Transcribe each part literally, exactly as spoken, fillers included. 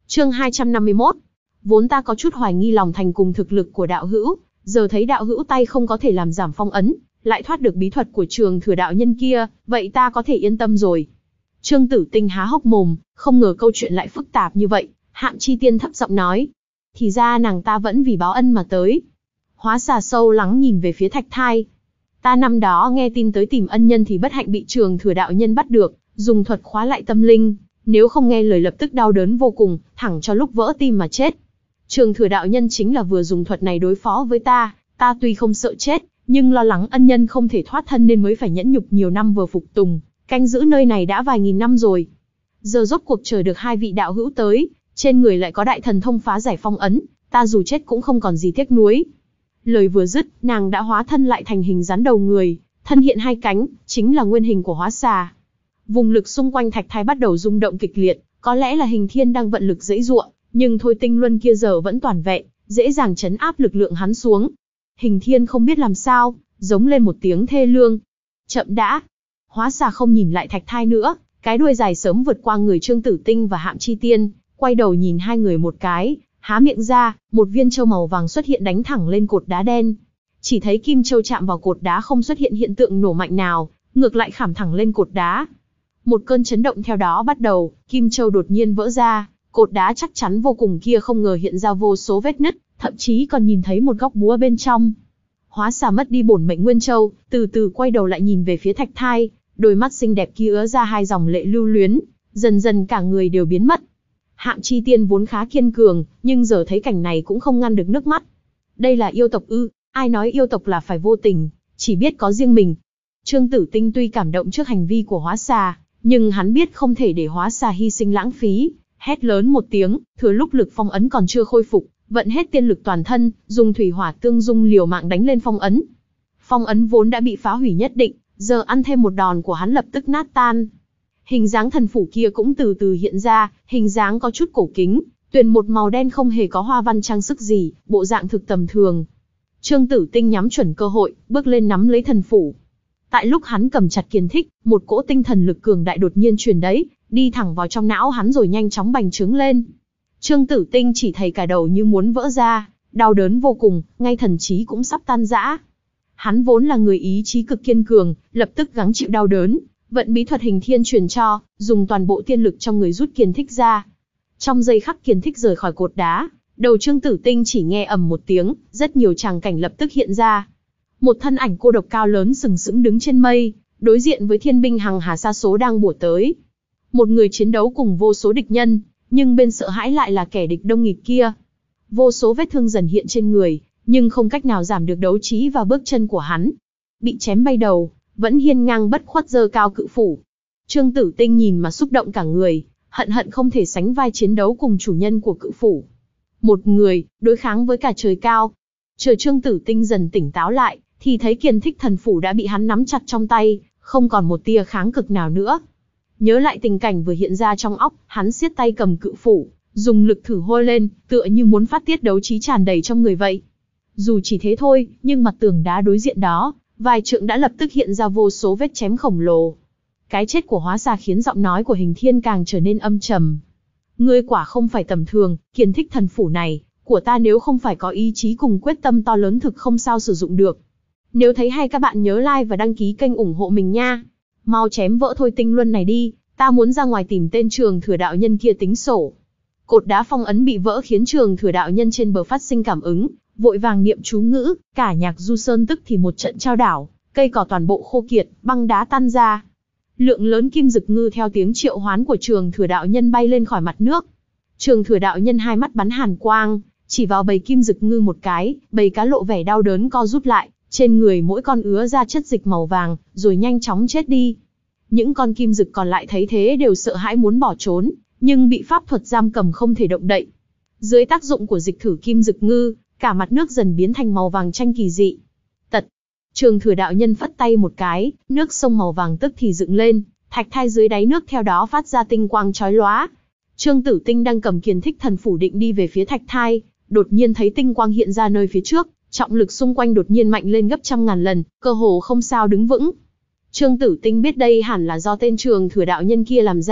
Chương hai trăm năm mươi mốt. Vốn ta có chút hoài nghi lòng thành cùng thực lực của đạo hữu, giờ thấy đạo hữu tay không có thể làm giảm phong ấn, lại thoát được bí thuật của Trường Thừa đạo nhân kia, vậy ta có thể yên tâm rồi. Trương Tử Tinh há hốc mồm, không ngờ câu chuyện lại phức tạp như vậy. Hạm Chi Tiên thấp giọng nói, thì ra nàng ta vẫn vì báo ân mà tới. Hóa xà sâu lắng nhìn về phía Thạch Thai. Ta năm đó nghe tin tới tìm ân nhân thì bất hạnh bị Trường Thừa đạo nhân bắt được, dùng thuật khóa lại tâm linh, nếu không nghe lời lập tức đau đớn vô cùng, thẳng cho lúc vỡ tim mà chết. Trường Thừa đạo nhân chính là vừa dùng thuật này đối phó với ta, ta tuy không sợ chết, nhưng lo lắng ân nhân không thể thoát thân nên mới phải nhẫn nhục nhiều năm vừa phục tùng, canh giữ nơi này đã vài nghìn năm rồi. Giờ rốt cuộc chờ được hai vị đạo hữu tới, trên người lại có đại thần thông phá giải phong ấn, ta dù chết cũng không còn gì tiếc nuối. Lời vừa dứt, nàng đã hóa thân lại thành hình rắn đầu người, thân hiện hai cánh, chính là nguyên hình của hóa xà. Vùng lực xung quanh Thạch Thai bắt đầu rung động kịch liệt, có lẽ là Hình Thiên đang vận lực giãy giụa, nhưng thôi tinh luân kia giờ vẫn toàn vẹn, dễ dàng chấn áp lực lượng hắn xuống. Hình Thiên không biết làm sao, giống lên một tiếng thê lương. Chậm đã. Hóa xà không nhìn lại Thạch Thai nữa, cái đuôi dài sớm vượt qua người Trương Tử Tinh và Hạm Chi Tiên, quay đầu nhìn hai người một cái, há miệng ra, một viên châu màu vàng xuất hiện đánh thẳng lên cột đá đen. Chỉ thấy kim châu chạm vào cột đá không xuất hiện hiện tượng nổ mạnh nào, ngược lại khảm thẳng lên cột đá. Một cơn chấn động theo đó bắt đầu, kim châu đột nhiên vỡ ra, cột đá chắc chắn vô cùng kia không ngờ hiện ra vô số vết nứt, thậm chí còn nhìn thấy một góc búa bên trong. Hóa xà mất đi bổn mệnh nguyên châu, từ từ quay đầu lại nhìn về phía Thạch Thai, đôi mắt xinh đẹp kia ứa ra hai dòng lệ lưu luyến, dần dần cả người đều biến mất. Hạm Chi Tiên vốn khá kiên cường, nhưng giờ thấy cảnh này cũng không ngăn được nước mắt. Đây là yêu tộc ư? Ai nói yêu tộc là phải vô tình, chỉ biết có riêng mình. Trương Tử Tinh tuy cảm động trước hành vi của hóa xà, nhưng hắn biết không thể để hóa xà hy sinh lãng phí, hét lớn một tiếng, thừa lúc lực phong ấn còn chưa khôi phục, vận hết tiên lực toàn thân, dùng thủy hỏa tương dung liều mạng đánh lên phong ấn. Phong ấn vốn đã bị phá hủy nhất định, giờ ăn thêm một đòn của hắn lập tức nát tan. Hình dáng thần phủ kia cũng từ từ hiện ra, hình dáng có chút cổ kính, tuyền một màu đen không hề có hoa văn trang sức gì, bộ dạng thực tầm thường. Trương Tử Tinh nhắm chuẩn cơ hội, bước lên nắm lấy thần phủ. Tại lúc hắn cầm chặt Kiền Thích, một cỗ tinh thần lực cường đại đột nhiên truyền đấy, đi thẳng vào trong não hắn rồi nhanh chóng bành trướng lên. Trương Tử Tinh chỉ thấy cả đầu như muốn vỡ ra, đau đớn vô cùng, ngay thần trí cũng sắp tan rã. Hắn vốn là người ý chí cực kiên cường, lập tức gắng chịu đau đớn, vận bí thuật Hình Thiên truyền cho, dùng toàn bộ tiên lực trong người rút Kiền Thích ra. Trong giây khắc Kiền Thích rời khỏi cột đá, đầu Trương Tử Tinh chỉ nghe ầm một tiếng, rất nhiều tràng cảnh lập tức hiện ra. Một thân ảnh cô độc cao lớn sừng sững đứng trên mây, đối diện với thiên binh hằng hà sa số đang bủa tới. Một người chiến đấu cùng vô số địch nhân, nhưng bên sợ hãi lại là kẻ địch đông nghịt kia. Vô số vết thương dần hiện trên người, nhưng không cách nào giảm được đấu trí và bước chân của hắn. Bị chém bay đầu, vẫn hiên ngang bất khuất giơ cao cự phủ. Trương Tử Tinh nhìn mà xúc động cả người, hận hận không thể sánh vai chiến đấu cùng chủ nhân của cự phủ. Một người, đối kháng với cả trời cao. Chờ Trương Tử Tinh dần tỉnh táo lại, thì thấy Kiền Thích thần phủ đã bị hắn nắm chặt trong tay, không còn một tia kháng cực nào nữa. Nhớ lại tình cảnh vừa hiện ra trong óc, hắn siết tay cầm cự phủ, dùng lực thử hôi lên, tựa như muốn phát tiết đấu trí tràn đầy trong người vậy. Dù chỉ thế thôi, nhưng mặt tường đá đối diện đó, vài trượng đã lập tức hiện ra vô số vết chém khổng lồ. Cái chết của hóa xà khiến giọng nói của Hình Thiên càng trở nên âm trầm. Ngươi quả không phải tầm thường, Kiền Thích thần phủ này, của ta nếu không phải có ý chí cùng quyết tâm to lớn thực không sao sử dụng được. Nếu thấy hay các bạn nhớ like và đăng ký kênh ủng hộ mình nha. Mau chém vỡ thôi tinh luân này đi, ta muốn ra ngoài tìm tên Trường Thừa đạo nhân kia tính sổ. Cột đá phong ấn bị vỡ khiến Trường Thừa đạo nhân trên bờ phát sinh cảm ứng, vội vàng niệm chú ngữ, cả Nhạc Du Sơn tức thì một trận trao đảo, cây cỏ toàn bộ khô kiệt, băng đá tan ra. Lượng lớn kim dực ngư theo tiếng triệu hoán của Trường Thừa đạo nhân bay lên khỏi mặt nước. Trường Thừa đạo nhân hai mắt bắn hàn quang, chỉ vào bầy kim dực ngư một cái, bầy cá lộ vẻ đau đớn co rút lại, trên người mỗi con ứa ra chất dịch màu vàng, rồi nhanh chóng chết đi. Những con kim dực còn lại thấy thế đều sợ hãi muốn bỏ trốn, nhưng bị pháp thuật giam cầm không thể động đậy. Dưới tác dụng của dịch thử kim dực ngư, cả mặt nước dần biến thành màu vàng chanh kỳ dị. Tật. Trường Thừa đạo nhân phất tay một cái, nước sông màu vàng tức thì dựng lên, Thạch Thai dưới đáy nước theo đó phát ra tinh quang chói lóa. Trương Tử Tinh đang cầm Kiền Thích thần phủ định đi về phía Thạch Thai, đột nhiên thấy tinh quang hiện ra nơi phía trước, trọng lực xung quanh đột nhiên mạnh lên gấp trăm ngàn lần, cơ hồ không sao đứng vững. Trương Tử Tinh biết đây hẳn là do tên Trường Thừa đạo nhân kia làm ra,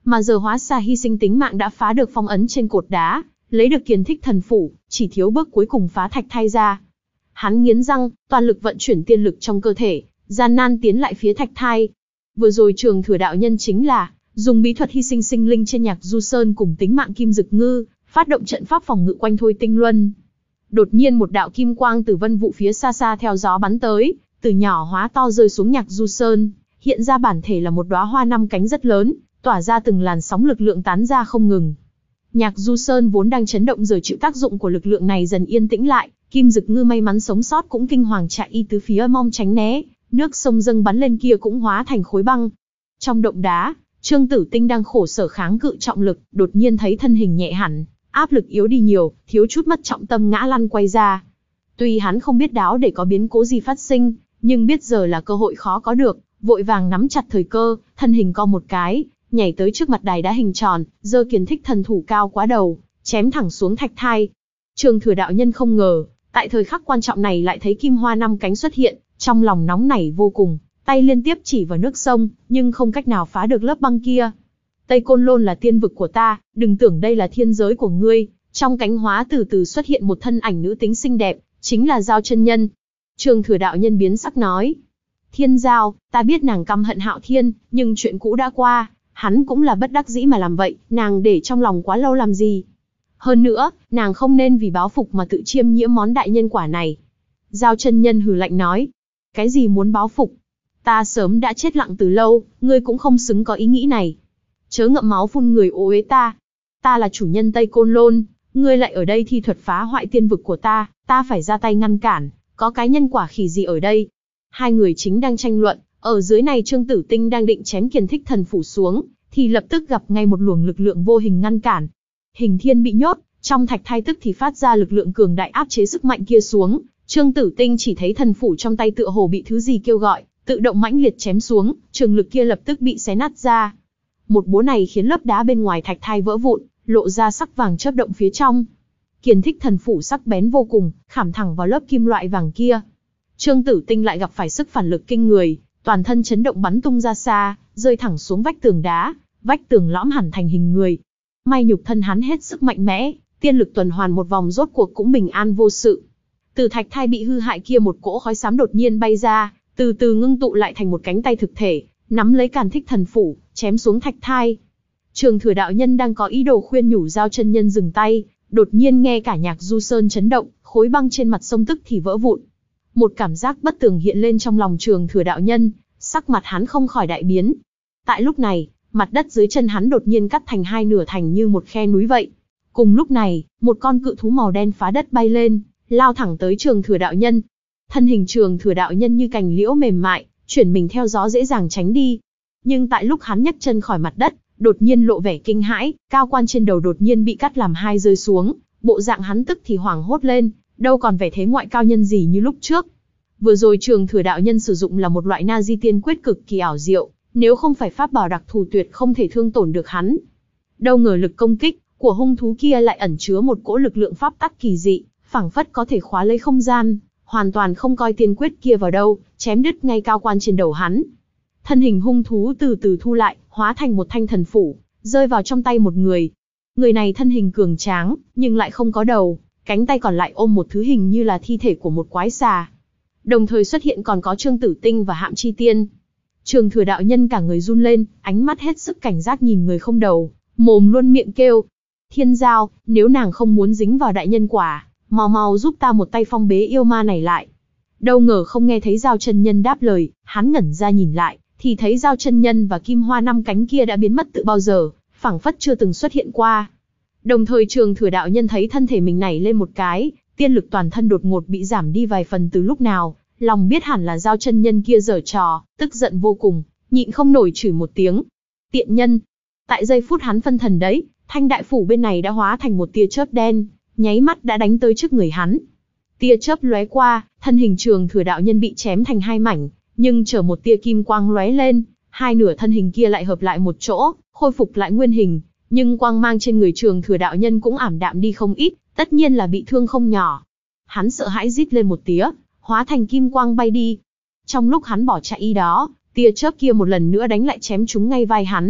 mà giờ hóa ra hy sinh tính mạng đã phá được phong ấn trên cột đá, lấy được Kiền Thích Thần Phủ, chỉ thiếu bước cuối cùng phá thạch thai ra. Hắn nghiến răng, toàn lực vận chuyển tiên lực trong cơ thể, gian nan tiến lại phía thạch thai. Vừa rồi Trường Thừa đạo nhân chính là dùng bí thuật hy sinh sinh linh trên Nhạc Du Sơn cùng tính mạng Kim Dực Ngư, phát động trận pháp phòng ngự quanh Thôi Tinh Luân. Đột nhiên một đạo kim quang từ vân vụ phía xa xa theo gió bắn tới, từ nhỏ hóa to rơi xuống Nhạc Du Sơn, hiện ra bản thể là một đóa hoa năm cánh rất lớn, tỏa ra từng làn sóng lực lượng tán ra không ngừng. Nhạc Du Sơn vốn đang chấn động giờ chịu tác dụng của lực lượng này dần yên tĩnh lại, Kim Dực Ngư may mắn sống sót cũng kinh hoàng chạy y tứ phía mong tránh né, nước sông dâng bắn lên kia cũng hóa thành khối băng. Trong động đá, Trương Tử Tinh đang khổ sở kháng cự trọng lực, đột nhiên thấy thân hình nhẹ hẳn, áp lực yếu đi nhiều, thiếu chút mất trọng tâm ngã lăn quay ra. Tuy hắn không biết đáo để có biến cố gì phát sinh, nhưng biết giờ là cơ hội khó có được, vội vàng nắm chặt thời cơ, thân hình co một cái, nhảy tới trước mặt đài đá hình tròn, giơ Kiền Thích Thần Thủ cao quá đầu, chém thẳng xuống thạch thai. Trường Thừa đạo nhân không ngờ, tại thời khắc quan trọng này lại thấy kim hoa năm cánh xuất hiện, trong lòng nóng nảy vô cùng, tay liên tiếp chỉ vào nước sông, nhưng không cách nào phá được lớp băng kia. Tây Côn Lôn là tiên vực của ta, đừng tưởng đây là thiên giới của ngươi. Trong cánh hóa từ từ xuất hiện một thân ảnh nữ tính xinh đẹp, chính là Giao Chân Nhân. Trường Thừa đạo nhân biến sắc nói: Thiên Giao, ta biết nàng căm hận Hạo Thiên, nhưng chuyện cũ đã qua, hắn cũng là bất đắc dĩ mà làm vậy, nàng để trong lòng quá lâu làm gì? Hơn nữa, nàng không nên vì báo phục mà tự chiêm nhiễm món đại nhân quả này. Giao Chân Nhân hừ lạnh nói: Cái gì muốn báo phục? Ta sớm đã chết lặng từ lâu, ngươi cũng không xứng có ý nghĩ này. Chớ ngậm máu phun người ô uế ta. Ta là chủ nhân Tây Côn Lôn, ngươi lại ở đây thi thuật phá hoại tiên vực của ta, ta phải ra tay ngăn cản, có cái nhân quả khỉ gì ở đây? Hai người chính đang tranh luận, ở dưới này Trương Tử Tinh đang định chém Kiền Thích Thần Phủ xuống, thì lập tức gặp ngay một luồng lực lượng vô hình ngăn cản. Hình Thiên bị nhốt, trong thạch thai tức thì phát ra lực lượng cường đại áp chế sức mạnh kia xuống. Trương Tử Tinh chỉ thấy thần phủ trong tay tựa hồ bị thứ gì kêu gọi, tự động mãnh liệt chém xuống, trường lực kia lập tức bị xé nát ra. Một búa này khiến lớp đá bên ngoài thạch thai vỡ vụn, lộ ra sắc vàng chớp động phía trong. Kiền Thích Thần Phủ sắc bén vô cùng, khảm thẳng vào lớp kim loại vàng kia. Trương Tử Tinh lại gặp phải sức phản lực kinh người, toàn thân chấn động bắn tung ra xa, rơi thẳng xuống vách tường đá, vách tường lõm hẳn thành hình người. May nhục thân hắn hết sức mạnh mẽ, tiên lực tuần hoàn một vòng rốt cuộc cũng bình an vô sự. Từ thạch thai bị hư hại kia một cỗ khói xám đột nhiên bay ra, từ từ ngưng tụ lại thành một cánh tay thực thể, nắm lấy Càn Thích Thần Phủ, chém xuống thạch thai. Trường Thừa đạo nhân đang có ý đồ khuyên nhủ Giao Chân Nhân dừng tay, đột nhiên nghe cả Nhạc Du Sơn chấn động, khối băng trên mặt sông tức thì vỡ vụn. Một cảm giác bất tường hiện lên trong lòng Trường Thừa đạo nhân, sắc mặt hắn không khỏi đại biến. Tại lúc này, mặt đất dưới chân hắn đột nhiên cắt thành hai nửa thành như một khe núi vậy. Cùng lúc này, một con cự thú màu đen phá đất bay lên, lao thẳng tới Trường Thừa đạo nhân. Thân hình Trường Thừa đạo nhân như cành liễu mềm mại, chuyển mình theo gió dễ dàng tránh đi. Nhưng tại lúc hắn nhấc chân khỏi mặt đất, đột nhiên lộ vẻ kinh hãi, cao quan trên đầu đột nhiên bị cắt làm hai rơi xuống, bộ dạng hắn tức thì hoảng hốt lên, đâu còn vẻ thế ngoại cao nhân gì như lúc trước. Vừa rồi Trường Thừa đạo nhân sử dụng là một loại Na Di Tiên Quyết cực kỳ ảo diệu, nếu không phải pháp bảo đặc thù tuyệt không thể thương tổn được hắn. Đâu ngờ lực công kích của hung thú kia lại ẩn chứa một cỗ lực lượng pháp tắc kỳ dị, phảng phất có thể khóa lấy không gian, hoàn toàn không coi tiên quyết kia vào đâu, chém đứt ngay cao quan trên đầu hắn. Thân hình hung thú từ từ thu lại, hóa thành một thanh thần phủ, rơi vào trong tay một người. Người này thân hình cường tráng, nhưng lại không có đầu, cánh tay còn lại ôm một thứ hình như là thi thể của một quái xà. Đồng thời xuất hiện còn có Trương Tử Tinh và Hạm Chi Tiên. Trường Thừa đạo nhân cả người run lên, ánh mắt hết sức cảnh giác nhìn người không đầu, mồm luôn miệng kêu: Thiên Giao, nếu nàng không muốn dính vào đại nhân quả, mau mau giúp ta một tay phong bế yêu ma này lại. Đâu ngờ không nghe thấy Giao Chân Nhân đáp lời, hắn ngẩn ra nhìn lại, thì thấy Giao Chân Nhân và kim hoa năm cánh kia đã biến mất từ bao giờ, phảng phất chưa từng xuất hiện qua. Đồng thời Trường Thừa đạo nhân thấy thân thể mình nảy lên một cái, tiên lực toàn thân đột ngột bị giảm đi vài phần từ lúc nào, lòng biết hẳn là Giao Chân Nhân kia giở trò, tức giận vô cùng, nhịn không nổi chửi một tiếng: Tiện nhân! Tại giây phút hắn phân thần đấy, thanh đại phủ bên này đã hóa thành một tia chớp đen, nháy mắt đã đánh tới trước người hắn. Tia chớp lóe qua, thân hình Trường Thừa đạo nhân bị chém thành hai mảnh, nhưng chờ một tia kim quang lóe lên, hai nửa thân hình kia lại hợp lại một chỗ, khôi phục lại nguyên hình, nhưng quang mang trên người Trường Thừa đạo nhân cũng ảm đạm đi không ít, tất nhiên là bị thương không nhỏ. Hắn sợ hãi rít lên một tía, hóa thành kim quang bay đi. Trong lúc hắn bỏ chạy y đó, tia chớp kia một lần nữa đánh lại chém trúng ngay vai hắn,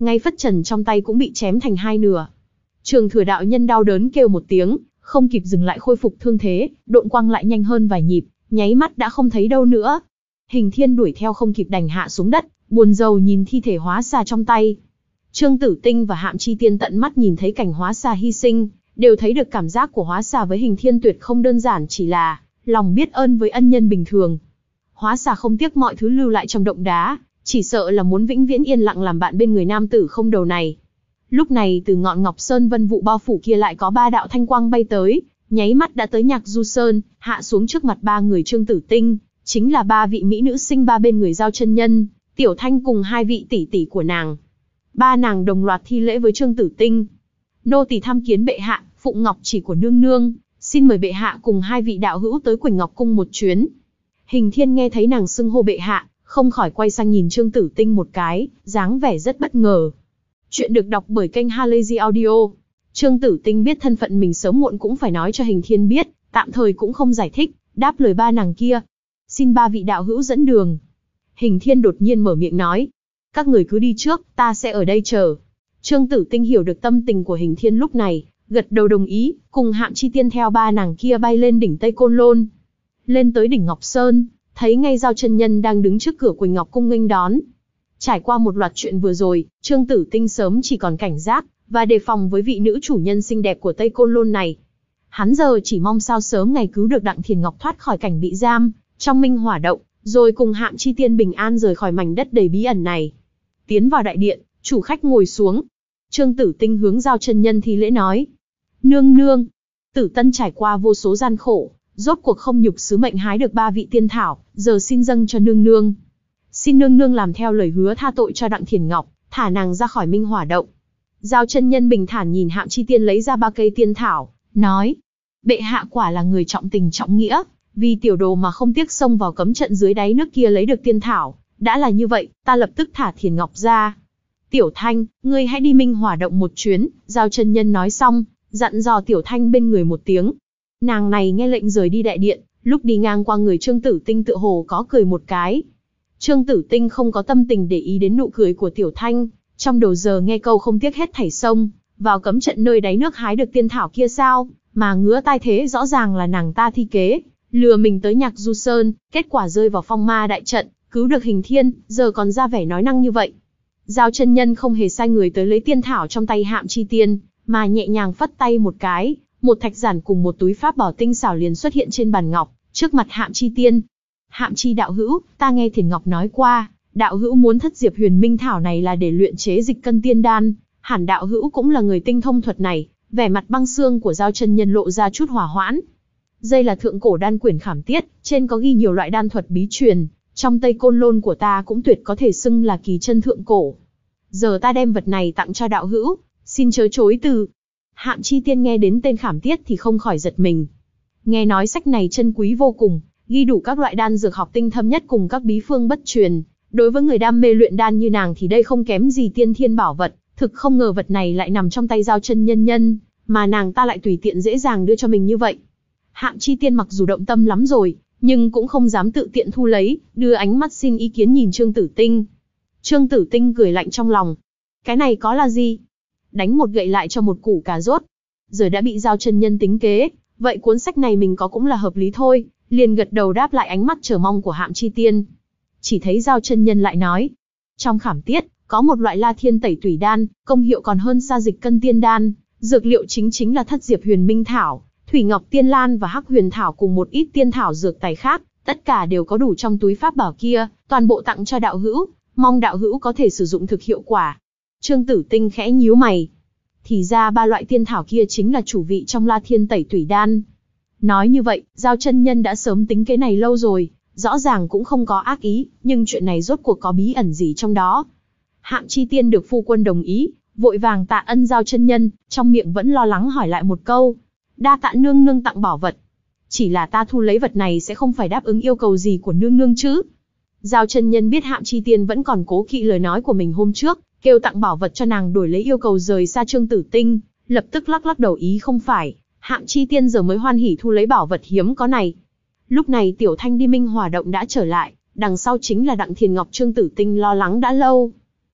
ngay phất trần trong tay cũng bị chém thành hai nửa. Trường Thừa đạo nhân đau đớn kêu một tiếng, không kịp dừng lại khôi phục thương thế, độn quang lại nhanh hơn vài nhịp, nháy mắt đã không thấy đâu nữa. Hình Thiên đuổi theo không kịp đành hạ xuống đất, buồn rầu nhìn thi thể hóa xà trong tay. Trương Tử Tinh và Hạm Chi Tiên tận mắt nhìn thấy cảnh hóa xà hy sinh, đều thấy được cảm giác của hóa xà với Hình Thiên tuyệt không đơn giản chỉ là lòng biết ơn với ân nhân bình thường. Hóa xà không tiếc mọi thứ lưu lại trong động đá, chỉ sợ là muốn vĩnh viễn yên lặng làm bạn bên người nam tử không đầu này. Lúc này từ ngọn Ngọc Sơn vân vụ bao phủ kia lại có ba đạo thanh quang bay tới, nháy mắt đã tới Nhạc Du Sơn, hạ xuống trước mặt ba người Trương Tử Tinh, chính là ba vị mỹ nữ sinh ba bên người Giao chân nhân, Tiểu Thanh cùng hai vị tỷ tỷ của nàng. Ba nàng đồng loạt thi lễ với Trương Tử Tinh. Nô tỳ tham kiến bệ hạ, phụng ngọc chỉ của nương nương, xin mời bệ hạ cùng hai vị đạo hữu tới Quỳnh Ngọc cung một chuyến. Hình Thiên nghe thấy nàng xưng hô bệ hạ, không khỏi quay sang nhìn Trương Tử Tinh một cái, dáng vẻ rất bất ngờ. Chuyện được đọc bởi kênh Halazy Audio. Trương Tử Tinh biết thân phận mình sớm muộn cũng phải nói cho Hình Thiên biết, tạm thời cũng không giải thích, đáp lời ba nàng kia. Xin ba vị đạo hữu dẫn đường. Hình Thiên đột nhiên mở miệng nói. Các người cứ đi trước, ta sẽ ở đây chờ. Trương Tử Tinh hiểu được tâm tình của Hình Thiên lúc này, gật đầu đồng ý, cùng Hạm Chi Tiên theo ba nàng kia bay lên đỉnh Tây Côn Lôn. Lên tới đỉnh Ngọc Sơn, thấy ngay Giao chân nhân đang đứng trước cửa Quỳnh Ngọc cung nghênh đón. Trải qua một loạt chuyện vừa rồi, Trương Tử Tinh sớm chỉ còn cảnh giác và đề phòng với vị nữ chủ nhân xinh đẹp của Tây Côn Lôn này. Hắn giờ chỉ mong sao sớm ngày cứu được Đặng Thiền Ngọc thoát khỏi cảnh bị giam trong Minh Hỏa động, rồi cùng Hạm Chi Tiên bình an rời khỏi mảnh đất đầy bí ẩn này. Tiến vào đại điện, chủ khách ngồi xuống. Trương Tử Tinh hướng Giao chân nhân thi lễ nói: Nương nương, Tử Tân trải qua vô số gian khổ, rốt cuộc không nhục sứ mệnh hái được ba vị tiên thảo, giờ xin dâng cho nương nương. Xin nương nương làm theo lời hứa tha tội cho Đặng Thiền Ngọc, thả nàng ra khỏi Minh Hỏa động. Giao chân nhân bình thản nhìn Hạm Chi Tiên lấy ra ba cây tiên thảo, nói: Bệ hạ quả là người trọng tình trọng nghĩa, vì tiểu đồ mà không tiếc xông vào cấm trận dưới đáy nước kia lấy được tiên thảo. Đã là như vậy, ta lập tức thả Thiền Ngọc ra. Tiểu Thanh, ngươi hãy đi Minh Hỏa động một chuyến. Giao chân nhân nói xong, dặn dò Tiểu Thanh bên người một tiếng. Nàng này nghe lệnh rời đi đại điện, lúc đi ngang qua người Trương Tử Tinh tựa hồ có cười một cái. Trương Tử Tinh không có tâm tình để ý đến nụ cười của Tiểu Thanh, trong đầu giờ nghe câu không tiếc hết thảy sông vào cấm trận nơi đáy nước hái được tiên thảo kia sao, mà ngứa tai thế, rõ ràng là nàng ta thi kế, lừa mình tới Nhạc Du Sơn, kết quả rơi vào phong ma đại trận, cứu được Hình Thiên, giờ còn ra vẻ nói năng như vậy. Giao chân nhân không hề sai người tới lấy tiên thảo trong tay Hạm Chi Tiên, mà nhẹ nhàng phất tay một cái, một thạch giản cùng một túi pháp bảo tinh xảo liền xuất hiện trên bàn ngọc, trước mặt Hạm Chi Tiên. Hạm Chi đạo hữu, ta nghe Thiền Ngọc nói qua, đạo hữu muốn thất diệp huyền minh thảo này là để luyện chế dịch cân tiên đan, hẳn đạo hữu cũng là người tinh thông thuật này. Vẻ mặt băng xương của Giao chân nhân lộ ra chút hỏa hoãn. Đây là thượng cổ đan quyển khảm tiết, trên có ghi nhiều loại đan thuật bí truyền, trong Tây Côn Lôn của ta cũng tuyệt có thể xưng là kỳ chân thượng cổ. Giờ ta đem vật này tặng cho đạo hữu, xin chớ chối từ. Hạm Chi Tiên nghe đến tên khảm tiết thì không khỏi giật mình. Nghe nói sách này chân quý vô cùng, ghi đủ các loại đan dược học tinh thâm nhất cùng các bí phương bất truyền. Đối với người đam mê luyện đan như nàng thì đây không kém gì tiên thiên bảo vật. Thực không ngờ vật này lại nằm trong tay Giao chân nhân nhân, mà nàng ta lại tùy tiện dễ dàng đưa cho mình như vậy. Hạm Chi Tiên mặc dù động tâm lắm rồi, nhưng cũng không dám tự tiện thu lấy, đưa ánh mắt xin ý kiến nhìn Trương Tử Tinh. Trương Tử Tinh cười lạnh trong lòng. Cái này có là gì? Đánh một gậy lại cho một củ cà rốt. Giờ đã bị Giao chân nhân tính kế, vậy cuốn sách này mình có cũng là hợp lý thôi, liền gật đầu đáp lại ánh mắt chờ mong của Hạm Chi Tiên. Chỉ thấy Giao chân nhân lại nói, trong khảm tiết có một loại La Thiên Tẩy Tủy đan, công hiệu còn hơn xa dịch cân tiên đan, dược liệu chính chính là thất diệp huyền minh thảo, thủy ngọc tiên lan và hắc huyền thảo cùng một ít tiên thảo dược tài khác, tất cả đều có đủ trong túi pháp bảo kia, toàn bộ tặng cho đạo hữu, mong đạo hữu có thể sử dụng thực hiệu quả. Trương Tử Tinh khẽ nhíu mày. Thì ra ba loại tiên thảo kia chính là chủ vị trong La Thiên Tẩy Tủy đan. Nói như vậy, Giao chân nhân đã sớm tính kế này lâu rồi, rõ ràng cũng không có ác ý, nhưng chuyện này rốt cuộc có bí ẩn gì trong đó? Hạm Chi Tiên được phu quân đồng ý, vội vàng tạ ân Giao chân nhân, trong miệng vẫn lo lắng hỏi lại một câu. Đa tạ nương nương tặng bảo vật. Chỉ là ta thu lấy vật này sẽ không phải đáp ứng yêu cầu gì của nương nương chứ? Giao chân nhân biết Hạm Chi Tiên vẫn còn cố kỵ lời nói của mình hôm trước, kêu tặng bảo vật cho nàng đổi lấy yêu cầu rời xa Trương Tử Tinh, lập tức lắc lắc đầu ý không phải. Hạm Chi Tiên giờ mới hoan hỉ thu lấy bảo vật hiếm có này. Lúc này Tiểu Thanh đi Minh Hỏa động đã trở lại, đằng sau chính là Đặng Thiền Ngọc. Trương Tử Tinh lo lắng đã lâu.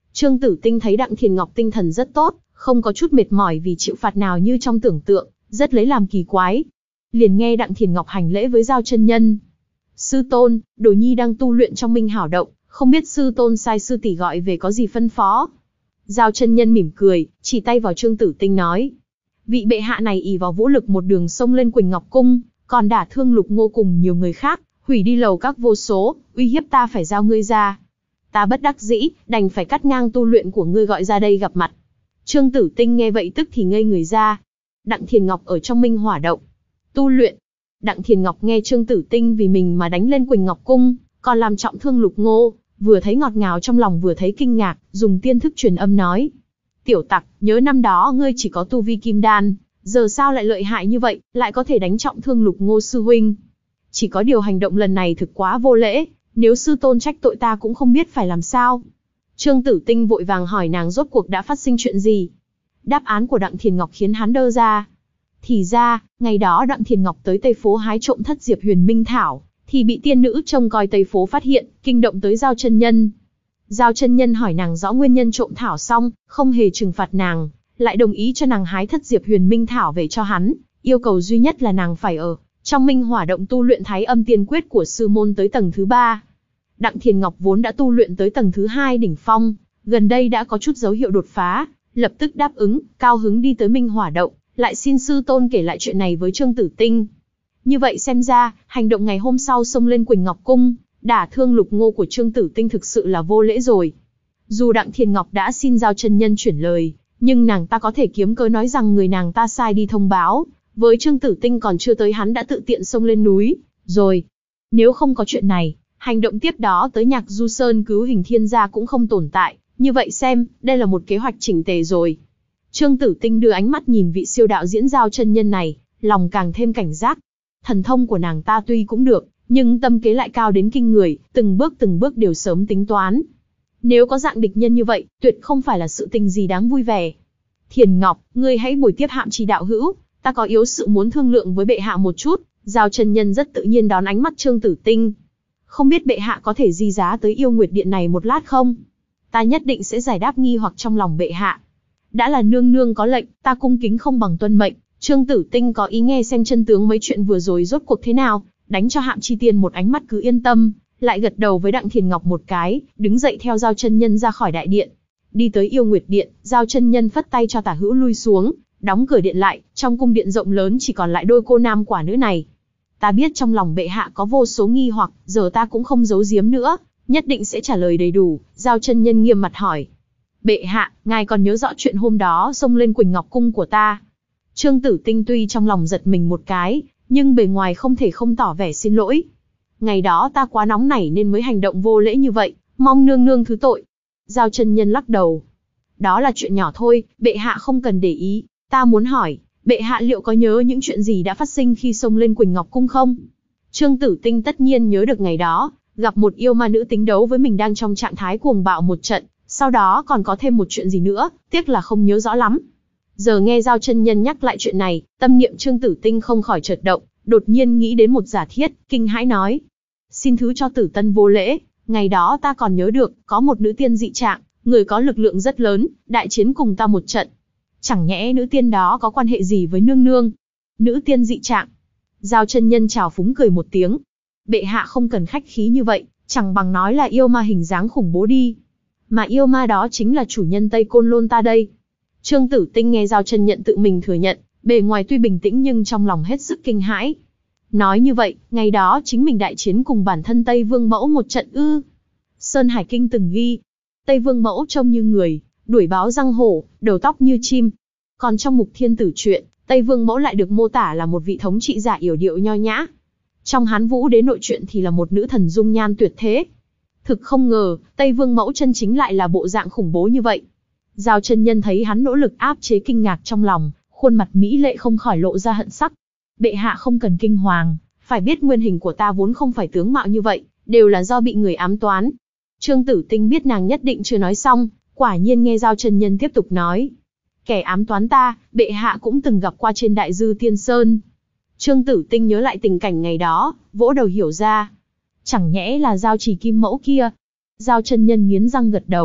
Trương Tử Tinh thấy Đặng Thiền Ngọc tinh thần rất tốt, không có chút mệt mỏi vì chịu phạt nào như trong tưởng tượng, rất lấy làm kỳ quái. Liền nghe Đặng Thiền Ngọc hành lễ với Giao chân nhân. Sư tôn, Đồ Nhi đang tu luyện trong Minh Hảo Động, không biết sư tôn sai sư tỷ gọi về có gì phân phó. Giao chân nhân mỉm cười, chỉ tay vào Trương Tử Tinh nói. Vị bệ hạ này ỷ vào vũ lực một đường xông lên Quỳnh Ngọc Cung, còn đả thương Lục Ngô cùng nhiều người khác, hủy đi lầu các vô số, uy hiếp ta phải giao ngươi ra. Ta bất đắc dĩ, đành phải cắt ngang tu luyện của ngươi gọi ra đây gặp mặt. Trương Tử Tinh nghe vậy tức thì ngây người ra. Đặng Thiền Ngọc ở trong Minh Hỏa Động tu luyện. Đặng Thiền Ngọc nghe Trương Tử Tinh vì mình mà đánh lên Quỳnh Ngọc Cung, còn làm trọng thương Lục Ngô, vừa thấy ngọt ngào trong lòng vừa thấy kinh ngạc, dùng tiên thức truyền âm nói. Tiểu tặc, nhớ năm đó ngươi chỉ có tu vi kim đan, giờ sao lại lợi hại như vậy, lại có thể đánh trọng thương Lục Ngô sư huynh. Chỉ có điều hành động lần này thực quá vô lễ, nếu sư tôn trách tội ta cũng không biết phải làm sao. Trương Tử Tinh vội vàng hỏi nàng rốt cuộc đã phát sinh chuyện gì. Đáp án của Đặng Thiền Ngọc khiến hắn đơ ra. Thì ra, ngày đó Đặng Thiền Ngọc tới Tây Phố hái trộm thất diệp huyền minh thảo, thì bị tiên nữ trông coi Tây Phố phát hiện, kinh động tới Giao chân nhân. Giao chân nhân hỏi nàng rõ nguyên nhân trộm thảo xong, không hề trừng phạt nàng, lại đồng ý cho nàng hái thất diệp huyền minh thảo về cho hắn, yêu cầu duy nhất là nàng phải ở trong Minh Hỏa Động tu luyện Thái Âm Tiên Quyết của sư môn tới tầng thứ ba. Đặng Thiền Ngọc vốn đã tu luyện tới tầng thứ hai đỉnh phong, gần đây đã có chút dấu hiệu đột phá, lập tức đáp ứng, cao hứng đi tới Minh Hỏa Động, lại xin sư tôn kể lại chuyện này với Trương Tử Tinh. Như vậy xem ra, hành động ngày hôm sau xông lên Quỳnh Ngọc Cung, đả thương Lục Ngô của Trương Tử Tinh thực sự là vô lễ rồi. Dù Đặng Thiền Ngọc đã xin Giao chân nhân chuyển lời, nhưng nàng ta có thể kiếm cớ nói rằng người nàng ta sai đi thông báo, với Trương Tử Tinh còn chưa tới hắn đã tự tiện xông lên núi, rồi. Nếu không có chuyện này, hành động tiếp đó tới Nhạc Du Sơn cứu Hình Thiên gia cũng không tồn tại, như vậy xem, đây là một kế hoạch chỉnh tề rồi. Trương Tử Tinh đưa ánh mắt nhìn vị siêu đạo diễn Giao chân nhân này, lòng càng thêm cảnh giác. Thần thông của nàng ta tuy cũng được, nhưng tâm kế lại cao đến kinh người, từng bước từng bước đều sớm tính toán. Nếu có dạng địch nhân như vậy, tuyệt không phải là sự tình gì đáng vui vẻ. Thiền Ngọc, ngươi hãy buổi tiếp Hạm Trì đạo hữu, ta có yếu sự muốn thương lượng với bệ hạ một chút. Giao chân nhân rất tự nhiên đón ánh mắt Trương Tử Tinh. Không biết bệ hạ có thể di giá tới Yêu Nguyệt Điện này một lát không? Ta nhất định sẽ giải đáp nghi hoặc trong lòng bệ hạ. Đã là nương nương có lệnh, ta cung kính không bằng tuân mệnh. Trương Tử Tinh có ý nghe xem chân tướng mấy chuyện vừa rồi rốt cuộc thế nào, đánh cho Hạm Chi Tiên một ánh mắt cứ yên tâm, lại gật đầu với Đặng Thiền Ngọc một cái, đứng dậy theo Giao chân nhân ra khỏi đại điện. Đi tới Yêu Nguyệt Điện, Giao chân nhân phất tay cho Tả Hữu lui xuống, đóng cửa điện lại, trong cung điện rộng lớn chỉ còn lại đôi cô nam quả nữ này. Ta biết trong lòng bệ hạ có vô số nghi hoặc, giờ ta cũng không giấu giếm nữa, nhất định sẽ trả lời đầy đủ. Giao chân nhân nghiêm mặt hỏi. Bệ hạ, ngài còn nhớ rõ chuyện hôm đó xông lên Quỳnh Ngọc Cung của ta? Trương Tử Tinh tuy trong lòng giật mình một cái, nhưng bề ngoài không thể không tỏ vẻ xin lỗi. Ngày đó ta quá nóng nảy nên mới hành động vô lễ như vậy, mong nương nương thứ tội. Giao chân nhân lắc đầu. Đó là chuyện nhỏ thôi, bệ hạ không cần để ý. Ta muốn hỏi, bệ hạ liệu có nhớ những chuyện gì đã phát sinh khi xông lên Quỳnh Ngọc Cung không? Trương Tử Tinh tất nhiên nhớ được ngày đó, gặp một yêu ma nữ tính đấu với mình đang trong trạng thái cuồng bạo một trận, sau đó còn có thêm một chuyện gì nữa, tiếc là không nhớ rõ lắm. Giờ nghe Giao chân nhân nhắc lại chuyện này, tâm niệm Trương Tử Tinh không khỏi chợt động, đột nhiên nghĩ đến một giả thiết, kinh hãi nói. Xin thứ cho Tử Tân vô lễ, ngày đó ta còn nhớ được, có một nữ tiên dị trạng, người có lực lượng rất lớn, đại chiến cùng ta một trận. Chẳng nhẽ nữ tiên đó có quan hệ gì với nương nương? Nữ tiên dị trạng. Giao chân nhân chào phúng cười một tiếng. Bệ hạ không cần khách khí như vậy, chẳng bằng nói là yêu ma hình dáng khủng bố đi. Mà yêu ma đó chính là chủ nhân Tây Côn Lôn ta đây. Trương Tử Tinh nghe Giao chân nhận tự mình thừa nhận, bề ngoài tuy bình tĩnh nhưng trong lòng hết sức kinh hãi. Nói như vậy, ngày đó chính mình đại chiến cùng bản thân Tây Vương Mẫu một trận ư? Sơn Hải Kinh từng ghi, Tây Vương Mẫu trông như người, đuổi báo răng hổ, đầu tóc như chim. Còn trong mục Thiên Tử truyện, Tây Vương Mẫu lại được mô tả là một vị thống trị giả yểu điệu nho nhã. Trong Hán Vũ Đế nội truyện thì là một nữ thần dung nhan tuyệt thế. Thực không ngờ, Tây Vương Mẫu chân chính lại là bộ dạng khủng bố như vậy. Giao chân nhân thấy hắn nỗ lực áp chế kinh ngạc trong lòng, khuôn mặt mỹ lệ không khỏi lộ ra hận sắc. Bệ hạ không cần kinh hoàng, phải biết nguyên hình của ta vốn không phải tướng mạo như vậy, đều là do bị người ám toán. Trương Tử Tinh biết nàng nhất định chưa nói xong, quả nhiên nghe Giao chân nhân tiếp tục nói. Kẻ ám toán ta, bệ hạ cũng từng gặp qua trên Đại Dư Tiên Sơn. Trương Tử Tinh nhớ lại tình cảnh ngày đó, vỗ đầu hiểu ra. Chẳng nhẽ là Giao Chỉ Kim Mẫu kia? Giao chân nhân nghiến răng gật đầu,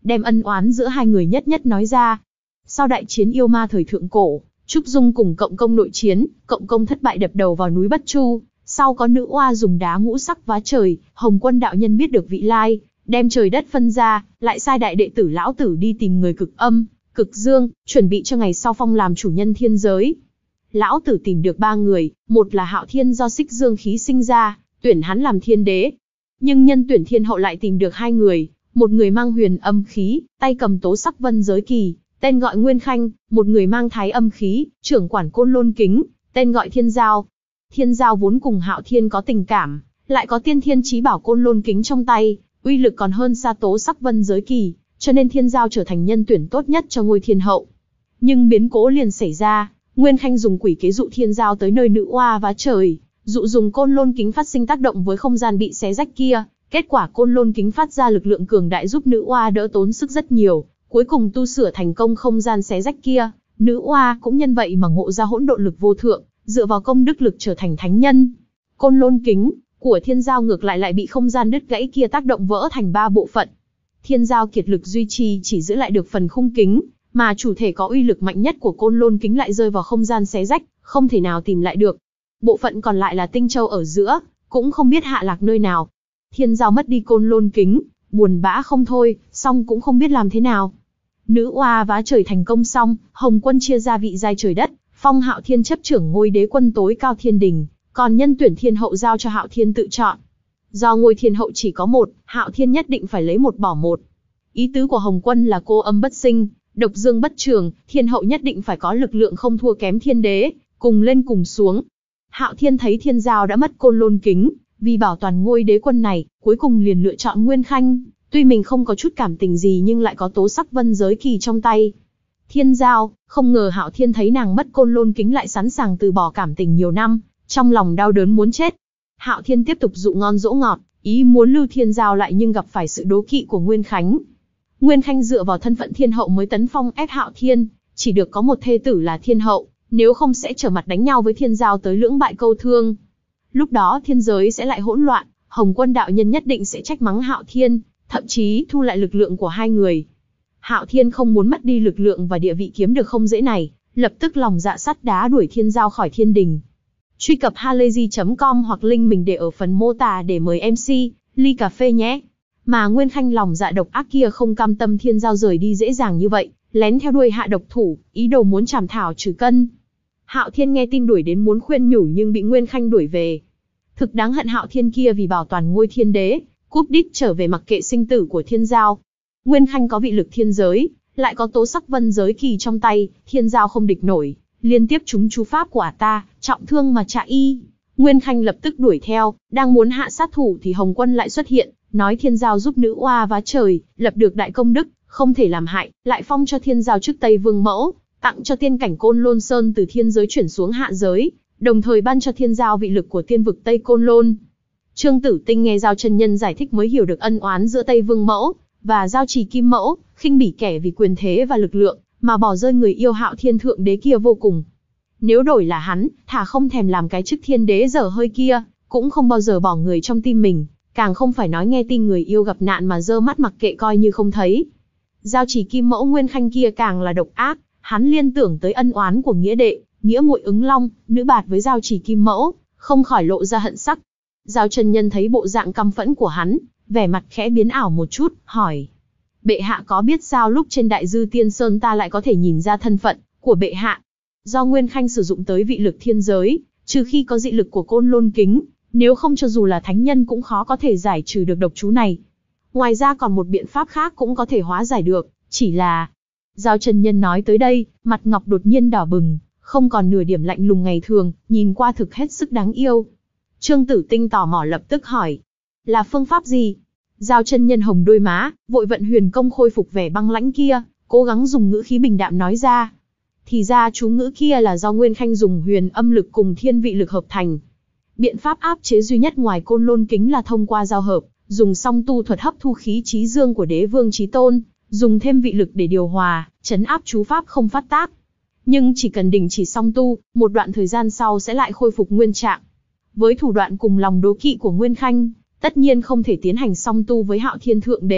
đem ân oán giữa hai người nhất nhất nói ra. Sau đại chiến yêu ma thời thượng cổ, Trúc Dung cùng Cộng Công nội chiến, Cộng Công thất bại đập đầu vào núi Bất Chu, sau có nữ oa dùng đá ngũ sắc vá trời, Hồng Quân đạo nhân biết được vị lai, đem trời đất phân ra, lại sai đại đệ tử lão tử đi tìm người cực âm, cực dương, chuẩn bị cho ngày sau phong làm chủ nhân thiên giới. Lão tử tìm được ba người, một là Hạo Thiên do xích dương khí sinh ra, tuyển hắn làm thiên đế. Nhưng nhân tuyển thiên hậu lại tìm được hai người, một người mang huyền âm khí, tay cầm tố sắc vân giới kỳ, tên gọi Nguyên Khanh, một người mang thái âm khí, trưởng quản côn lôn kính, tên gọi Thiên Giao. Thiên Giao vốn cùng Hạo Thiên có tình cảm, lại có tiên thiên chí bảo côn lôn kính trong tay, uy lực còn hơn xa tố sắc vân giới kỳ, cho nên Thiên Giao trở thành nhân tuyển tốt nhất cho ngôi thiên hậu. Nhưng biến cố liền xảy ra, Nguyên Khanh dùng quỷ kế dụ Thiên Giao tới nơi nữ oa vá trời, dụ dùng côn lôn kính phát sinh tác động với không gian bị xé rách kia, kết quả côn lôn kính phát ra lực lượng cường đại giúp nữ oa đỡ tốn sức rất nhiều, cuối cùng tu sửa thành công không gian xé rách kia, nữ oa cũng nhân vậy mà ngộ ra hỗn độn lực vô thượng, dựa vào công đức lực trở thành thánh nhân. Côn lôn kính của Thiên Giao ngược lại lại bị không gian đứt gãy kia tác động vỡ thành ba bộ phận. Thiên Giao kiệt lực duy trì chỉ giữ lại được phần khung kính, mà chủ thể có uy lực mạnh nhất của côn lôn kính lại rơi vào không gian xé rách, không thể nào tìm lại được. Bộ phận còn lại là tinh châu ở giữa, cũng không biết hạ lạc nơi nào. Thiên Giao mất đi côn lôn kính, buồn bã không thôi, song cũng không biết làm thế nào. Nữ oa vá trời thành công xong, Hồng Quân chia ra vị giai trời đất, phong Hạo Thiên chấp trưởng ngôi đế quân tối cao thiên đình, còn nhân tuyển thiên hậu giao cho Hạo Thiên tự chọn. Do ngôi thiên hậu chỉ có một, Hạo Thiên nhất định phải lấy một bỏ một. Ý tứ của Hồng Quân là cô âm bất sinh, độc dương bất trường, thiên hậu nhất định phải có lực lượng không thua kém thiên đế, cùng lên cùng xuống. Hạo Thiên thấy Thiên Giao đã mất côn lôn kính, vì bảo toàn ngôi đế quân này, cuối cùng liền lựa chọn Nguyên Khanh, tuy mình không có chút cảm tình gì nhưng lại có tố sắc vân giới kỳ trong tay. Thiên Giao, không ngờ Hạo Thiên thấy nàng mất côn lôn kính lại sẵn sàng từ bỏ cảm tình nhiều năm, trong lòng đau đớn muốn chết. Hạo Thiên tiếp tục dụ ngon dỗ ngọt, ý muốn lưu Thiên Giao lại nhưng gặp phải sự đố kỵ của Nguyên Khánh. Nguyên Khanh dựa vào thân phận thiên hậu mới tấn phong ép Hạo Thiên, chỉ được có một thê tử là thiên hậu, nếu không sẽ trở mặt đánh nhau với Thiên Giao tới lưỡng bại câu thương. Lúc đó thiên giới sẽ lại hỗn loạn, Hồng Quân đạo nhân nhất định sẽ trách mắng Hạo Thiên, thậm chí thu lại lực lượng của hai người. Hạo Thiên không muốn mất đi lực lượng và địa vị kiếm được không dễ này, lập tức lòng dạ sắt đá đuổi Thiên Giao khỏi thiên đình. Truy cập halayzi chấm com hoặc link mình để ở phần mô tả để mời em xê, ly cà phê nhé. Mà Nguyên Khanh lòng dạ độc ác kia không cam tâm Thiên Giao rời đi dễ dàng như vậy, lén theo đuôi hạ độc thủ, ý đồ muốn chảm thảo trừ cân. Hạo Thiên nghe tin đuổi đến muốn khuyên nhủ nhưng bị Nguyên Khanh đuổi về. Thực đáng hận Hạo Thiên kia vì bảo toàn ngôi thiên đế, cúp đít trở về mặc kệ sinh tử của Thiên Giao. Nguyên Khanh có vị lực thiên giới, lại có tố sắc vân giới kỳ trong tay, Thiên Giao không địch nổi, liên tiếp trúng chú pháp của ả ta, trọng thương mà trả y. Nguyên Khanh lập tức đuổi theo, đang muốn hạ sát thủ thì Hồng Quân lại xuất hiện, nói Thiên Giao giúp nữ oa vá trời, lập được đại công đức, không thể làm hại, lại phong cho Thiên Giao chức Tây Vương mẫu, tặng cho tiên cảnh Côn Lôn Sơn từ thiên giới chuyển xuống hạ giới, đồng thời ban cho Thiên Giao vị lực của tiên vực Tây Côn Lôn. Trương Tử Tinh nghe Giao chân nhân giải thích mới hiểu được ân oán giữa Tây Vương mẫu và Giao Trì Kim mẫu, khinh bỉ kẻ vì quyền thế và lực lượng, mà bỏ rơi người yêu Hạo Thiên thượng đế kia vô cùng. Nếu đổi là hắn, thà không thèm làm cái chức thiên đế dở hơi kia, cũng không bao giờ bỏ người trong tim mình, càng không phải nói nghe tin người yêu gặp nạn mà dơ mắt mặc kệ coi như không thấy. Giao Trì Kim mẫu Nguyên Khanh kia càng là độc ác, hắn liên tưởng tới ân oán của nghĩa đệ, nghĩa muội ứng long, nữ bạt với Giao Trì Kim mẫu, không khỏi lộ ra hận sắc. Giao chân nhân thấy bộ dạng căm phẫn của hắn, vẻ mặt khẽ biến ảo một chút, hỏi: bệ hạ có biết sao lúc trên Đại Dư Tiên Sơn ta lại có thể nhìn ra thân phận của bệ hạ? Do Nguyên Khanh sử dụng tới vị lực thiên giới, trừ khi có dị lực của côn lôn kính, nếu không cho dù là thánh nhân cũng khó có thể giải trừ được độc chú này. Ngoài ra còn một biện pháp khác cũng có thể hóa giải được, chỉ là... Giao chân nhân nói tới đây, mặt ngọc đột nhiên đỏ bừng, không còn nửa điểm lạnh lùng ngày thường, nhìn qua thực hết sức đáng yêu. Trương Tử Tinh tò mò lập tức hỏi: là phương pháp gì? Giao chân nhân hồng đôi má, vội vận huyền công khôi phục vẻ băng lãnh kia, cố gắng dùng ngữ khí bình đạm nói ra. Thì ra chú ngữ kia là do Nguyên Khanh dùng huyền âm lực cùng thiên vị lực hợp thành. Biện pháp áp chế duy nhất ngoài côn lôn kính là thông qua giao hợp, dùng song tu thuật hấp thu khí trí dương của đế vương chí tôn, dùng thêm vị lực để điều hòa, trấn áp chú pháp không phát tác. Nhưng chỉ cần đình chỉ song tu, một đoạn thời gian sau sẽ lại khôi phục nguyên trạng. Với thủ đoạn cùng lòng đố kỵ của Nguyên Khanh, tất nhiên không thể tiến hành song tu với Hạo Thiên thượng đế,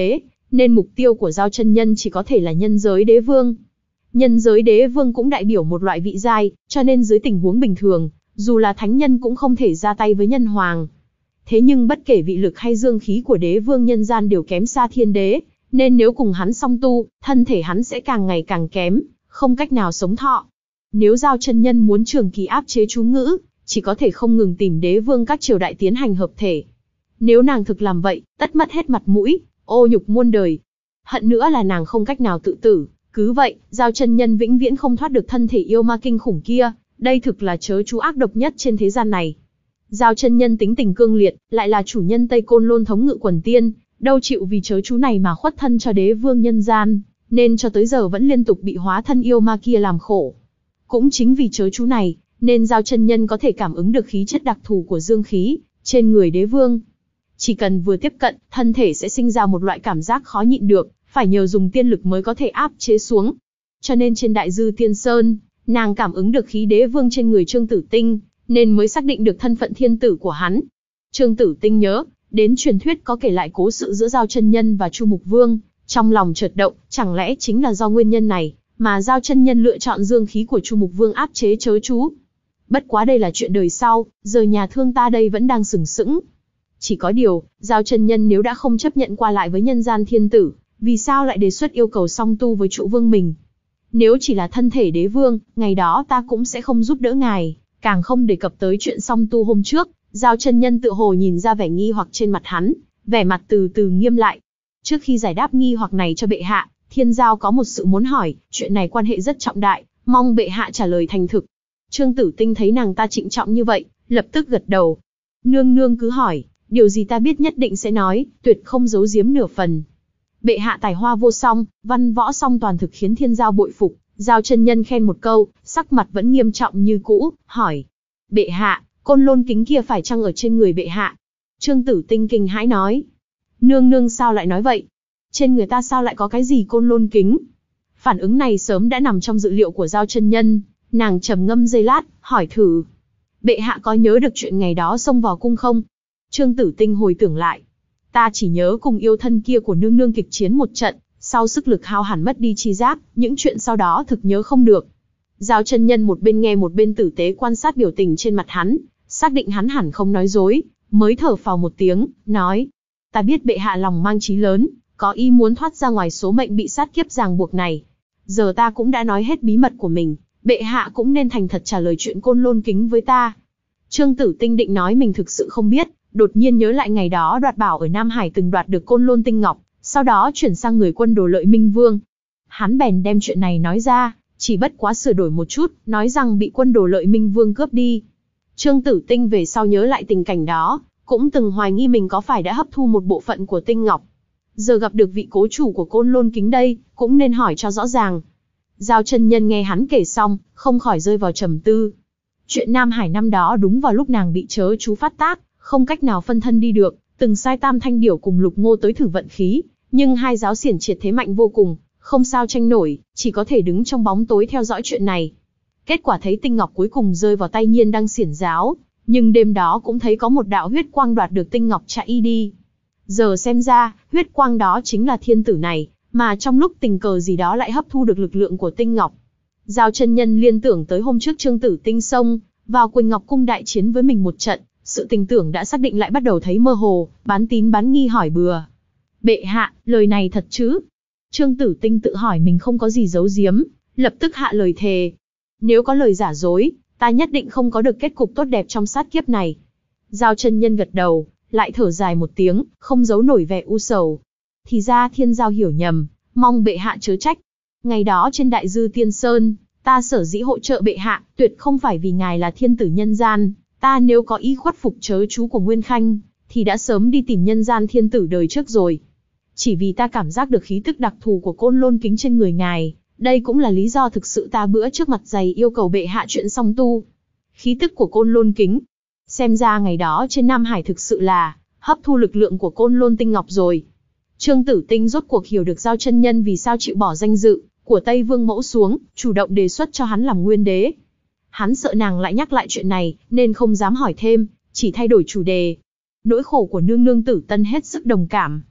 nên mục tiêu của Giao chân nhân chỉ có thể là nhân giới đế vương. Nhân giới đế vương cũng đại biểu một loại vị giai, cho nên dưới tình huống bình thường, dù là thánh nhân cũng không thể ra tay với nhân hoàng. Thế nhưng bất kể vị lực hay dương khí của đế vương nhân gian đều kém xa thiên đế, nên nếu cùng hắn song tu, thân thể hắn sẽ càng ngày càng kém, không cách nào sống thọ. Nếu Giao chân nhân muốn trường kỳ áp chế chú ngữ, chỉ có thể không ngừng tìm đế vương các triều đại tiến hành hợp thể. Nếu nàng thực làm vậy, tất mất hết mặt mũi, ô nhục muôn đời. Hận nữa là nàng không cách nào tự tử, cứ vậy, Giao chân nhân vĩnh viễn không thoát được thân thể yêu ma kinh khủng kia, đây thực là trớ chú ác độc nhất trên thế gian này. Giao chân nhân tính tình cương liệt, lại là chủ nhân Tây Côn Lôn thống ngự quần tiên, đâu chịu vì trớ chú này mà khuất thân cho đế vương nhân gian, nên cho tới giờ vẫn liên tục bị hóa thân yêu ma kia làm khổ. Cũng chính vì trớ chú này, nên Giao chân nhân có thể cảm ứng được khí chất đặc thù của dương khí trên người đế vương. Chỉ cần vừa tiếp cận, thân thể sẽ sinh ra một loại cảm giác khó nhịn được, phải nhờ dùng tiên lực mới có thể áp chế xuống. Cho nên trên Đại Dư Tiên Sơn, nàng cảm ứng được khí đế vương trên người Trương Tử Tinh, nên mới xác định được thân phận thiên tử của hắn. Trương Tử Tinh nhớ đến truyền thuyết có kể lại cố sự giữa Giao chân nhân và Chu Mục Vương, trong lòng chợt động, chẳng lẽ chính là do nguyên nhân này mà Giao chân nhân lựa chọn dương khí của Chu Mục Vương áp chế trớ chú. Bất quá đây là chuyện đời sau, giờ nhà thương ta đây vẫn đang sừng sững. Chỉ có điều, Giao chân nhân nếu đã không chấp nhận qua lại với nhân gian thiên tử, vì sao lại đề xuất yêu cầu song tu với trụ vương mình? Nếu chỉ là thân thể đế vương, ngày đó ta cũng sẽ không giúp đỡ ngài, càng không đề cập tới chuyện song tu hôm trước. Giao chân nhân tự hồ nhìn ra vẻ nghi hoặc trên mặt hắn, vẻ mặt từ từ nghiêm lại. Trước khi giải đáp nghi hoặc này cho bệ hạ, Thiên Giao có một sự muốn hỏi, chuyện này quan hệ rất trọng đại, mong bệ hạ trả lời thành thực. Trương Tử Tinh thấy nàng ta trịnh trọng như vậy, lập tức gật đầu. Nương nương cứ hỏi, điều gì ta biết nhất định sẽ nói, tuyệt không giấu giếm nửa phần. Bệ hạ tài hoa vô song, văn võ song toàn thực khiến Thiên Giao bội phục. Giao chân nhân khen một câu, sắc mặt vẫn nghiêm trọng như cũ, hỏi. Bệ hạ, Côn Lôn kính kia phải chăng ở trên người bệ hạ? Trương Tử Tinh kinh hãi nói. Nương nương sao lại nói vậy? Trên người ta sao lại có cái gì Côn Lôn kính? Phản ứng này sớm đã nằm trong dự liệu của Giao chân nhân, nàng trầm ngâm giây lát, hỏi thử. Bệ hạ có nhớ được chuyện ngày đó xông vào cung không? Trương Tử Tinh hồi tưởng lại. Ta chỉ nhớ cùng yêu thân kia của nương nương kịch chiến một trận, sau sức lực hao hẳn mất đi chi giác, những chuyện sau đó thực nhớ không được. Giao chân nhân một bên nghe một bên tử tế quan sát biểu tình trên mặt hắn, xác định hắn hẳn không nói dối, mới thở phào một tiếng, nói. Ta biết bệ hạ lòng mang chí lớn, có ý muốn thoát ra ngoài số mệnh bị sát kiếp ràng buộc này. Giờ ta cũng đã nói hết bí mật của mình, bệ hạ cũng nên thành thật trả lời chuyện Côn Lôn kính với ta. Trương Tử Tinh định nói mình thực sự không biết, đột nhiên nhớ lại ngày đó đoạt bảo ở Nam Hải từng đoạt được Côn Lôn tinh ngọc, sau đó chuyển sang người quân Đồ Lợi Minh Vương. Hắn bèn đem chuyện này nói ra, chỉ bất quá sửa đổi một chút, nói rằng bị quân Đồ Lợi Minh Vương cướp đi. Trương Tử Tinh về sau nhớ lại tình cảnh đó, cũng từng hoài nghi mình có phải đã hấp thu một bộ phận của tinh ngọc. Giờ gặp được vị cố chủ của Côn Lôn kính đây, cũng nên hỏi cho rõ ràng. Giao chân nhân nghe hắn kể xong, không khỏi rơi vào trầm tư. Chuyện Nam Hải năm đó đúng vào lúc nàng bị trớ chú phát tác, không cách nào phân thân đi được, từng sai Tam Thanh Điểu cùng Lục Ngô tới thử vận khí, nhưng hai giáo xiển triệt thế mạnh vô cùng, không sao tranh nổi, chỉ có thể đứng trong bóng tối theo dõi chuyện này. Kết quả thấy tinh ngọc cuối cùng rơi vào tay Nhiên Đăng xiển giáo, nhưng đêm đó cũng thấy có một đạo huyết quang đoạt được tinh ngọc chạy đi. Giờ xem ra, huyết quang đó chính là thiên tử này, mà trong lúc tình cờ gì đó lại hấp thu được lực lượng của tinh ngọc. Giao chân nhân liên tưởng tới hôm trước Trương Tử Tinh xông vào Quỳnh Ngọc cung đại chiến với mình một trận, sự tình tưởng đã xác định lại bắt đầu thấy mơ hồ, bán tín bán nghi hỏi bừa. Bệ hạ, lời này thật chứ? Trương Tử Tinh tự hỏi mình không có gì giấu giếm, lập tức hạ lời thề. Nếu có lời giả dối, ta nhất định không có được kết cục tốt đẹp trong sát kiếp này. Giao chân nhân gật đầu, lại thở dài một tiếng, không giấu nổi vẻ u sầu. Thì ra Thiên Giao hiểu nhầm, mong bệ hạ chớ trách. Ngày đó trên Đại Dư Tiên Sơn, ta sở dĩ hỗ trợ bệ hạ, tuyệt không phải vì ngài là thiên tử nhân gian. Ta nếu có ý khuất phục trớ chú của Nguyên Khanh, thì đã sớm đi tìm nhân gian thiên tử đời trước rồi. Chỉ vì ta cảm giác được khí tức đặc thù của Côn Lôn kính trên người ngài, đây cũng là lý do thực sự ta bữa trước mặt dày yêu cầu bệ hạ chuyện song tu. Khí tức của Côn Lôn kính. Xem ra ngày đó trên Nam Hải thực sự là hấp thu lực lượng của Côn Lôn tinh ngọc rồi. Trương Tử Tinh rốt cuộc hiểu được Giao chân nhân vì sao chịu bỏ danh dự của Tây Vương mẫu xuống, chủ động đề xuất cho hắn làm nguyên đế. Hắn sợ nàng lại nhắc lại chuyện này, nên không dám hỏi thêm, chỉ thay đổi chủ đề. Nỗi khổ của nương nương Tử Tân hết sức đồng cảm.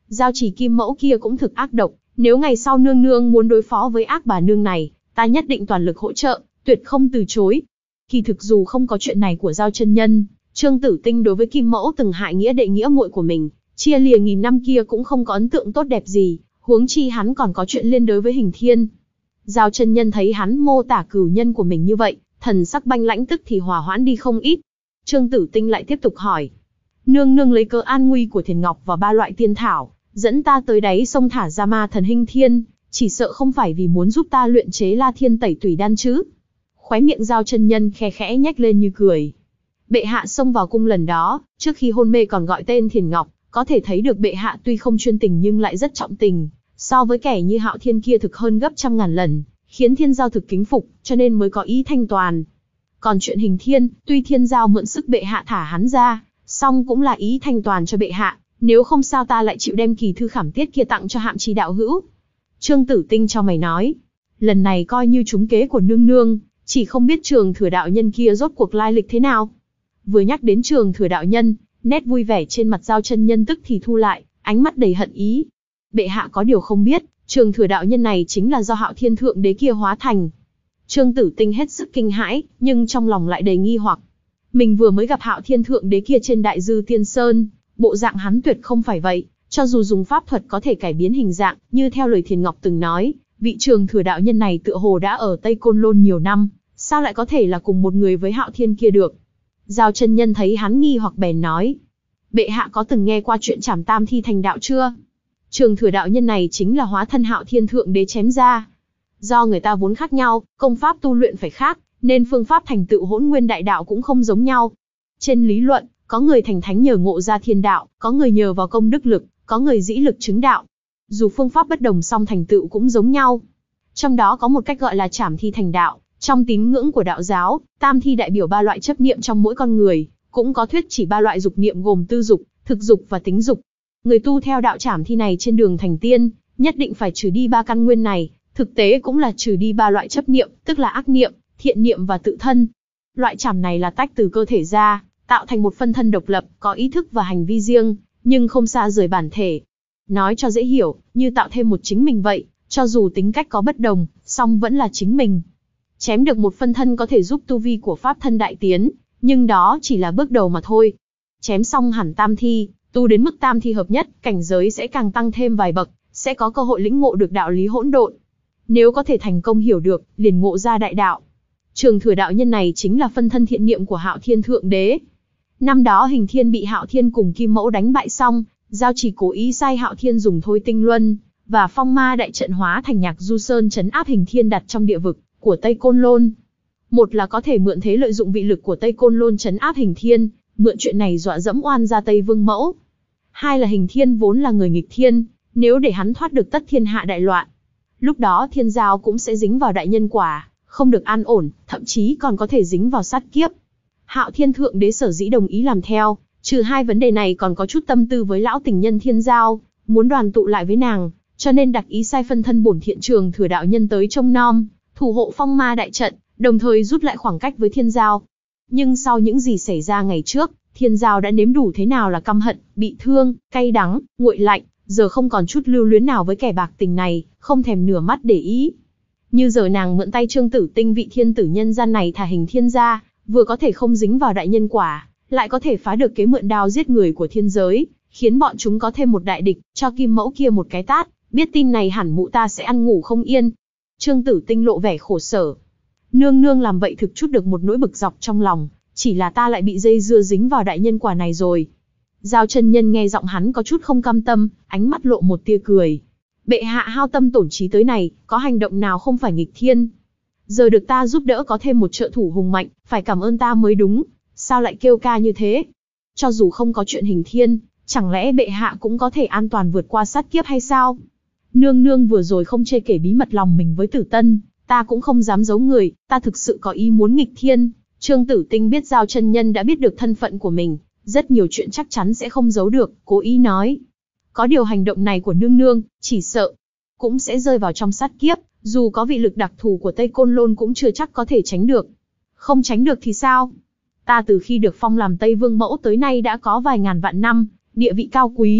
Giao chỉ kim mẫu kia cũng thực ác độc, nếu ngày sau nương nương muốn đối phó với ác bà nương này, ta nhất định toàn lực hỗ trợ, tuyệt không từ chối. Kỳ thực dù không có chuyện này của Giao chân nhân, Trương Tử Tinh đối với kim mẫu từng hại nghĩa đệ nghĩa muội của mình, chia lìa nghìn năm kia cũng không có ấn tượng tốt đẹp gì, huống chi hắn còn có chuyện liên đới với Hình Thiên. Giao chân nhân thấy hắn mô tả cửu nhân của mình như vậy, thần sắc banh lãnh tức thì hòa hoãn đi không ít. Trương Tử Tinh lại tiếp tục hỏi, nương nương lấy cớ an nguy của Thiền Ngọc và ba loại tiên thảo, dẫn ta tới đáy sông thả ra ma thần Hình Thiên, chỉ sợ không phải vì muốn giúp ta luyện chế La Thiên Tẩy Tùy đan chứ? Khóe miệng Giao chân nhân khe khẽ nhếch lên như cười. Bệ hạ xông vào cung lần đó, trước khi hôn mê còn gọi tên Thiền Ngọc, có thể thấy được bệ hạ tuy không chuyên tình nhưng lại rất trọng tình, so với kẻ như Hạo Thiên kia thực hơn gấp trăm ngàn lần, khiến Thiên Giao thực kính phục, cho nên mới có ý thanh toàn. Còn chuyện Hình Thiên, tuy Thiên Giao mượn sức bệ hạ thả hắn ra, song cũng là ý thanh toàn cho bệ hạ, nếu không sao ta lại chịu đem kỳ thư khảm tiết kia tặng cho Hạm Trì đạo hữu. Trương Tử Tinh cho mày nói, lần này coi như trúng kế của nương nương, chỉ không biết Trường Thừa đạo nhân kia rốt cuộc lai lịch thế nào. Vừa nhắc đến Trường Thừa đạo nhân, nét vui vẻ trên mặt Giao chân nhân tức thì thu lại, ánh mắt đầy hận ý. Bệ hạ có điều không biết, Trường Thừa đạo nhân này chính là do Hạo Thiên thượng đế kia hóa thành. Trương Tử Tinh hết sức kinh hãi, nhưng trong lòng lại đầy nghi hoặc. Mình vừa mới gặp Hạo Thiên thượng đế kia trên Đại Dư Tiên Sơn, bộ dạng hắn tuyệt không phải vậy, cho dù dùng pháp thuật có thể cải biến hình dạng, như theo lời Thiền Ngọc từng nói, vị Trường Thừa đạo nhân này tựa hồ đã ở Tây Côn Lôn nhiều năm, sao lại có thể là cùng một người với Hạo Thiên kia được? Giao chân nhân thấy hắn nghi hoặc bèn nói, bệ hạ có từng nghe qua chuyện Trảm Tam Thi thành đạo chưa? Trường Thừa đạo nhân này chính là hóa thân Hạo Thiên thượng đế chém ra. Do người ta vốn khác nhau, công pháp tu luyện phải khác, nên phương pháp thành tựu Hỗn Nguyên đại đạo cũng không giống nhau. Trên lý luận, có người thành thánh nhờ ngộ ra thiên đạo, có người nhờ vào công đức lực, có người dĩ lực chứng đạo. Dù phương pháp bất đồng song thành tựu cũng giống nhau. Trong đó có một cách gọi là Trảm Thi thành đạo. Trong tín ngưỡng của đạo giáo, Tam Thi đại biểu ba loại chấp niệm trong mỗi con người, cũng có thuyết chỉ ba loại dục niệm gồm tư dục, thực dục và tính dục. Người tu theo đạo Trảm Thi này trên đường thành tiên, nhất định phải trừ đi ba căn nguyên này, thực tế cũng là trừ đi ba loại chấp niệm, tức là ác niệm, thiện niệm và tự thân. Loại trảm này là tách từ cơ thể ra, tạo thành một phân thân độc lập, có ý thức và hành vi riêng, nhưng không xa rời bản thể. Nói cho dễ hiểu, như tạo thêm một chính mình vậy, cho dù tính cách có bất đồng, song vẫn là chính mình. Chém được một phân thân có thể giúp tu vi của pháp thân đại tiến, nhưng đó chỉ là bước đầu mà thôi. Chém xong hẳn tam thi, tu đến mức tam thi hợp nhất, cảnh giới sẽ càng tăng thêm vài bậc, sẽ có cơ hội lĩnh ngộ được đạo lý hỗn độn. Nếu có thể thành công hiểu được, liền ngộ ra đại đạo. Trường Thừa đạo nhân này chính là phân thân thiện niệm của Hạo Thiên thượng đế. Năm đó Hình Thiên bị Hạo Thiên cùng Kim Mẫu đánh bại xong, Giao Chỉ cố ý sai Hạo Thiên dùng Thôi Tinh Luân và Phong Ma đại trận hóa thành Nhạc Du Sơn trấn áp Hình Thiên đặt trong địa vực của Tây Côn Lôn. Một là có thể mượn thế lợi dụng vị lực của Tây Côn Lôn trấn áp Hình Thiên, mượn chuyện này dọa dẫm oan ra Tây Vương Mẫu. Hai là Hình Thiên vốn là người nghịch thiên, nếu để hắn thoát được tất thiên hạ đại loạn. Lúc đó Thiên Giao cũng sẽ dính vào đại nhân quả, không được an ổn, thậm chí còn có thể dính vào sát kiếp. Hạo Thiên thượng đế sở dĩ đồng ý làm theo, trừ hai vấn đề này còn có chút tâm tư với lão tình nhân Thiên Giao, muốn đoàn tụ lại với nàng, cho nên đặc ý sai phân thân bổn thiện Trường Thừa đạo nhân tới trông nom, thủ hộ Phong Ma đại trận, đồng thời rút lại khoảng cách với Thiên Giao. Nhưng sau những gì xảy ra ngày trước, Thiên Giao đã nếm đủ thế nào là căm hận, bị thương, cay đắng, nguội lạnh, giờ không còn chút lưu luyến nào với kẻ bạc tình này, không thèm nửa mắt để ý. Như giờ nàng mượn tay Trương Tử Tinh vị thiên tử nhân gian này thả Hình Thiên ra, vừa có thể không dính vào đại nhân quả, lại có thể phá được kế mượn đao giết người của thiên giới, khiến bọn chúng có thêm một đại địch, cho Kim Mẫu kia một cái tát, biết tin này hẳn mụ ta sẽ ăn ngủ không yên. Trương Tử Tinh lộ vẻ khổ sở. Nương nương làm vậy thực chút được một nỗi bực dọc trong lòng, chỉ là ta lại bị dây dưa dính vào đại nhân quả này rồi. Giao chân nhân nghe giọng hắn có chút không cam tâm, ánh mắt lộ một tia cười. Bệ hạ hao tâm tổn trí tới này, có hành động nào không phải nghịch thiên? Giờ được ta giúp đỡ có thêm một trợ thủ hùng mạnh, phải cảm ơn ta mới đúng, sao lại kêu ca như thế? Cho dù không có chuyện Hình Thiên, chẳng lẽ bệ hạ cũng có thể an toàn vượt qua sát kiếp hay sao? Nương nương vừa rồi không chê kể bí mật lòng mình với Tử Tân, ta cũng không dám giấu người, ta thực sự có ý muốn nghịch thiên. Trương Tử Tinh biết Giao chân nhân đã biết được thân phận của mình, rất nhiều chuyện chắc chắn sẽ không giấu được, cố ý nói. Có điều hành động này của nương nương, chỉ sợ cũng sẽ rơi vào trong sát kiếp, dù có vị lực đặc thù của Tây Côn Lôn cũng chưa chắc có thể tránh được. Không tránh được thì sao? Ta từ khi được phong làm Tây Vương Mẫu tới nay đã có vài ngàn vạn năm, địa vị cao quý,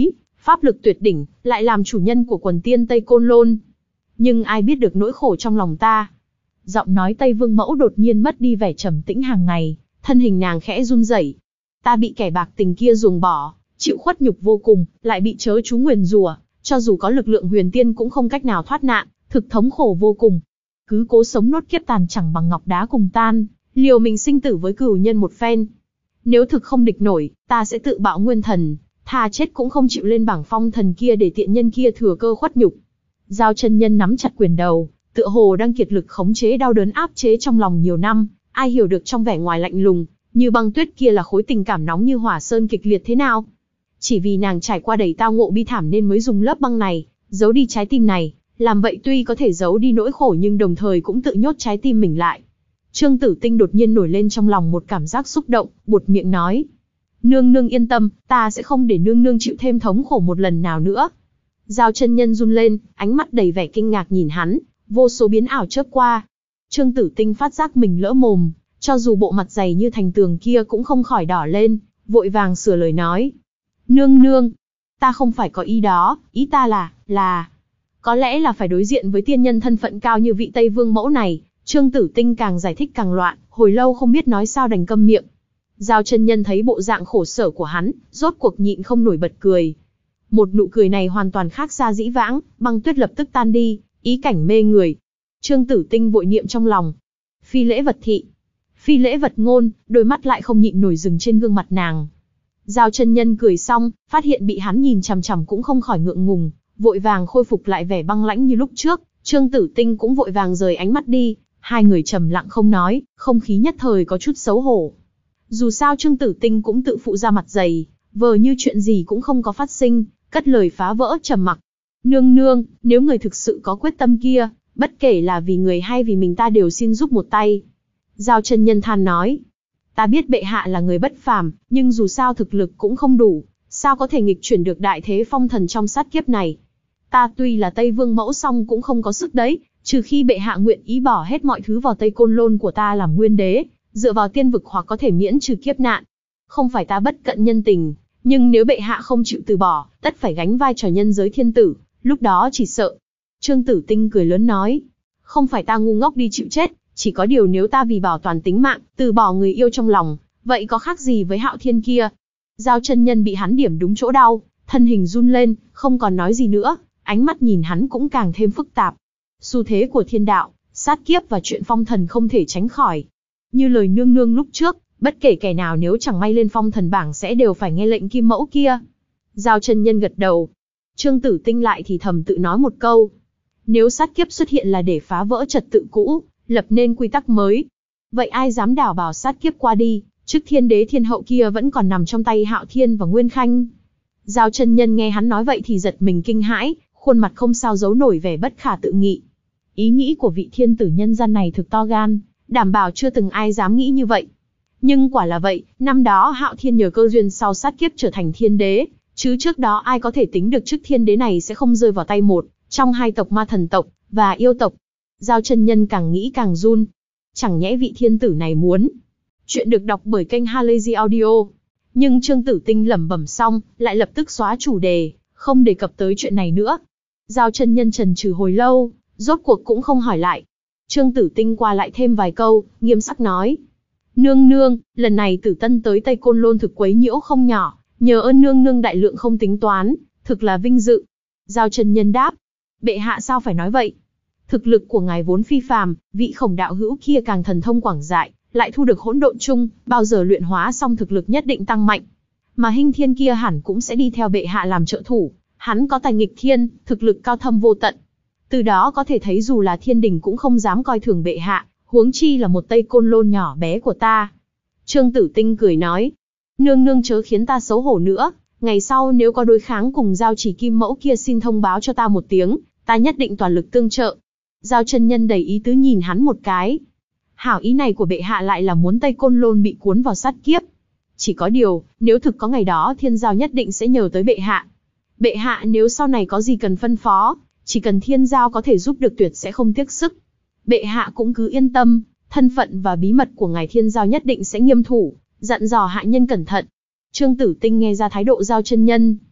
pháp lực tuyệt đỉnh, lại làm chủ nhân của quần tiên Tây Côn Lôn. Nhưng ai biết được nỗi khổ trong lòng ta. Giọng nói Tây Vương Mẫu đột nhiên mất đi vẻ trầm tĩnh hàng ngày, thân hình nàng khẽ run rẩy. Ta bị kẻ bạc tình kia ruồng bỏ, chịu khuất nhục vô cùng, lại bị chớ chú nguyền rủa, cho dù có lực lượng huyền tiên cũng không cách nào thoát nạn, thực thống khổ vô cùng. Cứ cố sống nốt kiếp tàn chẳng bằng ngọc đá cùng tan, liều mình sinh tử với cửu nhân một phen. Nếu thực không địch nổi, ta sẽ tự bạo nguyên thần, thà chết cũng không chịu lên bảng phong thần kia để tiện nhân kia thừa cơ khuất nhục. Giao chân nhân nắm chặt quyền đầu, tựa hồ đang kiệt lực khống chế đau đớn áp chế trong lòng nhiều năm, ai hiểu được trong vẻ ngoài lạnh lùng, như băng tuyết kia là khối tình cảm nóng như hỏa sơn kịch liệt thế nào. Chỉ vì nàng trải qua đầy tao ngộ bi thảm nên mới dùng lớp băng này, giấu đi trái tim này, làm vậy tuy có thể giấu đi nỗi khổ nhưng đồng thời cũng tự nhốt trái tim mình lại. Trương Tử Tinh đột nhiên nổi lên trong lòng một cảm giác xúc động, buột miệng nói. Nương nương yên tâm, ta sẽ không để nương nương chịu thêm thống khổ một lần nào nữa. Giao chân nhân run lên, ánh mắt đầy vẻ kinh ngạc nhìn hắn, vô số biến ảo chớp qua. Trương Tử Tinh phát giác mình lỡ mồm, cho dù bộ mặt dày như thành tường kia cũng không khỏi đỏ lên, vội vàng sửa lời nói. Nương nương, ta không phải có ý đó, ý ta là, là... Có lẽ là phải đối diện với tiên nhân thân phận cao như vị Tây Vương Mẫu này. Trương Tử Tinh càng giải thích càng loạn, hồi lâu không biết nói sao đành câm miệng. Giao chân nhân thấy bộ dạng khổ sở của hắn, rốt cuộc nhịn không nổi bật cười. Một nụ cười này hoàn toàn khác xa dĩ vãng, băng tuyết lập tức tan đi, ý cảnh mê người. Trương Tử Tinh vội niệm trong lòng. Phi lễ vật thị, phi lễ vật ngôn, đôi mắt lại không nhịn nổi dừng trên gương mặt nàng. Giao chân nhân cười xong, phát hiện bị hắn nhìn chằm chằm cũng không khỏi ngượng ngùng, vội vàng khôi phục lại vẻ băng lãnh như lúc trước. Trương Tử Tinh cũng vội vàng rời ánh mắt đi, hai người trầm lặng không nói, không khí nhất thời có chút xấu hổ. Dù sao Trương Tử Tinh cũng tự phụ ra mặt dày, vờ như chuyện gì cũng không có phát sinh, cất lời phá vỡ trầm mặc. Nương nương, nếu người thực sự có quyết tâm kia, bất kể là vì người hay vì mình ta đều xin giúp một tay. Giao chân nhân than nói. Ta biết bệ hạ là người bất phàm, nhưng dù sao thực lực cũng không đủ, sao có thể nghịch chuyển được đại thế phong thần trong sát kiếp này. Ta tuy là Tây Vương Mẫu song cũng không có sức đấy, trừ khi bệ hạ nguyện ý bỏ hết mọi thứ vào Tây Côn Lôn của ta làm nguyên đế, dựa vào tiên vực hoặc có thể miễn trừ kiếp nạn. Không phải ta bất cận nhân tình, nhưng nếu bệ hạ không chịu từ bỏ, tất phải gánh vai trò nhân giới thiên tử, lúc đó chỉ sợ. Trương Tử Tinh cười lớn nói, không phải ta ngu ngốc đi chịu chết, chỉ có điều nếu ta vì bảo toàn tính mạng, từ bỏ người yêu trong lòng, vậy có khác gì với Hạo Thiên kia. Giao chân nhân bị hắn điểm đúng chỗ đau, thân hình run lên, không còn nói gì nữa, ánh mắt nhìn hắn cũng càng thêm phức tạp. Xu thế của thiên đạo, sát kiếp và chuyện phong thần không thể tránh khỏi. Như lời nương nương lúc trước, bất kể kẻ nào nếu chẳng may lên phong thần bảng sẽ đều phải nghe lệnh Kim Mẫu kia. Giao chân nhân gật đầu. Trương Tử Tinh lại thì thầm tự nói một câu. Nếu sát kiếp xuất hiện là để phá vỡ trật tự cũ, lập nên quy tắc mới, vậy ai dám đảo bảo sát kiếp qua đi, chức thiên đế thiên hậu kia vẫn còn nằm trong tay Hạo Thiên và Nguyên Khanh. Giao chân nhân nghe hắn nói vậy thì giật mình kinh hãi, khuôn mặt không sao giấu nổi vẻ bất khả tự nghị. Ý nghĩ của vị thiên tử nhân gian này thực to gan, đảm bảo chưa từng ai dám nghĩ như vậy. Nhưng quả là vậy, năm đó Hạo Thiên nhờ cơ duyên sau sát kiếp trở thành thiên đế, chứ trước đó ai có thể tính được chức thiên đế này sẽ không rơi vào tay một trong hai tộc ma thần tộc và yêu tộc. Giao chân nhân càng nghĩ càng run. Chẳng nhẽ vị thiên tử này muốn. Chuyện được đọc bởi kênh Halazy Audio. Nhưng Trương Tử Tinh lẩm bẩm xong, lại lập tức xóa chủ đề, không đề cập tới chuyện này nữa. Giao chân nhân trần trừ hồi lâu, rốt cuộc cũng không hỏi lại. Trương Tử Tinh qua lại thêm vài câu, nghiêm sắc nói. Nương nương, lần này Tử Tân tới Tây Côn Lôn thực quấy nhiễu không nhỏ, nhờ ơn nương nương đại lượng không tính toán, thực là vinh dự. Giao chân nhân đáp. Bệ hạ sao phải nói vậy? Thực lực của ngài vốn phi phàm, vị Khổng đạo hữu kia càng thần thông quảng dại, lại thu được hỗn độn chung, bao giờ luyện hóa xong thực lực nhất định tăng mạnh. Mà Hinh Thiên kia hẳn cũng sẽ đi theo bệ hạ làm trợ thủ, hắn có tài nghịch thiên, thực lực cao thâm vô tận. Từ đó có thể thấy dù là thiên đình cũng không dám coi thường bệ hạ, huống chi là một Tây Côn Lôn nhỏ bé của ta. Trương Tử Tinh cười nói, nương nương chớ khiến ta xấu hổ nữa, ngày sau nếu có đối kháng cùng Giao Chỉ Kim Mẫu kia xin thông báo cho ta một tiếng, ta nhất định toàn lực tương trợ. Giao chân nhân đầy ý tứ nhìn hắn một cái. Hảo ý này của bệ hạ lại là muốn Tây Côn Lôn bị cuốn vào sát kiếp. Chỉ có điều, nếu thực có ngày đó thiên giao nhất định sẽ nhờ tới bệ hạ. Bệ hạ nếu sau này có gì cần phân phó, chỉ cần thiên giao có thể giúp được tuyệt sẽ không tiếc sức. Bệ hạ cũng cứ yên tâm, thân phận và bí mật của ngài thiên giao nhất định sẽ nghiêm thủ, dặn dò hạ nhân cẩn thận. Trương Tử Tinh nghe ra thái độ Giao chân nhân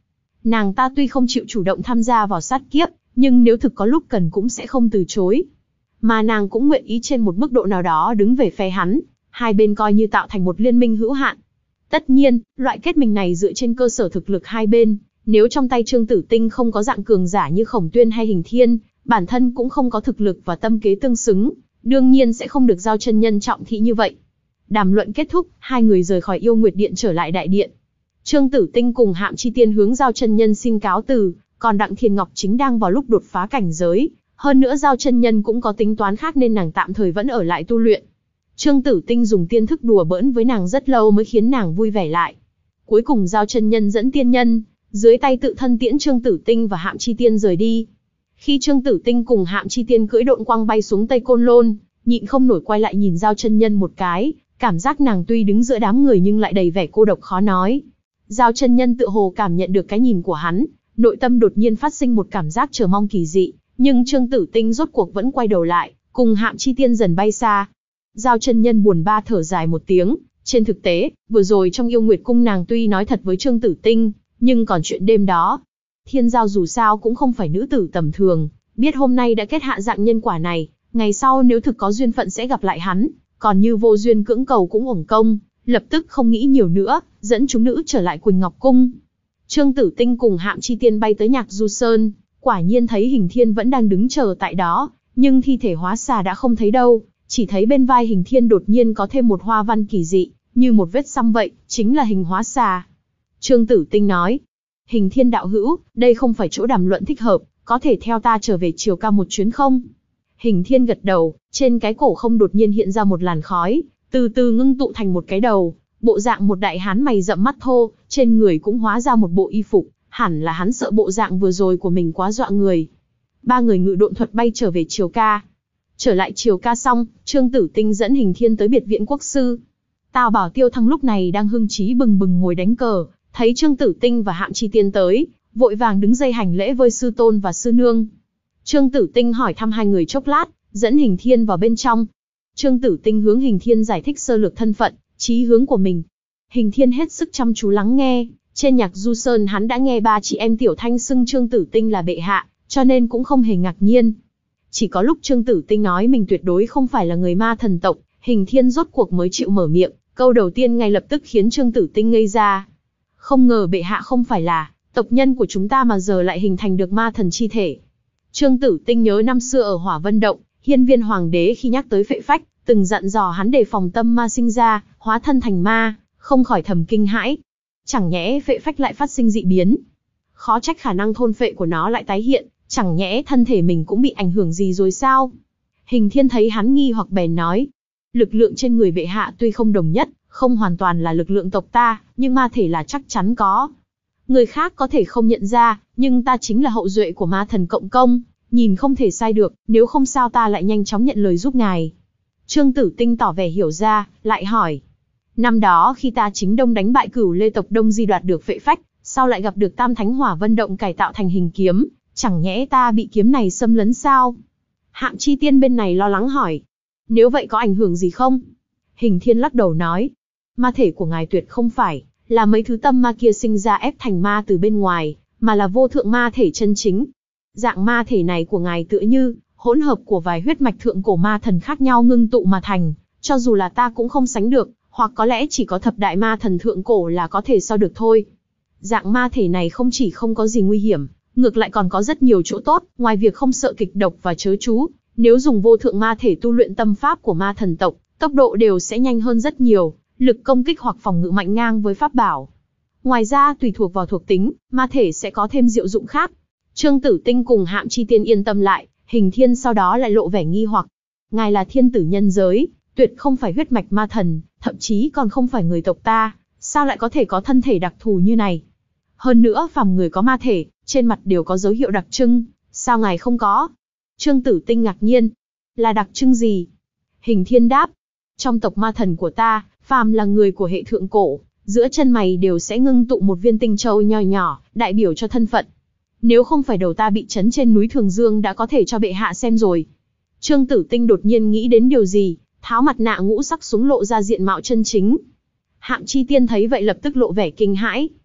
Nàng ta tuy không chịu chủ động tham gia vào sát kiếp, nhưng nếu thực có lúc cần cũng sẽ không từ chối. Mà nàng cũng nguyện ý trên một mức độ nào đó đứng về phe hắn, hai bên coi như tạo thành một liên minh hữu hạn. Tất nhiên, loại kết minh này dựa trên cơ sở thực lực hai bên, nếu trong tay Trương Tử Tinh không có dạng cường giả như Khổng Tuyên hay Hình Thiên, bản thân cũng không có thực lực và tâm kế tương xứng, đương nhiên sẽ không được giao chân nhân trọng thị như vậy. Đàm luận kết thúc, hai người rời khỏi Yêu Nguyệt Điện trở lại đại điện. Trương Tử Tinh cùng Hạm Chi Tiên hướng Giao chân nhân xin cáo từ, còn Đặng Thiền Ngọc chính đang vào lúc đột phá cảnh giới, hơn nữa Giao chân nhân cũng có tính toán khác nên nàng tạm thời vẫn ở lại tu luyện. Trương Tử Tinh dùng tiên thức đùa bỡn với nàng rất lâu mới khiến nàng vui vẻ lại. Cuối cùng Giao chân nhân dẫn tiên nhân, dưới tay tự thân tiễn Trương Tử Tinh và Hạm Chi Tiên rời đi. Khi Trương Tử Tinh cùng Hạm Chi Tiên cưỡi độn quang bay xuống Tây Côn Lôn, nhịn không nổi quay lại nhìn Giao chân nhân một cái, cảm giác nàng tuy đứng giữa đám người nhưng lại đầy vẻ cô độc khó nói. Giao chân nhân tự hồ cảm nhận được cái nhìn của hắn, nội tâm đột nhiên phát sinh một cảm giác chờ mong kỳ dị, nhưng Trương Tử Tinh rốt cuộc vẫn quay đầu lại, cùng Hạm Chi Tiên dần bay xa. Giao chân nhân buồn ba thở dài một tiếng, trên thực tế, vừa rồi trong Yêu Nguyệt Cung nàng tuy nói thật với Trương Tử Tinh, nhưng còn chuyện đêm đó. Thiên Giao dù sao cũng không phải nữ tử tầm thường, biết hôm nay đã kết hạ dạng nhân quả này, ngày sau nếu thực có duyên phận sẽ gặp lại hắn, còn như vô duyên cưỡng cầu cũng uổng công, lập tức không nghĩ nhiều nữa, dẫn chúng nữ trở lại Quỳnh Ngọc Cung. Trương Tử Tinh cùng Hạm Chi Tiên bay tới Nhạc Du Sơn, quả nhiên thấy Hình Thiên vẫn đang đứng chờ tại đó, nhưng thi thể hóa xà đã không thấy đâu, chỉ thấy bên vai Hình Thiên đột nhiên có thêm một hoa văn kỳ dị, như một vết xăm vậy, chính là hình hóa xà. Trương Tử Tinh nói, Hình Thiên đạo hữu, đây không phải chỗ đàm luận thích hợp, có thể theo ta trở về Triều Ca một chuyến không? Hình Thiên gật đầu, trên cái cổ không đột nhiên hiện ra một làn khói, từ từ ngưng tụ thành một cái đầu, bộ dạng một đại hán mày rậm mắt thô, trên người cũng hóa ra một bộ y phục, hẳn là hắn sợ bộ dạng vừa rồi của mình quá dọa người. Ba người ngự độn thuật bay trở về Triều Ca. Trở lại Triều Ca xong, Trương Tử Tinh dẫn Hình Thiên tới biệt viện quốc sư. Tào Bảo Tiêu Thăng lúc này đang hưng trí bừng bừng ngồi đánh cờ, thấy Trương Tử Tinh và Hạm Chi Tiên tới, vội vàng đứng dây hành lễ với sư tôn và sư nương. Trương Tử Tinh hỏi thăm hai người chốc lát, dẫn Hình Thiên vào bên trong. Trương Tử Tinh hướng Hình Thiên giải thích sơ lược thân phận, chí hướng của mình. Hình Thiên hết sức chăm chú lắng nghe, trên Nhạc Du Sơn hắn đã nghe ba chị em Tiểu Thanh xưng Trương Tử Tinh là bệ hạ, cho nên cũng không hề ngạc nhiên. Chỉ có lúc Trương Tử Tinh nói mình tuyệt đối không phải là người ma thần tộc, Hình Thiên rốt cuộc mới chịu mở miệng, câu đầu tiên ngay lập tức khiến Trương Tử Tinh ngây ra. Không ngờ bệ hạ không phải là tộc nhân của chúng ta mà giờ lại hình thành được ma thần chi thể. Trương Tử Tinh nhớ năm xưa ở Hỏa Vân Động, Hiên Viên Hoàng đế khi nhắc tới Phệ Phách, từng dặn dò hắn đề phòng tâm ma sinh ra, hóa thân thành ma, không khỏi thầm kinh hãi. Chẳng nhẽ Phệ Phách lại phát sinh dị biến? Khó trách khả năng thôn phệ của nó lại tái hiện, chẳng nhẽ thân thể mình cũng bị ảnh hưởng gì rồi sao? Hình Thiên thấy hắn nghi hoặc bèn nói, lực lượng trên người bệ hạ tuy không đồng nhất, không hoàn toàn là lực lượng tộc ta, nhưng ma thể là chắc chắn có. Người khác có thể không nhận ra, nhưng ta chính là hậu duệ của ma thần cộng công, nhìn không thể sai được, nếu không sao ta lại nhanh chóng nhận lời giúp ngài. Trương Tử Tinh tỏ vẻ hiểu ra, lại hỏi. Năm đó khi ta chính đông đánh bại Cửu Lê tộc Đông Di đoạt được Phệ Phách, sao lại gặp được Tam Thánh Hỏa Vân Động cải tạo thành hình kiếm, chẳng nhẽ ta bị kiếm này xâm lấn sao? Hạm Chi Tiên bên này lo lắng hỏi. Nếu vậy có ảnh hưởng gì không? Hình Thiên lắc đầu nói. Ma thể của ngài tuyệt không phải là mấy thứ tâm ma kia sinh ra ép thành ma từ bên ngoài, mà là vô thượng ma thể chân chính. Dạng ma thể này của ngài tựa như hỗn hợp của vài huyết mạch thượng cổ ma thần khác nhau ngưng tụ mà thành, cho dù là ta cũng không sánh được, hoặc có lẽ chỉ có thập đại ma thần thượng cổ là có thể so được thôi. Dạng ma thể này không chỉ không có gì nguy hiểm, ngược lại còn có rất nhiều chỗ tốt, ngoài việc không sợ kịch độc và chớ chú, nếu dùng vô thượng ma thể tu luyện tâm pháp của ma thần tộc, tốc độ đều sẽ nhanh hơn rất nhiều, lực công kích hoặc phòng ngự mạnh ngang với pháp bảo. Ngoài ra tùy thuộc vào thuộc tính, ma thể sẽ có thêm diệu dụng khác. Trương Tử Tinh cùng Hạm Chi Tiên yên tâm lại, Hình Thiên sau đó lại lộ vẻ nghi hoặc. Ngài là thiên tử nhân giới, tuyệt không phải huyết mạch ma thần, thậm chí còn không phải người tộc ta, sao lại có thể có thân thể đặc thù như này? Hơn nữa phàm người có ma thể, trên mặt đều có dấu hiệu đặc trưng, sao ngài không có? Trương Tử Tinh ngạc nhiên. Là đặc trưng gì? Hình Thiên đáp. Trong tộc ma thần của ta, phàm là người của hệ thượng cổ, giữa chân mày đều sẽ ngưng tụ một viên tinh châu nho nhỏ, đại biểu cho thân phận. Nếu không phải đầu ta bị chấn trên núi Thường Dương đã có thể cho bệ hạ xem rồi. Trương Tử Tinh đột nhiên nghĩ đến điều gì, tháo mặt nạ ngũ sắc xuống lộ ra diện mạo chân chính. Hạm Chi Tiên thấy vậy lập tức lộ vẻ kinh hãi.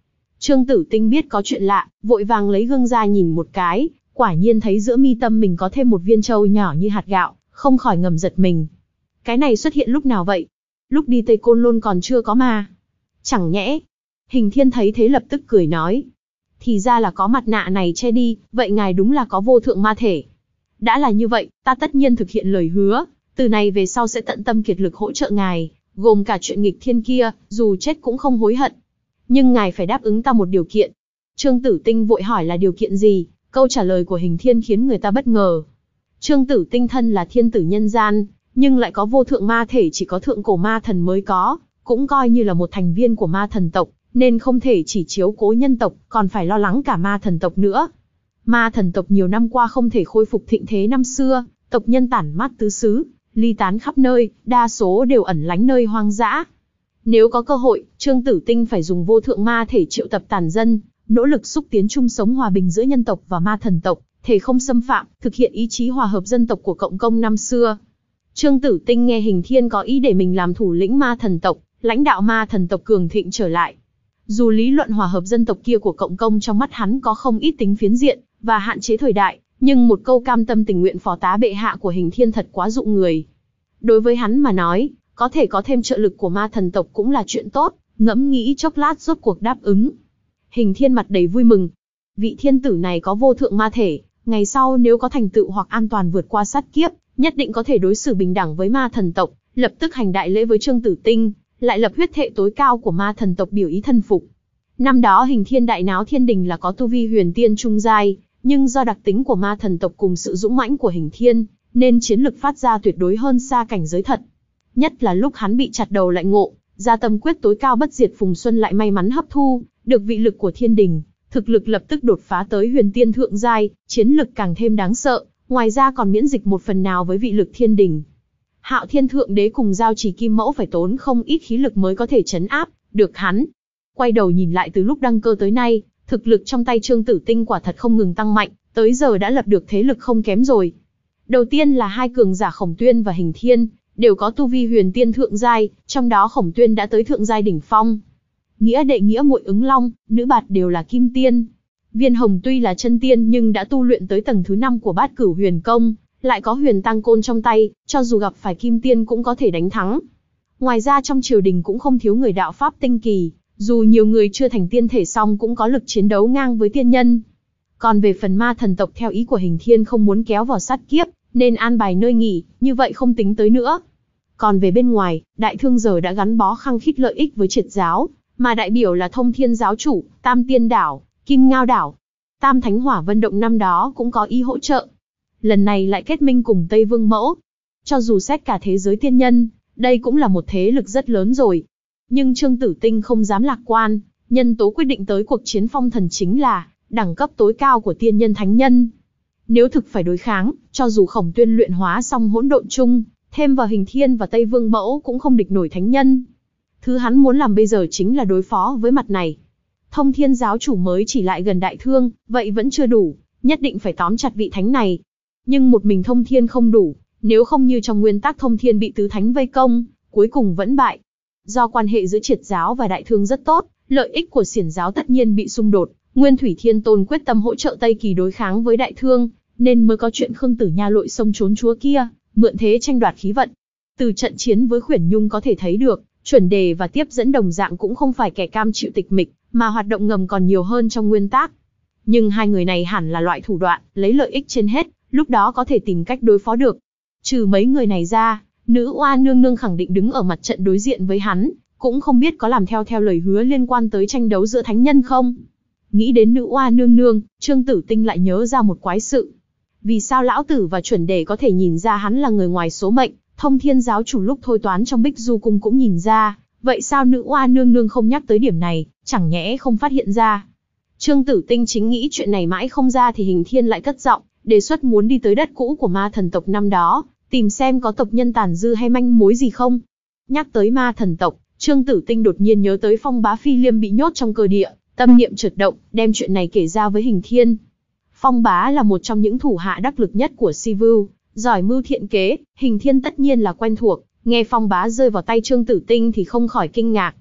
Trương Tử Tinh biết có chuyện lạ, vội vàng lấy gương ra nhìn một cái, quả nhiên thấy giữa mi tâm mình có thêm một viên châu nhỏ như hạt gạo, không khỏi ngầm giật mình. Cái này xuất hiện lúc nào vậy? Lúc đi Tây Côn Lôn còn chưa có mà. Chẳng nhẽ? Hình Thiên thấy thế lập tức cười nói. Thì ra là có mặt nạ này che đi, vậy ngài đúng là có vô thượng ma thể. Đã là như vậy, ta tất nhiên thực hiện lời hứa, từ này về sau sẽ tận tâm kiệt lực hỗ trợ ngài, gồm cả chuyện nghịch thiên kia, dù chết cũng không hối hận. Nhưng ngài phải đáp ứng ta một điều kiện. Trương Tử Tinh vội hỏi là điều kiện gì, câu trả lời của Hình Thiên khiến người ta bất ngờ. Trương Tử Tinh thân là thiên tử nhân gian, nhưng lại có vô thượng ma thể chỉ có thượng cổ ma thần mới có, cũng coi như là một thành viên của ma thần tộc, nên không thể chỉ chiếu cố nhân tộc, còn phải lo lắng cả ma thần tộc nữa. Ma thần tộc nhiều năm qua không thể khôi phục thịnh thế năm xưa, tộc nhân tản mát tứ xứ, ly tán khắp nơi, đa số đều ẩn lánh nơi hoang dã. Nếu có cơ hội, Trương Tử Tinh phải dùng vô thượng ma thể triệu tập tàn dân, nỗ lực xúc tiến chung sống hòa bình giữa nhân tộc và ma thần tộc, thể không xâm phạm, thực hiện ý chí hòa hợp dân tộc của cộng công năm xưa. Trương Tử Tinh nghe Hình Thiên có ý để mình làm thủ lĩnh ma thần tộc, lãnh đạo ma thần tộc cường thịnh trở lại. Dù lý luận hòa hợp dân tộc kia của cộng công trong mắt hắn có không ít tính phiến diện và hạn chế thời đại, nhưng một câu cam tâm tình nguyện phó tá bệ hạ của Hình Thiên thật quá dụ người. Đối với hắn mà nói, có thể có thêm trợ lực của ma thần tộc cũng là chuyện tốt, ngẫm nghĩ chốc lát rốt cuộc đáp ứng. Hình Thiên mặt đầy vui mừng. Vị thiên tử này có vô thượng ma thể, ngày sau nếu có thành tựu hoặc an toàn vượt qua sát kiếp, nhất định có thể đối xử bình đẳng với ma thần tộc, lập tức hành đại lễ với Trương Tử Tinh, lại lập huyết thệ tối cao của ma thần tộc biểu ý thân phục. Năm đó Hình Thiên đại náo thiên đình là có tu vi huyền tiên trung giai, nhưng do đặc tính của ma thần tộc cùng sự dũng mãnh của Hình Thiên, nên chiến lực phát ra tuyệt đối hơn xa cảnh giới thật. Nhất là lúc hắn bị chặt đầu lại ngộ, ra tâm quyết tối cao bất diệt Phùng Xuân lại may mắn hấp thu được vị lực của thiên đình, thực lực lập tức đột phá tới huyền tiên thượng giai, chiến lực càng thêm đáng sợ, ngoài ra còn miễn dịch một phần nào với vị lực thiên đình. Hạo Thiên Thượng Đế cùng Giao Trì Kim Mẫu phải tốn không ít khí lực mới có thể trấn áp được hắn. Quay đầu nhìn lại từ lúc đăng cơ tới nay, thực lực trong tay Trương Tử Tinh quả thật không ngừng tăng mạnh, tới giờ đã lập được thế lực không kém rồi. Đầu tiên là hai cường giả Khổng Tuyên và Hình Thiên, đều có tu vi huyền tiên thượng giai, trong đó Khổng Tuyên đã tới thượng giai đỉnh phong. Nghĩa đệ nghĩa muội Ứng Long, nữ bạt đều là kim tiên. Viên Hồng tuy là chân tiên nhưng đã tu luyện tới tầng thứ năm của Bát Cửu Huyền Công, lại có huyền tang côn trong tay, cho dù gặp phải kim tiên cũng có thể đánh thắng. Ngoài ra trong triều đình cũng không thiếu người đạo pháp tinh kỳ, dù nhiều người chưa thành tiên thể song cũng có lực chiến đấu ngang với tiên nhân. Còn về phần ma thần tộc theo ý của Hình Thiên không muốn kéo vào sát kiếp, nên an bài nơi nghỉ, như vậy không tính tới nữa. Còn về bên ngoài, Đại Thương giờ đã gắn bó khăng khít lợi ích với Triệt giáo, mà đại biểu là Thông Thiên giáo chủ, Tam Tiên đảo, Kim Ngao đảo, Tam Thánh Hỏa Vân động năm đó cũng có ý hỗ trợ. Lần này lại kết minh cùng Tây Vương Mẫu. Cho dù xét cả thế giới tiên nhân, đây cũng là một thế lực rất lớn rồi. Nhưng Trương Tử Tinh không dám lạc quan, nhân tố quyết định tới cuộc chiến phong thần chính là đẳng cấp tối cao của tiên nhân thánh nhân. Nếu thực phải đối kháng, cho dù Khổng Tuyên luyện hóa xong hỗn độn chung, thêm vào Hình Thiên và Tây Vương Mẫu cũng không địch nổi thánh nhân. Thứ hắn muốn làm bây giờ chính là đối phó với mặt này. Thông Thiên giáo chủ mới chỉ lại gần Đại Thương, vậy vẫn chưa đủ, nhất định phải tóm chặt vị thánh này. Nhưng một mình Thông Thiên không đủ, nếu không như trong nguyên tắc Thông Thiên bị tứ thánh vây công, cuối cùng vẫn bại. Do quan hệ giữa Triệt giáo và Đại Thương rất tốt, lợi ích của Xiển giáo tất nhiên bị xung đột, Nguyên Thủy Thiên Tôn quyết tâm hỗ trợ Tây Kỳ đối kháng với Đại Thương, nên mới có chuyện Khương Tử Nha lội sông trốn chúa kia, mượn thế tranh đoạt khí vận. Từ trận chiến với Khuyển Nhung có thể thấy được, Chuẩn Đề và Tiếp Dẫn đồng dạng cũng không phải kẻ cam chịu tịch mịch, mà hoạt động ngầm còn nhiều hơn trong nguyên tắc. Nhưng hai người này hẳn là loại thủ đoạn, lấy lợi ích trên hết, lúc đó có thể tìm cách đối phó được. Trừ mấy người này ra, Nữ Oa Nương Nương khẳng định đứng ở mặt trận đối diện với hắn, cũng không biết có làm theo theo lời hứa liên quan tới tranh đấu giữa thánh nhân không. Nghĩ đến Nữ Oa Nương Nương, Trương Tử Tinh lại nhớ ra một quái sự. Vì sao lão tử và Chuẩn Đề có thể nhìn ra hắn là người ngoài số mệnh, Thông Thiên giáo chủ lúc thôi toán trong Bích Du cung cũng nhìn ra, vậy sao Nữ Oa Nương Nương không nhắc tới điểm này, chẳng nhẽ không phát hiện ra. Trương Tử Tinh chính nghĩ chuyện này mãi không ra thì Hình Thiên lại cất giọng, đề xuất muốn đi tới đất cũ của ma thần tộc năm đó, tìm xem có tộc nhân tàn dư hay manh mối gì không. Nhắc tới ma thần tộc, Trương Tử Tinh đột nhiên nhớ tới Phong Bá Phi Liêm bị nhốt trong cơ địa, tâm niệm chợt động, đem chuyện này kể ra với Hình Thiên. Phong Bá là một trong những thủ hạ đắc lực nhất của Si Vưu, giỏi mưu thiện kế, Hình Thiên tất nhiên là quen thuộc, nghe Phong Bá rơi vào tay Trương Tử Tinh thì không khỏi kinh ngạc.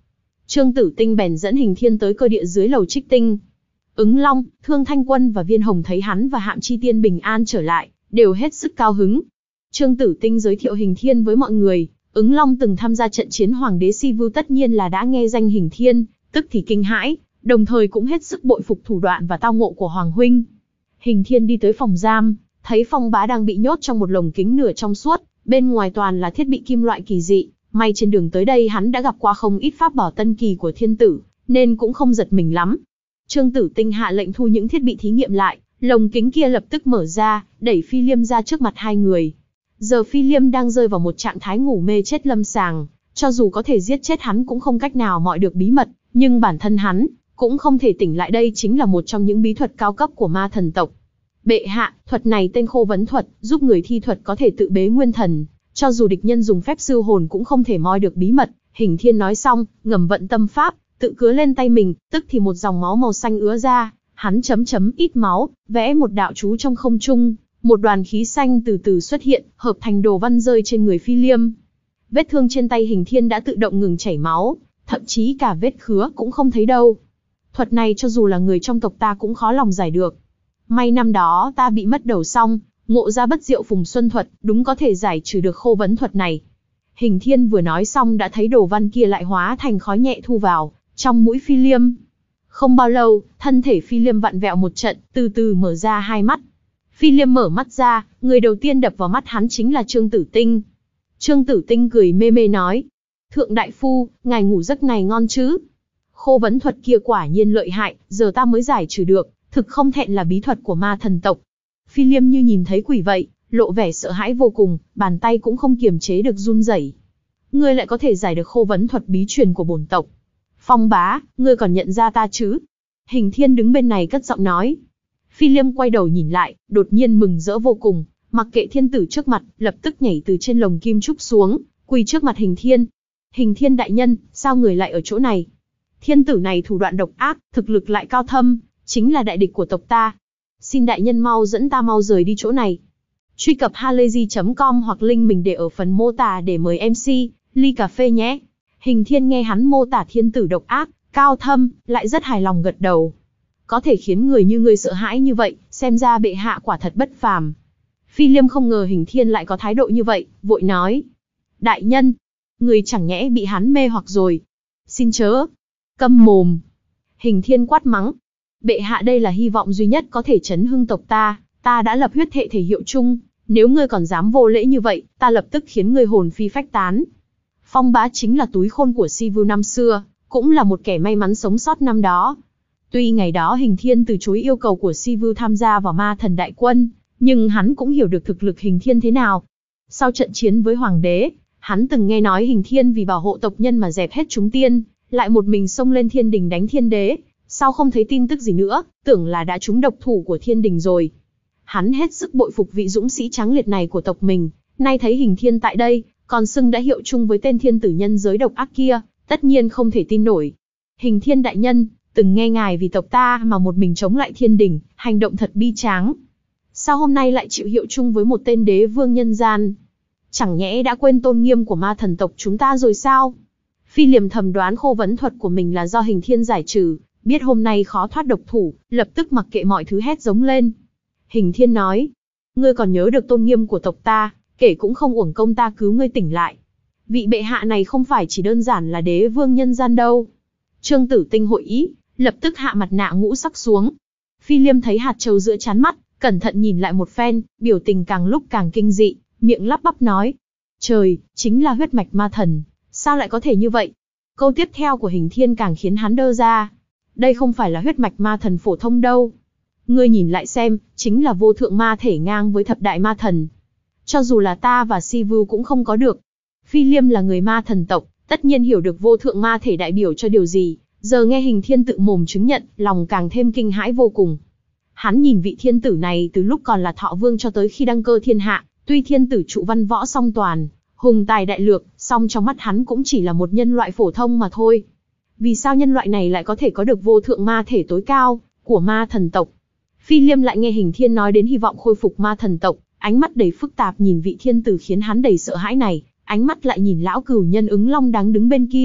Trương Tử Tinh bèn dẫn Hình Thiên tới cơ địa dưới lầu Trích Tinh. Ứng Long, Thương Thanh Quân và Viên Hồng thấy hắn và Hạm Chi Tiên bình an trở lại, đều hết sức cao hứng. Trương Tử Tinh giới thiệu Hình Thiên với mọi người. Ứng Long từng tham gia trận chiến Hoàng đế Si Vu, tất nhiên là đã nghe danh Hình Thiên, tức thì kinh hãi, đồng thời cũng hết sức bội phục thủ đoạn và tao ngộ của Hoàng huynh. Hình Thiên đi tới phòng giam, thấy Phong Bá đang bị nhốt trong một lồng kính nửa trong suốt, bên ngoài toàn là thiết bị kim loại kỳ dị. May trên đường tới đây hắn đã gặp qua không ít pháp bảo tân kỳ của thiên tử, nên cũng không giật mình lắm. Trương Tử Tinh hạ lệnh thu những thiết bị thí nghiệm lại, lồng kính kia lập tức mở ra, đẩy Phi Liêm ra trước mặt hai người. Giờ Phi Liêm đang rơi vào một trạng thái ngủ mê chết lâm sàng, cho dù có thể giết chết hắn cũng không cách nào mọi được bí mật, nhưng bản thân hắn cũng không thể tỉnh lại. Đây chính là một trong những bí thuật cao cấp của ma thần tộc. Bệ hạ, thuật này tên Khô Vấn Thuật, giúp người thi thuật có thể tự bế nguyên thần, cho dù địch nhân dùng phép siêu hồn cũng không thể moi được bí mật. Hình Thiên nói xong, ngầm vận tâm pháp, tự cứa lên tay mình, tức thì một dòng máu màu xanh ứa ra, hắn chấm chấm ít máu, vẽ một đạo chú trong không trung, một đoàn khí xanh từ từ xuất hiện, hợp thành đồ văn rơi trên người Phi Liêm. Vết thương trên tay Hình Thiên đã tự động ngừng chảy máu, thậm chí cả vết khứa cũng không thấy đâu. Thuật này cho dù là người trong tộc ta cũng khó lòng giải được. May năm đó ta bị mất đầu xong, ngộ ra bất diệu Phùng Xuân Thuật, đúng có thể giải trừ được Khô Vấn Thuật này. Hình Thiên vừa nói xong đã thấy đồ văn kia lại hóa thành khói nhẹ thu vào trong mũi Phi Liêm. Không bao lâu, thân thể Phi Liêm vặn vẹo một trận, từ từ mở ra hai mắt. Phi Liêm mở mắt ra, người đầu tiên đập vào mắt hắn chính là Trương Tử Tinh. Trương Tử Tinh cười mê mê nói: Thượng đại phu, ngài ngủ giấc này ngon chứ? Khô Vấn Thuật kia quả nhiên lợi hại, giờ ta mới giải trừ được, thực không thẹn là bí thuật của ma thần tộc. Phi Liêm như nhìn thấy quỷ vậy, lộ vẻ sợ hãi vô cùng, bàn tay cũng không kiềm chế được run rẩy. Ngươi lại có thể giải được Khô Vấn Thuật bí truyền của bổn tộc. Phong Bá, ngươi còn nhận ra ta chứ? Hình Thiên đứng bên này cất giọng nói. Phi Liêm quay đầu nhìn lại, đột nhiên mừng rỡ vô cùng, mặc kệ thiên tử trước mặt, lập tức nhảy từ trên lồng kim trúc xuống, quỳ trước mặt Hình Thiên. Hình Thiên đại nhân, sao người lại ở chỗ này? Thiên tử này thủ đoạn độc ác, thực lực lại cao thâm, chính là đại địch của tộc ta. Xin đại nhân mau dẫn ta mau rời đi chỗ này. Truy cập halayzi chấm com hoặc link mình để ở phần mô tả để mời em xê, ly cà phê nhé. Hình Thiên nghe hắn mô tả thiên tử độc ác, cao thâm, lại rất hài lòng gật đầu. Có thể khiến người như ngươi sợ hãi như vậy, xem ra bệ hạ quả thật bất phàm. Phi Liêm không ngờ Hình Thiên lại có thái độ như vậy, vội nói. Đại nhân, người chẳng nhẽ bị hắn mê hoặc rồi. Xin chớ, câm mồm. Hình Thiên quát mắng. Bệ hạ, đây là hy vọng duy nhất có thể chấn hưng tộc ta, ta đã lập huyết thệ thể hiệu chung, nếu ngươi còn dám vô lễ như vậy, ta lập tức khiến ngươi hồn phi phách tán. Phong Bá chính là túi khôn của Si Vu năm xưa, cũng là một kẻ may mắn sống sót năm đó. Tuy ngày đó Hình Thiên từ chối yêu cầu của Si Vu tham gia vào ma thần đại quân, nhưng hắn cũng hiểu được thực lực Hình Thiên thế nào. Sau trận chiến với Hoàng đế, hắn từng nghe nói Hình Thiên vì bảo hộ tộc nhân mà dẹp hết chúng tiên, lại một mình xông lên thiên đình đánh thiên đế. Sau không thấy tin tức gì nữa, tưởng là đã trúng độc thủ của thiên đình rồi. Hắn hết sức bội phục vị dũng sĩ tráng liệt này của tộc mình, nay thấy Hình Thiên tại đây, còn xưng đã hiệu chung với tên thiên tử nhân giới độc ác kia, tất nhiên không thể tin nổi. Hình Thiên đại nhân, từng nghe ngài vì tộc ta mà một mình chống lại thiên đình, hành động thật bi tráng. Sao hôm nay lại chịu hiệu chung với một tên đế vương nhân gian? Chẳng nhẽ đã quên tôn nghiêm của ma thần tộc chúng ta rồi sao? Phi Liêm thầm đoán Khô Vấn Thuật của mình là do Hình Thiên giải trừ, biết hôm nay khó thoát độc thủ, lập tức mặc kệ mọi thứ hét giống lên. Hình Thiên nói, ngươi còn nhớ được tôn nghiêm của tộc ta, kể cũng không uổng công ta cứu ngươi tỉnh lại. Vị bệ hạ này không phải chỉ đơn giản là đế vương nhân gian đâu. Trương Tử Tinh hội ý, lập tức hạ mặt nạ ngũ sắc xuống. Phi Liêm thấy hạt châu giữa trán mắt, cẩn thận nhìn lại một phen, biểu tình càng lúc càng kinh dị, miệng lắp bắp nói. Trời, chính là huyết mạch ma thần, sao lại có thể như vậy? Câu tiếp theo của Hình Thiên càng khiến hắn đơ ra. Đây không phải là huyết mạch ma thần phổ thông đâu. Ngươi nhìn lại xem, chính là vô thượng ma thể ngang với thập đại ma thần. Cho dù là ta và Si Vu cũng không có được. Phi Liêm là người ma thần tộc, tất nhiên hiểu được vô thượng ma thể đại biểu cho điều gì. Giờ nghe Hình Thiên tự mồm chứng nhận, lòng càng thêm kinh hãi vô cùng. Hắn nhìn vị thiên tử này từ lúc còn là Thọ Vương cho tới khi đăng cơ thiên hạ, tuy thiên tử trụ văn võ song toàn, hùng tài đại lược, song trong mắt hắn cũng chỉ là một nhân loại phổ thông mà thôi. Vì sao nhân loại này lại có thể có được vô thượng ma thể tối cao của ma thần tộc? Phi Liêm lại nghe Hình Thiên nói đến hy vọng khôi phục ma thần tộc, ánh mắt đầy phức tạp nhìn vị thiên tử khiến hắn đầy sợ hãi này, ánh mắt lại nhìn lão cửu nhân Ứng Long đang đứng bên kia,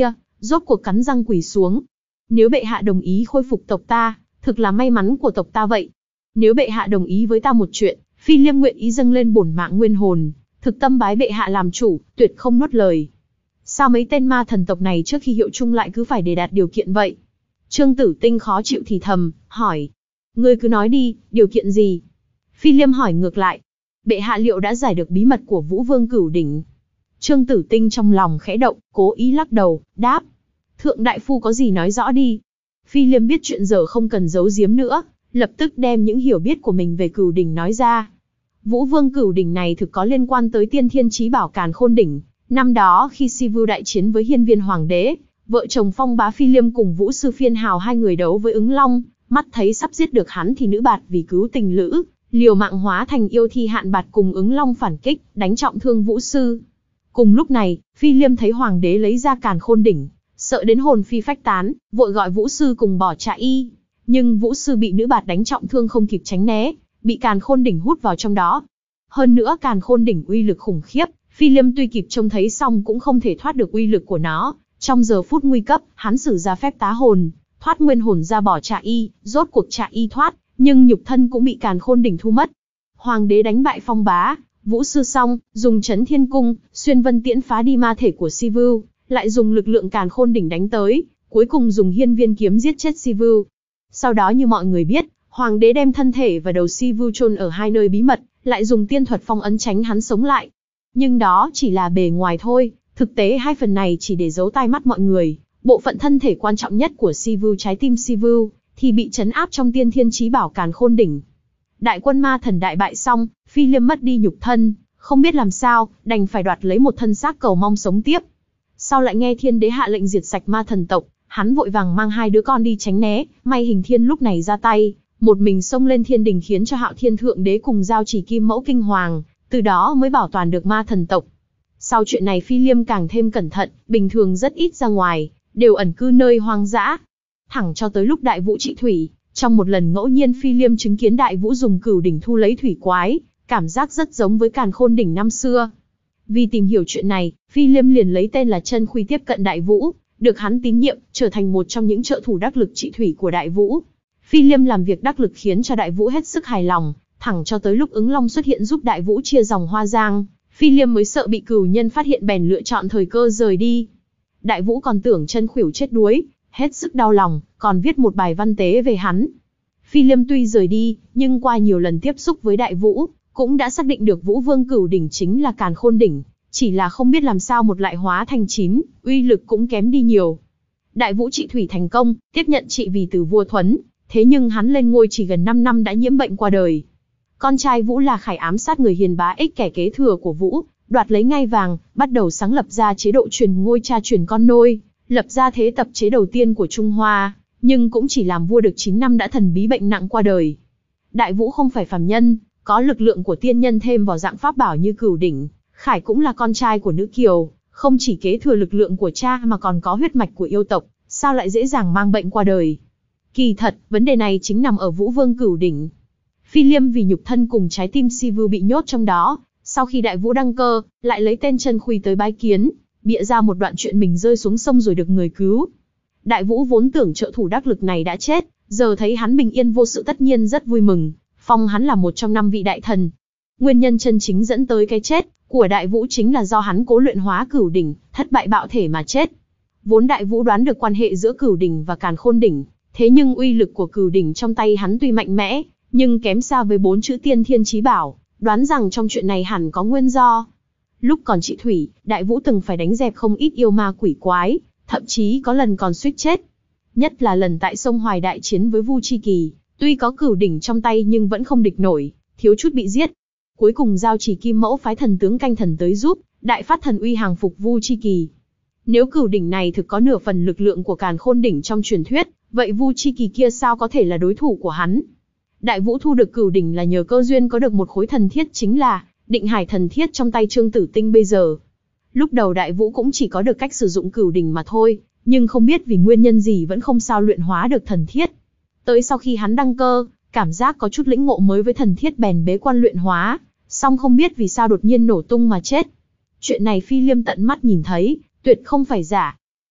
rốt cuộc cắn răng quỳ xuống. Nếu bệ hạ đồng ý khôi phục tộc ta, thực là may mắn của tộc ta vậy. Nếu bệ hạ đồng ý với ta một chuyện, Phi Liêm nguyện ý dâng lên bổn mạng nguyên hồn, thực tâm bái bệ hạ làm chủ, tuyệt không nuốt lời. Sao mấy tên ma thần tộc này trước khi hiệu chung lại cứ phải đề đạt điều kiện vậy? Trương Tử Tinh khó chịu thì thầm, hỏi. Ngươi cứ nói đi, điều kiện gì? Phi Liêm hỏi ngược lại. Bệ hạ liệu đã giải được bí mật của Vũ Vương Cửu Đỉnh? Trương Tử Tinh trong lòng khẽ động, cố ý lắc đầu, đáp. Thượng đại phu có gì nói rõ đi. Phi Liêm biết chuyện giờ không cần giấu giếm nữa, lập tức đem những hiểu biết của mình về Cửu Đỉnh nói ra. Vũ Vương Cửu Đỉnh này thực có liên quan tới tiên thiên chí bảo Càn Khôn Đỉnh. Năm đó khi Sivu đại chiến với Hiên Viên Hoàng đế, vợ chồng Phong Bá Phi Liêm cùng Vũ Sư Phiên Hào hai người đấu với Ứng Long, mắt thấy sắp giết được hắn thì nữ bạt vì cứu tình lữ, liều mạng hóa thành yêu thi Hạn Bạt cùng Ứng Long phản kích, đánh trọng thương Vũ Sư. Cùng lúc này, Phi Liêm thấy Hoàng đế lấy ra Càn Khôn Đỉnh, sợ đến hồn phi phách tán, vội gọi Vũ Sư cùng bỏ chạy. Nhưng Vũ Sư bị nữ bạt đánh trọng thương không kịp tránh né, bị Càn Khôn Đỉnh hút vào trong đó. Hơn nữa Càn Khôn Đỉnh uy lực khủng khiếp, Phi Liêm tuy kịp trông thấy xong cũng không thể thoát được uy lực của nó. Trong giờ phút nguy cấp, hắn sử ra phép tá hồn, thoát nguyên hồn ra bỏ chạy, rốt cuộc chạy thoát, nhưng nhục thân cũng bị Càn Khôn Đỉnh thu mất. Hoàng đế đánh bại Phong Bá, Vũ Sư xong, dùng Chấn Thiên Cung, xuyên vân tiễn phá đi ma thể của Sivu, lại dùng lực lượng Càn Khôn Đỉnh đánh tới, cuối cùng dùng Hiên Viên kiếm giết chết Sivu. Sau đó như mọi người biết, Hoàng đế đem thân thể và đầu Sivu chôn ở hai nơi bí mật, lại dùng tiên thuật phong ấn tránh hắn sống lại. Nhưng đó chỉ là bề ngoài thôi, thực tế hai phần này chỉ để giấu tai mắt mọi người. Bộ phận thân thể quan trọng nhất của Sivu, trái tim Sivu, thì bị trấn áp trong tiên thiên chí bảo Càn Khôn Đỉnh. Đại quân ma thần đại bại xong, Phi Liêm mất đi nhục thân, không biết làm sao, đành phải đoạt lấy một thân xác cầu mong sống tiếp. Sau lại nghe Thiên Đế hạ lệnh diệt sạch ma thần tộc, hắn vội vàng mang hai đứa con đi tránh né, may Hình Thiên lúc này ra tay, một mình xông lên thiên đình khiến cho Hạo Thiên Thượng Đế cùng giao chỉ Kim Mẫu kinh hoàng, từ đó mới bảo toàn được ma thần tộc. Sau chuyện này Phi Liêm càng thêm cẩn thận, bình thường rất ít ra ngoài, đều ẩn cư nơi hoang dã. Thẳng cho tới lúc Đại Vũ trị thủy, trong một lần ngẫu nhiên Phi Liêm chứng kiến Đại Vũ dùng Cửu Đỉnh thu lấy thủy quái, cảm giác rất giống với Càn Khôn Đỉnh năm xưa. Vì tìm hiểu chuyện này, Phi Liêm liền lấy tên là Chân Khuy tiếp cận Đại Vũ, được hắn tín nhiệm, trở thành một trong những trợ thủ đắc lực trị thủy của Đại Vũ. Phi Liêm làm việc đắc lực khiến cho Đại Vũ hết sức hài lòng, thẳng cho tới lúc Ứng Long xuất hiện giúp Đại Vũ chia dòng Hoa Giang, Phi Liêm mới sợ bị cửu nhân phát hiện bèn lựa chọn thời cơ rời đi. Đại Vũ còn tưởng Chân Khuỷu chết đuối, hết sức đau lòng, còn viết một bài văn tế về hắn. Phi Liêm tuy rời đi, nhưng qua nhiều lần tiếp xúc với Đại Vũ, cũng đã xác định được Vũ Vương Cửu Đỉnh chính là Càn Khôn Đỉnh, chỉ là không biết làm sao một lại hóa thành chín, uy lực cũng kém đi nhiều. Đại Vũ trị thủy thành công, tiếp nhận trị vì từ vua Thuấn, thế nhưng hắn lên ngôi chỉ gần năm năm đã nhiễm bệnh qua đời. Con trai Vũ là Khải ám sát người hiền bá ích kẻ kế thừa của Vũ, đoạt lấy ngai vàng, bắt đầu sáng lập ra chế độ truyền ngôi cha truyền con nôi, lập ra thế tập chế đầu tiên của Trung Hoa, nhưng cũng chỉ làm vua được chín năm đã thần bí bệnh nặng qua đời. Đại Vũ không phải phàm nhân, có lực lượng của tiên nhân thêm vào dạng pháp bảo như Cửu Đỉnh. Khải cũng là con trai của nữ kiều, không chỉ kế thừa lực lượng của cha mà còn có huyết mạch của yêu tộc, sao lại dễ dàng mang bệnh qua đời. Kỳ thật, vấn đề này chính nằm ở Vũ Vương Cửu Đỉnh. Phi Liêm vì nhục thân cùng trái tim Sivu bị nhốt trong đó, sau khi Đại Vũ đăng cơ, lại lấy tên Chân Khuy tới bái kiến, bịa ra một đoạn chuyện mình rơi xuống sông rồi được người cứu. Đại Vũ vốn tưởng trợ thủ đắc lực này đã chết, giờ thấy hắn bình yên vô sự tất nhiên rất vui mừng, phong hắn là một trong năm vị đại thần. Nguyên nhân chân chính dẫn tới cái chết của Đại Vũ chính là do hắn cố luyện hóa Cửu Đỉnh, thất bại bạo thể mà chết. Vốn Đại Vũ đoán được quan hệ giữa Cửu Đỉnh và Càn Khôn Đỉnh, thế nhưng uy lực của Cửu Đỉnh trong tay hắn tuy mạnh mẽ, nhưng kém xa với bốn chữ tiên thiên chí bảo, đoán rằng trong chuyện này hẳn có nguyên do. Lúc còn trị thủy, Đại Vũ từng phải đánh dẹp không ít yêu ma quỷ quái, thậm chí có lần còn suýt chết. Nhất là lần tại sông Hoài đại chiến với Vu Chi Kỳ, tuy có Cửu Đỉnh trong tay nhưng vẫn không địch nổi, thiếu chút bị giết. Cuối cùng giao chỉ Kim Mẫu phái thần tướng canh thần tới giúp, đại phát thần uy hàng phục Vu Chi Kỳ. Nếu Cửu Đỉnh này thực có nửa phần lực lượng của Càn Khôn Đỉnh trong truyền thuyết, vậy Vu Chi Kỳ kia sao có thể là đối thủ của hắn? Đại Vũ thu được Cửu Đỉnh là nhờ cơ duyên có được một khối thần thiết chính là Định Hải thần thiết trong tay Trương Tử Tinh bây giờ. Lúc đầu Đại Vũ cũng chỉ có được cách sử dụng Cửu Đỉnh mà thôi, nhưng không biết vì nguyên nhân gì vẫn không sao luyện hóa được thần thiết. Tới sau khi hắn đăng cơ, cảm giác có chút lĩnh ngộ mới với thần thiết bèn bế quan luyện hóa, song không biết vì sao đột nhiên nổ tung mà chết. Chuyện này Phi Liêm tận mắt nhìn thấy, tuyệt không phải giả.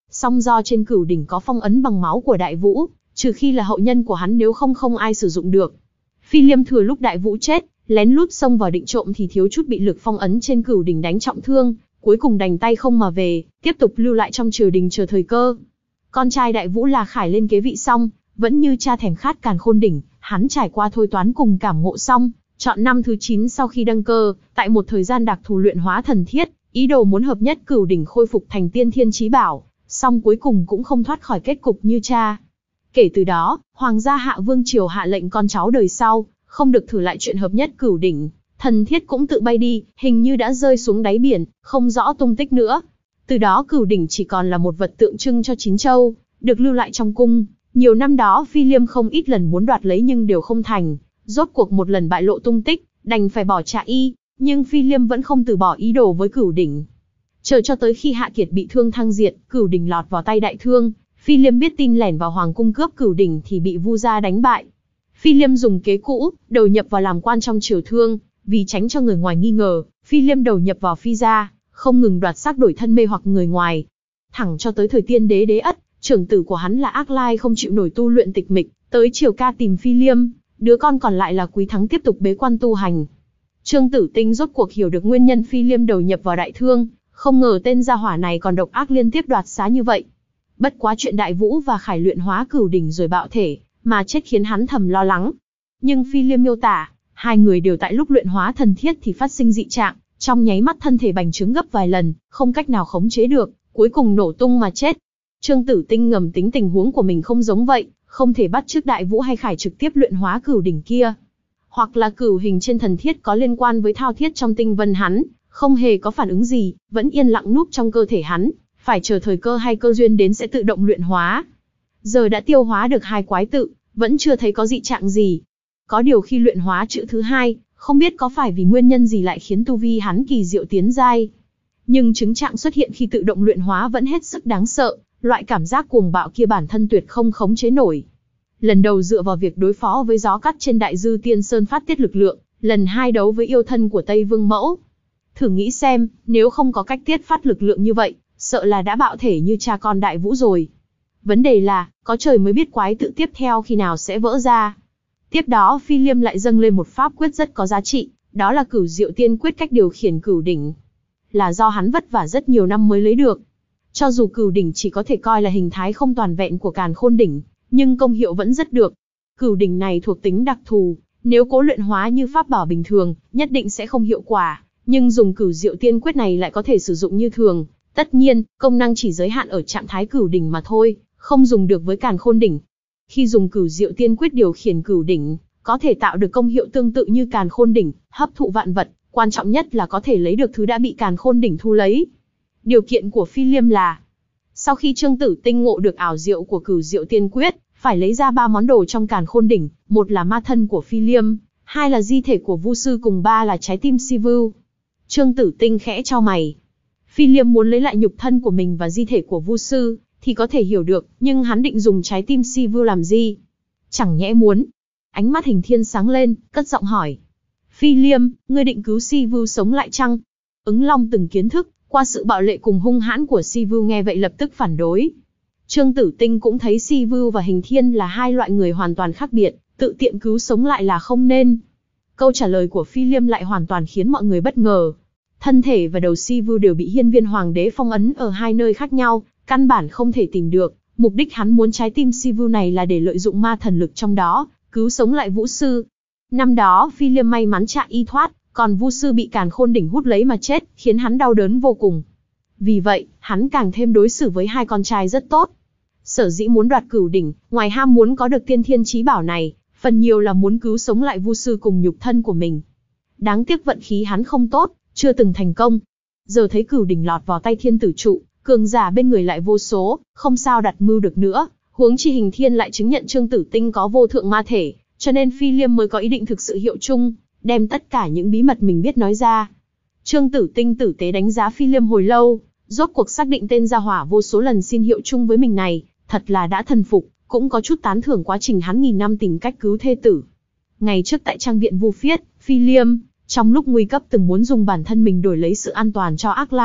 Song do trên cửu đỉnh có phong ấn bằng máu của Đại Vũ, trừ khi là hậu nhân của hắn nếu không không ai sử dụng được. Phi Liêm thừa lúc Đại Vũ chết, lén lút xông vào định trộm thì thiếu chút bị lực phong ấn trên cửu đỉnh đánh trọng thương, cuối cùng đành tay không mà về, tiếp tục lưu lại trong triều đình chờ thời cơ. Con trai Đại Vũ là Khải lên kế vị xong, vẫn như cha thèm khát càn khôn đỉnh, hắn trải qua thôi toán cùng cảm ngộ xong, chọn năm thứ chín sau khi đăng cơ, tại một thời gian đặc thù luyện hóa thần thiết, ý đồ muốn hợp nhất cửu đỉnh khôi phục thành tiên thiên chí bảo, song cuối cùng cũng không thoát khỏi kết cục như cha. Kể từ đó, Hoàng gia Hạ Vương triều hạ lệnh con cháu đời sau, không được thử lại chuyện hợp nhất cửu đỉnh, thần thiết cũng tự bay đi, hình như đã rơi xuống đáy biển, không rõ tung tích nữa. Từ đó cửu đỉnh chỉ còn là một vật tượng trưng cho chín châu, được lưu lại trong cung. Nhiều năm đó Phi Liêm không ít lần muốn đoạt lấy nhưng đều không thành, rốt cuộc một lần bại lộ tung tích, đành phải bỏ trả y, nhưng Phi Liêm vẫn không từ bỏ ý đồ với cửu đỉnh. Chờ cho tới khi Hạ Kiệt bị thương thăng diệt, cửu đỉnh lọt vào tay Đại Thương, Phi Liêm biết tin lẻn vào hoàng cung cướp cửu đỉnh thì bị Vu gia đánh bại. Phi Liêm dùng kế cũ, đầu nhập vào làm quan trong triều Thương, vì tránh cho người ngoài nghi ngờ, Phi Liêm đầu nhập vào Phi gia, không ngừng đoạt xác đổi thân mê hoặc người ngoài. Thẳng cho tới thời Tiên đế Đế Ất, trưởng tử của hắn là Ác Lai không chịu nổi tu luyện tịch mịch, tới triều ca tìm Phi Liêm, đứa con còn lại là Quý Thắng tiếp tục bế quan tu hành. Trương Tử Tinh rốt cuộc hiểu được nguyên nhân Phi Liêm đầu nhập vào Đại Thương, không ngờ tên gia hỏa này còn độc ác liên tiếp đoạt xá như vậy. Bất quá chuyện Đại Vũ và Khải luyện hóa cửu đỉnh rồi bạo thể, mà chết khiến hắn thầm lo lắng. Nhưng Phi Liêm miêu tả, hai người đều tại lúc luyện hóa thần thiết thì phát sinh dị trạng, trong nháy mắt thân thể bành trướng gấp vài lần, không cách nào khống chế được, cuối cùng nổ tung mà chết. Trương Tử Tinh ngầm tính tình huống của mình không giống vậy, không thể bắt chước Đại Vũ hay Khải trực tiếp luyện hóa cửu đỉnh kia. Hoặc là cửu hình trên thần thiết có liên quan với thao thiết trong tinh vân hắn, không hề có phản ứng gì, vẫn yên lặng núp trong cơ thể hắn, phải chờ thời cơ hay cơ duyên đến sẽ tự động luyện hóa. Giờ đã tiêu hóa được hai quái tự, vẫn chưa thấy có dị trạng gì. Có điều khi luyện hóa chữ thứ hai, không biết có phải vì nguyên nhân gì lại khiến tu vi hắn kỳ diệu tiến giai. Nhưng chứng trạng xuất hiện khi tự động luyện hóa vẫn hết sức đáng sợ, loại cảm giác cuồng bạo kia bản thân tuyệt không khống chế nổi. Lần đầu dựa vào việc đối phó với gió cắt trên Đại Dư Tiên Sơn phát tiết lực lượng, lần hai đấu với yêu thân của Tây Vương Mẫu. Thử nghĩ xem, nếu không có cách tiết phát lực lượng như vậy, sợ là đã bạo thể như cha con Đại Vũ rồi. Vấn đề là, có trời mới biết quái tự tiếp theo khi nào sẽ vỡ ra. Tiếp đó Phi Liêm lại dâng lên một pháp quyết rất có giá trị, đó là Cửu Diệu Tiên Quyết, cách điều khiển cửu đỉnh. Là do hắn vất vả rất nhiều năm mới lấy được. Cho dù cửu đỉnh chỉ có thể coi là hình thái không toàn vẹn của Càn Khôn đỉnh, nhưng công hiệu vẫn rất được. Cửu đỉnh này thuộc tính đặc thù, nếu cố luyện hóa như pháp bảo bình thường, nhất định sẽ không hiệu quả, nhưng dùng Cửu Diệu Tiên Quyết này lại có thể sử dụng như thường. Tất nhiên, công năng chỉ giới hạn ở trạng thái cửu đỉnh mà thôi, không dùng được với Càn Khôn đỉnh. Khi dùng Cửu Diệu Tiên Quyết điều khiển cửu đỉnh, có thể tạo được công hiệu tương tự như Càn Khôn đỉnh, hấp thụ vạn vật, quan trọng nhất là có thể lấy được thứ đã bị Càn Khôn đỉnh thu lấy. Điều kiện của Phi Liêm là, sau khi Trương Tử Tinh ngộ được ảo diệu của Cửu Diệu Tiên Quyết, phải lấy ra ba món đồ trong Càn Khôn đỉnh, một là ma thân của Phi Liêm, hai là di thể của Vu sư cùng ba là trái tim Si Vu. Trương Tử Tinh khẽ chau mày. Phi Liêm muốn lấy lại nhục thân của mình và di thể của Vu sư, thì có thể hiểu được, nhưng hắn định dùng trái tim Si Vu làm gì? Chẳng nhẽ muốn? Ánh mắt Hình Thiên sáng lên, cất giọng hỏi. Phi Liêm, ngươi định cứu Si Vu sống lại chăng? Ứng Long từng kiến thức qua sự bạo lệ cùng hung hãn của Si Vu, nghe vậy lập tức phản đối. Trương Tử Tinh cũng thấy Si Vu và Hình Thiên là hai loại người hoàn toàn khác biệt, tự tiện cứu sống lại là không nên. Câu trả lời của Phi Liêm lại hoàn toàn khiến mọi người bất ngờ. Thân thể và đầu Si Vu đều bị Hiên Viên Hoàng đế phong ấn ở hai nơi khác nhau, căn bản không thể tìm được. Mục đích hắn muốn trái tim Si Vu này là để lợi dụng ma thần lực trong đó, cứu sống lại Vũ sư. Năm đó Phi Liêm may mắn chạy y thoát, còn Vu sư bị Càn Khôn đỉnh hút lấy mà chết, khiến hắn đau đớn vô cùng. Vì vậy, hắn càng thêm đối xử với hai con trai rất tốt. Sở dĩ muốn đoạt cửu đỉnh, ngoài ham muốn có được tiên thiên chí bảo này, phần nhiều là muốn cứu sống lại Vu sư cùng nhục thân của mình. Đáng tiếc vận khí hắn không tốt, chưa từng thành công. Giờ thấy cửu đỉnh lọt vào tay thiên tử trụ, cường giả bên người lại vô số, không sao đặt mưu được nữa. Huống chi Hình Thiên lại chứng nhận Trương Tử Tinh có vô thượng ma thể, cho nên Phi Liêm mới có ý định thực sự hiệu chung, đem tất cả những bí mật mình biết nói ra. Trương Tử Tinh tử tế đánh giá Phi Liêm hồi lâu, rốt cuộc xác định tên gia hỏa vô số lần xin hiệu chung với mình này, thật là đã thần phục, cũng có chút tán thưởng quá trình hắn nghìn năm tìm cách cứu thê tử. Ngày trước tại trang viện Vu Phiết, Phi Liêm, trong lúc nguy cấp từng muốn dùng bản thân mình đổi lấy sự an toàn cho Ác Lai,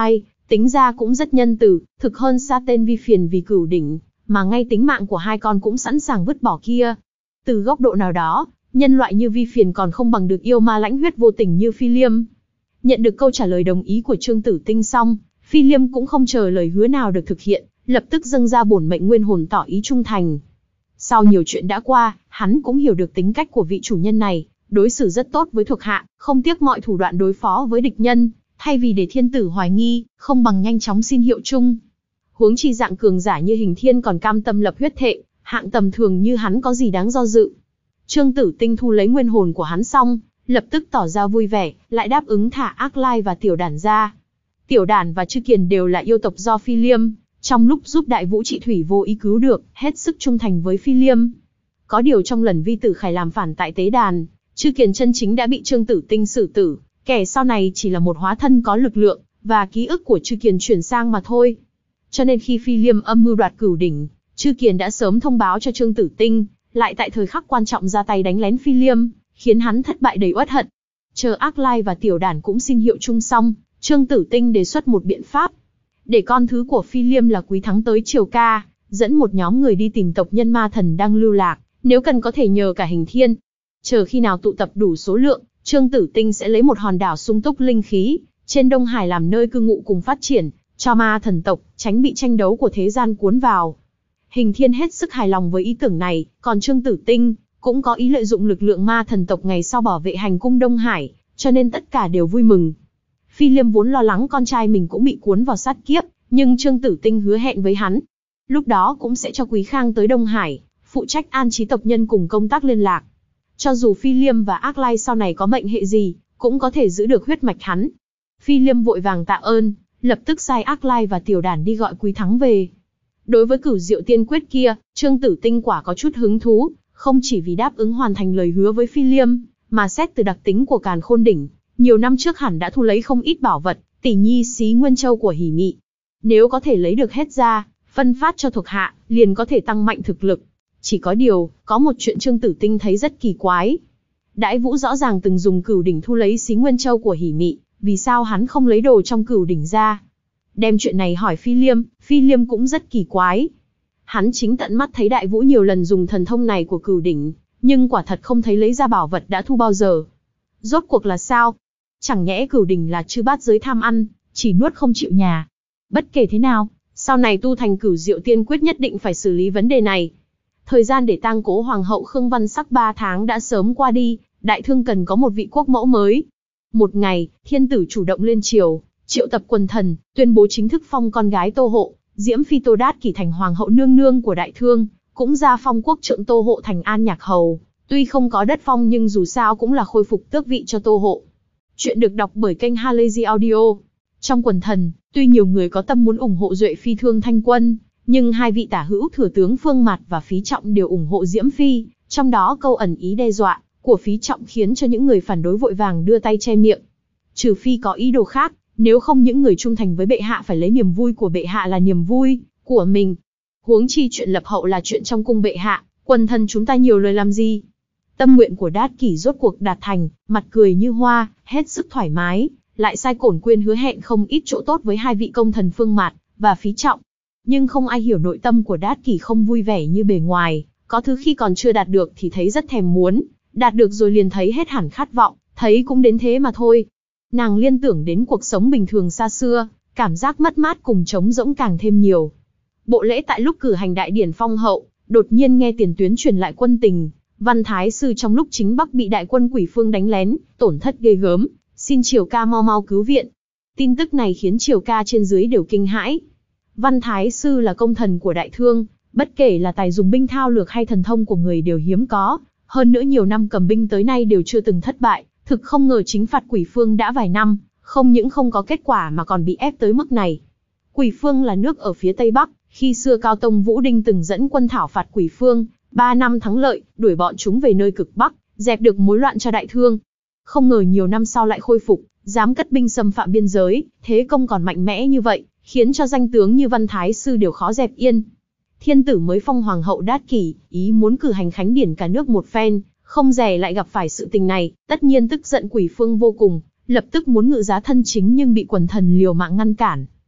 tính ra cũng rất nhân từ, thực hơn xa tên Vi Phiền vì Cửu Đỉnh, mà ngay tính mạng của hai con cũng sẵn sàng vứt bỏ kia. Từ góc độ nào đó, nhân loại như Vi Phiền còn không bằng được yêu ma lãnh huyết vô tình như Phi Liêm. Nhận được câu trả lời đồng ý của Trương Tử Tinh xong, Phi Liêm cũng không chờ lời hứa nào được thực hiện, lập tức dâng ra bổn mệnh nguyên hồn tỏ ý trung thành. Sau nhiều chuyện đã qua, hắn cũng hiểu được tính cách của vị chủ nhân này, đối xử rất tốt với thuộc hạ, không tiếc mọi thủ đoạn đối phó với địch nhân, thay vì để thiên tử hoài nghi, không bằng nhanh chóng xin hiệu chung. Huống chi dạng cường giả như Hình Thiên còn cam tâm lập huyết thệ, hạng tầm thường như hắn có gì đáng do dự. Trương Tử Tinh thu lấy nguyên hồn của hắn xong, lập tức tỏ ra vui vẻ, lại đáp ứng thả Ác Lai và Tiểu Đản ra. Tiểu Đản và Chư Kiền đều là yêu tộc do Phi Liêm, trong lúc giúp Đại Vũ Trị Thủy vô ý cứu được, hết sức trung thành với Phi Liêm. Có điều trong lần Vi Tử Khải làm phản tại tế đàn, Chư Kiền chân chính đã bị Trương Tử Tinh xử tử, kẻ sau này chỉ là một hóa thân có lực lượng, và ký ức của Chư Kiền chuyển sang mà thôi. Cho nên khi Phi Liêm âm mưu đoạt Cửu Đỉnh, Chư Kiền đã sớm thông báo cho Trương Tử Tinh, lại tại thời khắc quan trọng ra tay đánh lén Phi Liêm, khiến hắn thất bại đầy uất hận. Chờ Ác Lai và Tiểu Đản cũng xin hiệu chung xong, Trương Tử Tinh đề xuất một biện pháp. Để con thứ của Phi Liêm là Quý Thắng tới Triều Ca, dẫn một nhóm người đi tìm tộc nhân ma thần đang lưu lạc, nếu cần có thể nhờ cả Hình Thiên. Chờ khi nào tụ tập đủ số lượng, Trương Tử Tinh sẽ lấy một hòn đảo sung túc linh khí, trên Đông Hải làm nơi cư ngụ cùng phát triển, cho ma thần tộc, tránh bị tranh đấu của thế gian cuốn vào. Hình Thiên hết sức hài lòng với ý tưởng này, còn Trương Tử Tinh cũng có ý lợi dụng lực lượng ma thần tộc ngày sau bảo vệ hành cung Đông Hải, cho nên tất cả đều vui mừng. Phi Liêm vốn lo lắng con trai mình cũng bị cuốn vào sát kiếp, nhưng Trương Tử Tinh hứa hẹn với hắn, lúc đó cũng sẽ cho Quý Khang tới Đông Hải, phụ trách an trí tộc nhân cùng công tác liên lạc. Cho dù Phi Liêm và Ác Lai sau này có mệnh hệ gì, cũng có thể giữ được huyết mạch hắn. Phi Liêm vội vàng tạ ơn, lập tức sai Ác Lai và Tiểu Đản đi gọi Quý Thắng về. Đối với Cửu Diệu Tiên Quyết kia, Trương Tử Tinh quả có chút hứng thú, không chỉ vì đáp ứng hoàn thành lời hứa với Phi Liêm, mà xét từ đặc tính của Càn Khôn Đỉnh, nhiều năm trước hẳn đã thu lấy không ít bảo vật, tỷ nhi xí Nguyên Châu của Hỉ Mị. Nếu có thể lấy được hết ra, phân phát cho thuộc hạ, liền có thể tăng mạnh thực lực. Chỉ có điều, có một chuyện Trương Tử Tinh thấy rất kỳ quái. Đãi Vũ rõ ràng từng dùng Cửu Đỉnh thu lấy xí Nguyên Châu của Hỉ Mị, vì sao hắn không lấy đồ trong Cửu Đỉnh ra? Đem chuyện này hỏi Phi Liêm, Phi Liêm cũng rất kỳ quái. Hắn chính tận mắt thấy Đại Vũ nhiều lần dùng thần thông này của Cửu Đỉnh, nhưng quả thật không thấy lấy ra bảo vật đã thu bao giờ. Rốt cuộc là sao? Chẳng nhẽ Cửu Đỉnh là chư bát giới tham ăn, chỉ nuốt không chịu nhả? Bất kể thế nào, sau này tu thành Cửu Diệu Tiên Quyết nhất định phải xử lý vấn đề này. Thời gian để tang cố Hoàng hậu Khương Văn Sắc ba tháng đã sớm qua đi, Đại Thương cần có một vị quốc mẫu mới. Một ngày, thiên tử chủ động lên triều, triệu tập quần thần, tuyên bố chính thức phong con gái Tô Hộ, Diễm Phi Tô Đát Kỷ thành Hoàng hậu nương nương của Đại Thương, cũng ra phong quốc trượng Tô Hộ thành An Nhạc hầu. Tuy không có đất phong nhưng dù sao cũng là khôi phục tước vị cho Tô Hộ. Chuyện được đọc bởi kênh Halazy Audio. Trong quần thần, tuy nhiều người có tâm muốn ủng hộ Duệ Phi Thương Thanh Quân, nhưng hai vị tả hữu thừa tướng Phương Mạt và Phí Trọng đều ủng hộ Diễm Phi, trong đó câu ẩn ý đe dọa của Phí Trọng khiến cho những người phản đối vội vàng đưa tay che miệng. Trừ phi có ý đồ khác, nếu không những người trung thành với bệ hạ phải lấy niềm vui của bệ hạ là niềm vui của mình. Huống chi chuyện lập hậu là chuyện trong cung bệ hạ, quần thần chúng ta nhiều lời làm gì? Tâm nguyện của Đát Kỷ rốt cuộc đạt thành, mặt cười như hoa, hết sức thoải mái, lại sai Cổn Quyên hứa hẹn không ít chỗ tốt với hai vị công thần Phương Mạt và Phí Trọng. Nhưng không ai hiểu nội tâm của Đát Kỷ không vui vẻ như bề ngoài, có thứ khi còn chưa đạt được thì thấy rất thèm muốn, đạt được rồi liền thấy hết hẳn khát vọng, thấy cũng đến thế mà thôi. Nàng liên tưởng đến cuộc sống bình thường xa xưa, cảm giác mất mát cùng trống rỗng càng thêm nhiều. Bộ lễ tại lúc cử hành đại điển phong hậu, đột nhiên nghe tiền tuyến truyền lại quân tình, Văn Thái Sư trong lúc chính Bắc bị đại quân Quỷ Phương đánh lén, tổn thất ghê gớm, xin Triều Ca mau mau cứu viện. Tin tức này khiến Triều Ca trên dưới đều kinh hãi. Văn Thái Sư là công thần của Đại Thương, bất kể là tài dùng binh thao lược hay thần thông của người đều hiếm có, hơn nữa nhiều năm cầm binh tới nay đều chưa từng thất bại, thực không ngờ chính phạt Quỷ Phương đã vài năm, không những không có kết quả mà còn bị ép tới mức này. Quỷ Phương là nước ở phía Tây Bắc, khi xưa Cao Tông Vũ Đinh từng dẫn quân thảo phạt Quỷ Phương, ba năm thắng lợi, đuổi bọn chúng về nơi cực Bắc, dẹp được mối loạn cho Đại Thương. Không ngờ nhiều năm sau lại khôi phục, dám cất binh xâm phạm biên giới, thế công còn mạnh mẽ như vậy, khiến cho danh tướng như Văn Thái Sư đều khó dẹp yên. Thiên tử mới phong Hoàng hậu Đát Kỷ, ý muốn cử hành khánh điển cả nước một phen, không dè lại gặp phải sự tình này, tất nhiên tức giận Quỷ Phương vô cùng, lập tức muốn ngự giá thân chính nhưng bị quần thần liều mạng ngăn cản.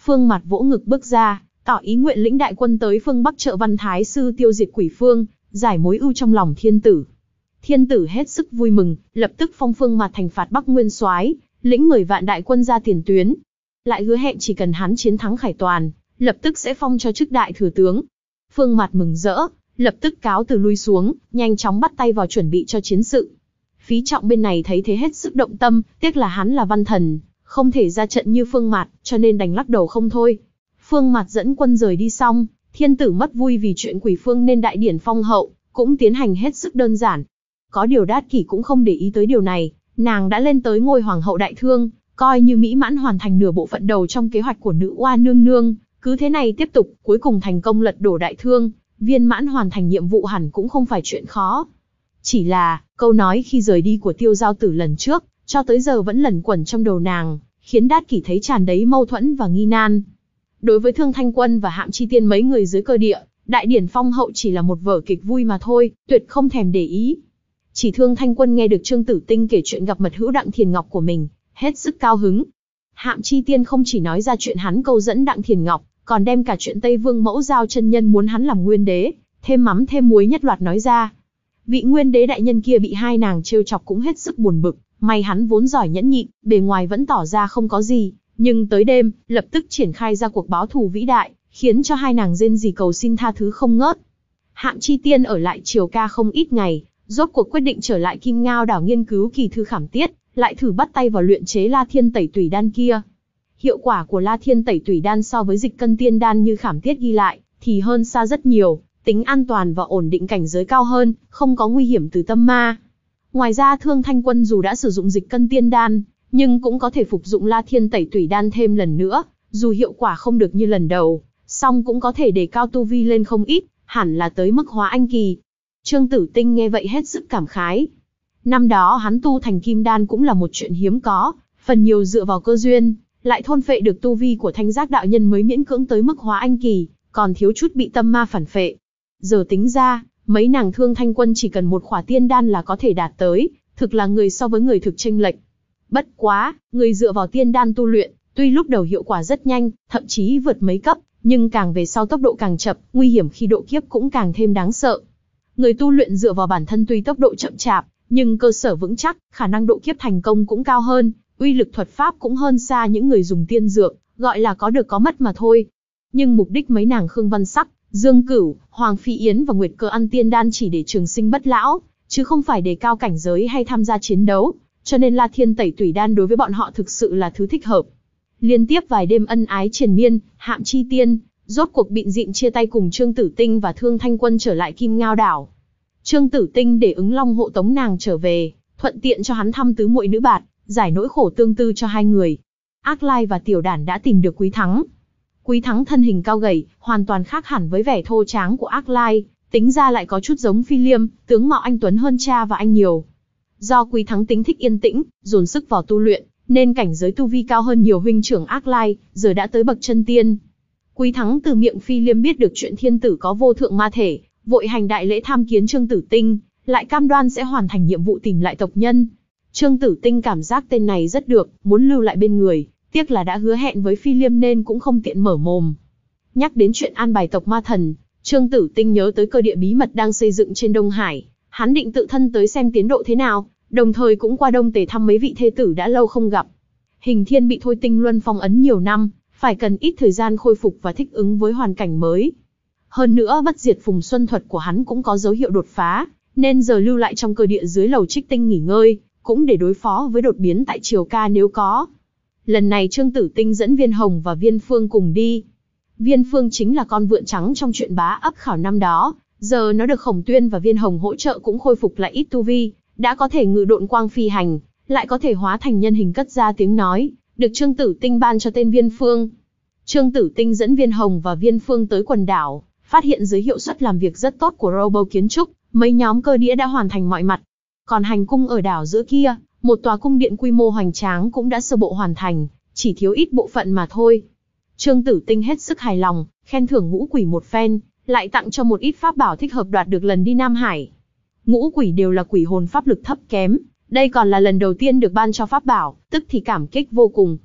Phương Mạt vỗ ngực bước ra, tỏ ý nguyện lĩnh đại quân tới phương Bắc trợ Văn Thái sư tiêu diệt quỷ phương, giải mối ưu trong lòng thiên tử. Thiên tử hết sức vui mừng, lập tức phong Phương Mạt thành phạt Bắc Nguyên soái, lĩnh mười vạn đại quân ra tiền tuyến. Lại hứa hẹn chỉ cần hắn chiến thắng Khải Toàn, lập tức sẽ phong cho chức đại thừa tướng. Phương Mạt mừng rỡ, lập tức cáo từ lui xuống, nhanh chóng bắt tay vào chuẩn bị cho chiến sự. Phí Trọng bên này thấy thế hết sức động tâm, tiếc là hắn là văn thần, không thể ra trận như Phương Mạt, cho nên đành lắc đầu không thôi. Phương Mạt dẫn quân rời đi xong, thiên tử mất vui vì chuyện quỷ phương nên đại điển phong hậu, cũng tiến hành hết sức đơn giản. Có điều Đát Kỷ cũng không để ý tới điều này, nàng đã lên tới ngôi hoàng hậu đại thương, coi như mỹ mãn hoàn thành nửa bộ phận đầu trong kế hoạch của nữ oa nương nương, cứ thế này tiếp tục, cuối cùng thành công lật đổ đại thương, viên mãn hoàn thành nhiệm vụ hẳn cũng không phải chuyện khó. Chỉ là, câu nói khi rời đi của Tiêu Giao Tử lần trước, cho tới giờ vẫn lẩn quẩn trong đầu nàng, khiến Đát Kỷ thấy tràn đầy mâu thuẫn và nghi nan. Đối với Thương Thanh Quân và Hạm Chi Tiên mấy người dưới cơ địa, đại điển phong hậu chỉ là một vở kịch vui mà thôi, tuyệt không thèm để ý. Chỉ Thương Thanh Quân nghe được Trương Tử Tinh kể chuyện gặp mật hữu Đặng Thiền Ngọc của mình, hết sức cao hứng. Hạm Chi Tiên không chỉ nói ra chuyện hắn câu dẫn Đặng Thiền Ngọc, còn đem cả chuyện Tây Vương Mẫu Giao chân nhân muốn hắn làm nguyên đế, thêm mắm thêm muối nhất loạt nói ra. Vị nguyên đế đại nhân kia bị hai nàng trêu chọc cũng hết sức buồn bực, may hắn vốn giỏi nhẫn nhịn, bề ngoài vẫn tỏ ra không có gì, nhưng tới đêm, lập tức triển khai ra cuộc báo thù vĩ đại, khiến cho hai nàng rên rỉ cầu xin tha thứ không ngớt. Hạm Chi Tiên ở lại Triều Ca không ít ngày, rốt cuộc quyết định trở lại Kim Ngao đảo nghiên cứu kỳ thư khảm tiết, lại thử bắt tay vào luyện chế La Thiên Tẩy Tủy Đan kia. Hiệu quả của La Thiên Tẩy Tủy Đan so với Dịch Cân Tiên Đan như khảm tiết ghi lại, thì hơn xa rất nhiều, tính an toàn và ổn định cảnh giới cao hơn, không có nguy hiểm từ tâm ma. Ngoài ra Thương Thanh Quân dù đã sử dụng Dịch Cân Tiên Đan, nhưng cũng có thể phục dụng La Thiên Tẩy Tủy Đan thêm lần nữa, dù hiệu quả không được như lần đầu, song cũng có thể đề cao tu vi lên không ít, hẳn là tới mức hóa anh kỳ. Trương Tử Tinh nghe vậy hết sức cảm khái. Năm đó hắn tu thành Kim Đan cũng là một chuyện hiếm có, phần nhiều dựa vào cơ duyên, lại thôn phệ được tu vi của Thanh Giác đạo nhân mới miễn cưỡng tới mức hóa anh kỳ, còn thiếu chút bị tâm ma phản phệ. Giờ tính ra, mấy nàng Thương Thanh Quân chỉ cần một khỏa tiên đan là có thể đạt tới, thực là người so với người thực chênh lệch. Bất quá, người dựa vào tiên đan tu luyện, tuy lúc đầu hiệu quả rất nhanh, thậm chí vượt mấy cấp, nhưng càng về sau tốc độ càng chậm, nguy hiểm khi độ kiếp cũng càng thêm đáng sợ. Người tu luyện dựa vào bản thân tuy tốc độ chậm chạp, nhưng cơ sở vững chắc, khả năng độ kiếp thành công cũng cao hơn, uy lực thuật pháp cũng hơn xa những người dùng tiên dược, gọi là có được có mất mà thôi. Nhưng mục đích mấy nàng Khương Văn Sắc, Dương Cửu, Hoàng Phi Yến và Nguyệt Cơ ăn tiên đan chỉ để trường sinh bất lão, chứ không phải đề cao cảnh giới hay tham gia chiến đấu, cho nên La Thiên Tẩy Tủy Đan đối với bọn họ thực sự là thứ thích hợp. Liên tiếp vài đêm ân ái triền miên, Hạm Chi Tiên rốt cuộc bịn dịn chia tay cùng Trương Tử Tinh và Thương Thanh Quân trở lại Kim Ngao đảo. Trương Tử Tinh để Ứng Long hộ tống nàng trở về, thuận tiện cho hắn thăm tứ muội nữ bạt, giải nỗi khổ tương tư cho hai người. Ác Lai và Tiểu Đản đã tìm được Quý Thắng. Quý Thắng thân hình cao gầy, hoàn toàn khác hẳn với vẻ thô tráng của Ác Lai, tính ra lại có chút giống Phi Liêm, tướng mạo anh tuấn hơn cha và anh nhiều. Do Quý Thắng tính thích yên tĩnh, dồn sức vào tu luyện, nên cảnh giới tu vi cao hơn nhiều huynh trưởng Ác Lai, giờ đã tới bậc chân tiên. Quý Thắng từ miệng Phi Liêm biết được chuyện thiên tử có vô thượng ma thể, vội hành đại lễ tham kiến Trương Tử Tinh, lại cam đoan sẽ hoàn thành nhiệm vụ tìm lại tộc nhân. Trương Tử Tinh cảm giác tên này rất được, muốn lưu lại bên người, tiếc là đã hứa hẹn với Phi Liêm nên cũng không tiện mở mồm. Nhắc đến chuyện an bài tộc ma thần, Trương Tử Tinh nhớ tới cơ địa bí mật đang xây dựng trên Đông Hải, hắn định tự thân tới xem tiến độ thế nào, đồng thời cũng qua Đông Tề thăm mấy vị thê tử đã lâu không gặp. Hình Thiên bị Thôi Tinh Luân phong ấn nhiều năm, phải cần ít thời gian khôi phục và thích ứng với hoàn cảnh mới. Hơn nữa bất diệt phùng xuân thuật của hắn cũng có dấu hiệu đột phá, nên giờ lưu lại trong cơ địa dưới lầu Trích Tinh nghỉ ngơi, cũng để đối phó với đột biến tại Triều Ca nếu có. Lần này Trương Tử Tinh dẫn Viên Hồng và Viên Phương cùng đi. Viên Phương chính là con vượn trắng trong chuyện bá ấp khảo năm đó, giờ nó được Khổng Tuyên và Viên Hồng hỗ trợ cũng khôi phục lại ít tu vi, đã có thể ngự độn quang phi hành, lại có thể hóa thành nhân hình cất ra tiếng nói, được Trương Tử Tinh ban cho tên Viên Phương. Trương Tử Tinh dẫn Viên Hồng và Viên Phương tới quần đảo, phát hiện dưới hiệu suất làm việc rất tốt của Robo kiến trúc, mấy nhóm cơ đĩa đã hoàn thành mọi mặt. Còn hành cung ở đảo giữa kia, một tòa cung điện quy mô hoành tráng cũng đã sơ bộ hoàn thành, chỉ thiếu ít bộ phận mà thôi. Trương Tử Tinh hết sức hài lòng, khen thưởng Ngũ Quỷ một phen, lại tặng cho một ít pháp bảo thích hợp đoạt được lần đi Nam Hải. Ngũ Quỷ đều là quỷ hồn pháp lực thấp kém, đây còn là lần đầu tiên được ban cho pháp bảo, tức thì cảm kích vô cùng.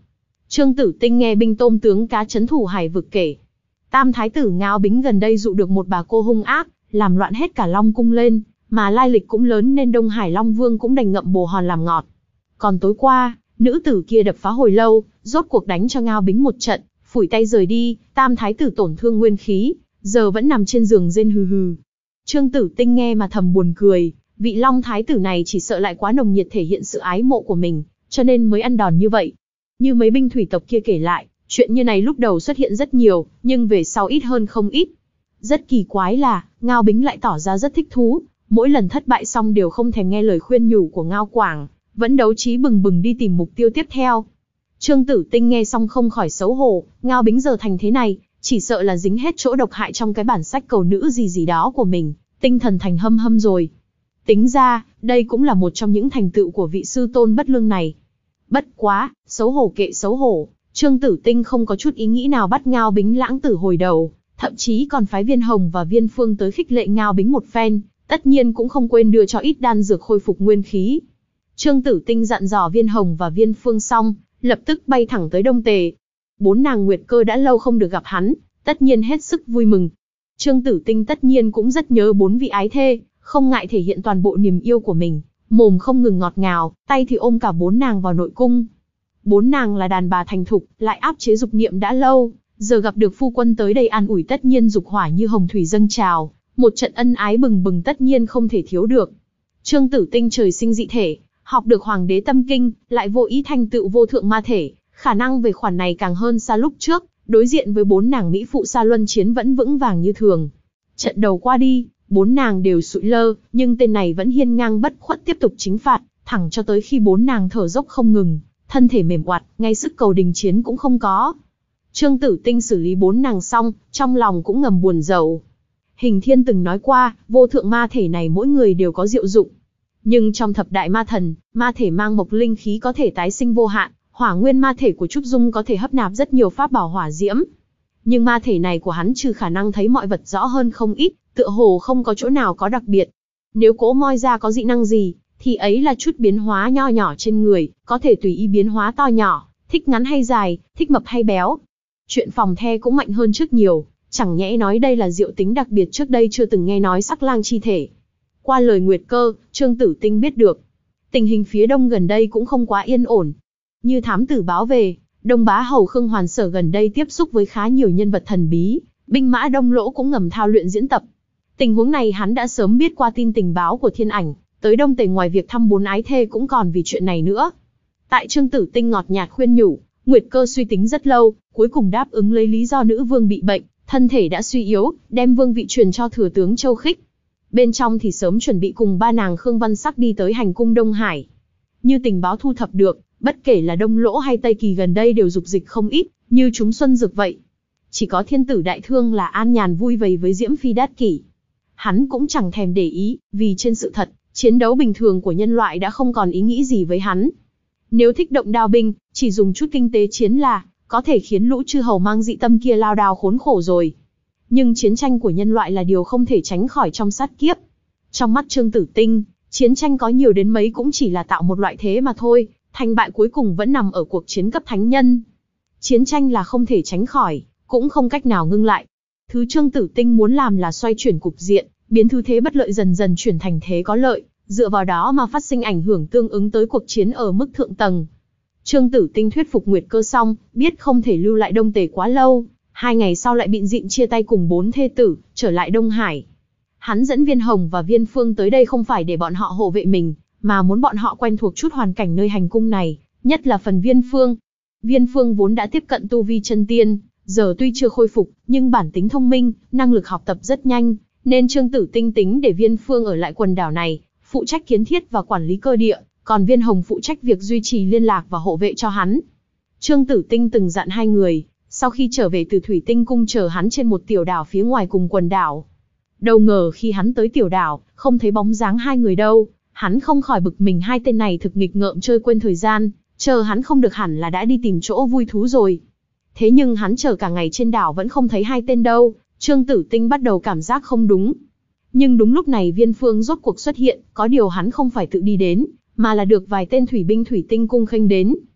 Trương Tử Tinh nghe binh tôm tướng cá trấn thủ hải vực kể. Tam thái tử Ngao Bính gần đây dụ được một bà cô hung ác, làm loạn hết cả Long cung lên, mà lai lịch cũng lớn nên Đông Hải Long Vương cũng đành ngậm bồ hòn làm ngọt. Còn tối qua, nữ tử kia đập phá hồi lâu, rốt cuộc đánh cho Ngao Bính một trận, phủi tay rời đi, tam thái tử tổn thương nguyên khí, giờ vẫn nằm trên giường rên hừ hừ. Trương Tử Tinh nghe mà thầm buồn cười, vị Long thái tử này chỉ sợ lại quá nồng nhiệt thể hiện sự ái mộ của mình, cho nên mới ăn đòn như vậy. Như mấy binh thủy tộc kia kể lại, chuyện như này lúc đầu xuất hiện rất nhiều, nhưng về sau ít hơn không ít. Rất kỳ quái là, Ngao Bính lại tỏ ra rất thích thú, mỗi lần thất bại xong đều không thèm nghe lời khuyên nhủ của Ngao Quảng, vẫn đấu trí bừng bừng đi tìm mục tiêu tiếp theo. Trương Tử Tinh nghe xong không khỏi xấu hổ, Ngao Bính giờ thành thế này, chỉ sợ là dính hết chỗ độc hại trong cái bản sách cầu nữ gì gì đó của mình, tinh thần thành hâm hâm rồi. Tính ra, đây cũng là một trong những thành tựu của vị sư tôn bất lương này. Bất quá, xấu hổ kệ xấu hổ, Trương Tử Tinh không có chút ý nghĩ nào bắt Ngao Bính lãng tử hồi đầu, thậm chí còn phái Viên Hồng và Viên Phương tới khích lệ Ngao Bính một phen, tất nhiên cũng không quên đưa cho ít đan dược khôi phục nguyên khí. Trương Tử Tinh dặn dò Viên Hồng và Viên Phương xong, lập tức bay thẳng tới Đông Tề. Bốn nàng Nguyệt Cơ đã lâu không được gặp hắn, tất nhiên hết sức vui mừng. Trương Tử Tinh tất nhiên cũng rất nhớ bốn vị ái thê, không ngại thể hiện toàn bộ niềm yêu của mình, mồm không ngừng ngọt ngào, tay thì ôm cả bốn nàng vào nội cung. Bốn nàng là đàn bà thành thục, lại áp chế dục niệm đã lâu, giờ gặp được phu quân tới đây an ủi tất nhiên dục hỏa như hồng thủy dâng trào, một trận ân ái bừng bừng tất nhiên không thể thiếu được. Trương Tử Tinh trời sinh dị thể, học được Hoàng đế tâm kinh, lại vô ý thành tựu vô thượng ma thể, khả năng về khoản này càng hơn xa lúc trước, đối diện với bốn nàng mỹ phụ Sa Luân chiến vẫn vững vàng như thường. Trận đầu qua đi, bốn nàng đều sụi lơ, nhưng tên này vẫn hiên ngang bất khuất tiếp tục chính phạt, thẳng cho tới khi bốn nàng thở dốc không ngừng, thân thể mềm oặt, ngay sức cầu đình chiến cũng không có. Trương Tử Tinh xử lý bốn nàng xong, trong lòng cũng ngầm buồn rầu. Hình Thiên từng nói qua, vô thượng ma thể này mỗi người đều có diệu dụng. Nhưng trong thập đại ma thần, ma thể mang mộc linh khí có thể tái sinh vô hạn, hỏa nguyên ma thể của Trúc Dung có thể hấp nạp rất nhiều pháp bảo hỏa diễm. Nhưng ma thể này của hắn trừ khả năng thấy mọi vật rõ hơn không ít, tựa hồ không có chỗ nào có đặc biệt. Nếu cỗ moi ra có dị năng gì, thì ấy là chút biến hóa nho nhỏ trên người, có thể tùy ý biến hóa to nhỏ, thích ngắn hay dài, thích mập hay béo. Chuyện phòng the cũng mạnh hơn trước nhiều, chẳng nhẽ nói đây là diệu tính đặc biệt trước đây chưa từng nghe nói sắc lang chi thể. Qua lời Nguyệt Cơ, Trương Tử Tinh biết được, tình hình phía đông gần đây cũng không quá yên ổn. Như thám tử báo về, Đông Bá Hầu Khương Hoàn Sở gần đây tiếp xúc với khá nhiều nhân vật thần bí, binh mã Đông Lỗ cũng ngầm thao luyện diễn tập. Tình huống này hắn đã sớm biết qua tin tình báo của Thiên Ảnh, tới Đông Tề ngoài việc thăm bốn ái thê cũng còn vì chuyện này nữa. Tại Trương Tử Tinh ngọt nhạt khuyên nhủ, Nguyệt Cơ suy tính rất lâu, cuối cùng đáp ứng lấy lý do nữ vương bị bệnh, thân thể đã suy yếu, đem vương vị truyền cho thừa tướng Châu Khích. Bên trong thì sớm chuẩn bị cùng ba nàng Khương Văn Sắc đi tới hành cung Đông Hải. Như tình báo thu thập được, bất kể là Đông Lỗ hay Tây Kỳ gần đây đều dục dịch không ít, như chúng xuân dược vậy. Chỉ có thiên tử đại thương là an nhàn vui vầy với Diễm Phi Đát Kỷ. Hắn cũng chẳng thèm để ý, vì trên sự thật, chiến đấu bình thường của nhân loại đã không còn ý nghĩ gì với hắn. Nếu thích động đao binh, chỉ dùng chút kinh tế chiến là có thể khiến lũ chư hầu mang dị tâm kia lao đao khốn khổ rồi. Nhưng chiến tranh của nhân loại là điều không thể tránh khỏi trong sát kiếp. Trong mắt Trương Tử Tinh, chiến tranh có nhiều đến mấy cũng chỉ là tạo một loại thế mà thôi, thành bại cuối cùng vẫn nằm ở cuộc chiến cấp thánh nhân. Chiến tranh là không thể tránh khỏi, cũng không cách nào ngưng lại. Thứ Trương Tử Tinh muốn làm là xoay chuyển cục diện, biến thứ thế bất lợi dần dần chuyển thành thế có lợi, dựa vào đó mà phát sinh ảnh hưởng tương ứng tới cuộc chiến ở mức thượng tầng. Trương Tử Tinh thuyết phục Nguyệt Cơ xong, biết không thể lưu lại Đông Tề quá lâu, hai ngày sau lại bịn dịn chia tay cùng bốn thê tử, trở lại Đông Hải. Hắn dẫn Viên Hồng và Viên Phương tới đây không phải để bọn họ hộ vệ mình, mà muốn bọn họ quen thuộc chút hoàn cảnh nơi hành cung này, nhất là phần Viên Phương. Viên Phương vốn đã tiếp cận tu vi chân tiên, giờ tuy chưa khôi phục, nhưng bản tính thông minh, năng lực học tập rất nhanh, nên Trương Tử Tinh tính để Viên Phương ở lại quần đảo này, phụ trách kiến thiết và quản lý cơ địa, còn Viên Hồng phụ trách việc duy trì liên lạc và hộ vệ cho hắn. Trương Tử Tinh từng dặn hai người, sau khi trở về từ Thủy Tinh Cung chờ hắn trên một tiểu đảo phía ngoài cùng quần đảo. Đâu ngờ khi hắn tới tiểu đảo, không thấy bóng dáng hai người đâu, hắn không khỏi bực mình, hai tên này thực nghịch ngợm chơi quên thời gian, chờ hắn không được hẳn là đã đi tìm chỗ vui thú rồi. Thế nhưng hắn chờ cả ngày trên đảo vẫn không thấy hai tên đâu, Trương Tử Tinh bắt đầu cảm giác không đúng. Nhưng đúng lúc này Viên Phương rốt cuộc xuất hiện, có điều hắn không phải tự đi đến, mà là được vài tên thủy binh Thủy Tinh Cung khênh đến.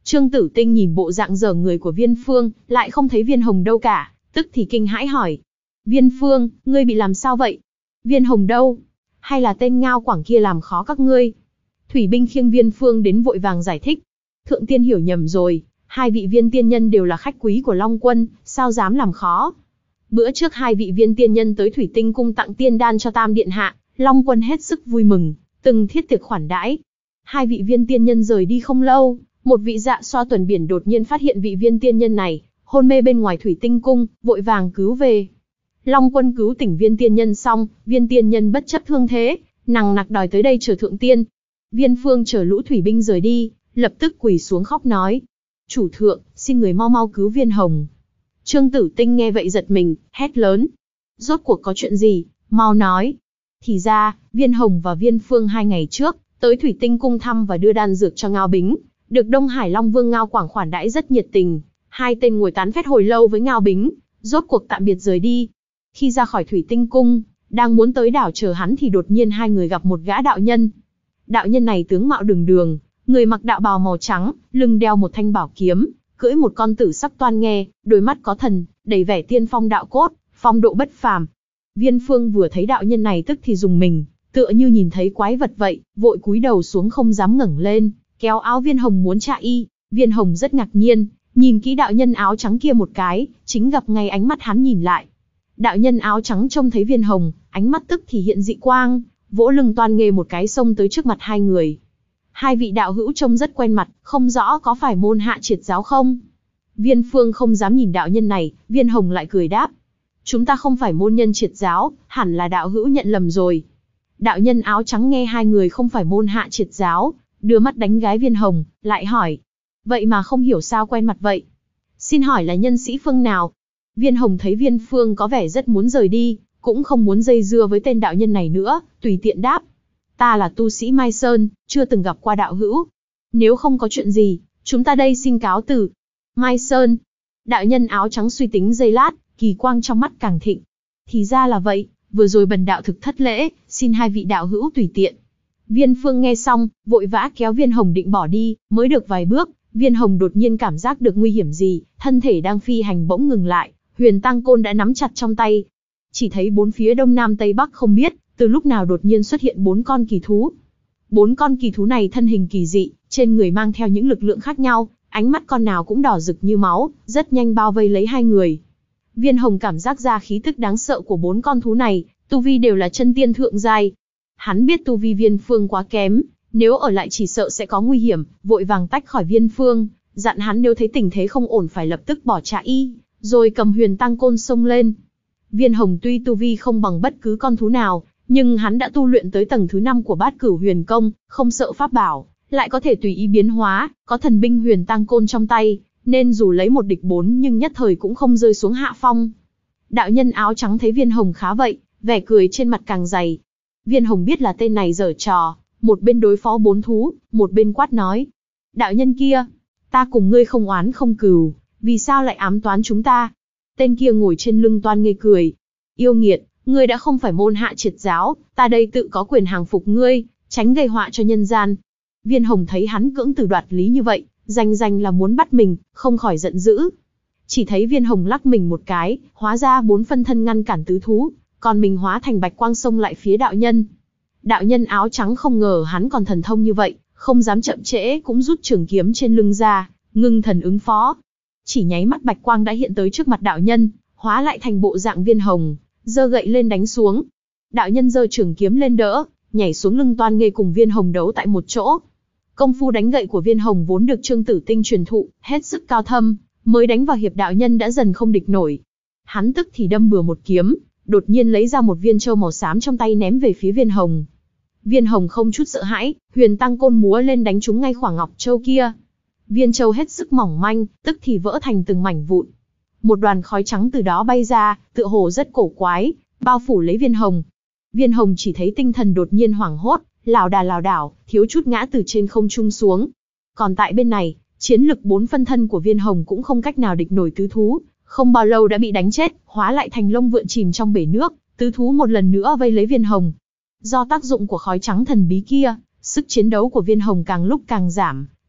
Trương Tử Tinh nhìn bộ dạng dở người của Viên Phương, lại không thấy Viên Hồng đâu cả, tức thì kinh hãi hỏi. Viên Phương, ngươi bị làm sao vậy? Viên Hồng đâu? Hay là tên Ngao Quảng kia làm khó các ngươi? Thủy binh khiêng Viên Phương đến vội vàng giải thích. Thượng tiên hiểu nhầm rồi, hai vị viên tiên nhân đều là khách quý của Long Quân, sao dám làm khó? Bữa trước hai vị viên tiên nhân tới Thủy Tinh cung tặng tiên đan cho Tam điện hạ, Long Quân hết sức vui mừng, từng thiết tiệc khoản đãi. Hai vị viên tiên nhân rời đi không lâu, một vị dạ xoa tuần biển đột nhiên phát hiện vị viên tiên nhân này hôn mê bên ngoài Thủy Tinh cung, vội vàng cứu về. Long Quân cứu tỉnh viên tiên nhân xong, viên tiên nhân bất chấp thương thế, nằng nặc đòi tới đây chờ thượng tiên. Viên Phương chờ lũ thủy binh rời đi, lập tức quỳ xuống khóc nói: Chủ thượng, xin người mau mau cứu Viên Hồng. Trương Tử Tinh nghe vậy giật mình, hét lớn: Rốt cuộc có chuyện gì, mau nói. Thì ra, Viên Hồng và Viên Phương hai ngày trước tới Thủy Tinh cung thăm và đưa đan dược cho Ngao Bính, được Đông Hải Long Vương Ngao Quảng khoản đãi rất nhiệt tình. Hai tên ngồi tán phét hồi lâu với Ngao Bính, rốt cuộc tạm biệt rời đi. Khi ra khỏi Thủy Tinh cung, đang muốn tới đảo chờ hắn thì đột nhiên hai người gặp một gã đạo nhân. Đạo nhân này tướng mạo đường đường, người mặc đạo bào màu trắng, lưng đeo một thanh bảo kiếm, cưỡi một con tử sắc toan nghe, đôi mắt có thần, đầy vẻ tiên phong đạo cốt, phong độ bất phàm. Viên Phương vừa thấy đạo nhân này tức thì rùng mình, tựa như nhìn thấy quái vật vậy, vội cúi đầu xuống không dám ngẩng lên, kéo áo Viên Hồng muốn trạ y. Viên Hồng rất ngạc nhiên, nhìn kỹ đạo nhân áo trắng kia một cái, chính gặp ngay ánh mắt hắn nhìn lại. Đạo nhân áo trắng trông thấy Viên Hồng, ánh mắt tức thì hiện dị quang, vỗ lưng toan nghê một cái xông tới trước mặt hai người. Hai vị đạo hữu trông rất quen mặt, không rõ có phải môn hạ triệt giáo không? Viên Phương không dám nhìn đạo nhân này, Viên Hồng lại cười đáp: Chúng ta không phải môn nhân triệt giáo, hẳn là đạo hữu nhận lầm rồi. Đạo nhân áo trắng nghe hai người không phải môn hạ triệt giáo, đưa mắt đánh gái Viên Hồng, lại hỏi: Vậy mà không hiểu sao quen mặt vậy? Xin hỏi là nhân sĩ phương nào? Viên Hồng thấy Viên Phương có vẻ rất muốn rời đi, cũng không muốn dây dưa với tên đạo nhân này nữa, tùy tiện đáp: Ta là tu sĩ Mai Sơn, chưa từng gặp qua đạo hữu. Nếu không có chuyện gì, chúng ta đây xin cáo từ. Mai Sơn. Đạo nhân áo trắng suy tính giây lát, kỳ quang trong mắt càng thịnh. Thì ra là vậy, vừa rồi bần đạo thực thất lễ, xin hai vị đạo hữu tùy tiện. Viên Phương nghe xong, vội vã kéo Viên Hồng định bỏ đi, mới được vài bước, Viên Hồng đột nhiên cảm giác được nguy hiểm gì, thân thể đang phi hành bỗng ngừng lại, Huyền Tăng Côn đã nắm chặt trong tay. Chỉ thấy bốn phía đông nam tây bắc không biết, từ lúc nào đột nhiên xuất hiện bốn con kỳ thú. Bốn con kỳ thú này thân hình kỳ dị, trên người mang theo những lực lượng khác nhau, ánh mắt con nào cũng đỏ rực như máu, rất nhanh bao vây lấy hai người. Viên Hồng cảm giác ra khí tức đáng sợ của bốn con thú này, tu vi đều là chân tiên thượng giai. Hắn biết tu vi Viên Phương quá kém, nếu ở lại chỉ sợ sẽ có nguy hiểm, vội vàng tách khỏi Viên Phương, dặn hắn nếu thấy tình thế không ổn phải lập tức bỏ chạy y, rồi cầm Huyền Tăng Côn xông lên. Viên Hồng tuy tu vi không bằng bất cứ con thú nào, nhưng hắn đã tu luyện tới tầng thứ năm của Bát Cửu Huyền Công, không sợ pháp bảo, lại có thể tùy ý biến hóa, có thần binh Huyền Tăng Côn trong tay, nên dù lấy một địch bốn nhưng nhất thời cũng không rơi xuống hạ phong. Đạo nhân áo trắng thấy Viên Hồng khá vậy, vẻ cười trên mặt càng dày. Viên Hồng biết là tên này giở trò, một bên đối phó bốn thú, một bên quát nói: Đạo nhân kia, ta cùng ngươi không oán không cừu, vì sao lại ám toán chúng ta? Tên kia ngồi trên lưng toan ngây cười: Yêu nghiệt, ngươi đã không phải môn hạ triệt giáo, ta đây tự có quyền hàng phục ngươi, tránh gây họa cho nhân gian. Viên Hồng thấy hắn cưỡng từ đoạt lý như vậy, rành rành là muốn bắt mình, không khỏi giận dữ. Chỉ thấy Viên Hồng lắc mình một cái, hóa ra bốn phân thân ngăn cản tứ thú, còn mình hóa thành bạch quang xông lại phía đạo nhân. Đạo nhân áo trắng không ngờ hắn còn thần thông như vậy, không dám chậm trễ cũng rút trường kiếm trên lưng ra, ngưng thần ứng phó. Chỉ nháy mắt bạch quang đã hiện tới trước mặt đạo nhân, hóa lại thành bộ dạng Viên Hồng, giơ gậy lên đánh xuống. Đạo nhân giơ trường kiếm lên đỡ, nhảy xuống lưng toan nghê cùng Viên Hồng đấu tại một chỗ. Công phu đánh gậy của Viên Hồng vốn được Trương Tử Tinh truyền thụ, hết sức cao thâm, mới đánh vào hiệp đạo nhân đã dần không địch nổi. Hắn tức thì đâm bừa một kiếm, đột nhiên lấy ra một viên châu màu xám trong tay ném về phía Viên Hồng. Viên Hồng không chút sợ hãi, Huyền Tăng Côn múa lên đánh trúng ngay khoảng ngọc châu kia. Viên châu hết sức mỏng manh, tức thì vỡ thành từng mảnh vụn. Một đoàn khói trắng từ đó bay ra, tựa hồ rất cổ quái, bao phủ lấy Viên Hồng. Viên Hồng chỉ thấy tinh thần đột nhiên hoảng hốt, lảo đà lảo đảo, thiếu chút ngã từ trên không trung xuống. Còn tại bên này, chiến lực bốn phân thân của Viên Hồng cũng không cách nào địch nổi tứ thú, không bao lâu đã bị đánh chết, hóa lại thành lông vượn chìm trong bể nước, tứ thú một lần nữa vây lấy Viên Hồng. Do tác dụng của khói trắng thần bí kia, sức chiến đấu của Viên Hồng càng lúc càng giảm,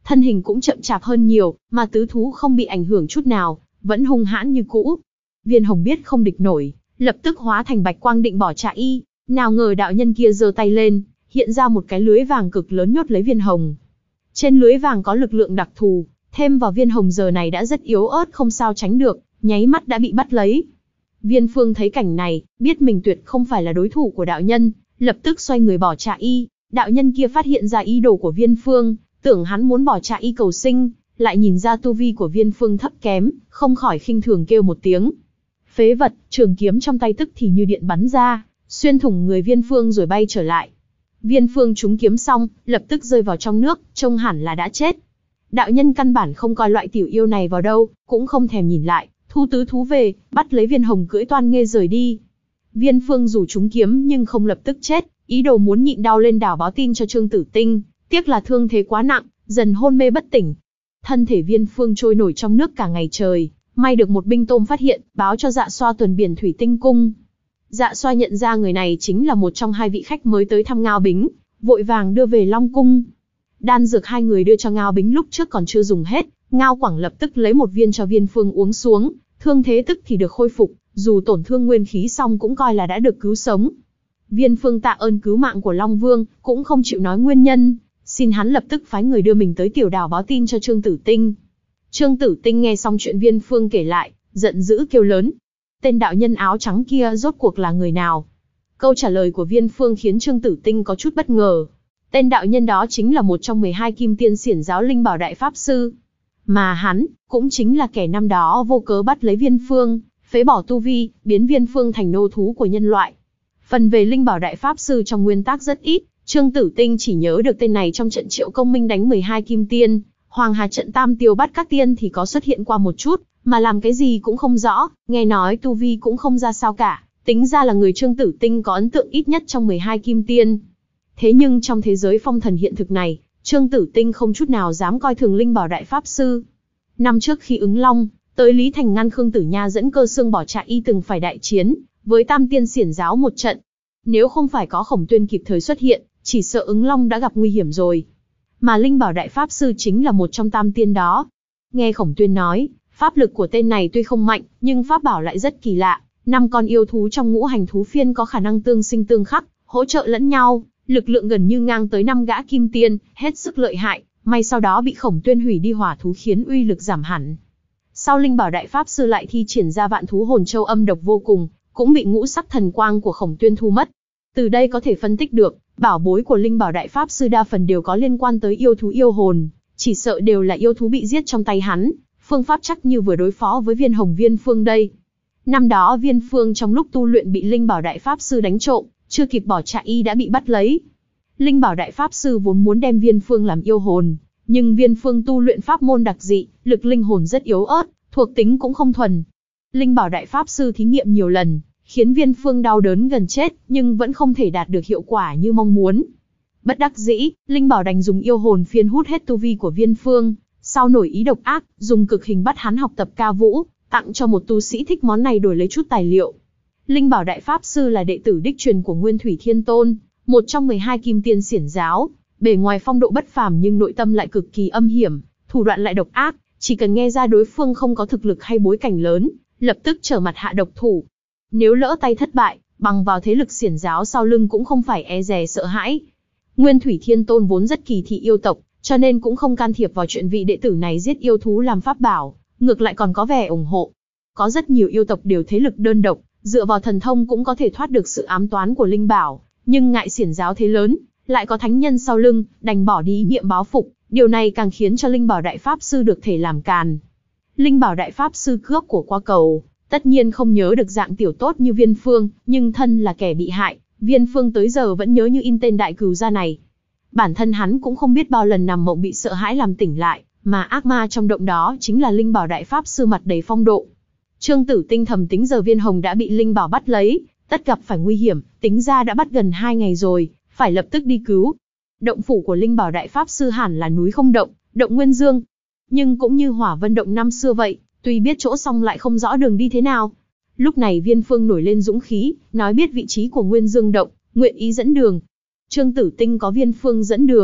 thân hình cũng chậm chạp hơn nhiều, mà tứ thú không bị ảnh hưởng chút nào, vẫn hung hãn như cũ. Viên Hồng biết không địch nổi, lập tức hóa thành bạch quang định bỏ chạy, nào ngờ đạo nhân kia giơ tay lên, hiện ra một cái lưới vàng cực lớn nhốt lấy Viên Hồng. Trên lưới vàng có lực lượng đặc thù, thêm vào Viên Hồng giờ này đã rất yếu ớt không sao tránh được, nháy mắt đã bị bắt lấy. Viên Phương thấy cảnh này, biết mình tuyệt không phải là đối thủ của đạo nhân, lập tức xoay người bỏ chạy. Đạo nhân kia phát hiện ra ý đồ của Viên Phương, tưởng hắn muốn bỏ chạy cầu sinh, lại nhìn ra tu vi của Viên Phương thấp kém, không khỏi khinh thường kêu một tiếng. Phế vật, trường kiếm trong tay tức thì như điện bắn ra, xuyên thủng người Viên Phương rồi bay trở lại. Viên Phương trúng kiếm xong, lập tức rơi vào trong nước, trông hẳn là đã chết. Đạo nhân căn bản không coi loại tiểu yêu này vào đâu, cũng không thèm nhìn lại, thu tứ thú về, bắt lấy Viên Hồng cưỡi toan nghê rời đi. Viên Phương dù trúng kiếm nhưng không lập tức chết, ý đồ muốn nhịn đau lên đảo báo tin cho Trương Tử Tinh, tiếc là thương thế quá nặng, dần hôn mê bất tỉnh. Thân thể Viên Phương trôi nổi trong nước cả ngày trời, may được một binh tôm phát hiện, báo cho Dạ Xoa tuần biển Thủy Tinh Cung. Dạ Xoa nhận ra người này chính là một trong hai vị khách mới tới thăm Ngao Bính, vội vàng đưa về Long Cung. Đan dược hai người đưa cho Ngao Bính lúc trước còn chưa dùng hết, Ngao Quảng lập tức lấy một viên cho Viên Phương uống xuống, thương thế tức thì được khôi phục, dù tổn thương nguyên khí xong cũng coi là đã được cứu sống. Viên Phương tạ ơn cứu mạng của Long Vương, cũng không chịu nói nguyên nhân, xin hắn lập tức phái người đưa mình tới tiểu đảo báo tin cho Trương Tử Tinh. Trương Tử Tinh nghe xong chuyện Viên Phương kể lại, giận dữ kêu lớn. Tên đạo nhân áo trắng kia rốt cuộc là người nào? Câu trả lời của Viên Phương khiến Trương Tử Tinh có chút bất ngờ. Tên đạo nhân đó chính là một trong mười hai kim tiên xiển giáo Linh Bảo Đại Pháp Sư. Mà hắn, cũng chính là kẻ năm đó vô cớ bắt lấy Viên Phương, phế bỏ tu vi, biến Viên Phương thành nô thú của nhân loại. Phần về Linh Bảo Đại Pháp Sư trong nguyên tác rất ít, Trương Tử Tinh chỉ nhớ được tên này trong trận Triệu Công Minh đánh mười hai kim tiên, Hoàng Hà trận Tam Tiêu bắt các tiên thì có xuất hiện qua một chút, mà làm cái gì cũng không rõ, nghe nói tu vi cũng không ra sao cả, tính ra là người Trương Tử Tinh có ấn tượng ít nhất trong mười hai kim tiên. Thế nhưng trong thế giới phong thần hiện thực này, Trương Tử Tinh không chút nào dám coi thường Linh Bảo Đại Pháp Sư. Năm trước khi ứng long, tới Lý Thành ngăn Khương Tử Nha dẫn Cơ Xương bỏ chạy y từng phải đại chiến với Tam Tiên xiển giáo một trận. Nếu không phải có Khổng Tuyên kịp thời xuất hiện, chỉ sợ ứng long đã gặp nguy hiểm rồi. Mà Linh Bảo Đại Pháp Sư chính là một trong tam tiên đó. Nghe Khổng Tuyên nói, pháp lực của tên này tuy không mạnh, nhưng pháp bảo lại rất kỳ lạ. Năm con yêu thú trong ngũ hành thú phiên có khả năng tương sinh tương khắc, hỗ trợ lẫn nhau, lực lượng gần như ngang tới năm gã kim tiên, hết sức lợi hại. May sau đó bị Khổng Tuyên hủy đi hỏa thú khiến uy lực giảm hẳn. Sau Linh Bảo Đại Pháp Sư lại thi triển ra vạn thú hồn châu âm độc vô cùng, cũng bị ngũ sắc thần quang của Khổng Tuyên thu mất. Từ đây có thể phân tích được, bảo bối của Linh Bảo Đại Pháp Sư đa phần đều có liên quan tới yêu thú yêu hồn, chỉ sợ đều là yêu thú bị giết trong tay hắn, phương pháp chắc như vừa đối phó với Viên Hồng Viên Phương đây. Năm đó Viên Phương trong lúc tu luyện bị Linh Bảo Đại Pháp Sư đánh trộm, chưa kịp bỏ chạy y đã bị bắt lấy. Linh Bảo Đại Pháp Sư vốn muốn đem Viên Phương làm yêu hồn, nhưng Viên Phương tu luyện pháp môn đặc dị, lực linh hồn rất yếu ớt, thuộc tính cũng không thuần. Linh Bảo Đại Pháp Sư thí nghiệm nhiều lần, khiến Viên Phương đau đớn gần chết, nhưng vẫn không thể đạt được hiệu quả như mong muốn. Bất đắc dĩ, Linh Bảo đành dùng yêu hồn phiên hút hết tu vi của Viên Phương, sau nổi ý độc ác, dùng cực hình bắt hắn học tập ca vũ, tặng cho một tu sĩ thích món này đổi lấy chút tài liệu. Linh Bảo Đại Pháp Sư là đệ tử đích truyền của Nguyên Thủy Thiên Tôn, một trong mười hai kim tiên xiển giáo, bề ngoài phong độ bất phàm nhưng nội tâm lại cực kỳ âm hiểm, thủ đoạn lại độc ác, chỉ cần nghe ra đối phương không có thực lực hay bối cảnh lớn, lập tức trở mặt hạ độc thủ. Nếu lỡ tay thất bại, bằng vào thế lực xiển giáo sau lưng cũng không phải e dè sợ hãi. Nguyên Thủy Thiên Tôn vốn rất kỳ thị yêu tộc, cho nên cũng không can thiệp vào chuyện vị đệ tử này giết yêu thú làm pháp bảo, ngược lại còn có vẻ ủng hộ. Có rất nhiều yêu tộc đều thế lực đơn độc, dựa vào thần thông cũng có thể thoát được sự ám toán của linh bảo, nhưng ngại xiển giáo thế lớn, lại có thánh nhân sau lưng, đành bỏ đi ý niệm báo phục, điều này càng khiến cho Linh Bảo Đại Pháp Sư được thể làm càn. Linh Bảo Đại Pháp Sư cướp của qua cầu, tất nhiên không nhớ được dạng tiểu tốt như Viên Phương, nhưng thân là kẻ bị hại, Viên Phương tới giờ vẫn nhớ như in tên đại cừu gia này. Bản thân hắn cũng không biết bao lần nằm mộng bị sợ hãi làm tỉnh lại, mà ác ma trong động đó chính là Linh Bảo Đại Pháp Sư mặt đầy phong độ. Trương Tử Tinh thầm tính giờ Viên Hồng đã bị Linh Bảo bắt lấy, tất gặp phải nguy hiểm, tính ra đã bắt gần hai ngày rồi, phải lập tức đi cứu. Động phủ của Linh Bảo Đại Pháp Sư hẳn là núi không động, động Nguyên Dương. Nhưng cũng như Hỏa Vân Động năm xưa vậy, tuy biết chỗ xong lại không rõ đường đi thế nào. Lúc này Viên Phương nổi lên dũng khí, nói biết vị trí của Nguyên Dương Động, nguyện ý dẫn đường. Trương Tử Tinh có Viên Phương dẫn đường,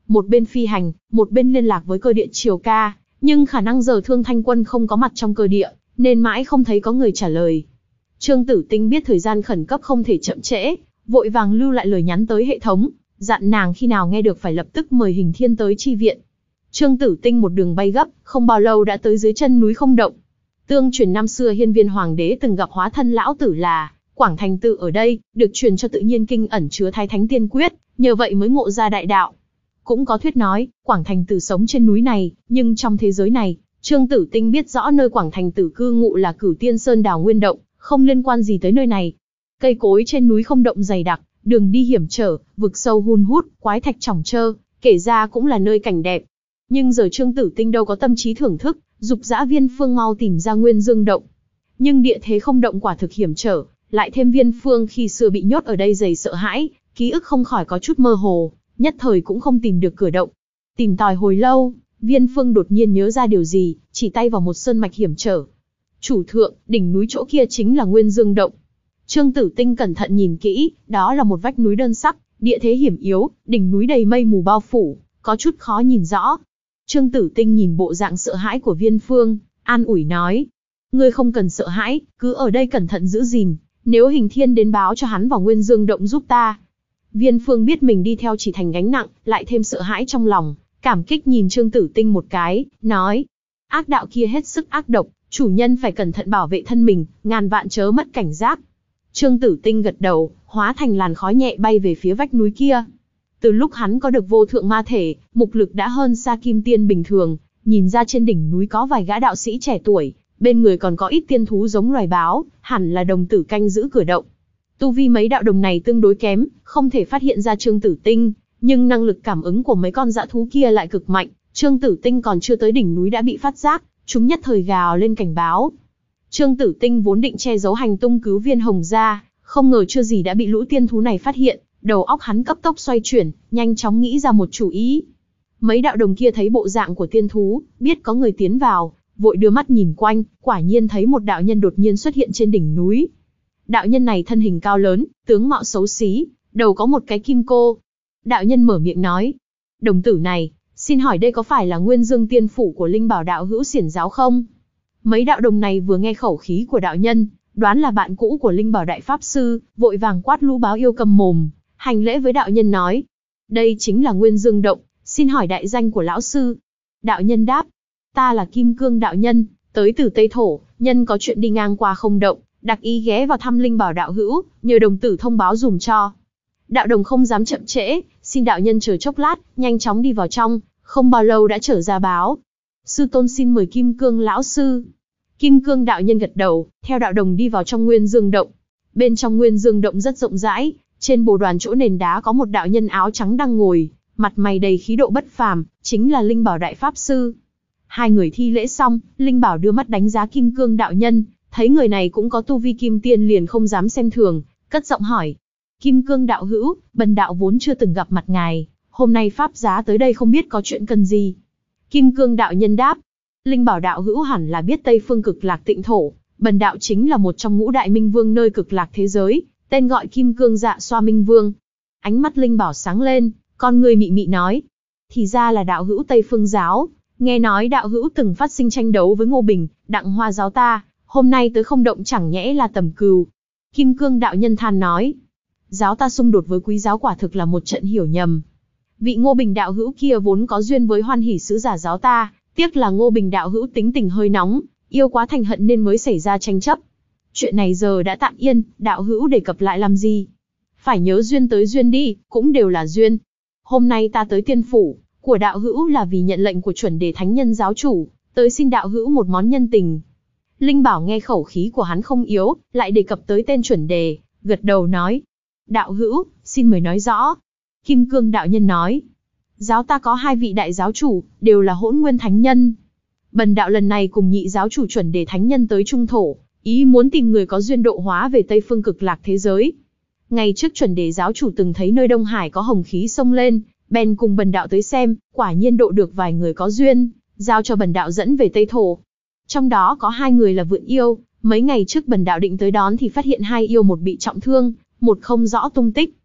một bên phi hành, một bên liên lạc với cơ địa Triều Ca, nhưng khả năng giờ Thương Thanh Quân không có mặt trong cơ địa, nên mãi không thấy có người trả lời. Trương Tử Tinh biết thời gian khẩn cấp không thể chậm trễ, vội vàng lưu lại lời nhắn tới hệ thống, dặn nàng khi nào nghe được phải lập tức mời Hình Thiên tới chi viện. Trương Tử Tinh một đường bay gấp, không bao lâu đã tới dưới chân núi Không Động. Tương truyền năm xưa Hiên Viên Hoàng đế từng gặp hóa thân lão tử là Quảng Thành Tử ở đây, được truyền cho tự nhiên kinh ẩn chứa Thái Thánh Tiên Quyết, nhờ vậy mới ngộ ra đại đạo. Cũng có thuyết nói, Quảng Thành Tử sống trên núi này, nhưng trong thế giới này, Trương Tử Tinh biết rõ nơi Quảng Thành Tử cư ngụ là Cửu Tiên Sơn Đào Nguyên Động, không liên quan gì tới nơi này. Cây cối trên núi Không Động dày đặc, đường đi hiểm trở, vực sâu hun hút, quái thạch chỏng chơ, kể ra cũng là nơi cảnh đẹp. Nhưng giờ Trương Tử Tinh đâu có tâm trí thưởng thức, dục dã Viên Phương mau tìm ra Nguyên Dương Động. Nhưng địa thế Không Động quả thực hiểm trở, lại thêm Viên Phương khi xưa bị nhốt ở đây dày sợ hãi, ký ức không khỏi có chút mơ hồ, nhất thời cũng không tìm được cửa động. Tìm tòi hồi lâu, Viên Phương đột nhiên nhớ ra điều gì, chỉ tay vào một sơn mạch hiểm trở. Chủ thượng, đỉnh núi chỗ kia chính là Nguyên Dương Động. Trương Tử Tinh cẩn thận nhìn kỹ, đó là một vách núi đơn sắc, địa thế hiểm yếu, đỉnh núi đầy mây mù bao phủ, có chút khó nhìn rõ. Trương Tử Tinh nhìn bộ dạng sợ hãi của Viên Phương, an ủi nói: ngươi không cần sợ hãi, cứ ở đây cẩn thận giữ gìn, nếu Hình Thiên đến báo cho hắn vào Nguyên Dương Động giúp ta. Viên Phương biết mình đi theo chỉ thành gánh nặng, lại thêm sợ hãi trong lòng, cảm kích nhìn Trương Tử Tinh một cái, nói: ác đạo kia hết sức ác độc, chủ nhân phải cẩn thận bảo vệ thân mình, ngàn vạn chớ mất cảnh giác. Trương Tử Tinh gật đầu, hóa thành làn khói nhẹ bay về phía vách núi kia. Từ lúc hắn có được vô thượng ma thể, mục lực đã hơn xa kim tiên bình thường, nhìn ra trên đỉnh núi có vài gã đạo sĩ trẻ tuổi, bên người còn có ít tiên thú giống loài báo, hẳn là đồng tử canh giữ cửa động. Tu vi mấy đạo đồng này tương đối kém, không thể phát hiện ra Trương Tử Tinh, nhưng năng lực cảm ứng của mấy con dã thú kia lại cực mạnh. Trương Tử Tinh còn chưa tới đỉnh núi đã bị phát giác, chúng nhất thời gào lên cảnh báo. Trương Tử Tinh vốn định che giấu hành tung cứu Viên Hồng gia, không ngờ chưa gì đã bị lũ tiên thú này phát hiện, đầu óc hắn cấp tốc xoay chuyển, nhanh chóng nghĩ ra một chủ ý. Mấy đạo đồng kia thấy bộ dạng của tiên thú, biết có người tiến vào, vội đưa mắt nhìn quanh, quả nhiên thấy một đạo nhân đột nhiên xuất hiện trên đỉnh núi. Đạo nhân này thân hình cao lớn, tướng mạo xấu xí, đầu có một cái kim cô. Đạo nhân mở miệng nói: đồng tử này, xin hỏi đây có phải là Nguyên Dương Tiên Phủ của Linh Bảo đạo hữu Xiển giáo không? Mấy đạo đồng này vừa nghe khẩu khí của đạo nhân, đoán là bạn cũ của Linh Bảo đại pháp sư, vội vàng quát lũ báo yêu cầm mồm, hành lễ với đạo nhân nói: đây chính là Nguyên Dương Động, xin hỏi đại danh của lão sư. Đạo nhân đáp: ta là Kim Cương đạo nhân, tới từ Tây Thổ, nhân có chuyện đi ngang qua Không Động, đặc ý ghé vào thăm Linh Bảo đạo hữu, nhờ đồng tử thông báo dùm cho. Đạo đồng không dám chậm trễ, xin đạo nhân chờ chốc lát, nhanh chóng đi vào trong, không bao lâu đã trở ra báo: sư tôn xin mời Kim Cương lão sư. Kim Cương đạo nhân gật đầu, theo đạo đồng đi vào trong Nguyên Dương Động. Bên trong Nguyên Dương Động rất rộng rãi, trên bồ đoàn chỗ nền đá có một đạo nhân áo trắng đang ngồi, mặt mày đầy khí độ bất phàm, chính là Linh Bảo đại pháp sư. Hai người thi lễ xong, Linh Bảo đưa mắt đánh giá Kim Cương đạo nhân, thấy người này cũng có tu vi kim tiên liền không dám xem thường, cất giọng hỏi: Kim Cương đạo hữu, bần đạo vốn chưa từng gặp mặt ngài, hôm nay pháp giá tới đây không biết có chuyện cần gì. Kim Cương đạo nhân đáp: Linh Bảo đạo hữu hẳn là biết Tây Phương Cực Lạc Tịnh Thổ, bần đạo chính là một trong ngũ đại minh vương nơi Cực Lạc thế giới, tên gọi Kim Cương Dạ Xoa Minh Vương. Ánh mắt Linh Bảo sáng lên, con người mị mị nói: thì ra là đạo hữu Tây Phương giáo, nghe nói đạo hữu từng phát sinh tranh đấu với Ngô Bình, Đặng Hoa giáo ta, hôm nay tới Không Động chẳng nhẽ là tầm cừu. Kim Cương đạo nhân than nói: giáo ta xung đột với quý giáo quả thực là một trận hiểu nhầm. Vị Ngô Bình đạo hữu kia vốn có duyên với Hoan Hỷ sứ giả giáo ta, tiếc là Ngô Bình đạo hữu tính tình hơi nóng, yêu quá thành hận nên mới xảy ra tranh chấp. Chuyện này giờ đã tạm yên, đạo hữu đề cập lại làm gì? Phải nhớ duyên tới duyên đi, cũng đều là duyên. Hôm nay ta tới tiên phủ của đạo hữu là vì nhận lệnh của chuẩn đề thánh nhân giáo chủ, tới xin đạo hữu một món nhân tình. Linh Bảo nghe khẩu khí của hắn không yếu, lại đề cập tới tên chuẩn đề, gật đầu nói: đạo hữu, xin mời nói rõ. Kim Cương đạo nhân nói: giáo ta có hai vị đại giáo chủ, đều là Hỗn Nguyên thánh nhân. Bần đạo lần này cùng nhị giáo chủ chuẩn đề thánh nhân tới Trung Thổ, ý muốn tìm người có duyên độ hóa về Tây Phương Cực Lạc thế giới. Ngày trước chuẩn đề giáo chủ từng thấy nơi Đông Hải có hồng khí xông lên, bèn cùng bần đạo tới xem, quả nhiên độ được vài người có duyên, giao cho bần đạo dẫn về Tây Thổ. Trong đó có hai người là vượn yêu, mấy ngày trước bần đạo định tới đón thì phát hiện hai yêu một bị trọng thương, một không rõ tung tích.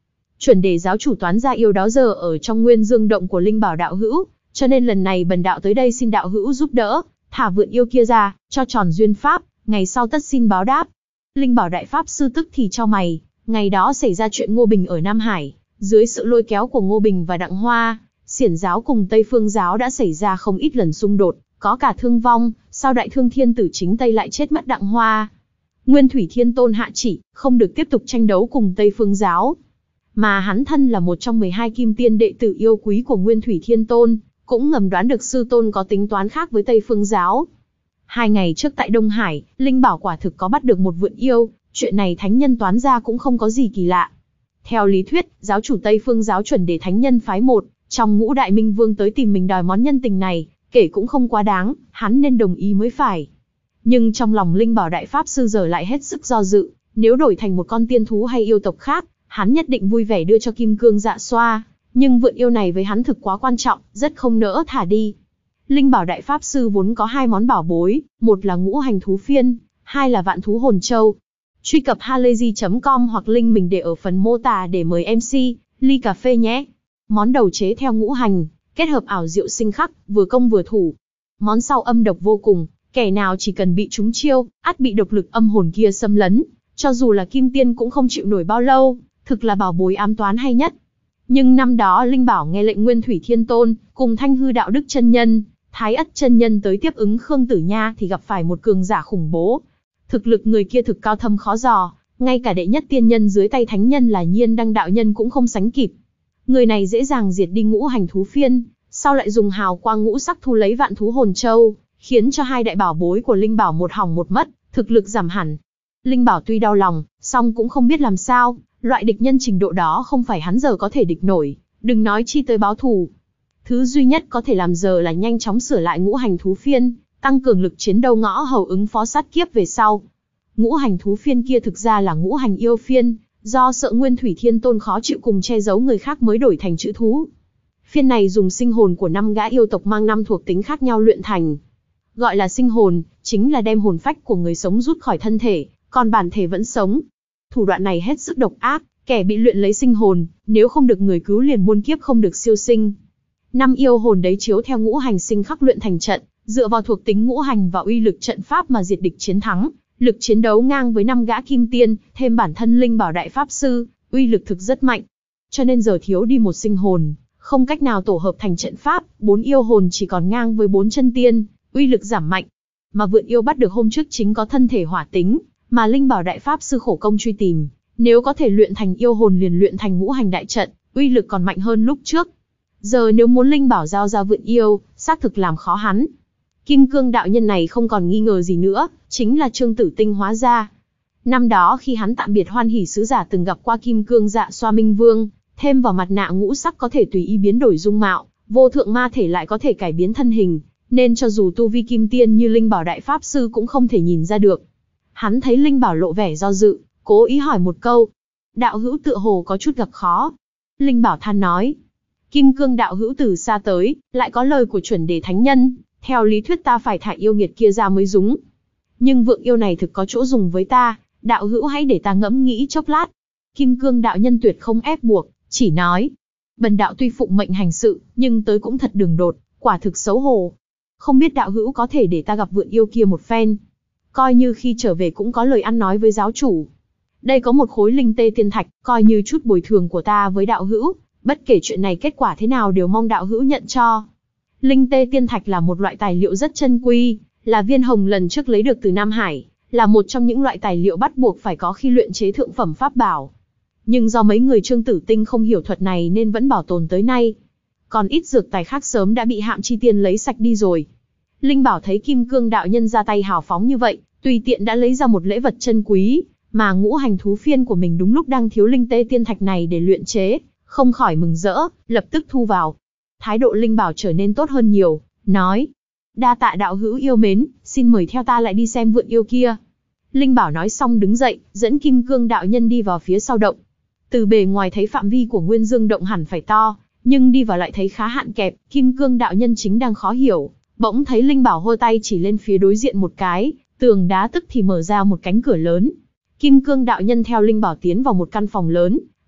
Chuẩn đề giáo chủ Toán Gia Yêu đó giờ ở trong Nguyên Dương động của Linh Bảo đạo hữu, cho nên lần này bần đạo tới đây xin đạo hữu giúp đỡ, thả vượn yêu kia ra, cho tròn duyên pháp, ngày sau tất xin báo đáp. Linh Bảo đại pháp sư tức thì chau mày, ngày đó xảy ra chuyện Ngô Bình ở Nam Hải, dưới sự lôi kéo của Ngô Bình và Đặng Hoa, Xiển giáo cùng Tây Phương giáo đã xảy ra không ít lần xung đột, có cả thương vong, sao Đại Thương Thiên Tử chính Tây lại chết mất Đặng Hoa. Nguyên Thủy Thiên Tôn hạ chỉ, không được tiếp tục tranh đấu cùng Tây Phương giáo. Mà hắn thân là một trong mười hai kim tiên đệ tử yêu quý của Nguyên Thủy Thiên Tôn, cũng ngầm đoán được sư tôn có tính toán khác với Tây Phương giáo. Hai ngày trước tại Đông Hải, Linh Bảo quả thực có bắt được một vượn yêu, chuyện này thánh nhân Toán Gia cũng không có gì kỳ lạ. Theo lý thuyết, giáo chủ Tây Phương giáo Chuẩn Đề thánh nhân phái một, trong ngũ đại minh vương tới tìm mình đòi món nhân tình này, kể cũng không quá đáng, hắn nên đồng ý mới phải. Nhưng trong lòng Linh Bảo đại pháp sư giờ lại hết sức do dự, nếu đổi thành một con tiên thú hay yêu tộc khác, hắn nhất định vui vẻ đưa cho Kim Cương Dạ Xoa, nhưng vượn yêu này với hắn thực quá quan trọng, rất không nỡ thả đi. Linh Bảo đại pháp sư vốn có hai món bảo bối, một là ngũ hành thú phiên, hai là vạn thú hồn châu. Truy cập halayzi chấm com hoặc link mình để ở phần mô tả để mời em xê, ly cà phê nhé. Món đầu chế theo ngũ hành, kết hợp ảo diệu sinh khắc, vừa công vừa thủ. Món sau âm độc vô cùng, kẻ nào chỉ cần bị trúng chiêu, ắt bị độc lực âm hồn kia xâm lấn, cho dù là kim tiên cũng không chịu nổi bao lâu, thực là bảo bối ám toán hay nhất. Nhưng năm đó Linh Bảo nghe lệnh Nguyên Thủy Thiên Tôn, cùng Thanh Hư Đạo Đức chân nhân, Thái Ất chân nhân tới tiếp ứng Khương Tử Nha thì gặp phải một cường giả khủng bố. Thực lực người kia thực cao thâm khó dò, ngay cả đệ nhất tiên nhân dưới tay thánh nhân là Nhiên Đăng đạo nhân cũng không sánh kịp. Người này dễ dàng diệt đi ngũ hành thú phiên, sau lại dùng hào quang ngũ sắc thu lấy vạn thú hồn châu, khiến cho hai đại bảo bối của Linh Bảo một hỏng một mất, thực lực giảm hẳn. Linh Bảo tuy đau lòng, song cũng không biết làm sao, loại địch nhân trình độ đó không phải hắn giờ có thể địch nổi, đừng nói chi tới báo thù. Thứ duy nhất có thể làm giờ là nhanh chóng sửa lại ngũ hành thú phiên, tăng cường lực chiến đấu ngõ hầu ứng phó sát kiếp về sau. Ngũ hành thú phiên kia thực ra là ngũ hành yêu phiên, do sợ Nguyên Thủy Thiên Tôn khó chịu cùng che giấu người khác mới đổi thành chữ thú. Phiên này dùng sinh hồn của năm gã yêu tộc mang năm thuộc tính khác nhau luyện thành. Gọi là sinh hồn, chính là đem hồn phách của người sống rút khỏi thân thể, còn bản thể vẫn sống. Thủ đoạn này hết sức độc ác, kẻ bị luyện lấy sinh hồn, nếu không được người cứu liền muôn kiếp không được siêu sinh. Năm yêu hồn đấy chiếu theo ngũ hành sinh khắc luyện thành trận, dựa vào thuộc tính ngũ hành và uy lực trận pháp mà diệt địch chiến thắng, lực chiến đấu ngang với năm gã kim tiên, thêm bản thân Linh Bảo đại pháp sư, uy lực thực rất mạnh. Cho nên giờ thiếu đi một sinh hồn, không cách nào tổ hợp thành trận pháp, bốn yêu hồn chỉ còn ngang với bốn chân tiên, uy lực giảm mạnh. Mà vượn yêu bắt được hôm trước chính có thân thể hỏa tính, mà Linh Bảo đại pháp sư khổ công truy tìm, nếu có thể luyện thành yêu hồn liền luyện thành ngũ hành đại trận, uy lực còn mạnh hơn lúc trước. Giờ nếu muốn Linh Bảo giao ra vượn yêu, xác thực làm khó hắn. Kim Cương đạo nhân này không còn nghi ngờ gì nữa, chính là Trương Tử Tinh hóa ra. Năm đó khi hắn tạm biệt Hoan Hỷ sứ giả từng gặp qua Kim Cương Dạ Xoa Minh Vương, thêm vào mặt nạ ngũ sắc có thể tùy ý biến đổi dung mạo, vô thượng ma thể lại có thể cải biến thân hình, nên cho dù tu vi kim tiên như Linh Bảo đại pháp sư cũng không thể nhìn ra được. Hắn thấy Linh Bảo lộ vẻ do dự, cố ý hỏi một câu. Đạo hữu tựa hồ có chút gặp khó. Linh Bảo than nói. Kim Cương đạo hữu từ xa tới, lại có lời của Chuẩn Đề thánh nhân, theo lý thuyết ta phải thả yêu nghiệt kia ra mới đúng. Nhưng vượng yêu này thực có chỗ dùng với ta, đạo hữu hãy để ta ngẫm nghĩ chốc lát. Kim Cương đạo nhân tuyệt không ép buộc, chỉ nói. Bần đạo tuy phụng mệnh hành sự, nhưng tới cũng thật đường đột, quả thực xấu hổ. Không biết đạo hữu có thể để ta gặp vượn yêu kia một phen. Coi như khi trở về cũng có lời ăn nói với giáo chủ. Đây có một khối linh tê tiên thạch, coi như chút bồi thường của ta với đạo hữu. Bất kể chuyện này kết quả thế nào đều mong đạo hữu nhận cho. Linh tê tiên thạch là một loại tài liệu rất chân quý, là viên hồng lần trước lấy được từ Nam Hải, là một trong những loại tài liệu bắt buộc phải có khi luyện chế thượng phẩm pháp bảo. Nhưng do mấy người Trương Tử Tinh không hiểu thuật này nên vẫn bảo tồn tới nay. Còn ít dược tài khác sớm đã bị Hạm Chi Tiên lấy sạch đi rồi. Linh Bảo thấy Kim Cương đạo nhân ra tay hào phóng như vậy, tùy tiện đã lấy ra một lễ vật chân quý, mà ngũ hành thú phiên của mình đúng lúc đang thiếu linh tê tiên thạch này để luyện chế, không khỏi mừng rỡ, lập tức thu vào. Thái độ Linh Bảo trở nên tốt hơn nhiều, nói: đa tạ đạo hữu yêu mến, xin mời theo ta lại đi xem vượn yêu kia. Linh Bảo nói xong đứng dậy, dẫn Kim Cương đạo nhân đi vào phía sau động. Từ bề ngoài thấy phạm vi của Nguyên Dương động hẳn phải to, nhưng đi vào lại thấy khá hạn kẹp. Kim Cương đạo nhân chính đang khó hiểu, bỗng thấy Linh Bảo hô tay chỉ lên phía đối diện một cái, tường đá tức thì mở ra một cánh cửa lớn. Kim Cương đạo nhân theo Linh Bảo tiến vào một căn phòng lớn,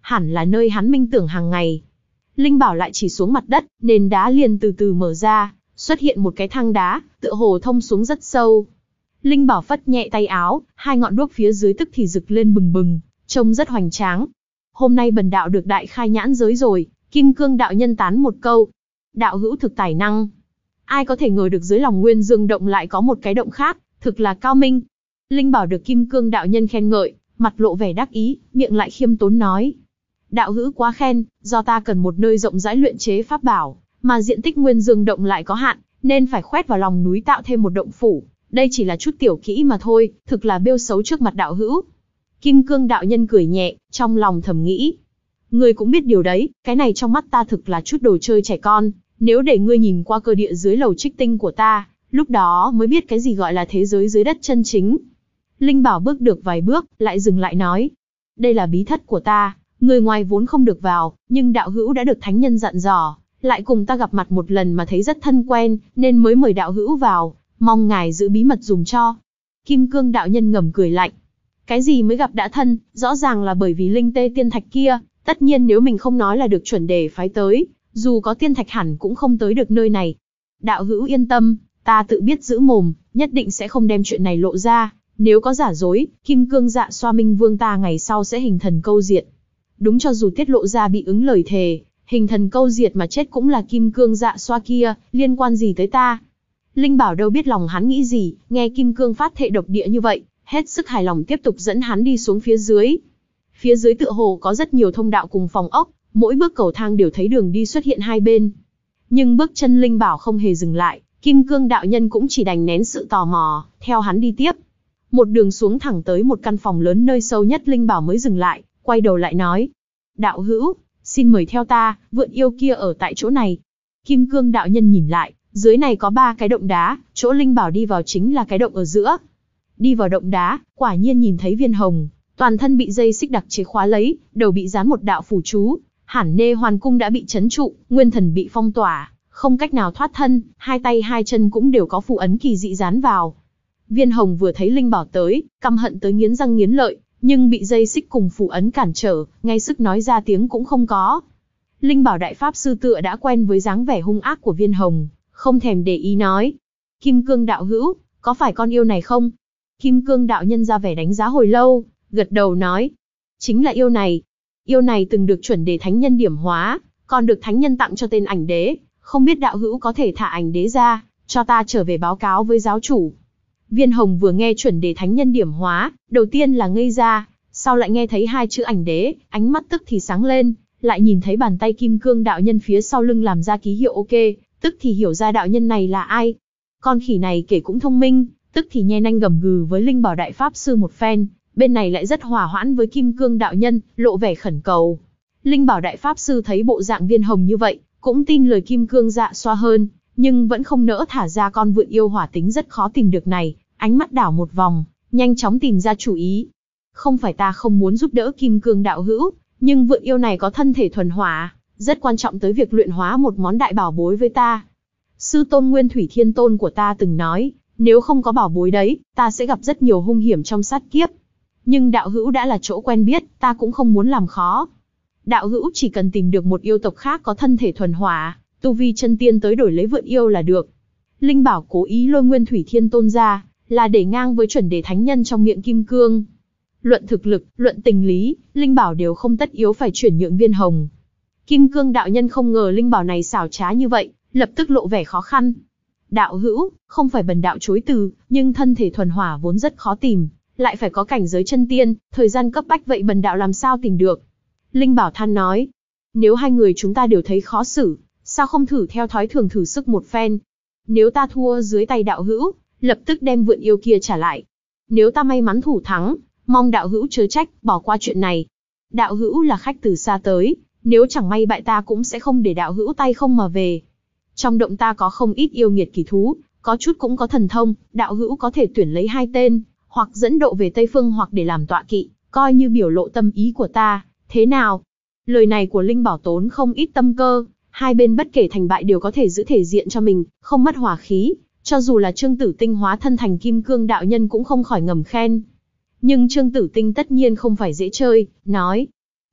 hẳn là nơi hắn minh tưởng hàng ngày. Linh bảo lại chỉ xuống mặt đất, nền đá liền từ từ mở ra, xuất hiện một cái thang đá, tựa hồ thông xuống rất sâu. Linh bảo phất nhẹ tay áo, hai ngọn đuốc phía dưới tức thì rực lên bừng bừng, trông rất hoành tráng. Hôm nay bần đạo được đại khai nhãn giới rồi, Kim Cương đạo nhân tán một câu. Đạo hữu thực tài năng. Ai có thể ngờ được dưới lòng Nguyên Dương động lại có một cái động khác, thực là cao minh. Linh bảo được Kim Cương đạo nhân khen ngợi, mặt lộ vẻ đắc ý, miệng lại khiêm tốn nói. Đạo hữu quá khen, do ta cần một nơi rộng rãi luyện chế pháp bảo, mà diện tích Nguyên Dương động lại có hạn, nên phải khoét vào lòng núi tạo thêm một động phủ. Đây chỉ là chút tiểu kỹ mà thôi, thực là bêu xấu trước mặt đạo hữu. Kim Cương đạo nhân cười nhẹ, trong lòng thầm nghĩ. Ngươi cũng biết điều đấy, cái này trong mắt ta thực là chút đồ chơi trẻ con. Nếu để ngươi nhìn qua cơ địa dưới lầu trích tinh của ta, lúc đó mới biết cái gì gọi là thế giới dưới đất chân chính. Linh bảo bước được vài bước, lại dừng lại nói. Đây là bí thất của ta, người ngoài vốn không được vào, nhưng đạo hữu đã được thánh nhân dặn dò, lại cùng ta gặp mặt một lần mà thấy rất thân quen, nên mới mời đạo hữu vào, mong ngài giữ bí mật dùm cho. Kim Cương đạo nhân ngầm cười lạnh. Cái gì mới gặp đã thân, rõ ràng là bởi vì linh tê tiên thạch kia, tất nhiên nếu mình không nói là được chuẩn đề phái tới, dù có tiên thạch hẳn cũng không tới được nơi này. Đạo hữu yên tâm, ta tự biết giữ mồm, nhất định sẽ không đem chuyện này lộ ra, nếu có giả dối, Kim Cương dạ xoa minh vương ta ngày sau sẽ hình thần câu diệt. Đúng, cho dù tiết lộ ra bị ứng lời thề, hình thần câu diệt mà chết cũng là Kim Cương dạ xoa kia, liên quan gì tới ta. Linh bảo đâu biết lòng hắn nghĩ gì, nghe Kim Cương phát thệ độc địa như vậy, hết sức hài lòng tiếp tục dẫn hắn đi xuống phía dưới. Phía dưới tựa hồ có rất nhiều thông đạo cùng phòng ốc, mỗi bước cầu thang đều thấy đường đi xuất hiện hai bên. Nhưng bước chân Linh bảo không hề dừng lại, Kim Cương đạo nhân cũng chỉ đành nén sự tò mò, theo hắn đi tiếp. Một đường xuống thẳng tới một căn phòng lớn nơi sâu nhất Linh bảo mới dừng lại, quay đầu lại nói. Đạo hữu, xin mời theo ta, vượn yêu kia ở tại chỗ này. Kim Cương đạo nhân nhìn lại, dưới này có ba cái động đá, chỗ Linh bảo đi vào chính là cái động ở giữa. Đi vào động đá, quả nhiên nhìn thấy Viên Hồng, toàn thân bị dây xích đặc chế khóa lấy, đầu bị dán một đạo phù chú, hẳn nê hoàn cung đã bị trấn trụ, nguyên thần bị phong tỏa, không cách nào thoát thân, hai tay hai chân cũng đều có phù ấn kỳ dị dán vào. Viên Hồng vừa thấy Linh bảo tới, căm hận tới nghiến răng nghiến lợi, nhưng bị dây xích cùng phù ấn cản trở, ngay sức nói ra tiếng cũng không có. Linh bảo đại pháp sư tựa đã quen với dáng vẻ hung ác của Viên Hồng, không thèm để ý nói. Kim Cương đạo hữu, có phải con yêu này không? Kim Cương đạo nhân ra vẻ đánh giá hồi lâu, gật đầu nói. Chính là yêu này. Yêu này từng được chuẩn đề thánh nhân điểm hóa, còn được thánh nhân tặng cho tên ảnh đế, không biết đạo hữu có thể thả ảnh đế ra, cho ta trở về báo cáo với giáo chủ. Viên Hồng vừa nghe chuẩn đề thánh nhân điểm hóa, đầu tiên là ngây ra, sau lại nghe thấy hai chữ ảnh đế, ánh mắt tức thì sáng lên, lại nhìn thấy bàn tay Kim Cương đạo nhân phía sau lưng làm ra ký hiệu ok, tức thì hiểu ra đạo nhân này là ai. Con khỉ này kể cũng thông minh, tức thì nhe nanh gầm gừ với Linh bảo đại pháp sư một phen, bên này lại rất hòa hoãn với Kim Cương đạo nhân, lộ vẻ khẩn cầu. Linh bảo đại pháp sư thấy bộ dạng Viên Hồng như vậy, cũng tin lời Kim Cương dạ xoa hơn, nhưng vẫn không nỡ thả ra con vượn yêu hỏa tính rất khó tìm được này, ánh mắt đảo một vòng, nhanh chóng tìm ra chủ ý. Không phải ta không muốn giúp đỡ Kim Cương đạo hữu, nhưng vượn yêu này có thân thể thuần hỏa, rất quan trọng tới việc luyện hóa một món đại bảo bối với ta. Sư tôn Nguyên Thủy Thiên Tôn của ta từng nói, nếu không có bảo bối đấy, ta sẽ gặp rất nhiều hung hiểm trong sát kiếp. Nhưng đạo hữu đã là chỗ quen biết, ta cũng không muốn làm khó. Đạo hữu chỉ cần tìm được một yêu tộc khác có thân thể thuần hỏa, tu vi chân tiên tới đổi lấy vượn yêu là được. Linh bảo cố ý lôi Nguyên Thủy Thiên Tôn ra, là để ngang với chuẩn đề thánh nhân trong miệng Kim Cương. Luận thực lực, luận tình lý, Linh bảo đều không tất yếu phải chuyển nhượng Viên Hồng. Kim Cương đạo nhân không ngờ Linh bảo này xảo trá như vậy, lập tức lộ vẻ khó khăn. Đạo hữu, không phải bần đạo chối từ, nhưng thân thể thuần hỏa vốn rất khó tìm, lại phải có cảnh giới chân tiên, thời gian cấp bách vậy bần đạo làm sao tìm được. Linh bảo than nói, nếu hai người chúng ta đều thấy khó xử, sao không thử theo thói thường thử sức một phen. Nếu ta thua dưới tay đạo hữu, lập tức đem vượn yêu kia trả lại. Nếu ta may mắn thủ thắng, mong đạo hữu chớ trách, bỏ qua chuyện này. Đạo hữu là khách từ xa tới, nếu chẳng may bại ta cũng sẽ không để đạo hữu tay không mà về. Trong động ta có không ít yêu nghiệt kỳ thú, có chút cũng có thần thông, đạo hữu có thể tuyển lấy hai tên, hoặc dẫn độ về Tây Phương hoặc để làm tọa kỵ, coi như biểu lộ tâm ý của ta, thế nào? Lời này của Linh bảo tốn không ít tâm cơ, hai bên bất kể thành bại đều có thể giữ thể diện cho mình, không mất hòa khí, cho dù là Trương Tử Tinh hóa thân thành Kim Cương đạo nhân cũng không khỏi ngầm khen. Nhưng Trương Tử Tinh tất nhiên không phải dễ chơi, nói,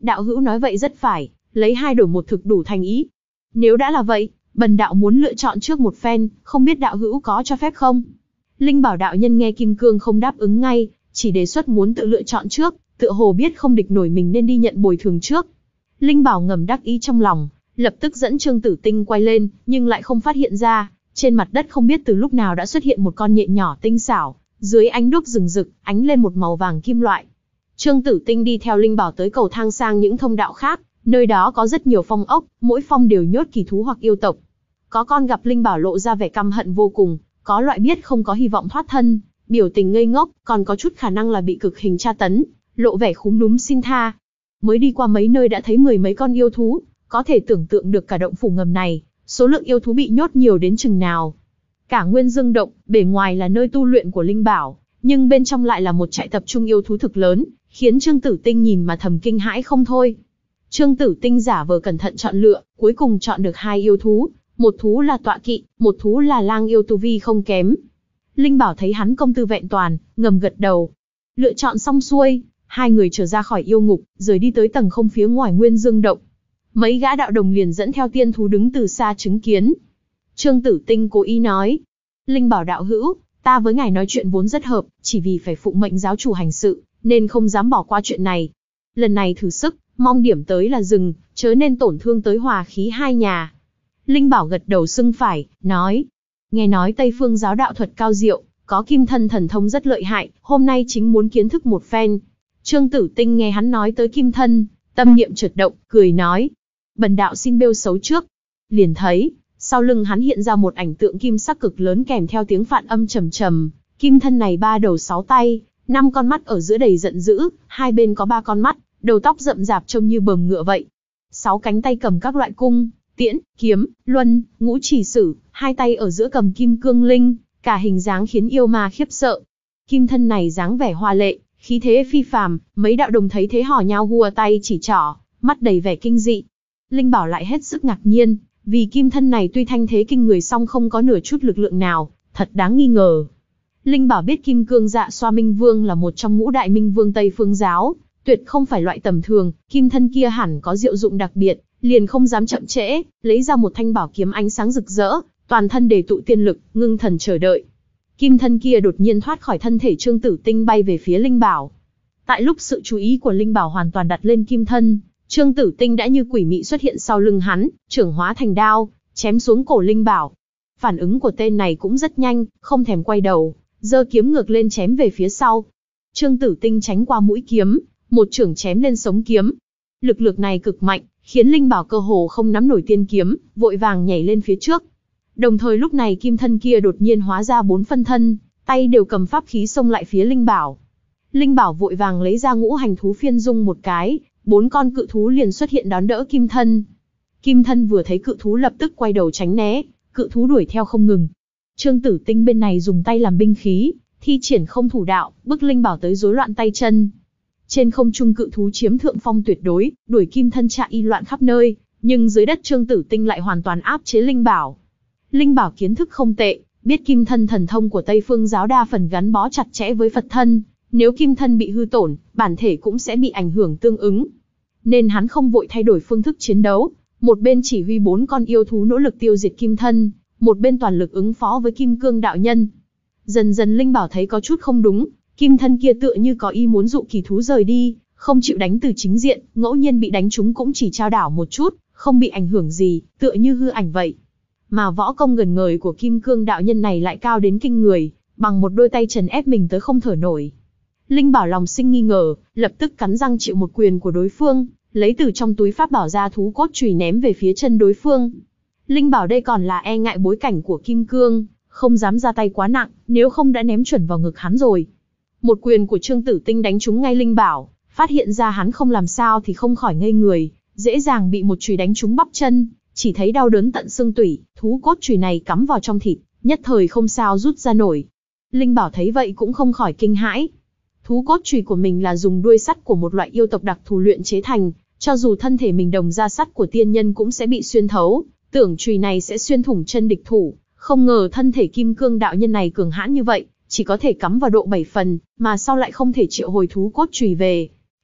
Đạo hữu nói vậy rất phải, lấy hai đổi một thực đủ thành ý. Nếu đã là vậy, bần đạo muốn lựa chọn trước một phen, không biết đạo hữu có cho phép không? Linh Bảo đạo nhân nghe Kim Cương không đáp ứng ngay, chỉ đề xuất muốn tự lựa chọn trước, tựa hồ biết không địch nổi mình nên đi nhận bồi thường trước. Linh Bảo ngầm đắc ý trong lòng, lập tức dẫn Trương Tử Tinh quay lên, nhưng lại không phát hiện ra, trên mặt đất không biết từ lúc nào đã xuất hiện một con nhện nhỏ tinh xảo, dưới ánh đuốc rừng rực, ánh lên một màu vàng kim loại. Trương Tử Tinh đi theo Linh Bảo tới cầu thang sang những thông đạo khác, nơi đó có rất nhiều phong ốc, mỗi phong đều nhốt kỳ thú hoặc yêu tộc. Có con gặp Linh Bảo lộ ra vẻ căm hận vô cùng, có loại biết không có hy vọng thoát thân, biểu tình ngây ngốc, còn có chút khả năng là bị cực hình tra tấn, lộ vẻ khúm núm xin tha. Mới đi qua mấy nơi đã thấy mười mấy con yêu thú, có thể tưởng tượng được cả động phủ ngầm này, số lượng yêu thú bị nhốt nhiều đến chừng nào. Cả Nguyên Dương động, bề ngoài là nơi tu luyện của Linh Bảo, nhưng bên trong lại là một trại tập trung yêu thú thực lớn, khiến Trương Tử Tinh nhìn mà thầm kinh hãi không thôi. Trương Tử Tinh giả vờ cẩn thận chọn lựa, cuối cùng chọn được hai yêu thú, một thú là tọa kỵ, một thú là lang yêu tu vi không kém. Linh Bảo thấy hắn công tư vẹn toàn, ngầm gật đầu. Lựa chọn xong xuôi, hai người trở ra khỏi yêu ngục, rồi đi tới tầng không phía ngoài Nguyên Dương động. Mấy gã đạo đồng liền dẫn theo tiên thú đứng từ xa chứng kiến. Trương Tử Tinh cố ý nói, Linh Bảo đạo hữu, ta với ngài nói chuyện vốn rất hợp, chỉ vì phải phụng mệnh giáo chủ hành sự, nên không dám bỏ qua chuyện này. Lần này thử sức, mong điểm tới là dừng, chớ nên tổn thương tới hòa khí hai nhà. Linh Bảo gật đầu xưng phải, nói, nghe nói Tây Phương giáo đạo thuật cao diệu, có kim thân thần thông rất lợi hại, hôm nay chính muốn kiến thức một phen. Trương Tử Tinh nghe hắn nói tới kim thân, tâm niệm chợt động, cười nói, bần đạo xin bêu xấu trước. Liền thấy, sau lưng hắn hiện ra một ảnh tượng kim sắc cực lớn kèm theo tiếng phạn âm trầm trầm, kim thân này ba đầu sáu tay, năm con mắt ở giữa đầy giận dữ, hai bên có ba con mắt, đầu tóc rậm rạp trông như bờm ngựa vậy. Sáu cánh tay cầm các loại cung, tiễn, kiếm, luân, ngũ chỉ sử, hai tay ở giữa cầm kim cương linh, cả hình dáng khiến yêu ma khiếp sợ. Kim thân này dáng vẻ hoa lệ, khí thế phi phàm, mấy đạo đồng thấy thế hò nhau hùa tay chỉ trỏ, mắt đầy vẻ kinh dị. Linh Bảo lại hết sức ngạc nhiên, vì kim thân này tuy thanh thế kinh người song không có nửa chút lực lượng nào, thật đáng nghi ngờ. Linh Bảo biết Kim Cương Dạ Xoa Minh Vương là một trong ngũ đại minh vương Tây Phương giáo, tuyệt không phải loại tầm thường, kim thân kia hẳn có diệu dụng đặc biệt, liền không dám chậm trễ, lấy ra một thanh bảo kiếm ánh sáng rực rỡ, toàn thân đề tụ tiên lực, ngưng thần chờ đợi. Kim thân kia đột nhiên thoát khỏi thân thể Trương Tử Tinh bay về phía Linh Bảo. Tại lúc sự chú ý của Linh Bảo hoàn toàn đặt lên kim thân, Trương Tử Tinh đã như quỷ mị xuất hiện sau lưng hắn, trưởng hóa thành đao, chém xuống cổ Linh Bảo. Phản ứng của tên này cũng rất nhanh, không thèm quay đầu, giơ kiếm ngược lên chém về phía sau. Trương Tử Tinh tránh qua mũi kiếm, một chưởng chém lên sống kiếm. Lực lượng này cực mạnh, khiến Linh Bảo cơ hồ không nắm nổi tiên kiếm, vội vàng nhảy lên phía trước. Đồng thời lúc này kim thân kia đột nhiên hóa ra bốn phân thân, tay đều cầm pháp khí xông lại phía Linh Bảo. Linh Bảo vội vàng lấy ra ngũ hành thú phiên dung một cái, bốn con cự thú liền xuất hiện đón đỡ kim thân. Kim thân vừa thấy cự thú lập tức quay đầu tránh né, cự thú đuổi theo không ngừng. Trương Tử Tinh bên này dùng tay làm binh khí, thi triển không thủ đạo, bức Linh Bảo tới rối loạn tay chân. Trên không trung cự thú chiếm thượng phong tuyệt đối, đuổi kim thân chạy y loạn khắp nơi, nhưng dưới đất Trương Tử Tinh lại hoàn toàn áp chế Linh Bảo. Linh Bảo kiến thức không tệ, biết kim thân thần thông của Tây Phương giáo đa phần gắn bó chặt chẽ với Phật thân, nếu kim thân bị hư tổn, bản thể cũng sẽ bị ảnh hưởng tương ứng. Nên hắn không vội thay đổi phương thức chiến đấu, một bên chỉ huy bốn con yêu thú nỗ lực tiêu diệt kim thân, một bên toàn lực ứng phó với Kim Cương đạo nhân. Dần dần Linh Bảo thấy có chút không đúng, kim thân kia tựa như có ý muốn dụ kỳ thú rời đi, không chịu đánh từ chính diện, ngẫu nhiên bị đánh trúng cũng chỉ trao đảo một chút, không bị ảnh hưởng gì, tựa như hư ảnh vậy. Mà võ công ngần ngời của Kim Cương đạo nhân này lại cao đến kinh người, bằng một đôi tay trần ép mình tới không thở nổi. Linh Bảo lòng sinh nghi ngờ, lập tức cắn răng chịu một quyền của đối phương, lấy từ trong túi pháp bảo ra thú cốt chùy ném về phía chân đối phương. Linh Bảo đây còn là e ngại bối cảnh của Kim Cương, không dám ra tay quá nặng, nếu không đã ném chuẩn vào ngực hắn rồi. Một quyền của Trương Tử Tinh đánh trúng ngay Linh Bảo, phát hiện ra hắn không làm sao thì không khỏi ngây người, dễ dàng bị một chùy đánh trúng bắp chân, chỉ thấy đau đớn tận xương tủy, thú cốt chùy này cắm vào trong thịt, nhất thời không sao rút ra nổi. Linh Bảo thấy vậy cũng không khỏi kinh hãi. Thú cốt chùy của mình là dùng đuôi sắt của một loại yêu tộc đặc thù luyện chế thành, cho dù thân thể mình đồng da sắt của tiên nhân cũng sẽ bị xuyên thấu, tưởng chùy này sẽ xuyên thủng chân địch thủ, không ngờ thân thể Kim Cương đạo nhân này cường hãn như vậy, chỉ có thể cắm vào độ bảy phần, mà sau lại không thể triệu hồi thú cốt chùy về.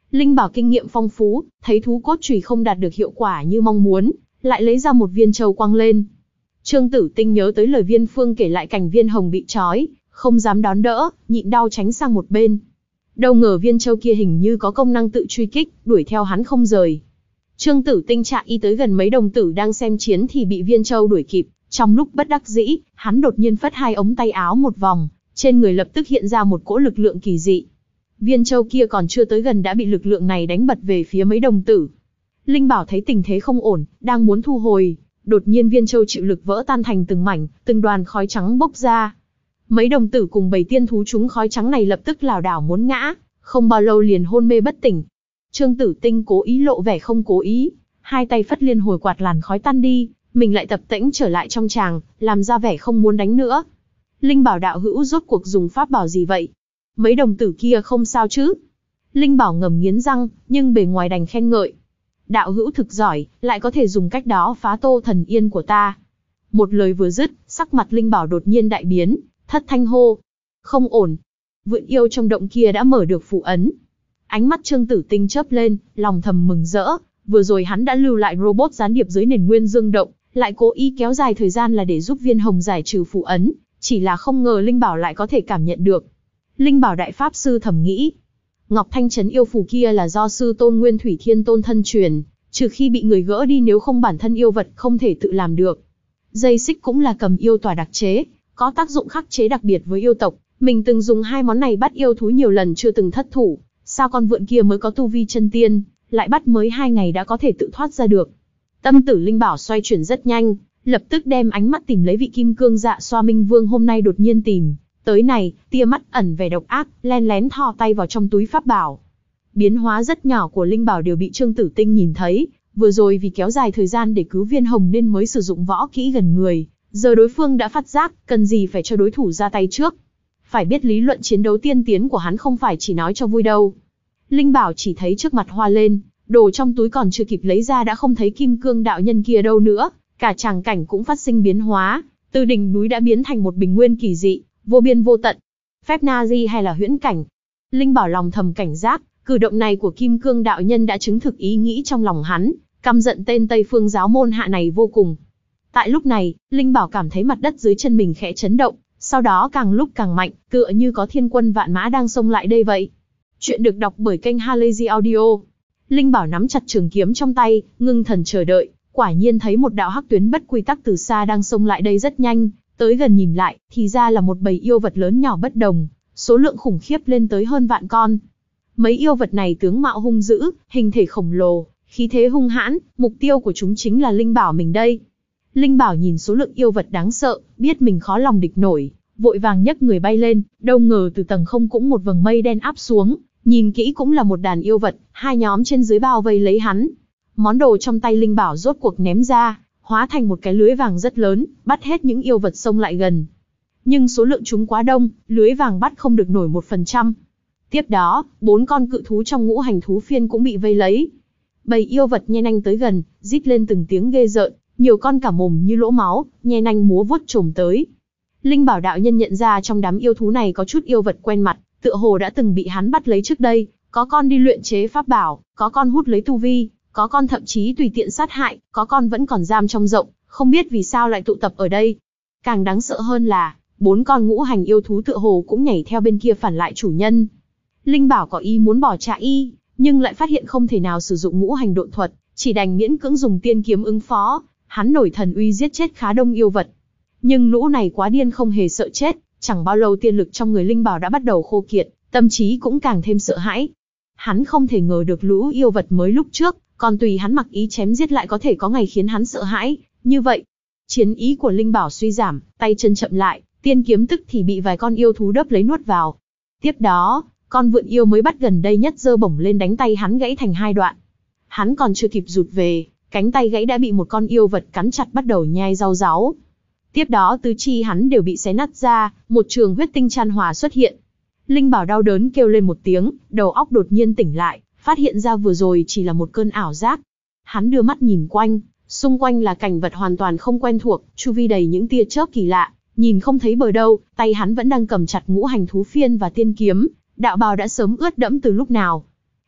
Linh Bảo kinh nghiệm phong phú, thấy thú cốt chùy không đạt được hiệu quả như mong muốn, lại lấy ra một viên châu quăng lên. Trương Tử Tinh nhớ tới lời Viên Phương kể lại cảnh Viên Hồng bị trói, không dám đón đỡ, nhịn đau tránh sang một bên. Đâu ngờ viên châu kia hình như có công năng tự truy kích, đuổi theo hắn không rời. Trương Tử Tinh chạy y tới gần mấy đồng tử đang xem chiến thì bị viên châu đuổi kịp. Trong lúc bất đắc dĩ, hắn đột nhiên phất hai ống tay áo một vòng, trên người lập tức hiện ra một cỗ lực lượng kỳ dị. Viên châu kia còn chưa tới gần đã bị lực lượng này đánh bật về phía mấy đồng tử. Linh Bảo thấy tình thế không ổn, đang muốn thu hồi, đột nhiên viên châu chịu lực vỡ tan thành từng mảnh, từng đoàn khói trắng bốc ra. Mấy đồng tử cùng bầy tiên thú chúng khói trắng này lập tức lảo đảo muốn ngã, không bao lâu liền hôn mê bất tỉnh. Trương Tử Tinh cố ý lộ vẻ không cố ý, hai tay phất liên hồi quạt làn khói tan đi, mình lại tập tễnh trở lại trong tràng, làm ra vẻ không muốn đánh nữa. Linh Bảo đạo hữu rốt cuộc dùng pháp bảo gì vậy? Mấy đồng tử kia không sao chứ? Linh Bảo ngầm nghiến răng, nhưng bề ngoài đành khen ngợi. Đạo hữu thực giỏi, lại có thể dùng cách đó phá Tô Thần Yên của ta. Một lời vừa dứt, sắc mặt Linh Bảo đột nhiên đại biến, thất thanh hô. Không ổn. Vượn yêu trong động kia đã mở được phù ấn. Ánh mắt Trương Tử Tinh chớp lên, lòng thầm mừng rỡ. Vừa rồi hắn đã lưu lại robot gián điệp dưới nền nguyên dương động, lại cố ý kéo dài thời gian là để giúp Viên Hồng giải trừ phù ấn. Chỉ là không ngờ Linh Bảo lại có thể cảm nhận được. Linh Bảo đại pháp sư thầm nghĩ. Ngọc Thanh Trấn yêu phù kia là do sư tôn Nguyên Thủy Thiên Tôn thân truyền, trừ khi bị người gỡ đi, nếu không bản thân yêu vật không thể tự làm được. Dây xích cũng là cầm yêu tỏa đặc chế, có tác dụng khắc chế đặc biệt với yêu tộc. Mình từng dùng hai món này bắt yêu thú nhiều lần chưa từng thất thủ. Sao con vượn kia mới có tu vi chân tiên, lại bắt mới hai ngày đã có thể tự thoát ra được? Tâm tử Linh Bảo xoay chuyển rất nhanh, lập tức đem ánh mắt tìm lấy vị kim cương dạ xoa Minh Vương hôm nay đột nhiên tìm tới này, tia mắt ẩn vẻ độc ác, len lén thò tay vào trong túi pháp bảo. Biến hóa rất nhỏ của Linh Bảo đều bị Trương Tử Tinh nhìn thấy, vừa rồi vì kéo dài thời gian để cứu Viên Hồng nên mới sử dụng võ kỹ gần người, giờ đối phương đã phát giác, cần gì phải cho đối thủ ra tay trước. Phải biết lý luận chiến đấu tiên tiến của hắn không phải chỉ nói cho vui đâu. Linh Bảo chỉ thấy trước mặt hoa lên, đồ trong túi còn chưa kịp lấy ra đã không thấy kim cương đạo nhân kia đâu nữa, cả tràng cảnh cũng phát sinh biến hóa, từ đỉnh núi đã biến thành một bình nguyên kỳ dị, vô biên vô tận. Phép Nazi hay là huyễn cảnh? Linh Bảo lòng thầm cảnh giác, cử động này của kim cương đạo nhân đã chứng thực ý nghĩ trong lòng hắn, căm giận tên Tây Phương giáo môn hạ này vô cùng. Tại lúc này, Linh Bảo cảm thấy mặt đất dưới chân mình khẽ chấn động, sau đó càng lúc càng mạnh, tựa như có thiên quân vạn mã đang xông lại đây vậy. Chuyện được đọc bởi kênh Halazy Audio. Linh Bảo nắm chặt trường kiếm trong tay, ngưng thần chờ đợi, quả nhiên thấy một đạo hắc tuyến bất quy tắc từ xa đang xông lại đây rất nhanh, tới gần nhìn lại, thì ra là một bầy yêu vật lớn nhỏ bất đồng, số lượng khủng khiếp lên tới hơn vạn con. Mấy yêu vật này tướng mạo hung dữ, hình thể khổng lồ, khí thế hung hãn, mục tiêu của chúng chính là Linh Bảo mình đây. Linh Bảo nhìn số lượng yêu vật đáng sợ, biết mình khó lòng địch nổi, vội vàng nhấc người bay lên, đâu ngờ từ tầng không cũng một vầng mây đen áp xuống, nhìn kỹ cũng là một đàn yêu vật, hai nhóm trên dưới bao vây lấy hắn. Món đồ trong tay Linh Bảo rốt cuộc ném ra, hóa thành một cái lưới vàng rất lớn, bắt hết những yêu vật xông lại gần. Nhưng số lượng chúng quá đông, lưới vàng bắt không được nổi một phần trăm. Tiếp đó, bốn con cự thú trong ngũ hành thú phiên cũng bị vây lấy. Bầy yêu vật nhe nanh tới gần, rít lên từng tiếng ghê rợn, nhiều con cả mồm như lỗ máu, nhe nanh múa vuốt chồm tới. Linh Bảo đạo nhân nhận ra trong đám yêu thú này có chút yêu vật quen mặt, tựa hồ đã từng bị hắn bắt lấy trước đây, có con đi luyện chế pháp bảo, có con hút lấy tu vi, có con thậm chí tùy tiện sát hại, có con vẫn còn giam trong rộng, không biết vì sao lại tụ tập ở đây. Càng đáng sợ hơn là, bốn con ngũ hành yêu thú tựa hồ cũng nhảy theo bên kia phản lại chủ nhân. Linh Bảo có ý muốn bỏ chạy y, nhưng lại phát hiện không thể nào sử dụng ngũ hành độn thuật, chỉ đành miễn cưỡng dùng tiên kiếm ứng phó. Hắn nổi thần uy giết chết khá đông yêu vật. Nhưng lũ này quá điên không hề sợ chết, chẳng bao lâu tiên lực trong người Linh Bảo đã bắt đầu khô kiệt, tâm trí cũng càng thêm sợ hãi. Hắn không thể ngờ được lũ yêu vật mới lúc trước, còn tùy hắn mặc ý chém giết lại có thể có ngày khiến hắn sợ hãi, như vậy. Chiến ý của Linh Bảo suy giảm, tay chân chậm lại, tiên kiếm tức thì bị vài con yêu thú đớp lấy nuốt vào. Tiếp đó, con vượn yêu mới bắt gần đây nhất giơ bổng lên đánh tay hắn gãy thành hai đoạn. Hắn còn chưa kịp rụt về, cánh tay gãy đã bị một con yêu vật cắn chặt bắt đầu nhai rau ráu. Tiếp đó tứ chi hắn đều bị xé nát ra, một trường huyết tinh chan hòa xuất hiện. Linh Bảo đau đớn kêu lên một tiếng, đầu óc đột nhiên tỉnh lại, phát hiện ra vừa rồi chỉ là một cơn ảo giác. Hắn đưa mắt nhìn quanh, xung quanh là cảnh vật hoàn toàn không quen thuộc, chu vi đầy những tia chớp kỳ lạ, nhìn không thấy bờ đâu, tay hắn vẫn đang cầm chặt ngũ hành thú phiên và tiên kiếm, đạo bào đã sớm ướt đẫm từ lúc nào.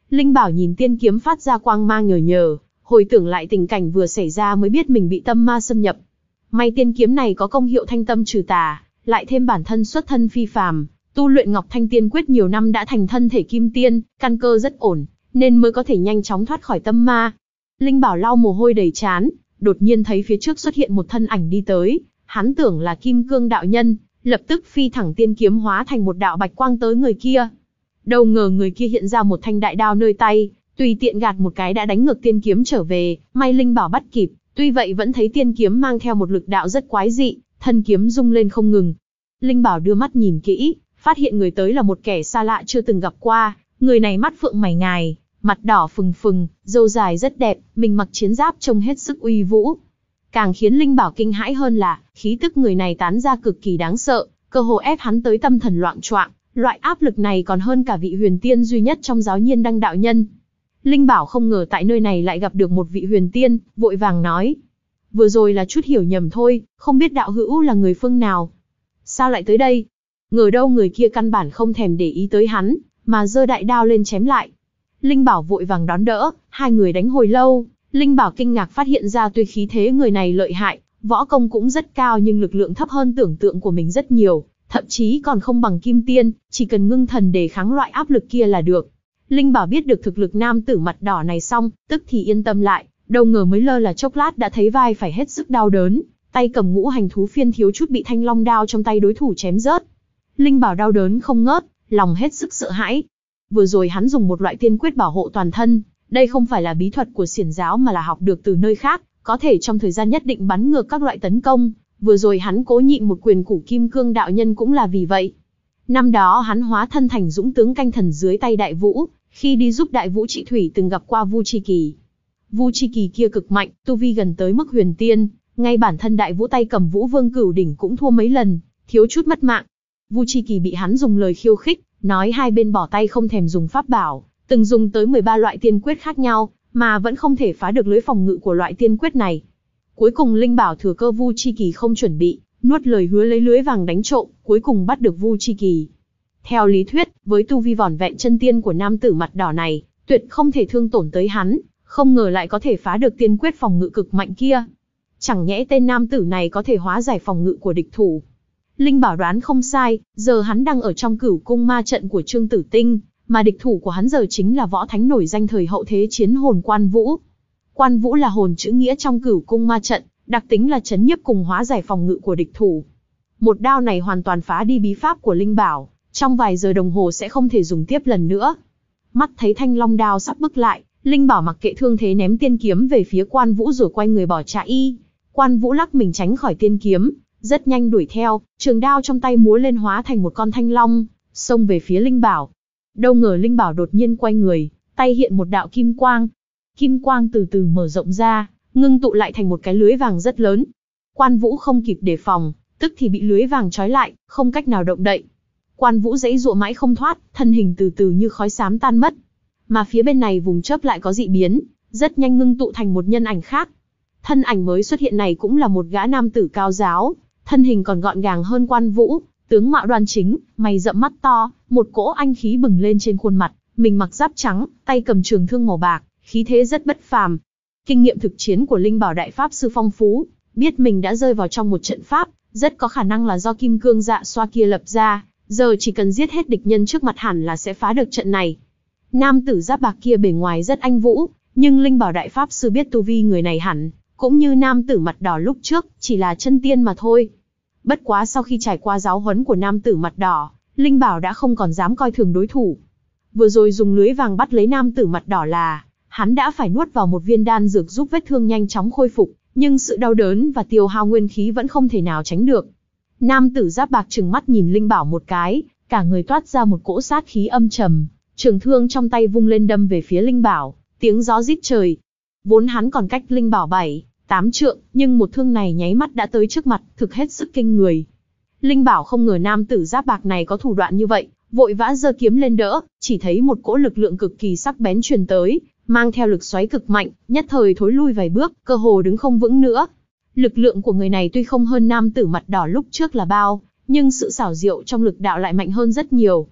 Linh Bảo nhìn tiên kiếm phát ra quang mang nhờ nhờ, hồi tưởng lại tình cảnh vừa xảy ra mới biết mình bị tâm ma xâm nhập. May tiên kiếm này có công hiệu thanh tâm trừ tà, lại thêm bản thân xuất thân phi phàm, tu luyện Ngọc Thanh Tiên Quyết nhiều năm đã thành thân thể kim tiên, căn cơ rất ổn, nên mới có thể nhanh chóng thoát khỏi tâm ma. Linh Bảo lau mồ hôi đầy trán, đột nhiên thấy phía trước xuất hiện một thân ảnh đi tới, hắn tưởng là Kim Cương đạo nhân, lập tức phi thẳng tiên kiếm hóa thành một đạo bạch quang tới người kia. Đâu ngờ người kia hiện ra một thanh đại đao nơi tay, tùy tiện gạt một cái đã đánh ngược tiên kiếm trở về, may Linh Bảo bắt kịp, tuy vậy vẫn thấy tiên kiếm mang theo một lực đạo rất quái dị, thân kiếm rung lên không ngừng. Linh Bảo đưa mắt nhìn kỹ, phát hiện người tới là một kẻ xa lạ chưa từng gặp qua, người này mắt phượng mày ngài, mặt đỏ phừng phừng, râu dài rất đẹp, mình mặc chiến giáp trông hết sức uy vũ. Càng khiến Linh Bảo kinh hãi hơn là, khí tức người này tán ra cực kỳ đáng sợ, cơ hồ ép hắn tới tâm thần loạng choạng, loại áp lực này còn hơn cả vị huyền tiên duy nhất trong giáo Nhiên Đăng đạo nhân. Linh Bảo không ngờ tại nơi này lại gặp được một vị huyền tiên, vội vàng nói. Vừa rồi là chút hiểu nhầm thôi, không biết đạo hữu là người phương nào. Sao lại tới đây? Ngờ đâu người kia căn bản không thèm để ý tới hắn, mà giơ đại đao lên chém lại. Linh Bảo vội vàng đón đỡ, hai người đánh hồi lâu. Linh Bảo kinh ngạc phát hiện ra tuy khí thế người này lợi hại, võ công cũng rất cao nhưng lực lượng thấp hơn tưởng tượng của mình rất nhiều, thậm chí còn không bằng kim tiên, chỉ cần ngưng thần để kháng loại áp lực kia là được. Linh Bảo biết được thực lực nam tử mặt đỏ này xong, tức thì yên tâm lại, đâu ngờ mới lơ là chốc lát đã thấy vai phải hết sức đau đớn, tay cầm ngũ hành thú phiên thiếu chút bị thanh long đao trong tay đối thủ chém rớt. Linh Bảo đau đớn không ngớt, lòng hết sức sợ hãi. Vừa rồi hắn dùng một loại tiên quyết bảo hộ toàn thân, đây không phải là bí thuật của xiển giáo mà là học được từ nơi khác, có thể trong thời gian nhất định bắn ngược các loại tấn công. Vừa rồi hắn cố nhịn một quyền của Kim Cương đạo nhân cũng là vì vậy. Năm đó hắn hóa thân thành dũng tướng canh thần dưới tay Đại Vũ, khi đi giúp Đại Vũ trị thủy từng gặp qua Vu Chi Kỳ. Vu Chi Kỳ kia cực mạnh, tu vi gần tới mức huyền tiên, ngay bản thân Đại Vũ tay cầm Vũ Vương Cửu đỉnh cũng thua mấy lần, thiếu chút mất mạng. Vu Chi Kỳ bị hắn dùng lời khiêu khích, nói hai bên bỏ tay không thèm dùng pháp bảo, từng dùng tới mười ba loại tiên quyết khác nhau, mà vẫn không thể phá được lưới phòng ngự của loại tiên quyết này. Cuối cùng Linh Bảo thừa cơ Vu Chi Kỳ không chuẩn bị, nuốt lời hứa lấy lưới vàng đánh trộm, cuối cùng bắt được Vu Chi Kỳ. Theo lý thuyết, với tu vi vỏn vẹn chân tiên của nam tử mặt đỏ này, tuyệt không thể thương tổn tới hắn, không ngờ lại có thể phá được tiên quyết phòng ngự cực mạnh kia. Chẳng nhẽ tên nam tử này có thể hóa giải phòng ngự của địch thủ. Linh Bảo đoán không sai, giờ hắn đang ở trong Cửu Cung ma trận của Trương Tử Tinh, mà địch thủ của hắn giờ chính là võ thánh nổi danh thời hậu thế chiến hồn Quan Vũ. Quan Vũ là hồn chữ nghĩa trong Cửu Cung ma trận, đặc tính là chấn nhiếp cùng hóa giải phòng ngự của địch thủ. Một đao này hoàn toàn phá đi bí pháp của Linh Bảo, trong vài giờ đồng hồ sẽ không thể dùng tiếp lần nữa. Mắt thấy thanh long đao sắp bước lại, Linh Bảo mặc kệ thương thế ném tiên kiếm về phía Quan Vũ rồi quay người bỏ chạy. Quan Vũ lắc mình tránh khỏi tiên kiếm, rất nhanh đuổi theo, trường đao trong tay múa lên hóa thành một con thanh long, xông về phía Linh Bảo. Đâu ngờ Linh Bảo đột nhiên quay người, tay hiện một đạo kim quang. Kim quang từ từ mở rộng ra, ngưng tụ lại thành một cái lưới vàng rất lớn. Quan Vũ không kịp đề phòng, tức thì bị lưới vàng trói lại, không cách nào động đậy. Quan Vũ giãy giụa mãi không thoát, thân hình từ từ như khói xám tan mất. Mà phía bên này vùng chớp lại có dị biến, rất nhanh ngưng tụ thành một nhân ảnh khác. Thân ảnh mới xuất hiện này cũng là một gã nam tử cao giáo, thân hình còn gọn gàng hơn Quan Vũ, tướng mạo đoan chính, mày rậm mắt to, một cỗ anh khí bừng lên trên khuôn mặt, mình mặc giáp trắng, tay cầm trường thương màu bạc, khí thế rất bất phàm. Kinh nghiệm thực chiến của Linh Bảo đại pháp sư phong phú, biết mình đã rơi vào trong một trận pháp, rất có khả năng là do Kim Cương Dạ Xoa kia lập ra, giờ chỉ cần giết hết địch nhân trước mặt hẳn là sẽ phá được trận này. Nam tử giáp bạc kia bề ngoài rất anh vũ, nhưng Linh Bảo đại pháp sư biết tu vi người này hẳn cũng như nam tử mặt đỏ lúc trước, chỉ là chân tiên mà thôi. Bất quá sau khi trải qua giáo huấn của nam tử mặt đỏ, Linh Bảo đã không còn dám coi thường đối thủ. Vừa rồi dùng lưới vàng bắt lấy nam tử mặt đỏ là, hắn đã phải nuốt vào một viên đan dược giúp vết thương nhanh chóng khôi phục, nhưng sự đau đớn và tiêu hao nguyên khí vẫn không thể nào tránh được. Nam tử giáp bạc trừng mắt nhìn Linh Bảo một cái, cả người toát ra một cỗ sát khí âm trầm, trường thương trong tay vung lên đâm về phía Linh Bảo, tiếng gió rít trời. Vốn hắn còn cách Linh Bảo bảy, tám trượng, nhưng một thương này nháy mắt đã tới trước mặt, thực hết sức kinh người. Linh Bảo không ngờ nam tử giáp bạc này có thủ đoạn như vậy, vội vã giơ kiếm lên đỡ, chỉ thấy một cỗ lực lượng cực kỳ sắc bén truyền tới, mang theo lực xoáy cực mạnh, nhất thời thối lui vài bước, cơ hồ đứng không vững nữa. Lực lượng của người này tuy không hơn nam tử mặt đỏ lúc trước là bao, nhưng sự xảo diệu trong lực đạo lại mạnh hơn rất nhiều.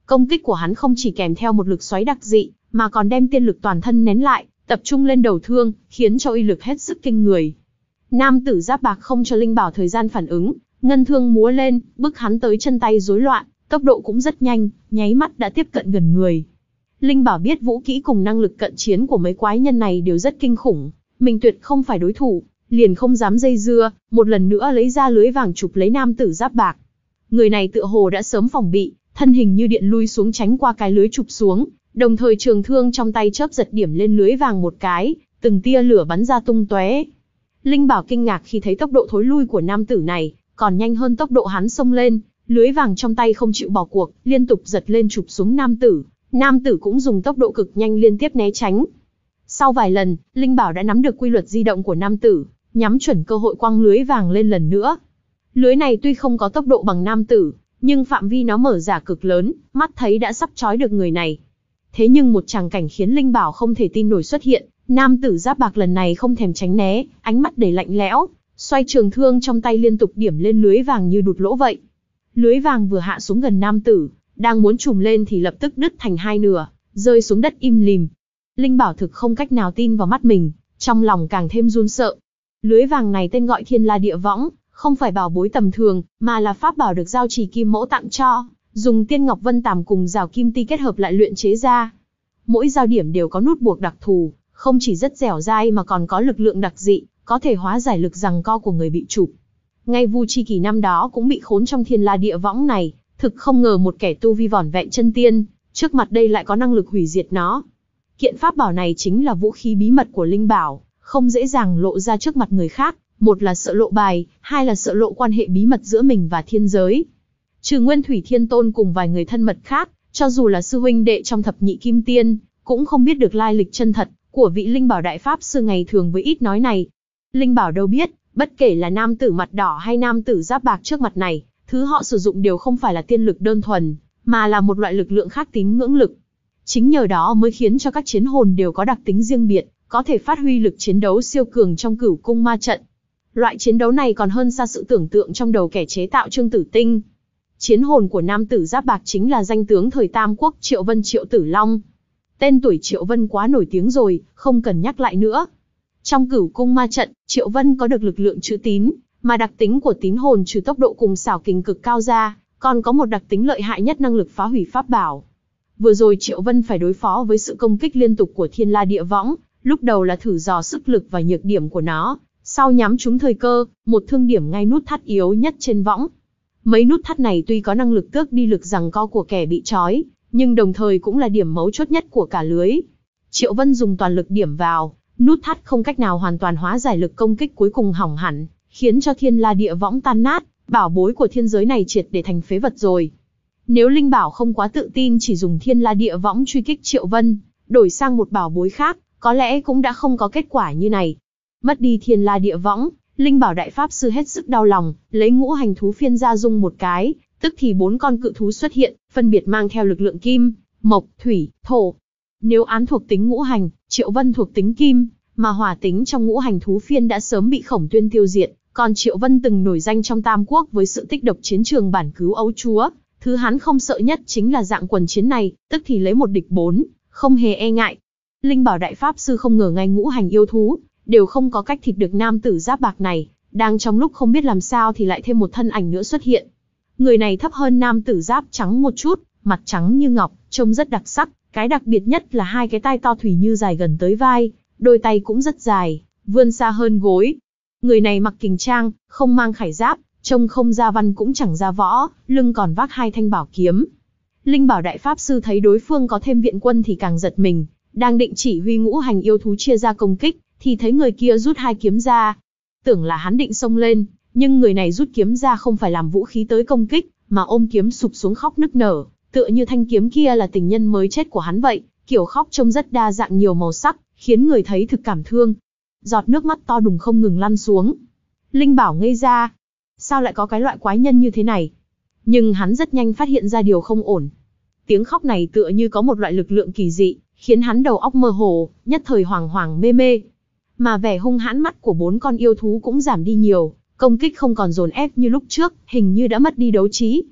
Công kích của hắn không chỉ kèm theo một lực xoáy đặc dị, mà còn đem tiên lực toàn thân nén lại, tập trung lên đầu thương, khiến cho uy lực hết sức kinh người. Nam tử giáp bạc không cho Linh Bảo thời gian phản ứng, ngân thương múa lên, bức hắn tới chân tay rối loạn, tốc độ cũng rất nhanh, nháy mắt đã tiếp cận gần người. Linh Bảo biết vũ kỹ cùng năng lực cận chiến của mấy quái nhân này đều rất kinh khủng, mình tuyệt không phải đối thủ, liền không dám dây dưa, một lần nữa lấy ra lưới vàng chụp lấy nam tử giáp bạc. Người này tựa hồ đã sớm phòng bị, thân hình như điện lui xuống tránh qua cái lưới chụp xuống, đồng thời trường thương trong tay chớp giật điểm lên lưới vàng một cái, từng tia lửa bắn ra tung tóe. Linh Bảo kinh ngạc khi thấy tốc độ thối lui của nam tử này, còn nhanh hơn tốc độ hắn xông lên, lưới vàng trong tay không chịu bỏ cuộc, liên tục giật lên chụp xuống nam tử. Nam tử cũng dùng tốc độ cực nhanh liên tiếp né tránh. Sau vài lần, Linh Bảo đã nắm được quy luật di động của nam tử, nhắm chuẩn cơ hội quăng lưới vàng lên lần nữa. Lưới này tuy không có tốc độ bằng nam tử, nhưng phạm vi nó mở ra cực lớn, mắt thấy đã sắp trói được người này. Thế nhưng một tràng cảnh khiến Linh Bảo không thể tin nổi xuất hiện, nam tử giáp bạc lần này không thèm tránh né, ánh mắt đầy lạnh lẽo, xoay trường thương trong tay liên tục điểm lên lưới vàng như đụt lỗ vậy. Lưới vàng vừa hạ xuống gần nam tử, đang muốn trùm lên thì lập tức đứt thành hai nửa, rơi xuống đất im lìm. Linh Bảo thực không cách nào tin vào mắt mình, trong lòng càng thêm run sợ. Lưới vàng này tên gọi Thiên La Địa Võng, không phải bảo bối tầm thường, mà là pháp bảo được giao trì kim mẫu tặng cho, dùng tiên ngọc vân tàm cùng rào kim ti kết hợp lại luyện chế ra. Mỗi giao điểm đều có nút buộc đặc thù, không chỉ rất dẻo dai mà còn có lực lượng đặc dị, có thể hóa giải lực giằng co của người bị chụp. Ngay Vu Chi Kỳ năm đó cũng bị khốn trong Thiên La Địa Võng này, thực không ngờ một kẻ tu vi vỏn vẹn chân tiên, trước mặt đây lại có năng lực hủy diệt nó. Kiện pháp bảo này chính là vũ khí bí mật của Linh Bảo, không dễ dàng lộ ra trước mặt người khác, một là sợ lộ bài, hai là sợ lộ quan hệ bí mật giữa mình và thiên giới. Trừ Nguyên Thủy Thiên Tôn cùng vài người thân mật khác, cho dù là sư huynh đệ trong thập nhị kim tiên, cũng không biết được lai lịch chân thật của vị Linh Bảo đại pháp sư ngày thường với ít nói này. Linh Bảo đâu biết, bất kể là nam tử mặt đỏ hay nam tử giáp bạc trước mặt này, thứ họ sử dụng đều không phải là tiên lực đơn thuần, mà là một loại lực lượng khác tín ngưỡng lực. Chính nhờ đó mới khiến cho các chiến hồn đều có đặc tính riêng biệt, có thể phát huy lực chiến đấu siêu cường trong Cửu Cung Ma trận. Loại chiến đấu này còn hơn xa sự tưởng tượng trong đầu kẻ chế tạo Trương Tử Tinh. Chiến hồn của nam tử giáp bạc chính là danh tướng thời Tam Quốc Triệu Vân Triệu Tử Long. Tên tuổi Triệu Vân quá nổi tiếng rồi, không cần nhắc lại nữa. Trong Cửu Cung Ma trận, Triệu Vân có được lực lượng trữ tín, mà đặc tính của tín hồn trừ tốc độ cùng xảo kình cực cao ra, còn có một đặc tính lợi hại nhất năng lực phá hủy pháp bảo. Vừa rồi Triệu Vân phải đối phó với sự công kích liên tục của Thiên La Địa Võng, lúc đầu là thử dò sức lực và nhược điểm của nó, sau nhắm trúng thời cơ, một thương điểm ngay nút thắt yếu nhất trên võng. Mấy nút thắt này tuy có năng lực tước đi lực giằng co của kẻ bị trói, nhưng đồng thời cũng là điểm mấu chốt nhất của cả lưới. Triệu Vân dùng toàn lực điểm vào, nút thắt không cách nào hoàn toàn hóa giải lực công kích cuối cùng hỏng hẳn, khiến cho Thiên La Địa Võng tan nát, bảo bối của thiên giới này triệt để thành phế vật rồi. Nếu Linh Bảo không quá tự tin chỉ dùng Thiên La Địa Võng truy kích Triệu Vân, đổi sang một bảo bối khác, có lẽ cũng đã không có kết quả như này. Mất đi Thiên La Địa Võng, Linh Bảo đại pháp sư hết sức đau lòng, lấy ngũ hành thú phiên ra dung một cái, tức thì bốn con cự thú xuất hiện, phân biệt mang theo lực lượng kim, mộc, thủy, thổ. Nếu án thuộc tính ngũ hành, Triệu Vân thuộc tính kim, mà hỏa tính trong ngũ hành thú phiên đã sớm bị Khổng Tuyên tiêu diệt, còn Triệu Vân từng nổi danh trong Tam Quốc với sự tích độc chiến trường bản cứu ấu chúa, thứ hắn không sợ nhất chính là dạng quần chiến này, tức thì lấy một địch bốn, không hề e ngại. Linh Bảo đại pháp sư không ngờ ngay ngũ hành yêu thú đều không có cách thịt được nam tử giáp bạc này, đang trong lúc không biết làm sao thì lại thêm một thân ảnh nữa xuất hiện. Người này thấp hơn nam tử giáp trắng một chút, mặt trắng như ngọc, trông rất đặc sắc, cái đặc biệt nhất là hai cái tai to thủy như dài gần tới vai, đôi tay cũng rất dài, vươn xa hơn gối. Người này mặc kình trang, không mang khải giáp, trông không ra văn cũng chẳng ra võ, lưng còn vác hai thanh bảo kiếm. Linh Bảo đại pháp sư thấy đối phương có thêm viện quân thì càng giật mình, đang định chỉ huy ngũ hành yêu thú chia ra công kích, thì thấy người kia rút hai kiếm ra. Tưởng là hắn định xông lên, nhưng người này rút kiếm ra không phải làm vũ khí tới công kích, mà ôm kiếm sụp xuống khóc nức nở, tựa như thanh kiếm kia là tình nhân mới chết của hắn vậy, kiểu khóc trông rất đa dạng nhiều màu sắc, khiến người thấy thực cảm thương. Giọt nước mắt to đùng không ngừng lăn xuống. Linh Bảo ngây ra. Sao lại có cái loại quái nhân như thế này? Nhưng hắn rất nhanh phát hiện ra điều không ổn. Tiếng khóc này tựa như có một loại lực lượng kỳ dị, khiến hắn đầu óc mơ hồ, nhất thời hoảng hoảng mê mê. Mà vẻ hung hãn mắt của bốn con yêu thú cũng giảm đi nhiều, công kích không còn dồn ép như lúc trước, hình như đã mất đi đấu trí.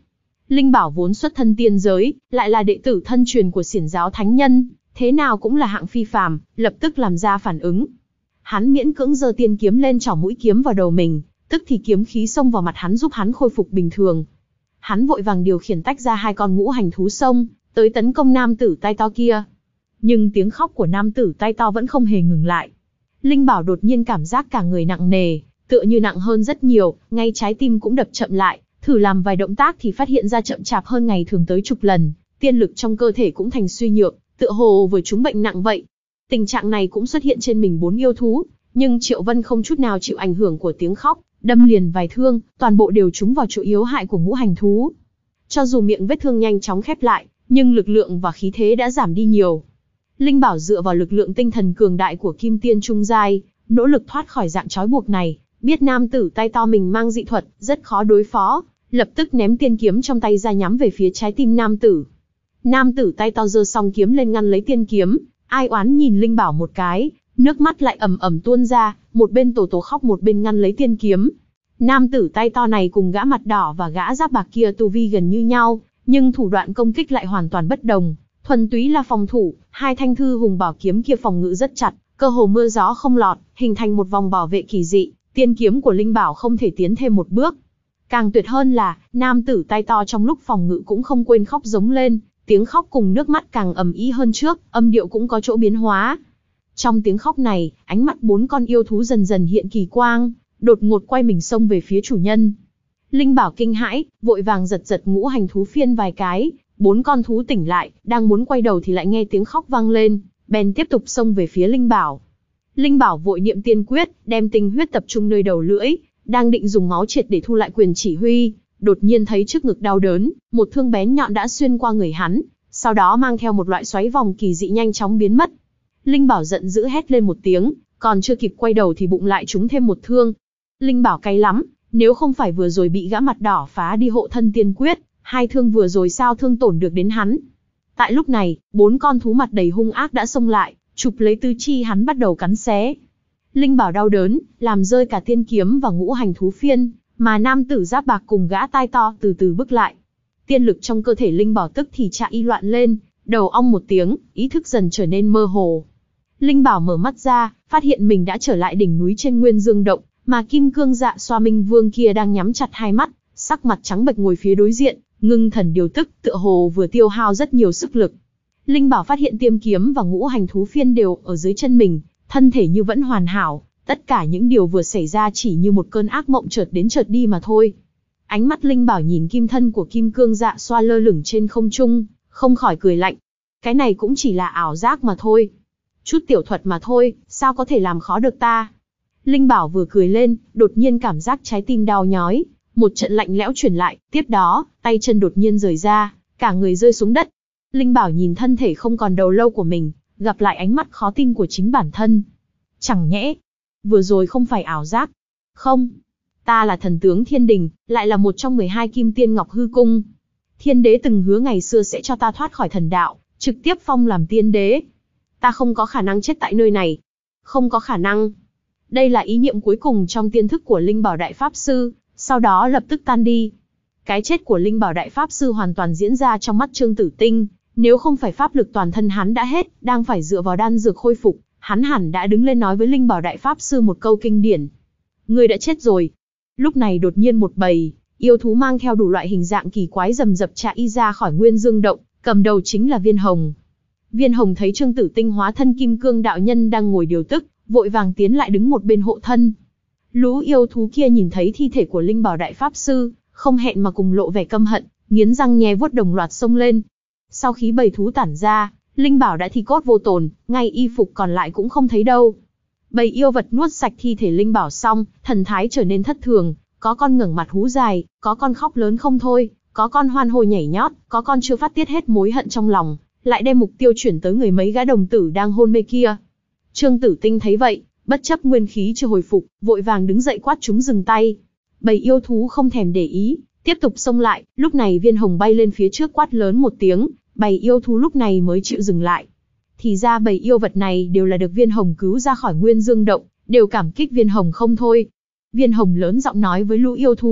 Linh Bảo vốn xuất thân tiên giới, lại là đệ tử thân truyền của xiển giáo thánh nhân, thế nào cũng là hạng phi phàm, lập tức làm ra phản ứng. Hắn miễn cưỡng giơ tiên kiếm lên chỏ mũi kiếm vào đầu mình, tức thì kiếm khí xông vào mặt hắn giúp hắn khôi phục bình thường. Hắn vội vàng điều khiển tách ra hai con ngũ hành thú xông tới tấn công nam tử tai to kia. Nhưng tiếng khóc của nam tử tai to vẫn không hề ngừng lại. Linh Bảo đột nhiên cảm giác cả người nặng nề, tựa như nặng hơn rất nhiều, ngay trái tim cũng đập chậm lại, thử làm vài động tác thì phát hiện ra chậm chạp hơn ngày thường tới chục lần, tiên lực trong cơ thể cũng thành suy nhược, tựa hồ vừa trúng bệnh nặng vậy. Tình trạng này cũng xuất hiện trên mình bốn yêu thú, nhưng Triệu Vân không chút nào chịu ảnh hưởng của tiếng khóc, đâm liền vài thương, toàn bộ đều trúng vào chỗ yếu hại của ngũ hành thú. Cho dù miệng vết thương nhanh chóng khép lại, nhưng lực lượng và khí thế đã giảm đi nhiều. Linh Bảo dựa vào lực lượng tinh thần cường đại của Kim Tiên Trung Giai, nỗ lực thoát khỏi dạng trói buộc này, biết nam tử tay to mình mang dị thuật, rất khó đối phó, lập tức ném tiên kiếm trong tay ra nhắm về phía trái tim nam tử. Nam tử tay to giơ song kiếm lên ngăn lấy tiên kiếm, ai oán nhìn Linh Bảo một cái, nước mắt lại ầm ầm tuôn ra, một bên tổ tổ khóc một bên ngăn lấy tiên kiếm. Nam tử tay to này cùng gã mặt đỏ và gã giáp bạc kia tu vi gần như nhau, nhưng thủ đoạn công kích lại hoàn toàn bất đồng, thuần túy là phòng thủ, hai thanh thư hùng bảo kiếm kia phòng ngự rất chặt, cơ hồ mưa gió không lọt, hình thành một vòng bảo vệ kỳ dị, tiên kiếm của Linh Bảo không thể tiến thêm một bước. Càng tuyệt hơn là, nam tử tay to trong lúc phòng ngự cũng không quên khóc giống lên, tiếng khóc cùng nước mắt càng ầm ĩ hơn trước, âm điệu cũng có chỗ biến hóa. Trong tiếng khóc này, ánh mắt bốn con yêu thú dần dần hiện kỳ quang, đột ngột quay mình xông về phía chủ nhân. Linh Bảo kinh hãi, vội vàng giật giật ngũ hành thú phiên vài cái, bốn con thú tỉnh lại, đang muốn quay đầu thì lại nghe tiếng khóc vang lên, bèn tiếp tục xông về phía Linh Bảo. Linh Bảo vội niệm tiên quyết, đem tinh huyết tập trung nơi đầu lưỡi, đang định dùng máu triệt để thu lại quyền chỉ huy, đột nhiên thấy trước ngực đau đớn, một thương bén nhọn đã xuyên qua người hắn, sau đó mang theo một loại xoáy vòng kỳ dị nhanh chóng biến mất. Linh Bảo giận dữ hét lên một tiếng, còn chưa kịp quay đầu thì bụng lại trúng thêm một thương. Linh Bảo cay lắm, nếu không phải vừa rồi bị gã mặt đỏ phá đi hộ thân tiên quyết, hai thương vừa rồi sao thương tổn được đến hắn. Tại lúc này, bốn con thú mặt đầy hung ác đã xông lại, chụp lấy tứ chi hắn bắt đầu cắn xé. Linh Bảo đau đớn, làm rơi cả tiên kiếm và ngũ hành thú phiên, mà nam tử giáp bạc cùng gã tai to từ từ bước lại. Tiên lực trong cơ thể Linh Bảo tức thì chạy y loạn lên, đầu ong một tiếng, ý thức dần trở nên mơ hồ. Linh Bảo mở mắt ra, phát hiện mình đã trở lại đỉnh núi trên Nguyên Dương Động, mà Kim Cương Dạ Xoa Minh Vương kia đang nhắm chặt hai mắt, sắc mặt trắng bệch ngồi phía đối diện, ngưng thần điều tức, tựa hồ vừa tiêu hao rất nhiều sức lực. Linh Bảo phát hiện tiêm kiếm và ngũ hành thú phiên đều ở dưới chân mình, thân thể như vẫn hoàn hảo, tất cả những điều vừa xảy ra chỉ như một cơn ác mộng chợt đến chợt đi mà thôi. Ánh mắt Linh Bảo nhìn kim thân của Kim Cương Dạ Xoa lơ lửng trên không trung, không khỏi cười lạnh. Cái này cũng chỉ là ảo giác mà thôi. Chút tiểu thuật mà thôi, sao có thể làm khó được ta? Linh Bảo vừa cười lên, đột nhiên cảm giác trái tim đau nhói, một trận lạnh lẽo truyền lại, tiếp đó, tay chân đột nhiên rời ra, cả người rơi xuống đất. Linh Bảo nhìn thân thể không còn đầu lâu của mình, gặp lại ánh mắt khó tin của chính bản thân. Chẳng nhẽ, vừa rồi không phải ảo giác? Không, ta là thần tướng Thiên Đình, lại là một trong mười hai kim tiên Ngọc Hư Cung. Thiên đế từng hứa ngày xưa sẽ cho ta thoát khỏi thần đạo, trực tiếp phong làm tiên đế. Ta không có khả năng chết tại nơi này. Không có khả năng. Đây là ý niệm cuối cùng trong tiên thức của Linh Bảo Đại Pháp Sư, sau đó lập tức tan đi. Cái chết của Linh Bảo Đại Pháp Sư hoàn toàn diễn ra trong mắt Trương Tử Tinh, nếu không phải pháp lực toàn thân hắn đã hết, đang phải dựa vào đan dược khôi phục, hắn hẳn đã đứng lên nói với Linh Bảo Đại Pháp Sư một câu kinh điển. Ngươi đã chết rồi. Lúc này đột nhiên một bầy yêu thú mang theo đủ loại hình dạng kỳ quái rầm rập chạy y ra khỏi Nguyên Dương Động, cầm đầu chính là Viên Hồng. Viên Hồng thấy Trương Tử Tinh hóa thân Kim Cương đạo nhân đang ngồi điều tức, vội vàng tiến lại đứng một bên hộ thân. Lũ yêu thú kia nhìn thấy thi thể của Linh Bảo Đại Pháp Sư, không hẹn mà cùng lộ vẻ căm hận, nghiến răng nhe vuốt đồng loạt xông lên. Sau khi bầy thú tản ra, Linh Bảo đã thi cốt vô tồn, ngay y phục còn lại cũng không thấy đâu. Bầy yêu vật nuốt sạch thi thể Linh Bảo xong, thần thái trở nên thất thường, có con ngẩng mặt hú dài, có con khóc lớn không thôi, có con hoan hô nhảy nhót, có con chưa phát tiết hết mối hận trong lòng, lại đem mục tiêu chuyển tới người mấy gã đồng tử đang hôn mê kia. Trương Tử Tinh thấy vậy, bất chấp nguyên khí chưa hồi phục, vội vàng đứng dậy quát chúng dừng tay. Bầy yêu thú không thèm để ý, tiếp tục xông lại, lúc này Viên Hồng bay lên phía trước quát lớn một tiếng, bầy yêu thú lúc này mới chịu dừng lại. Thì ra bầy yêu vật này đều là được Viên Hồng cứu ra khỏi Nguyên Dương Động, đều cảm kích Viên Hồng không thôi. Viên Hồng lớn giọng nói với lũ yêu thú,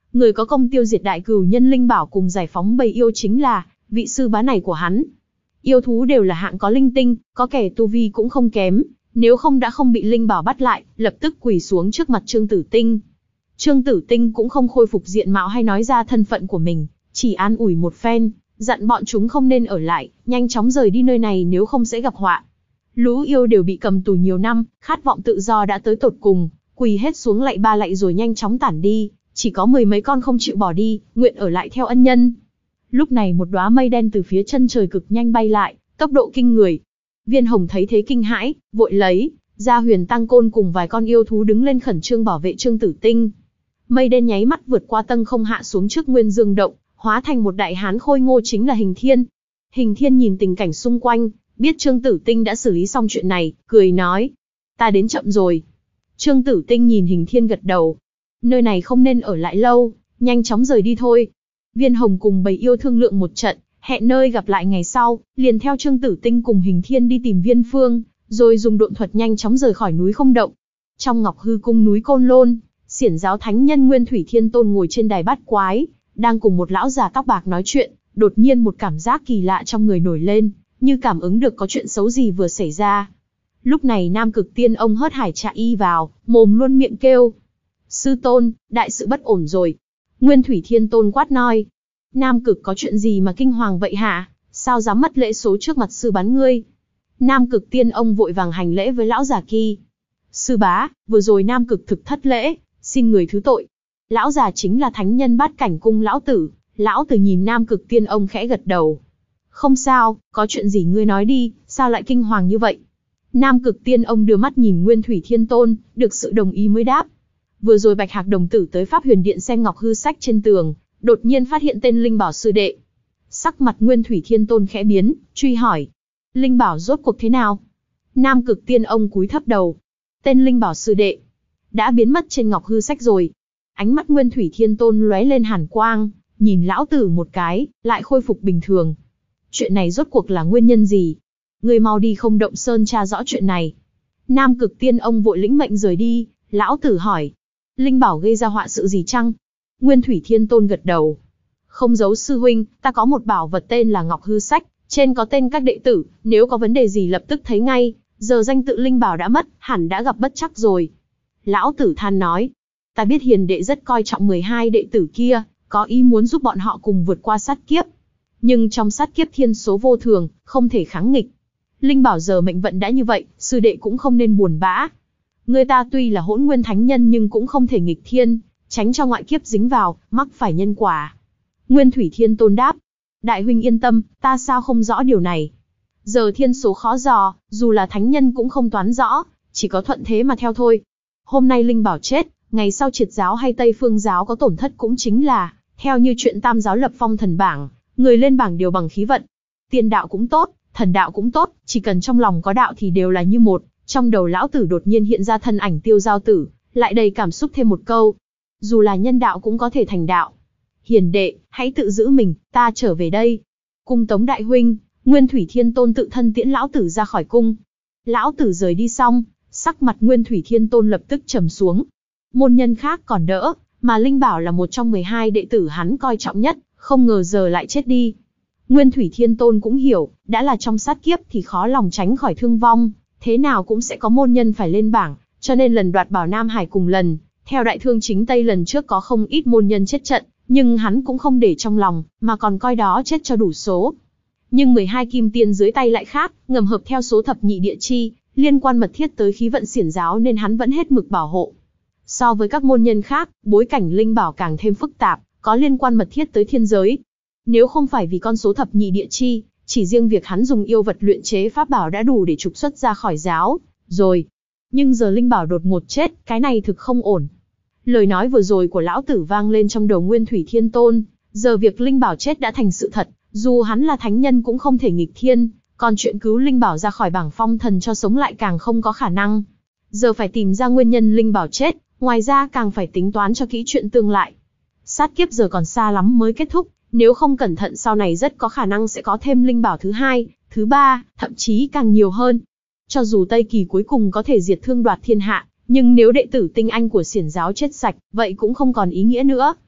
Người có công tiêu diệt đại cửu nhân linh bảo cùng giải phóng bầy yêu chính là vị sư bá này của hắn. Yêu thú đều là hạng có linh tinh, có kẻ tu vi cũng không kém, nếu không đã không bị linh bảo bắt lại, lập tức quỳ xuống trước mặt Trương Tử Tinh. Trương Tử Tinh cũng không khôi phục diện mạo hay nói ra thân phận của mình, chỉ an ủi một phen, dặn bọn chúng không nên ở lại, nhanh chóng rời đi nơi này nếu không sẽ gặp họa. Lũ yêu đều bị cầm tù nhiều năm, khát vọng tự do đã tới tột cùng, quỳ hết xuống lạy ba lạy rồi nhanh chóng tản đi, chỉ có mười mấy con không chịu bỏ đi, nguyện ở lại theo ân nhân. Lúc này một đóa mây đen từ phía chân trời cực nhanh bay lại, tốc độ kinh người. Viên Hồng thấy thế kinh hãi, vội lấy ra Huyền Tăng Côn cùng vài con yêu thú đứng lên khẩn trương bảo vệ Trương Tử Tinh. Mây đen nháy mắt vượt qua tầng không hạ xuống trước Nguyên Dương động, hóa thành một đại hán khôi ngô chính là Hình Thiên. Hình Thiên nhìn tình cảnh xung quanh, biết Trương Tử Tinh đã xử lý xong chuyện này, cười nói: "Ta đến chậm rồi." Trương Tử Tinh nhìn Hình Thiên gật đầu. Nơi này không nên ở lại lâu, nhanh chóng rời đi thôi. Viên Hồng cùng bầy yêu thương lượng một trận, hẹn nơi gặp lại ngày sau, liền theo Trương Tử Tinh cùng Hình Thiên đi tìm Viên Phương, rồi dùng độn thuật nhanh chóng rời khỏi núi không động. Trong Ngọc Hư cung núi Côn Lôn, Xiển giáo thánh nhân Nguyên Thủy Thiên Tôn ngồi trên đài bát quái, đang cùng một lão già tóc bạc nói chuyện, đột nhiên một cảm giác kỳ lạ trong người nổi lên, như cảm ứng được có chuyện xấu gì vừa xảy ra. Lúc này Nam Cực Tiên ông hớt hải chạy y vào, mồm luôn miệng kêu: "Sư tôn, đại sự bất ổn rồi." Nguyên Thủy Thiên Tôn quát nói: "Nam Cực có chuyện gì mà kinh hoàng vậy hả? Sao dám mất lễ số trước mặt sư bán ngươi?" Nam Cực Tiên ông vội vàng hành lễ với lão già kia. "Sư bá, vừa rồi Nam Cực thực thất lễ, xin người thứ tội." Lão già chính là thánh nhân Bát Cảnh cung lão tử. Lão tử nhìn Nam Cực Tiên ông khẽ gật đầu. "Không sao, có chuyện gì ngươi nói đi, sao lại kinh hoàng như vậy?" Nam Cực Tiên ông đưa mắt nhìn Nguyên Thủy Thiên Tôn, được sự đồng ý mới đáp. Vừa rồi Bạch Hạc đồng tử tới Pháp Huyền Điện xem Ngọc Hư sách trên tường, đột nhiên phát hiện tên Linh Bảo sư đệ. Sắc mặt Nguyên Thủy Thiên Tôn khẽ biến, truy hỏi: "Linh Bảo rốt cuộc thế nào?" Nam Cực Tiên ông cúi thấp đầu. "Tên Linh Bảo sư đệ đã biến mất trên Ngọc Hư sách rồi." Ánh mắt Nguyên Thủy Thiên Tôn lóe lên hàn quang, nhìn lão tử một cái, lại khôi phục bình thường. "Chuyện này rốt cuộc là nguyên nhân gì? Ngươi mau đi Không Động Sơn tra rõ chuyện này." Nam Cực Tiên ông vội lĩnh mệnh rời đi. Lão tử hỏi: "Linh Bảo gây ra họa sự gì chăng?" Nguyên Thủy Thiên Tôn gật đầu. "Không giấu sư huynh, ta có một bảo vật tên là Ngọc Hư sách, trên có tên các đệ tử, nếu có vấn đề gì lập tức thấy ngay, giờ danh tự Linh Bảo đã mất, hẳn đã gặp bất trắc rồi." Lão tử than nói: "Ta biết hiền đệ rất coi trọng mười hai đệ tử kia, có ý muốn giúp bọn họ cùng vượt qua sát kiếp. Nhưng trong sát kiếp thiên số vô thường, không thể kháng nghịch. Linh Bảo giờ mệnh vận đã như vậy, sư đệ cũng không nên buồn bã. Người ta tuy là hỗn nguyên thánh nhân nhưng cũng không thể nghịch thiên, tránh cho ngoại kiếp dính vào, mắc phải nhân quả." Nguyên Thủy Thiên Tôn đáp: "Đại huynh yên tâm, ta sao không rõ điều này. Giờ thiên số khó dò, dù là thánh nhân cũng không toán rõ, chỉ có thuận thế mà theo thôi. Hôm nay Linh Bảo chết, ngày sau Triệt giáo hay Tây Phương giáo có tổn thất cũng chính là, theo như chuyện Tam giáo lập phong thần bảng, người lên bảng đều bằng khí vận. Tiên đạo cũng tốt, thần đạo cũng tốt, chỉ cần trong lòng có đạo thì đều là như một." Trong đầu lão tử đột nhiên hiện ra thân ảnh Tiêu Giao Tử, lại đầy cảm xúc thêm một câu: "Dù là nhân đạo cũng có thể thành đạo. Hiền đệ, hãy tự giữ mình, ta trở về đây." Cung tống đại huynh. Nguyên Thủy Thiên Tôn tự thân tiễn lão tử ra khỏi cung. Lão tử rời đi xong, sắc mặt Nguyên Thủy Thiên Tôn lập tức trầm xuống. Môn nhân khác còn đỡ, mà Linh Bảo là một trong mười hai đệ tử hắn coi trọng nhất, không ngờ giờ lại chết đi. Nguyên Thủy Thiên Tôn cũng hiểu, đã là trong sát kiếp thì khó lòng tránh khỏi thương vong, thế nào cũng sẽ có môn nhân phải lên bảng, cho nên lần đoạt bảo Nam Hải cùng lần, theo Đại Thương Chính Tây lần trước có không ít môn nhân chết trận, nhưng hắn cũng không để trong lòng, mà còn coi đó chết cho đủ số. Nhưng mười hai kim tiên dưới tay lại khác, ngầm hợp theo số thập nhị địa chi, liên quan mật thiết tới khí vận Xiển giáo nên hắn vẫn hết mực bảo hộ. So với các môn nhân khác, bối cảnh Linh Bảo càng thêm phức tạp, có liên quan mật thiết tới thiên giới. Nếu không phải vì con số thập nhị địa chi, chỉ riêng việc hắn dùng yêu vật luyện chế pháp bảo đã đủ để trục xuất ra khỏi giáo, rồi. Nhưng giờ Linh Bảo đột ngột chết, cái này thực không ổn. Lời nói vừa rồi của lão tử vang lên trong đầu Nguyên Thủy Thiên Tôn, giờ việc Linh Bảo chết đã thành sự thật, dù hắn là thánh nhân cũng không thể nghịch thiên, còn chuyện cứu Linh Bảo ra khỏi bảng phong thần cho sống lại càng không có khả năng. Giờ phải tìm ra nguyên nhân Linh Bảo chết, ngoài ra càng phải tính toán cho kỹ chuyện tương lại. Sát kiếp giờ còn xa lắm mới kết thúc, nếu không cẩn thận sau này rất có khả năng sẽ có thêm Linh Bảo thứ hai, thứ ba, thậm chí càng nhiều hơn. Cho dù Tây Kỳ cuối cùng có thể diệt Thương đoạt thiên hạ, nhưng nếu đệ tử tinh anh của Xiển giáo chết sạch, vậy cũng không còn ý nghĩa nữa.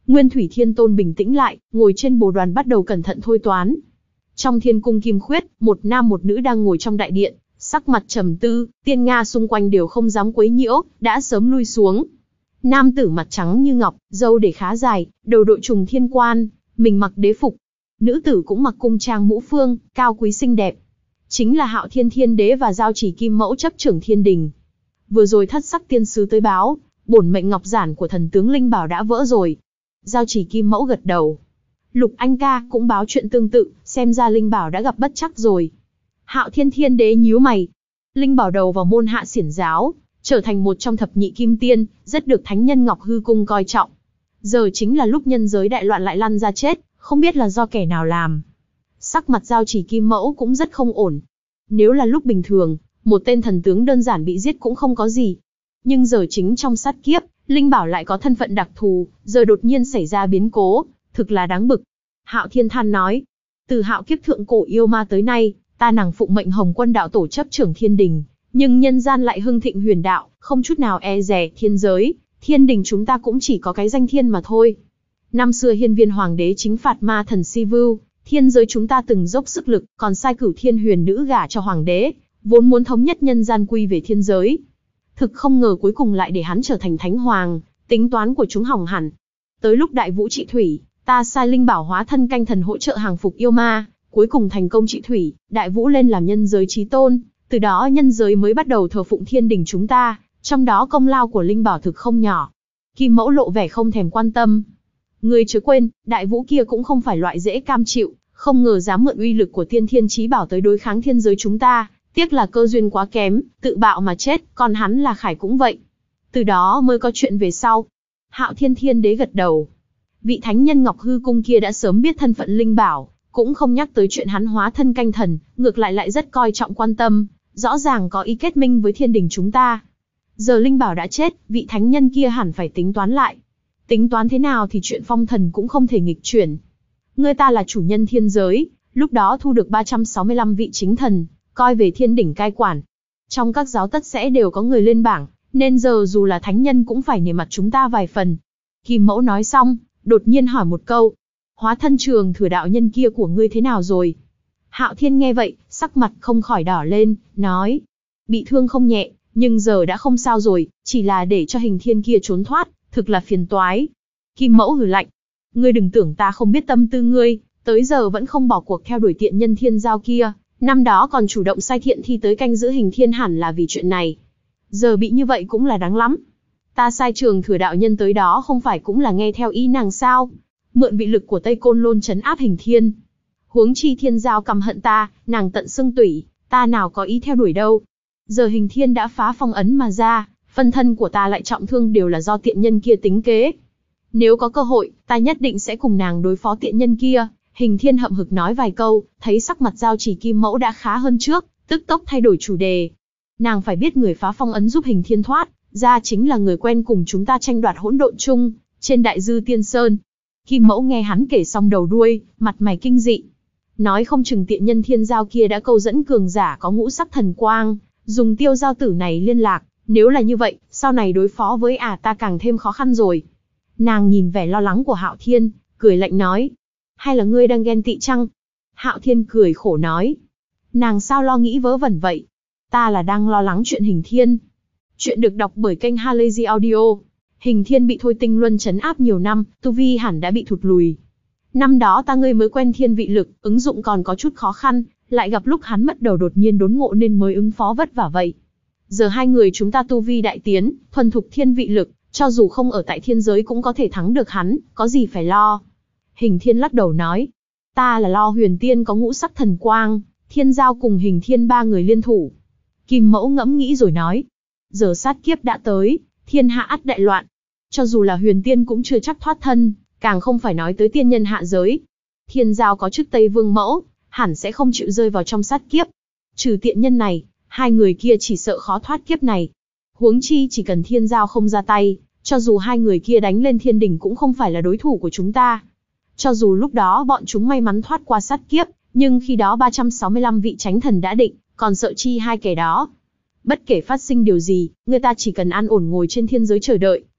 Nguyên Thủy Thiên Tôn bình tĩnh lại, ngồi trên bồ đoàn bắt đầu cẩn thận thôi toán. Trong thiên cung Kim Khuyết, một nam một nữ đang ngồi trong đại điện, sắc mặt trầm tư, tiên Nga xung quanh đều không dám quấy nhiễu, đã sớm lui xuống. Nam tử mặt trắng như ngọc, râu để khá dài, đầu đội trùng thiên quan, mình mặc đế phục. Nữ tử cũng mặc cung trang mũ phương, cao quý xinh đẹp. Chính là Hạo Thiên Thiên Đế và Giao Chỉ Kim Mẫu chấp trưởng thiên đình. Vừa rồi thất sắc tiên sứ tới báo, bổn mệnh ngọc giản của thần tướng Linh Bảo đã vỡ rồi. Giao Chỉ Kim Mẫu gật đầu. Lục Anh ca cũng báo chuyện tương tự, xem ra Linh Bảo đã gặp bất trắc rồi. Hạo Thiên Thiên Đế nhíu mày. Linh Bảo đầu vào môn hạ xiển giáo, trở thành một trong thập nhị kim tiên, rất được thánh nhân Ngọc Hư Cung coi trọng. Giờ chính là lúc nhân giới đại loạn lại lăn ra chết, không biết là do kẻ nào làm. Sắc mặt Giao Chỉ Kim Mẫu cũng rất không ổn. Nếu là lúc bình thường, một tên thần tướng đơn giản bị giết cũng không có gì. Nhưng giờ chính trong sát kiếp, Linh Bảo lại có thân phận đặc thù, giờ đột nhiên xảy ra biến cố, thực là đáng bực. Hạo Thiên than nói, từ hạo kiếp thượng cổ yêu ma tới nay, ta nàng phụng mệnh Hồng Quân đạo tổ chấp trưởng thiên đình, nhưng nhân gian lại hưng thịnh huyền đạo, không chút nào e dè thiên giới, thiên đình chúng ta cũng chỉ có cái danh thiên mà thôi. Năm xưa Hiên Viên Hoàng đế chính phạt ma thần Si Vưu, thiên giới chúng ta từng dốc sức lực, còn sai Cửu Thiên Huyền nữ gả cho hoàng đế, vốn muốn thống nhất nhân gian quy về thiên giới. Thực không ngờ cuối cùng lại để hắn trở thành thánh hoàng, tính toán của chúng hỏng hẳn. Tới lúc đại vũ trị thủy, ta sai Linh Bảo hóa thân canh thần hỗ trợ hàng phục yêu ma, cuối cùng thành công trị thủy, đại vũ lên làm nhân giới chí tôn, từ đó nhân giới mới bắt đầu thờ phụng thiên đình chúng ta, trong đó công lao của Linh Bảo thực không nhỏ. Kim Mẫu lộ vẻ không thèm quan tâm. Ngươi chớ quên, đại vũ kia cũng không phải loại dễ cam chịu, không ngờ dám mượn uy lực của tiên thiên chí bảo tới đối kháng thiên giới chúng ta, tiếc là cơ duyên quá kém, tự bạo mà chết, còn hắn là Khải cũng vậy. Từ đó mới có chuyện về sau. Hạo Thiên Thiên Đế gật đầu. Vị thánh nhân Ngọc Hư Cung kia đã sớm biết thân phận Linh Bảo, cũng không nhắc tới chuyện hắn hóa thân canh thần, ngược lại lại rất coi trọng quan tâm, rõ ràng có ý kết minh với thiên đình chúng ta. Giờ Linh Bảo đã chết, vị thánh nhân kia hẳn phải tính toán lại. Tính toán thế nào thì chuyện phong thần cũng không thể nghịch chuyển. Ngươi ta là chủ nhân thiên giới, lúc đó thu được ba trăm sáu mươi lăm vị chính thần, coi về thiên đỉnh cai quản. Trong các giáo tất sẽ đều có người lên bảng, nên giờ dù là thánh nhân cũng phải nể mặt chúng ta vài phần. Kim Mẫu nói xong, đột nhiên hỏi một câu. Hóa thân Trường Thừa đạo nhân kia của ngươi thế nào rồi? Hạo Thiên nghe vậy, sắc mặt không khỏi đỏ lên, nói. Bị thương không nhẹ, nhưng giờ đã không sao rồi, chỉ là để cho Hình Thiên kia trốn thoát, thực là phiền toái. Kim Mẫu hừ lạnh. Ngươi đừng tưởng ta không biết tâm tư ngươi, tới giờ vẫn không bỏ cuộc theo đuổi tiện nhân Thiên Giao kia, năm đó còn chủ động sai Thiện Thi tới canh giữ Hình Thiên hẳn là vì chuyện này. Giờ bị như vậy cũng là đáng lắm. Ta sai Trường Thừa đạo nhân tới đó không phải cũng là nghe theo ý nàng sao? Mượn vị lực của Tây Côn Lôn trấn áp Hình Thiên. Huống chi Thiên Giao căm hận ta, nàng tận xương tủy, ta nào có ý theo đuổi đâu. Giờ Hình Thiên đã phá phong ấn mà ra, phân thân của ta lại trọng thương đều là do tiện nhân kia tính kế. Nếu có cơ hội, ta nhất định sẽ cùng nàng đối phó tiện nhân kia. Hình Thiên hậm hực nói vài câu, thấy sắc mặt Giao Chỉ Kim Mẫu đã khá hơn trước, tức tốc thay đổi chủ đề. Nàng phải biết người phá phong ấn giúp Hình Thiên thoát ra chính là người quen cùng chúng ta tranh đoạt hỗn độn chung trên Đại Dư Tiên Sơn. Kim Mẫu nghe hắn kể xong đầu đuôi, mặt mày kinh dị. Nói không chừng tiện nhân Thiên Giao kia đã câu dẫn cường giả có ngũ sắc thần quang, dùng Tiêu Giao Tử này liên lạc. Nếu là như vậy, sau này đối phó với ả à ta càng thêm khó khăn rồi. Nàng nhìn vẻ lo lắng của Hạo Thiên, cười lạnh nói. Hay là ngươi đang ghen tị chăng? Hạo Thiên cười khổ nói. Nàng sao lo nghĩ vớ vẩn vậy? Ta là đang lo lắng chuyện Hình Thiên. Chuyện được đọc bởi kênh Halazy Audio. Hình Thiên bị Thôi Tinh Luân trấn áp nhiều năm, tu vi hẳn đã bị thụt lùi. Năm đó ta ngươi mới quen thiên vị lực, ứng dụng còn có chút khó khăn, lại gặp lúc hắn mất đầu đột nhiên đốn ngộ nên mới ứng phó vất vả vậy. Giờ hai người chúng ta tu vi đại tiến, thuần thục thiên vị lực, cho dù không ở tại thiên giới cũng có thể thắng được hắn, có gì phải lo. Hình Thiên lắc đầu nói, ta là lo Huyền Tiên có ngũ sắc thần quang, Thiên Giao cùng Hình Thiên ba người liên thủ. Kim Mẫu ngẫm nghĩ rồi nói, giờ sát kiếp đã tới, thiên hạ ắt đại loạn. Cho dù là Huyền Tiên cũng chưa chắc thoát thân, càng không phải nói tới tiên nhân hạ giới. Thiên Giao có chức Tây Vương Mẫu, hẳn sẽ không chịu rơi vào trong sát kiếp. Trừ tiện nhân này, hai người kia chỉ sợ khó thoát kiếp này. Huống chi chỉ cần Thiên Giao không ra tay, cho dù hai người kia đánh lên thiên đình cũng không phải là đối thủ của chúng ta. Cho dù lúc đó bọn chúng may mắn thoát qua sát kiếp, nhưng khi đó ba trăm sáu mươi lăm vị chánh thần đã định, còn sợ chi hai kẻ đó. Bất kể phát sinh điều gì, người ta chỉ cần an ổn ngồi trên thiên giới chờ đợi,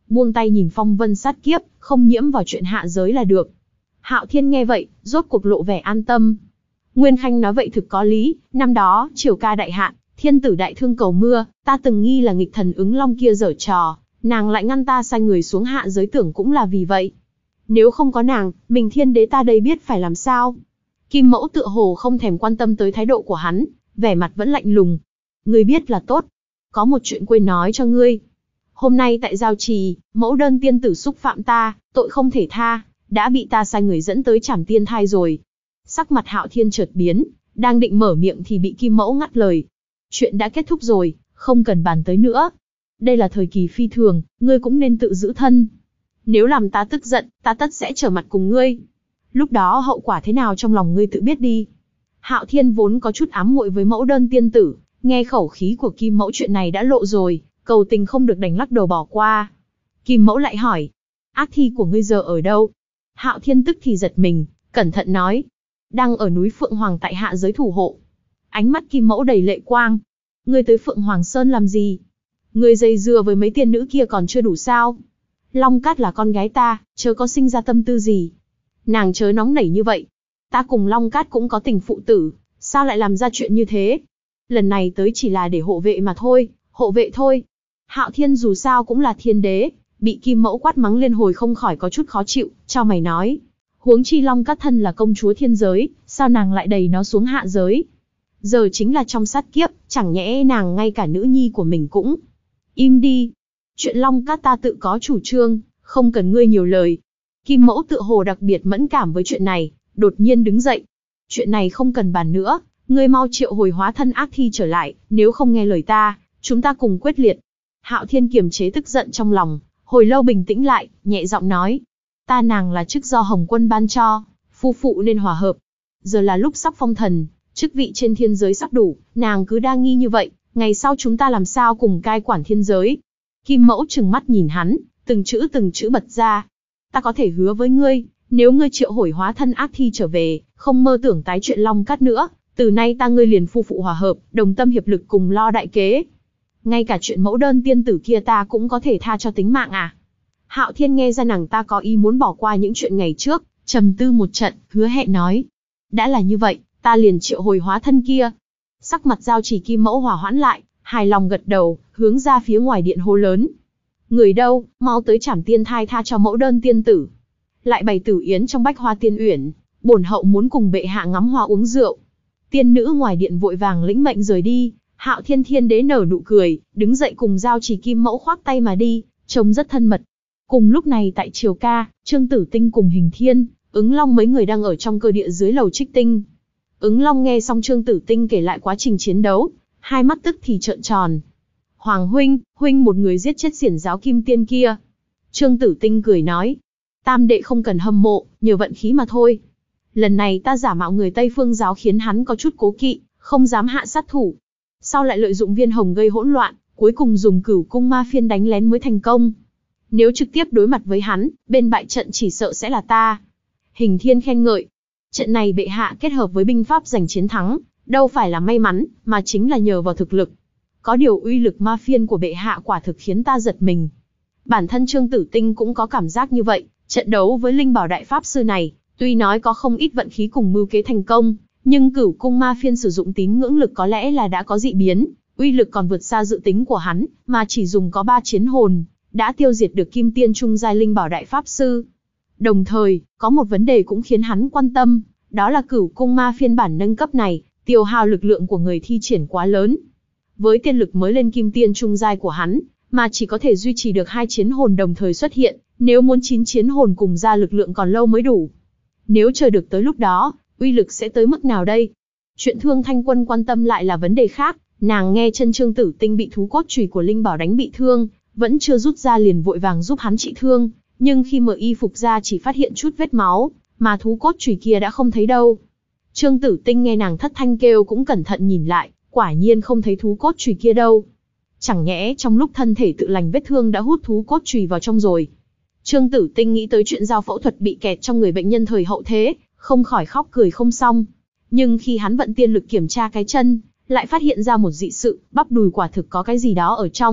buông tay nhìn phong vân sát kiếp, không nhiễm vào chuyện hạ giới là được. Hạo Thiên nghe vậy, rốt cuộc lộ vẻ an tâm. Nguyên Khanh nói vậy thực có lý, năm đó, triều ca đại hạn, thiên tử đại thương cầu mưa, ta từng nghi là nghịch thần ứng long kia giở trò, nàng lại ngăn ta sai người xuống hạ giới tưởng cũng là vì vậy. Nếu không có nàng, mình thiên đế ta đây biết phải làm sao? Kim Mẫu tựa hồ không thèm quan tâm tới thái độ của hắn, vẻ mặt vẫn lạnh lùng. Ngươi biết là tốt. Có một chuyện quên nói cho ngươi. Hôm nay tại Giao Trì, mẫu đơn tiên tử xúc phạm ta, tội không thể tha, đã bị ta sai người dẫn tới trảm tiên thai rồi. Sắc mặt Hạo Thiên chợt biến, đang định mở miệng thì bị Kim Mẫu ngắt lời. Chuyện đã kết thúc rồi, không cần bàn tới nữa. Đây là thời kỳ phi thường, ngươi cũng nên tự giữ thân. Nếu làm ta tức giận, ta tất sẽ trở mặt cùng ngươi. Lúc đó hậu quả thế nào trong lòng ngươi tự biết đi. Hạo Thiên vốn có chút ám muội với mẫu đơn tiên tử, nghe khẩu khí của Kim Mẫu chuyện này đã lộ rồi, cầu tình không được đành lắc đầu bỏ qua. Kim Mẫu lại hỏi, ác thi của ngươi giờ ở đâu? Hạo Thiên tức thì giật mình, cẩn thận nói, đang ở núi Phượng Hoàng tại hạ giới thủ hộ. Ánh mắt Kim Mẫu đầy lệ quang. Ngươi tới Phượng Hoàng Sơn làm gì? Ngươi dây dưa với mấy tiên nữ kia còn chưa đủ sao? Long Cát là con gái ta, chớ có sinh ra tâm tư gì. Nàng chớ nóng nảy như vậy. Ta cùng Long Cát cũng có tình phụ tử, sao lại làm ra chuyện như thế? Lần này tới chỉ là để hộ vệ mà thôi, hộ vệ thôi. Hạo Thiên dù sao cũng là thiên đế, bị Kim Mẫu quát mắng liên hồi không khỏi có chút khó chịu, cho mày nói. Huống chi Long Cát thân là công chúa thiên giới, sao nàng lại đẩy nó xuống hạ giới? Giờ chính là trong sát kiếp, chẳng nhẽ nàng ngay cả nữ nhi của mình cũng. Im đi. Chuyện Long Cát ta tự có chủ trương, không cần ngươi nhiều lời. Kim Mẫu tựa hồ đặc biệt mẫn cảm với chuyện này, đột nhiên đứng dậy. Chuyện này không cần bàn nữa, ngươi mau triệu hồi hóa thân ác thi trở lại, nếu không nghe lời ta, chúng ta cùng quyết liệt. Hạo Thiên kiềm chế tức giận trong lòng, hồi lâu bình tĩnh lại, nhẹ giọng nói. Ta nàng là chức do Hồng Quân ban cho, phu phụ nên hòa hợp. Giờ là lúc sắp phong thần, chức vị trên thiên giới sắp đủ, nàng cứ đa nghi như vậy, ngày sau chúng ta làm sao cùng cai quản thiên giới. Kim Mẫu trừng mắt nhìn hắn, từng chữ từng chữ bật ra. Ta có thể hứa với ngươi, nếu ngươi triệu hồi hóa thân ác thi trở về, không mơ tưởng tái chuyện Long Cát nữa, từ nay ta ngươi liền phu phụ hòa hợp, đồng tâm hiệp lực cùng lo đại kế. Ngay cả chuyện mẫu đơn tiên tử kia ta cũng có thể tha cho tính mạng à? Hạo Thiên nghe ra nàng ta có ý muốn bỏ qua những chuyện ngày trước, trầm tư một trận, hứa hẹn nói. Đã là như vậy, ta liền triệu hồi hóa thân kia. Sắc mặt Giao Trì Kim Mẫu hòa hoãn lại, hài lòng gật đầu, hướng ra phía ngoài điện hô lớn. Người đâu, mau tới trảm tiên thai tha cho mẫu đơn tiên tử. Lại bày tử yến trong Bách Hoa Tiên Uyển, bổn hậu muốn cùng bệ hạ ngắm hoa uống rượu. Tiên nữ ngoài điện vội vàng lĩnh mệnh rời đi. Hạo Thiên thiên đế nở nụ cười, đứng dậy cùng Giao Trì Kim Mẫu khoác tay mà đi, trông rất thân mật. Cùng lúc này tại Triều Ca, Trương Tử Tinh cùng Hình Thiên, Ứng Long mấy người đang ở trong cơ địa dưới lầu Trích Tinh. Ứng Long nghe xong Trương Tử Tinh kể lại quá trình chiến đấu, hai mắt tức thì trợn tròn. Hoàng huynh, huynh một người giết chết xiển giáo Kim Tiên kia. Trương Tử Tinh cười nói, tam đệ không cần hâm mộ, nhờ vận khí mà thôi. Lần này ta giả mạo người Tây Phương giáo khiến hắn có chút cố kỵ, không dám hạ sát thủ. Sau lại lợi dụng viên hồng gây hỗn loạn, cuối cùng dùng Cửu Cung Ma Phiên đánh lén mới thành công. Nếu trực tiếp đối mặt với hắn, bên bại trận chỉ sợ sẽ là ta. Hình Thiên khen ngợi. Trận này bệ hạ kết hợp với binh pháp giành chiến thắng, đâu phải là may mắn, mà chính là nhờ vào thực lực. Có điều uy lực ma phiên của bệ hạ quả thực khiến ta giật mình. Bản thân Trương Tử Tinh cũng có cảm giác như vậy, trận đấu với Linh Bảo Đại Pháp Sư này, tuy nói có không ít vận khí cùng mưu kế thành công, nhưng Cửu Cung Ma Phiên sử dụng tín ngưỡng lực có lẽ là đã có dị biến, uy lực còn vượt xa dự tính của hắn, mà chỉ dùng có ba chiến hồn, đã tiêu diệt được Kim Tiên Trung giai Linh Bảo Đại Pháp Sư. Đồng thời, có một vấn đề cũng khiến hắn quan tâm, đó là Cửu Cung Ma Phiên bản nâng cấp này, tiêu hao lực lượng của người thi triển quá lớn. Với tiên lực mới lên Kim Tiên Trung giai của hắn, mà chỉ có thể duy trì được hai chiến hồn đồng thời xuất hiện, nếu muốn chín chiến hồn cùng ra lực lượng còn lâu mới đủ. Nếu chờ được tới lúc đó, uy lực sẽ tới mức nào đây? Chuyện Thương Thanh Quân quan tâm lại là vấn đề khác, nàng nghe chân Trương Tử Tinh bị thú cốt chùy của Linh Bảo đánh bị thương, vẫn chưa rút ra liền vội vàng giúp hắn trị thương, nhưng khi mở y phục ra chỉ phát hiện chút vết máu, mà thú cốt chùy kia đã không thấy đâu. Trương Tử Tinh nghe nàng thất thanh kêu cũng cẩn thận nhìn lại, quả nhiên không thấy thú cốt chùy kia đâu. Chẳng nhẽ trong lúc thân thể tự lành vết thương đã hút thú cốt chùy vào trong rồi. Trương Tử Tinh nghĩ tới chuyện giao phẫu thuật bị kẹt trong người bệnh nhân thời hậu thế, không khỏi khóc cười không xong. Nhưng khi hắn vận tiên lực kiểm tra cái chân, lại phát hiện ra một dị sự, bắp đùi quả thực có cái gì đó ở trong,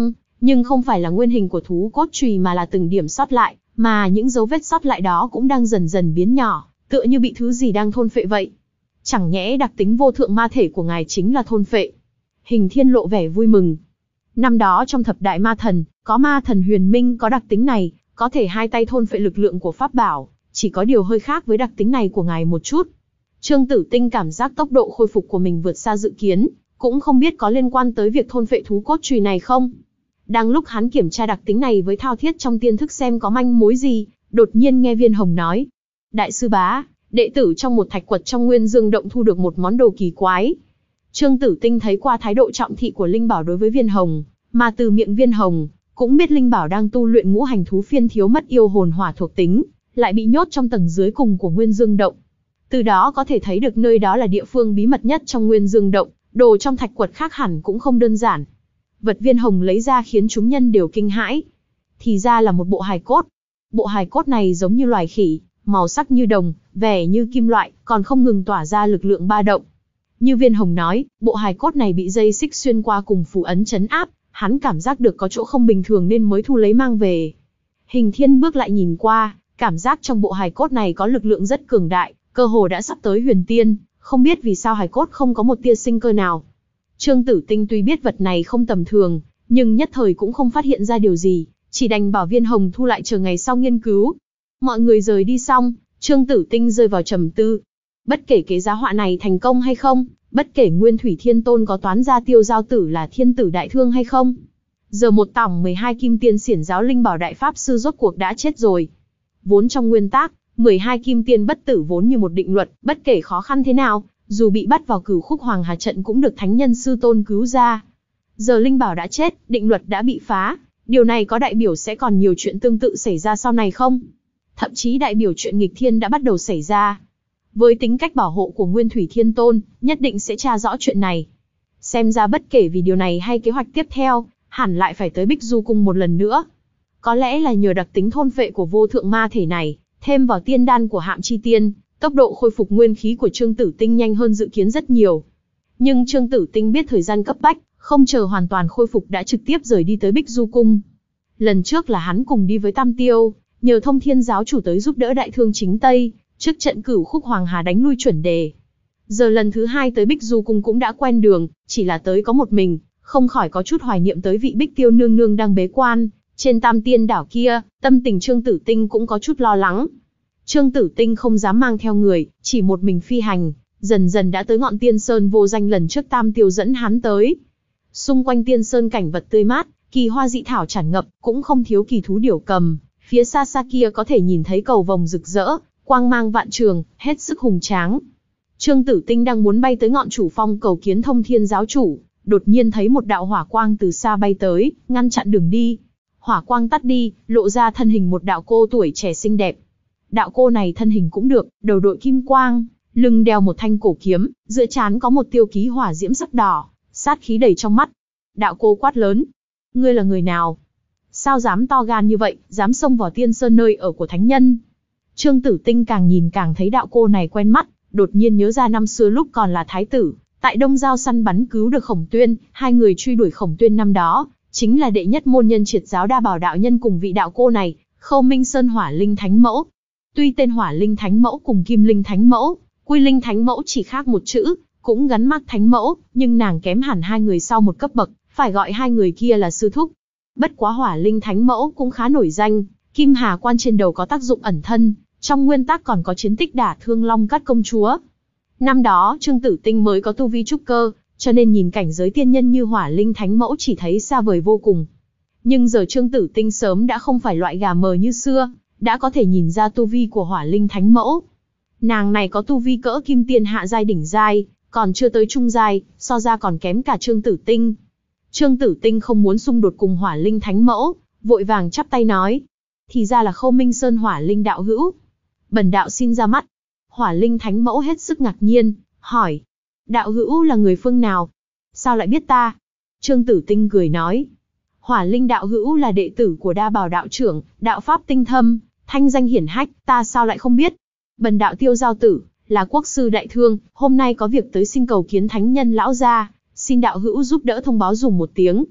Nhưng không phải là nguyên hình của thú cốt chùy mà là từng điểm sót lại, mà những dấu vết sót lại đó cũng đang dần dần biến nhỏ, tựa như bị thứ gì đang thôn phệ vậy. Chẳng nhẽ đặc tính vô thượng ma thể của ngài chính là thôn phệ? Hình Thiên lộ vẻ vui mừng. Năm đó trong thập đại ma thần, có ma thần Huyền Minh có đặc tính này, có thể hai tay thôn phệ lực lượng của pháp bảo, chỉ có điều hơi khác với đặc tính này của ngài một chút. Trương Tử Tinh cảm giác tốc độ khôi phục của mình vượt xa dự kiến, cũng không biết có liên quan tới việc thôn phệ thú cốt chùy này không. Đang lúc hắn kiểm tra đặc tính này với thao thiết trong tiên thức xem có manh mối gì, đột nhiên nghe Viên Hồng nói: Đại sư bá, đệ tử trong một thạch quật trong Nguyên Dương động thu được một món đồ kỳ quái. Trương Tử Tinh thấy qua thái độ trọng thị của Linh Bảo đối với Viên Hồng, mà từ miệng Viên Hồng, cũng biết Linh Bảo đang tu luyện ngũ hành thú phiên thiếu mất yêu hồn hỏa thuộc tính, lại bị nhốt trong tầng dưới cùng của Nguyên Dương động. Từ đó có thể thấy được nơi đó là địa phương bí mật nhất trong Nguyên Dương động, đồ trong thạch quật khác hẳn cũng không đơn giản. Vật Viên Hồng lấy ra khiến chúng nhân đều kinh hãi. Thì ra là một bộ hài cốt. Bộ hài cốt này giống như loài khỉ, màu sắc như đồng, vẻ như kim loại, còn không ngừng tỏa ra lực lượng ba động. Như Viên Hồng nói, bộ hài cốt này bị dây xích xuyên qua cùng phù ấn trấn áp, hắn cảm giác được có chỗ không bình thường nên mới thu lấy mang về. Hình Thiên bước lại nhìn qua, cảm giác trong bộ hài cốt này có lực lượng rất cường đại, cơ hồ đã sắp tới huyền tiên, không biết vì sao hài cốt không có một tia sinh cơ nào. Trương Tử Tinh tuy biết vật này không tầm thường, nhưng nhất thời cũng không phát hiện ra điều gì, chỉ đành bảo Viên Hồng thu lại chờ ngày sau nghiên cứu. Mọi người rời đi xong, Trương Tử Tinh rơi vào trầm tư. Bất kể kế giá họa này thành công hay không, bất kể Nguyên Thủy Thiên Tôn có toán ra Tiêu Giao Tử là thiên tử đại thương hay không, giờ một tổng mười hai kim tiên xiển giáo Linh Bảo đại pháp sư rốt cuộc đã chết rồi. Vốn trong nguyên tắc, mười hai kim tiên bất tử vốn như một định luật, bất kể khó khăn thế nào, dù bị bắt vào Cửu Khúc Hoàng Hà trận cũng được thánh nhân sư tôn cứu ra. Giờ Linh Bảo đã chết, định luật đã bị phá, điều này có đại biểu sẽ còn nhiều chuyện tương tự xảy ra sau này không? Thậm chí đại biểu chuyện nghịch thiên đã bắt đầu xảy ra. Với tính cách bảo hộ của Nguyên Thủy Thiên Tôn, nhất định sẽ tra rõ chuyện này. Xem ra bất kể vì điều này hay kế hoạch tiếp theo, hẳn lại phải tới Bích Du Cung một lần nữa. Có lẽ là nhờ đặc tính thôn phệ của vô thượng ma thể này, thêm vào tiên đan của Hạm Chi Tiên, tốc độ khôi phục nguyên khí của Trương Tử Tinh nhanh hơn dự kiến rất nhiều. Nhưng Trương Tử Tinh biết thời gian cấp bách, không chờ hoàn toàn khôi phục đã trực tiếp rời đi tới Bích Du Cung. Lần trước là hắn cùng đi với Tam Tiêu, nhờ Thông Thiên giáo chủ tới giúp đỡ đại thương chính Tây, trước trận Cửu Khúc Hoàng Hà đánh lui chuẩn đề. Giờ lần thứ hai tới Bích Du Cung cũng đã quen đường, chỉ là tới có một mình, không khỏi có chút hoài niệm tới vị Bích Tiêu nương nương đang bế quan trên Tam Tiên đảo kia, tâm tình Trương Tử Tinh cũng có chút lo lắng. Trương Tử Tinh không dám mang theo người, chỉ một mình phi hành, dần dần đã tới ngọn Tiên Sơn vô danh lần trước Tam Tiêu dẫn hắn tới. Xung quanh Tiên Sơn cảnh vật tươi mát, kỳ hoa dị thảo tràn ngập, cũng không thiếu kỳ thú điểu cầm. Phía xa xa kia có thể nhìn thấy cầu vồng rực rỡ, quang mang vạn trường, hết sức hùng tráng. Trương Tử Tinh đang muốn bay tới ngọn chủ phong cầu kiến Thông Thiên giáo chủ, đột nhiên thấy một đạo hỏa quang từ xa bay tới, ngăn chặn đường đi. Hỏa quang tắt đi, lộ ra thân hình một đạo cô tuổi trẻ xinh đẹp. Đạo cô này thân hình cũng được, đầu đội kim quang, lưng đeo một thanh cổ kiếm, giữa trán có một tiêu ký hỏa diễm sắc đỏ, sát khí đầy trong mắt. Đạo cô quát lớn: Ngươi là người nào? Sao dám to gan như vậy, dám xông vào Tiên Sơn nơi ở của thánh nhân? Trương Tử Tinh càng nhìn càng thấy đạo cô này quen mắt, đột nhiên nhớ ra năm xưa lúc còn là thái tử, tại Đông Giao săn bắn cứu được Khổng Tuyên, hai người truy đuổi Khổng Tuyên năm đó, chính là đệ nhất môn nhân triệt giáo Đa Bảo đạo nhân cùng vị đạo cô này, Khâu Minh Sơn Hỏa Linh Thánh Mẫu. Tuy tên Hỏa Linh Thánh Mẫu cùng Kim Linh Thánh Mẫu, Quy Linh Thánh Mẫu chỉ khác một chữ, cũng gắn mác Thánh Mẫu, nhưng nàng kém hẳn hai người sau một cấp bậc, phải gọi hai người kia là sư thúc. Bất quá Hỏa Linh Thánh Mẫu cũng khá nổi danh, Kim Hà quan trên đầu có tác dụng ẩn thân, trong nguyên tắc còn có chiến tích đả thương Long Cát công chúa. Năm đó Trương Tử Tinh mới có tu vi trúc cơ, cho nên nhìn cảnh giới tiên nhân như Hỏa Linh Thánh Mẫu chỉ thấy xa vời vô cùng. Nhưng giờ Trương Tử Tinh sớm đã không phải loại gà mờ như xưa, đã có thể nhìn ra tu vi của Hỏa Linh Thánh Mẫu. Nàng này có tu vi cỡ kim tiên hạ giai đỉnh giai, còn chưa tới trung giai, so ra còn kém cả Trương Tử Tinh. Trương Tử Tinh không muốn xung đột cùng Hỏa Linh Thánh Mẫu, vội vàng chắp tay nói: Thì ra là Khâu Minh Sơn Hỏa Linh đạo hữu. Bần đạo xin ra mắt. Hỏa Linh Thánh Mẫu hết sức ngạc nhiên, hỏi: Đạo hữu là người phương nào? Sao lại biết ta? Trương Tử Tinh cười nói: Hỏa Linh đạo hữu là đệ tử của Đa Bảo đạo trưởng, đạo pháp tinh thâm, thanh danh hiển hách, ta sao lại không biết? Bần đạo Tiêu Giao Tử, là quốc sư đại thương, hôm nay có việc tới xin cầu kiến thánh nhân lão gia, xin đạo hữu giúp đỡ thông báo dùng một tiếng.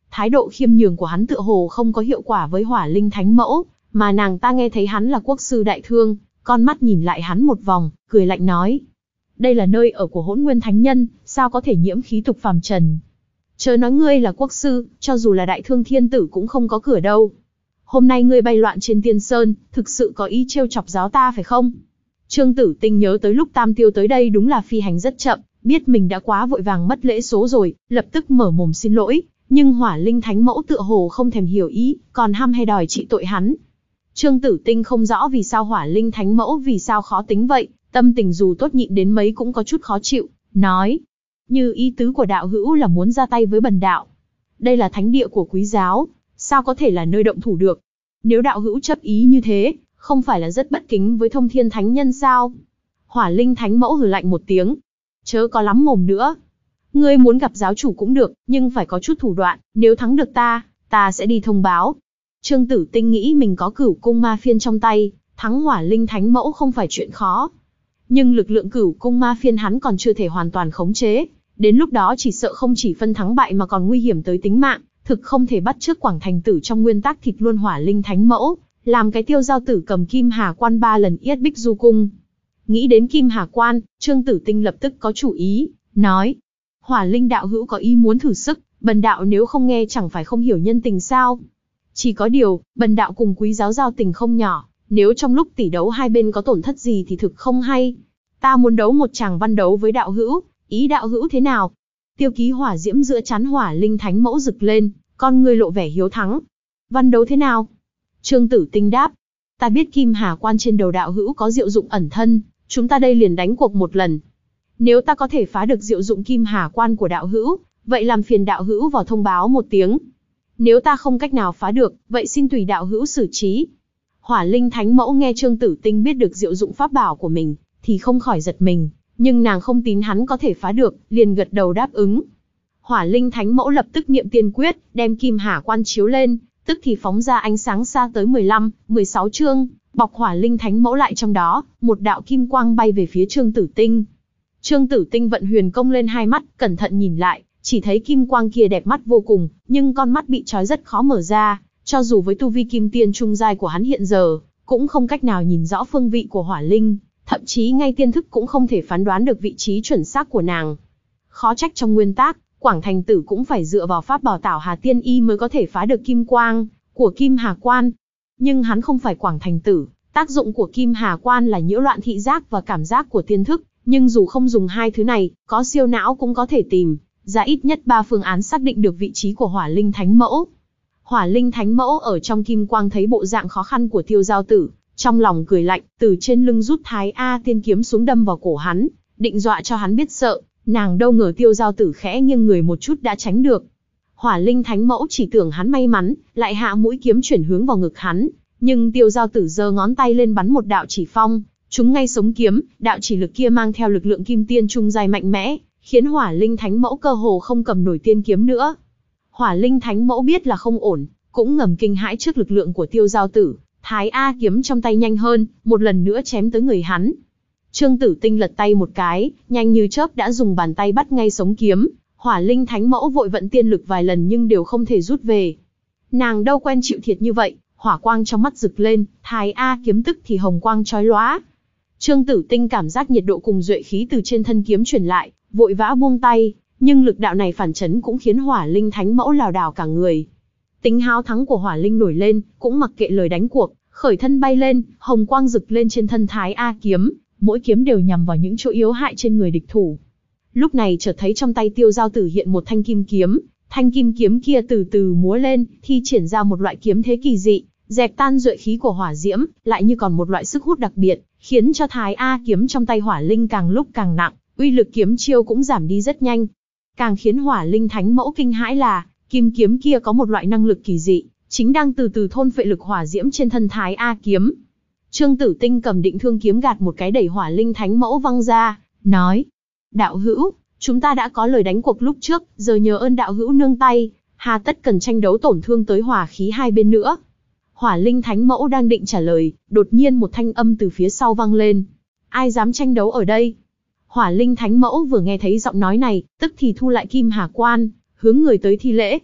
Thái độ khiêm nhường của hắn tựa hồ không có hiệu quả với Hỏa Linh Thánh Mẫu, mà nàng ta nghe thấy hắn là quốc sư đại thương, con mắt nhìn lại hắn một vòng, cười lạnh nói. Đây là nơi ở của Hỗn Nguyên Thánh Nhân, sao có thể nhiễm khí tục phàm trần. Chớ nói ngươi là quốc sư, cho dù là đại thương thiên tử cũng không có cửa đâu. Hôm nay ngươi bay loạn trên Tiên Sơn, thực sự có ý trêu chọc giáo ta phải không? Trương Tử Tinh nhớ tới lúc Tam Tiêu tới đây đúng là phi hành rất chậm, biết mình đã quá vội vàng mất lễ số rồi, lập tức mở mồm xin lỗi, nhưng Hỏa Linh Thánh Mẫu tựa hồ không thèm hiểu ý, còn hăm hay đòi trị tội hắn. Trương Tử Tinh không rõ vì sao Hỏa Linh Thánh Mẫu vì sao khó tính vậy, tâm tình dù tốt nhịn đến mấy cũng có chút khó chịu, nói. Như ý tứ của đạo hữu là muốn ra tay với bần đạo. Đây là thánh địa của quý giáo, sao có thể là nơi động thủ được? Nếu đạo hữu chấp ý như thế, không phải là rất bất kính với Thông Thiên Thánh Nhân sao? Hỏa Linh Thánh Mẫu hừ lạnh một tiếng. Chớ có lắm mồm nữa. Ngươi muốn gặp giáo chủ cũng được, nhưng phải có chút thủ đoạn, nếu thắng được ta, ta sẽ đi thông báo. Trương Tử Tinh nghĩ mình có Cửu Cung Ma Phiên trong tay, thắng Hỏa Linh Thánh Mẫu không phải chuyện khó. Nhưng lực lượng Cửu Cung Ma Phiên hắn còn chưa thể hoàn toàn khống chế, đến lúc đó chỉ sợ không chỉ phân thắng bại mà còn nguy hiểm tới tính mạng, thực không thể bắt chước Quảng Thành Tử trong nguyên tắc thịt luôn Hỏa Linh Thánh Mẫu, làm cái Tiêu Giao Tử cầm Kim Hà Quan ba lần yết Bích Du Cung. Nghĩ đến Kim Hà Quan, Trương Tử Tinh lập tức có chủ ý, nói: Hỏa Linh đạo hữu có ý muốn thử sức, bần đạo nếu không nghe chẳng phải không hiểu nhân tình sao? Chỉ có điều, bần đạo cùng quý giáo giao tình không nhỏ, nếu trong lúc tỷ đấu hai bên có tổn thất gì thì thực không hay. Ta muốn đấu một tràng văn đấu với đạo hữu, ý đạo hữu thế nào? Tiêu ký hỏa diễm giữa trán Hỏa Linh Thánh Mẫu rực lên, con ngươi lộ vẻ hiếu thắng. Văn đấu thế nào? Trương Tử Tinh đáp: Ta biết Kim Hà Quan trên đầu đạo hữu có diệu dụng ẩn thân, chúng ta đây liền đánh cuộc một lần. Nếu ta có thể phá được diệu dụng Kim Hà Quan của đạo hữu, vậy làm phiền đạo hữu vào thông báo một tiếng. Nếu ta không cách nào phá được, vậy xin tùy đạo hữu xử trí. Hỏa Linh Thánh Mẫu nghe Trương Tử Tinh biết được diệu dụng pháp bảo của mình, thì không khỏi giật mình, nhưng nàng không tin hắn có thể phá được, liền gật đầu đáp ứng. Hỏa Linh Thánh Mẫu lập tức niệm tiên quyết, đem Kim Hà Quan chiếu lên, tức thì phóng ra ánh sáng xa tới mười lăm, mười sáu chương, bọc Hỏa Linh Thánh Mẫu lại trong đó, một đạo kim quang bay về phía Trương Tử Tinh. Trương Tử Tinh vận huyền công lên hai mắt, cẩn thận nhìn lại, chỉ thấy kim quang kia đẹp mắt vô cùng, nhưng con mắt bị trói rất khó mở ra, cho dù với tu vi kim tiên trung giai của hắn hiện giờ, cũng không cách nào nhìn rõ phương vị của Hỏa Linh, thậm chí ngay tiên thức cũng không thể phán đoán được vị trí chuẩn xác của nàng. Khó trách trong nguyên tắc, Quảng Thành Tử cũng phải dựa vào pháp bảo Tảo Hà Tiên Y mới có thể phá được kim quang của Kim Hà Quan. Nhưng hắn không phải Quảng Thành Tử, tác dụng của Kim Hà Quan là nhiễu loạn thị giác và cảm giác của tiên thức, nhưng dù không dùng hai thứ này, có siêu não cũng có thể tìm ra ít nhất ba phương án xác định được vị trí của Hỏa Linh Thánh Mẫu. Hỏa Linh Thánh Mẫu ở trong kim quang thấy bộ dạng khó khăn của Tiêu Giao Tử, trong lòng cười lạnh, từ trên lưng rút Thái A Tiên kiếm xuống đâm vào cổ hắn, định dọa cho hắn biết sợ. Nàng đâu ngờ Tiêu Giao Tử khẽ nghiêng người một chút đã tránh được. Hỏa Linh Thánh Mẫu chỉ tưởng hắn may mắn, lại hạ mũi kiếm chuyển hướng vào ngực hắn, nhưng Tiêu Giao Tử giơ ngón tay lên bắn một đạo chỉ phong, trúng ngay sống kiếm. Đạo chỉ lực kia mang theo lực lượng kim tiên trung giai mạnh mẽ, khiến Hỏa Linh Thánh Mẫu cơ hồ không cầm nổi tiên kiếm nữa. Hỏa Linh Thánh Mẫu biết là không ổn, cũng ngầm kinh hãi trước lực lượng của Tiêu Giao Tử. Thái A kiếm trong tay nhanh hơn, một lần nữa chém tới người hắn. Trương Tử Tinh lật tay một cái, nhanh như chớp đã dùng bàn tay bắt ngay sống kiếm. Hỏa Linh Thánh Mẫu vội vận tiên lực vài lần nhưng đều không thể rút về. Nàng đâu quen chịu thiệt như vậy, hỏa quang trong mắt rực lên, Thái A kiếm tức thì hồng quang chói lóa. Trương Tử Tinh cảm giác nhiệt độ cùng duệ khí từ trên thân kiếm truyền lại, vội vã buông tay, nhưng lực đạo này phản chấn cũng khiến Hỏa Linh Thánh Mẫu lảo đảo cả người. Tính háo thắng của Hỏa Linh nổi lên, cũng mặc kệ lời đánh cuộc, khởi thân bay lên, hồng quang rực lên trên thân Thái A kiếm, mỗi kiếm đều nhằm vào những chỗ yếu hại trên người địch thủ. Lúc này chợt thấy trong tay Tiêu Giao Tử hiện một thanh kim kiếm, thanh kim kiếm kia từ từ múa lên, thi triển ra một loại kiếm thế kỳ dị, dẹp tan duệ khí của hỏa diễm, lại như còn một loại sức hút đặc biệt, khiến cho Thái A kiếm trong tay Hỏa Linh càng lúc càng nặng, uy lực kiếm chiêu cũng giảm đi rất nhanh. Càng khiến Hỏa Linh Thánh Mẫu kinh hãi là, kim kiếm kia có một loại năng lực kỳ dị, chính đang từ từ thôn phệ lực hỏa diễm trên thân Thái A kiếm. Trương Tử Tinh cầm định thương kiếm gạt một cái đẩy Hỏa Linh Thánh Mẫu văng ra, nói: Đạo hữu, chúng ta đã có lời đánh cuộc lúc trước, giờ nhờ ơn đạo hữu nương tay, hà tất cần tranh đấu tổn thương tới hỏa khí hai bên nữa. Hỏa Linh Thánh Mẫu đang định trả lời, đột nhiên một thanh âm từ phía sau vang lên: Ai dám tranh đấu ở đây? Hỏa Linh Thánh Mẫu vừa nghe thấy giọng nói này, tức thì thu lại Kim Hà Quan, hướng người tới thi lễ.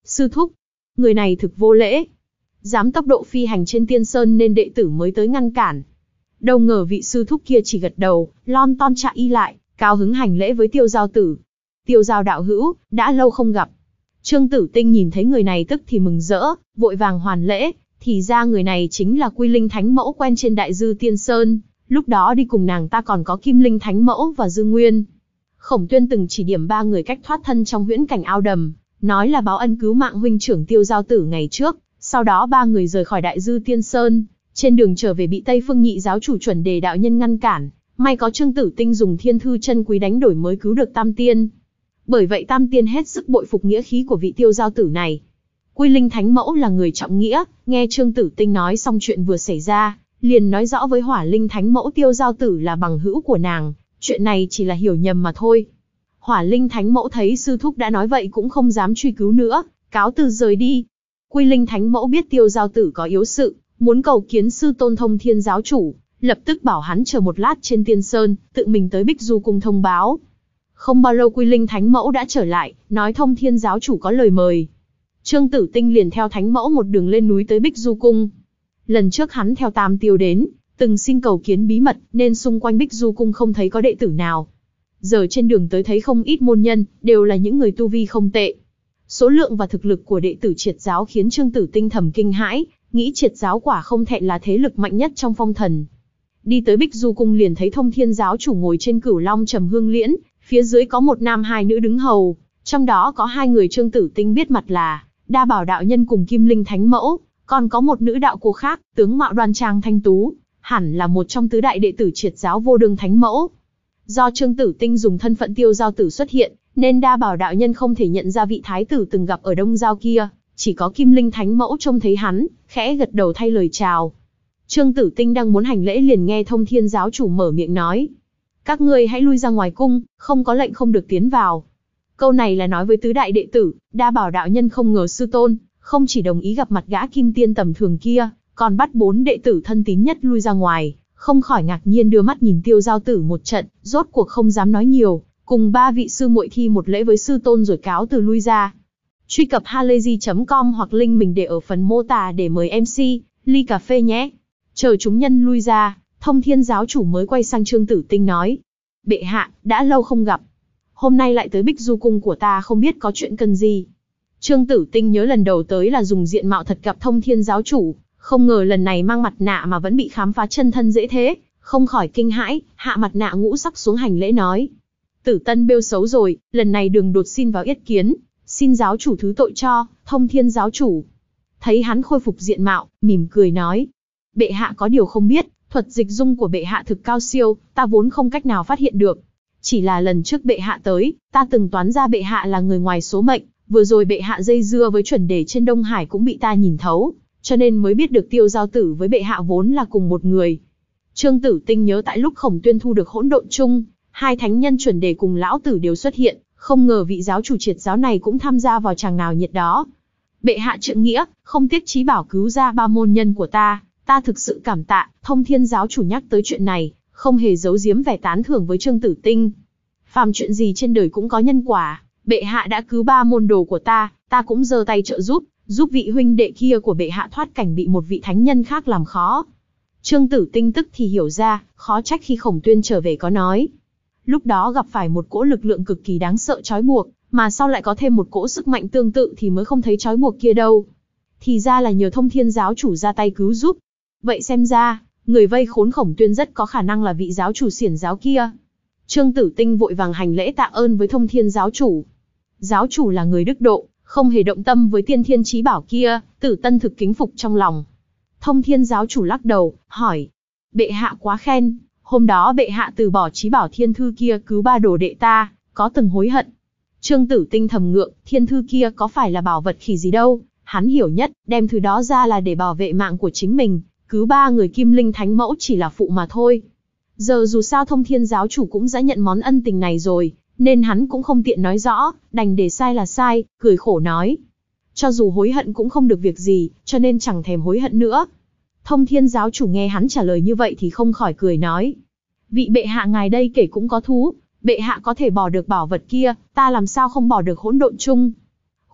Sư thúc, người này thực vô lễ. Dám tốc độ phi hành trên tiên sơn nên đệ tử mới tới ngăn cản. Đâu ngờ vị sư thúc kia chỉ gật đầu, lon ton chạy y lại, cao hứng hành lễ với Tiêu Giao Tử. Tiêu Giao đạo hữu, đã lâu không gặp. Trương Tử Tinh nhìn thấy người này tức thì mừng rỡ, vội vàng hoàn lễ, thì ra người này chính là Quy Linh Thánh Mẫu quen trên Đại Dư Tiên Sơn, lúc đó đi cùng nàng ta còn có Kim Linh Thánh Mẫu và Dương Nguyên. Khổng Tuyên từng chỉ điểm ba người cách thoát thân trong huyễn cảnh ao đầm, nói là báo ân cứu mạng huynh trưởng Tiêu Giao Tử ngày trước, sau đó ba người rời khỏi Đại Dư Tiên Sơn, trên đường trở về bị Tây Phương Nhị giáo chủ Chuẩn Đề đạo nhân ngăn cản, may có Trương Tử Tinh dùng thiên thư chân quý đánh đổi mới cứu được Tam Tiên. Bởi vậy Tam Tiên hết sức bội phục nghĩa khí của vị Tiêu Giao Tử này. Quy Linh Thánh Mẫu là người trọng nghĩa, nghe Trương Tử Tinh nói xong chuyện vừa xảy ra, liền nói rõ với Hỏa Linh Thánh Mẫu Tiêu Giao Tử là bằng hữu của nàng, chuyện này chỉ là hiểu nhầm mà thôi. Hỏa Linh Thánh Mẫu thấy sư thúc đã nói vậy cũng không dám truy cứu nữa, cáo từ rời đi. Quy Linh Thánh Mẫu biết Tiêu Giao Tử có yếu sự, muốn cầu kiến sư tôn Thông Thiên giáo chủ, lập tức bảo hắn chờ một lát trên Tiên Sơn, tự mình tới Bích Du cung thông báo. Không bao lâu Quy Linh Thánh Mẫu đã trở lại, nói Thông Thiên giáo chủ có lời mời. Trương Tử Tinh liền theo Thánh Mẫu một đường lên núi tới Bích Du cung. Lần trước hắn theo Tam Tiêu đến, từng xin cầu kiến bí mật, nên xung quanh Bích Du cung không thấy có đệ tử nào. Giờ trên đường tới thấy không ít môn nhân, đều là những người tu vi không tệ. Số lượng và thực lực của đệ tử Triệt giáo khiến Trương Tử Tinh thầm kinh hãi, nghĩ Triệt giáo quả không thẹn là thế lực mạnh nhất trong phong thần. Đi tới Bích Du cung liền thấy Thông Thiên giáo chủ ngồi trên Cửu Long Trầm Hương Liễn, phía dưới có một nam hai nữ đứng hầu, trong đó có hai người Trương Tử Tinh biết mặt là Đa Bảo đạo nhân cùng Kim Linh Thánh Mẫu, còn có một nữ đạo cô khác, tướng mạo đoan trang thanh tú, hẳn là một trong tứ đại đệ tử Triệt giáo Vô Đương Thánh Mẫu. Do Trương Tử Tinh dùng thân phận Tiêu Giao Tử xuất hiện, nên Đa Bảo đạo nhân không thể nhận ra vị thái tử từng gặp ở Đông Giao kia, chỉ có Kim Linh Thánh Mẫu trông thấy hắn, khẽ gật đầu thay lời chào. Trương Tử Tinh đang muốn hành lễ liền nghe Thông Thiên giáo chủ mở miệng nói: "Các ngươi hãy lui ra ngoài cung, không có lệnh không được tiến vào." Câu này là nói với tứ đại đệ tử. Đa Bảo đạo nhân không ngờ sư tôn không chỉ đồng ý gặp mặt gã kim tiên tầm thường kia, còn bắt bốn đệ tử thân tín nhất lui ra ngoài, không khỏi ngạc nhiên đưa mắt nhìn Tiêu Giao Tử một trận, rốt cuộc không dám nói nhiều, cùng ba vị sư muội thi một lễ với sư tôn rồi cáo từ lui ra. Truy cập halayzi chấm com hoặc link mình để ở phần mô tả để mời em xê ly cà phê nhé. Chờ chúng nhân lui ra, Thông Thiên giáo chủ mới quay sang Trương Tử Tinh nói: "Bệ hạ, đã lâu không gặp. Hôm nay lại tới Bích Du cung của ta không biết có chuyện cần gì." Trương Tử Tinh nhớ lần đầu tới là dùng diện mạo thật gặp Thông Thiên giáo chủ, không ngờ lần này mang mặt nạ mà vẫn bị khám phá chân thân dễ thế, không khỏi kinh hãi, hạ mặt nạ ngũ sắc xuống hành lễ nói: "Tử Tân bêu xấu rồi, lần này đường đột xin vào yết kiến, xin giáo chủ thứ tội cho, Thông Thiên giáo chủ." Thấy hắn khôi phục diện mạo, mỉm cười nói: "Bệ hạ có điều không biết, thuật dịch dung của bệ hạ thực cao siêu, ta vốn không cách nào phát hiện được. Chỉ là lần trước bệ hạ tới, ta từng toán ra bệ hạ là người ngoài số mệnh, vừa rồi bệ hạ dây dưa với Chuẩn Đề trên Đông Hải cũng bị ta nhìn thấu, cho nên mới biết được Tiêu Giao Tử với bệ hạ vốn là cùng một người." Trương Tử Tinh nhớ tại lúc Khổng Tuyên thu được hỗn độn chung, hai thánh nhân Chuẩn Đề cùng lão tử đều xuất hiện, không ngờ vị giáo chủ Triệt giáo này cũng tham gia vào tràng nào nhiệt đó. Bệ hạ trượng nghĩa, không tiếc chí bảo cứu ra ba môn nhân của ta, ta thực sự cảm tạ. Thông Thiên giáo chủ nhắc tới chuyện này, không hề giấu giếm vẻ tán thưởng với Trương Tử Tinh. Phàm chuyện gì trên đời cũng có nhân quả, bệ hạ đã cứu ba môn đồ của ta, ta cũng giơ tay trợ giúp, giúp vị huynh đệ kia của bệ hạ thoát cảnh bị một vị thánh nhân khác làm khó. Trương Tử Tinh tức thì hiểu ra, khó trách khi Khổng Tuyên trở về có nói, lúc đó gặp phải một cỗ lực lượng cực kỳ đáng sợ trói buộc, mà sau lại có thêm một cỗ sức mạnh tương tự thì mới không thấy trói buộc kia đâu. Thì ra là nhờ Thông Thiên giáo chủ ra tay cứu giúp. Vậy xem ra, người vây khốn Khổng Tuyên rất có khả năng là vị giáo chủ Xiển giáo kia. Trương Tử Tinh vội vàng hành lễ tạ ơn với Thông Thiên giáo chủ. Giáo chủ là người đức độ, không hề động tâm với tiên thiên chí bảo kia, Tử Tân thực kính phục trong lòng. Thông Thiên giáo chủ lắc đầu, hỏi: "Bệ hạ quá khen, hôm đó bệ hạ từ bỏ chí bảo thiên thư kia cứu ba đồ đệ ta, có từng hối hận?" Trương Tử Tinh thầm ngượng, thiên thư kia có phải là bảo vật khỉ gì đâu, hắn hiểu nhất, đem thứ đó ra là để bảo vệ mạng của chính mình, cứu ba người Kim Linh Thánh Mẫu chỉ là phụ mà thôi. Giờ dù sao Thông Thiên giáo chủ cũng đã nhận món ân tình này rồi, nên hắn cũng không tiện nói rõ, đành để sai là sai, cười khổ nói: "Cho dù hối hận cũng không được việc gì, cho nên chẳng thèm hối hận nữa." Thông Thiên giáo chủ nghe hắn trả lời như vậy thì không khỏi cười nói: "Vị bệ hạ ngài đây kể cũng có thú, bệ hạ có thể bỏ được bảo vật kia, ta làm sao không bỏ được hỗn độn chung.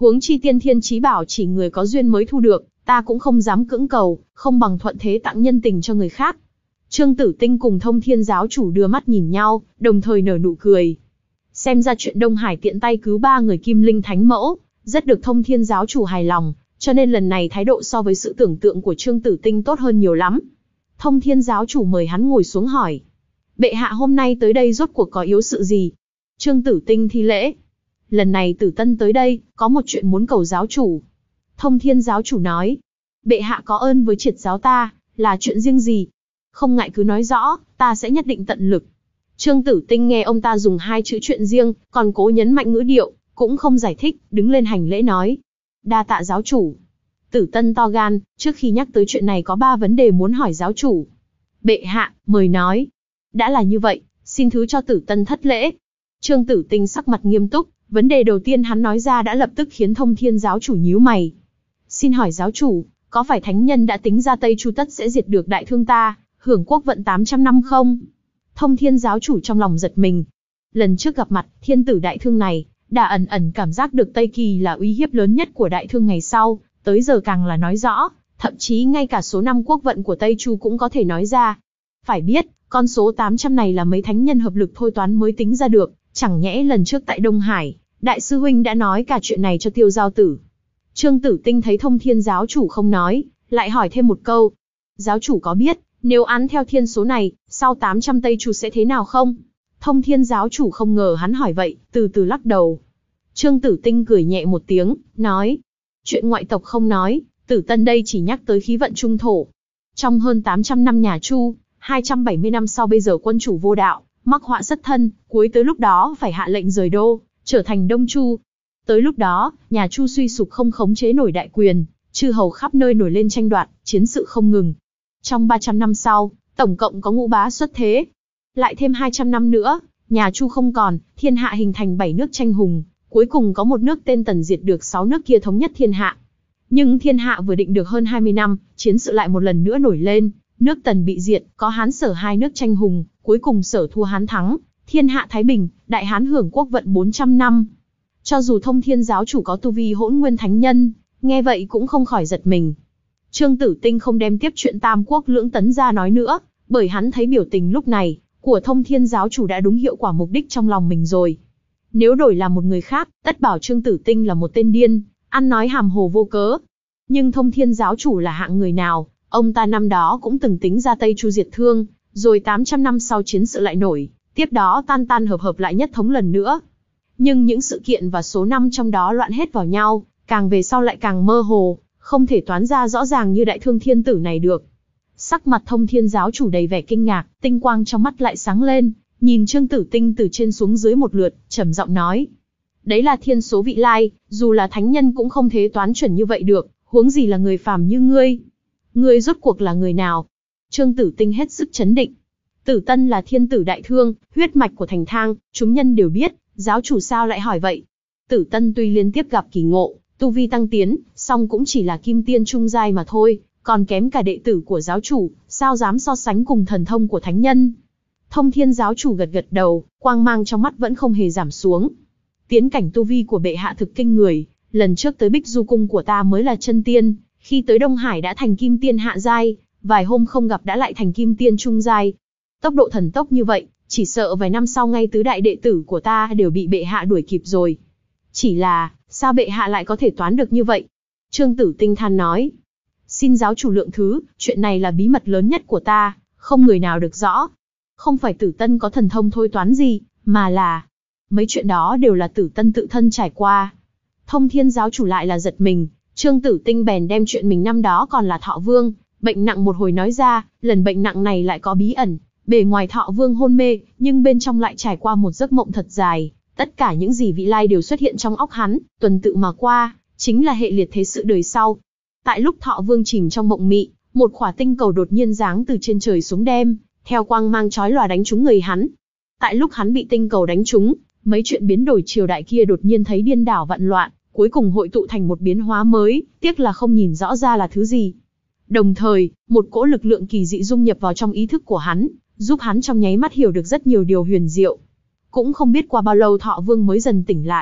Huống chi tiên thiên chí bảo chỉ người có duyên mới thu được, ta cũng không dám cưỡng cầu, không bằng thuận thế tặng nhân tình cho người khác. Trương Tử Tinh cùng Thông Thiên giáo chủ đưa mắt nhìn nhau, đồng thời nở nụ cười. Xem ra chuyện Đông Hải tiện tay cứu ba người Kim Linh Thánh Mẫu, rất được Thông Thiên giáo chủ hài lòng, cho nên lần này thái độ so với sự tưởng tượng của Trương Tử Tinh tốt hơn nhiều lắm. Thông Thiên giáo chủ mời hắn ngồi xuống hỏi. Bệ hạ hôm nay tới đây rốt cuộc có yếu sự gì? Trương Tử Tinh thi lễ. Lần này Tử Tân tới đây, có một chuyện muốn cầu giáo chủ. Thông Thiên giáo chủ nói. Bệ hạ có ơn với triệt giáo ta, là chuyện riêng gì? Không ngại cứ nói rõ, ta sẽ nhất định tận lực. Trương Tử Tinh nghe ông ta dùng hai chữ chuyện riêng, còn cố nhấn mạnh ngữ điệu, cũng không giải thích, đứng lên hành lễ nói. Đa tạ giáo chủ. Tử Tân to gan, trước khi nhắc tới chuyện này có ba vấn đề muốn hỏi giáo chủ. Bệ hạ, mời nói. Đã là như vậy, xin thứ cho Tử Tân thất lễ. Trương Tử Tinh sắc mặt nghiêm túc, vấn đề đầu tiên hắn nói ra đã lập tức khiến Thông Thiên giáo chủ nhíu mày. Xin hỏi giáo chủ, có phải thánh nhân đã tính ra Tây Chu tất sẽ diệt được đại thương ta, hưởng quốc vận tám trăm năm không? Thông Thiên giáo chủ trong lòng giật mình. Lần trước gặp mặt, thiên tử đại thương này, đã ẩn ẩn cảm giác được Tây Kỳ là uy hiếp lớn nhất của đại thương ngày sau, tới giờ càng là nói rõ, thậm chí ngay cả số năm quốc vận của Tây Chu cũng có thể nói ra. Phải biết, con số tám trăm này là mấy thánh nhân hợp lực thôi toán mới tính ra được, chẳng nhẽ lần trước tại Đông Hải, đại sư huynh đã nói cả chuyện này cho Tiêu Giao Tử. Trương Tử Tinh thấy Thông Thiên giáo chủ không nói, lại hỏi thêm một câu. Giáo chủ có biết, nếu án theo thiên số này, sau tám trăm Tây Chu sẽ thế nào không? Thông Thiên giáo chủ không ngờ hắn hỏi vậy, từ từ lắc đầu. Trương Tử Tinh cười nhẹ một tiếng, nói. Chuyện ngoại tộc không nói, Tử Tân đây chỉ nhắc tới khí vận trung thổ. Trong hơn tám trăm năm nhà Chu, hai trăm bảy mươi năm sau bây giờ quân chủ vô đạo, mắc họa xuất thân, cuối tới lúc đó phải hạ lệnh rời đô, trở thành Đông Chu. Tới lúc đó, nhà Chu suy sụp không khống chế nổi đại quyền, chư hầu khắp nơi nổi lên tranh đoạt, chiến sự không ngừng. Trong ba trăm năm sau, tổng cộng có ngũ bá xuất thế. Lại thêm hai trăm năm nữa, nhà Chu không còn, thiên hạ hình thành bảy nước tranh hùng, cuối cùng có một nước tên Tần diệt được sáu nước kia thống nhất thiên hạ. Nhưng thiên hạ vừa định được hơn hai mươi năm, chiến sự lại một lần nữa nổi lên, nước Tần bị diệt, có Hán Sở hai nước tranh hùng, cuối cùng Sở thua Hán thắng, thiên hạ thái bình, đại Hán hưởng quốc vận bốn trăm năm. Cho dù Thông Thiên giáo chủ có tu vi hỗn nguyên thánh nhân, nghe vậy cũng không khỏi giật mình. Trương Tử Tinh không đem tiếp chuyện Tam Quốc lưỡng tấn ra nói nữa, bởi hắn thấy biểu tình lúc này của Thông Thiên giáo chủ đã đúng hiệu quả mục đích trong lòng mình rồi. Nếu đổi là một người khác, tất bảo Trương Tử Tinh là một tên điên, ăn nói hàm hồ vô cớ. Nhưng Thông Thiên giáo chủ là hạng người nào, ông ta năm đó cũng từng tính ra Tây Chu diệt thương, rồi tám trăm năm sau chiến sự lại nổi, tiếp đó tan tan hợp hợp lại nhất thống lần nữa. Nhưng những sự kiện và số năm trong đó loạn hết vào nhau, càng về sau lại càng mơ hồ, không thể toán ra rõ ràng như đại thương thiên tử này được. Sắc mặt Thông Thiên giáo chủ đầy vẻ kinh ngạc, tinh quang trong mắt lại sáng lên, nhìn Trương Tử Tinh từ trên xuống dưới một lượt, trầm giọng nói. Đấy là thiên số vị lai, dù là thánh nhân cũng không thể toán chuẩn như vậy được, huống gì là người phàm như ngươi. Ngươi rốt cuộc là người nào? Trương Tử Tinh hết sức chấn định. Tử Tân là thiên tử đại thương, huyết mạch của Thành Thang, chúng nhân đều biết, giáo chủ sao lại hỏi vậy? Tử Tân tuy liên tiếp gặp kỳ ngộ, tu vi tăng tiến, song cũng chỉ là kim tiên trung giai mà thôi, còn kém cả đệ tử của giáo chủ, sao dám so sánh cùng thần thông của thánh nhân? Thông Thiên giáo chủ gật gật đầu, quang mang trong mắt vẫn không hề giảm xuống. Tiến cảnh tu vi của bệ hạ thực kinh người, lần trước tới Bích Du cung của ta mới là chân tiên, khi tới Đông Hải đã thành kim tiên hạ giai, vài hôm không gặp đã lại thành kim tiên trung giai. Tốc độ thần tốc như vậy, chỉ sợ vài năm sau ngay tứ đại đệ tử của ta đều bị bệ hạ đuổi kịp rồi. Chỉ là, sao bệ hạ lại có thể toán được như vậy? Trương Tử Tinh than nói. Xin giáo chủ lượng thứ, chuyện này là bí mật lớn nhất của ta, không người nào được rõ. Không phải Tử Tân có thần thông thôi toán gì, mà là... Mấy chuyện đó đều là Tử Tân tự thân trải qua. Thông Thiên giáo chủ lại là giật mình, Trương Tử Tinh bèn đem chuyện mình năm đó còn là Thọ Vương, bệnh nặng một hồi nói ra, lần bệnh nặng này lại có bí ẩn. Bề ngoài Thọ Vương hôn mê, nhưng bên trong lại trải qua một giấc mộng thật dài. Tất cả những gì vị lai đều xuất hiện trong óc hắn, tuần tự mà qua, chính là hệ liệt thế sự đời sau. Tại lúc Thọ Vương chìm trong mộng mị, một khỏa tinh cầu đột nhiên giáng từ trên trời xuống đem, theo quang mang chói lòa đánh trúng người hắn. Tại lúc hắn bị tinh cầu đánh trúng, mấy chuyện biến đổi triều đại kia đột nhiên thấy điên đảo vạn loạn, cuối cùng hội tụ thành một biến hóa mới, tiếc là không nhìn rõ ra là thứ gì. Đồng thời, một cỗ lực lượng kỳ dị dung nhập vào trong ý thức của hắn, giúp hắn trong nháy mắt hiểu được rất nhiều điều huyền diệu. Cũng không biết qua bao lâu Thọ Vương mới dần tỉnh lại.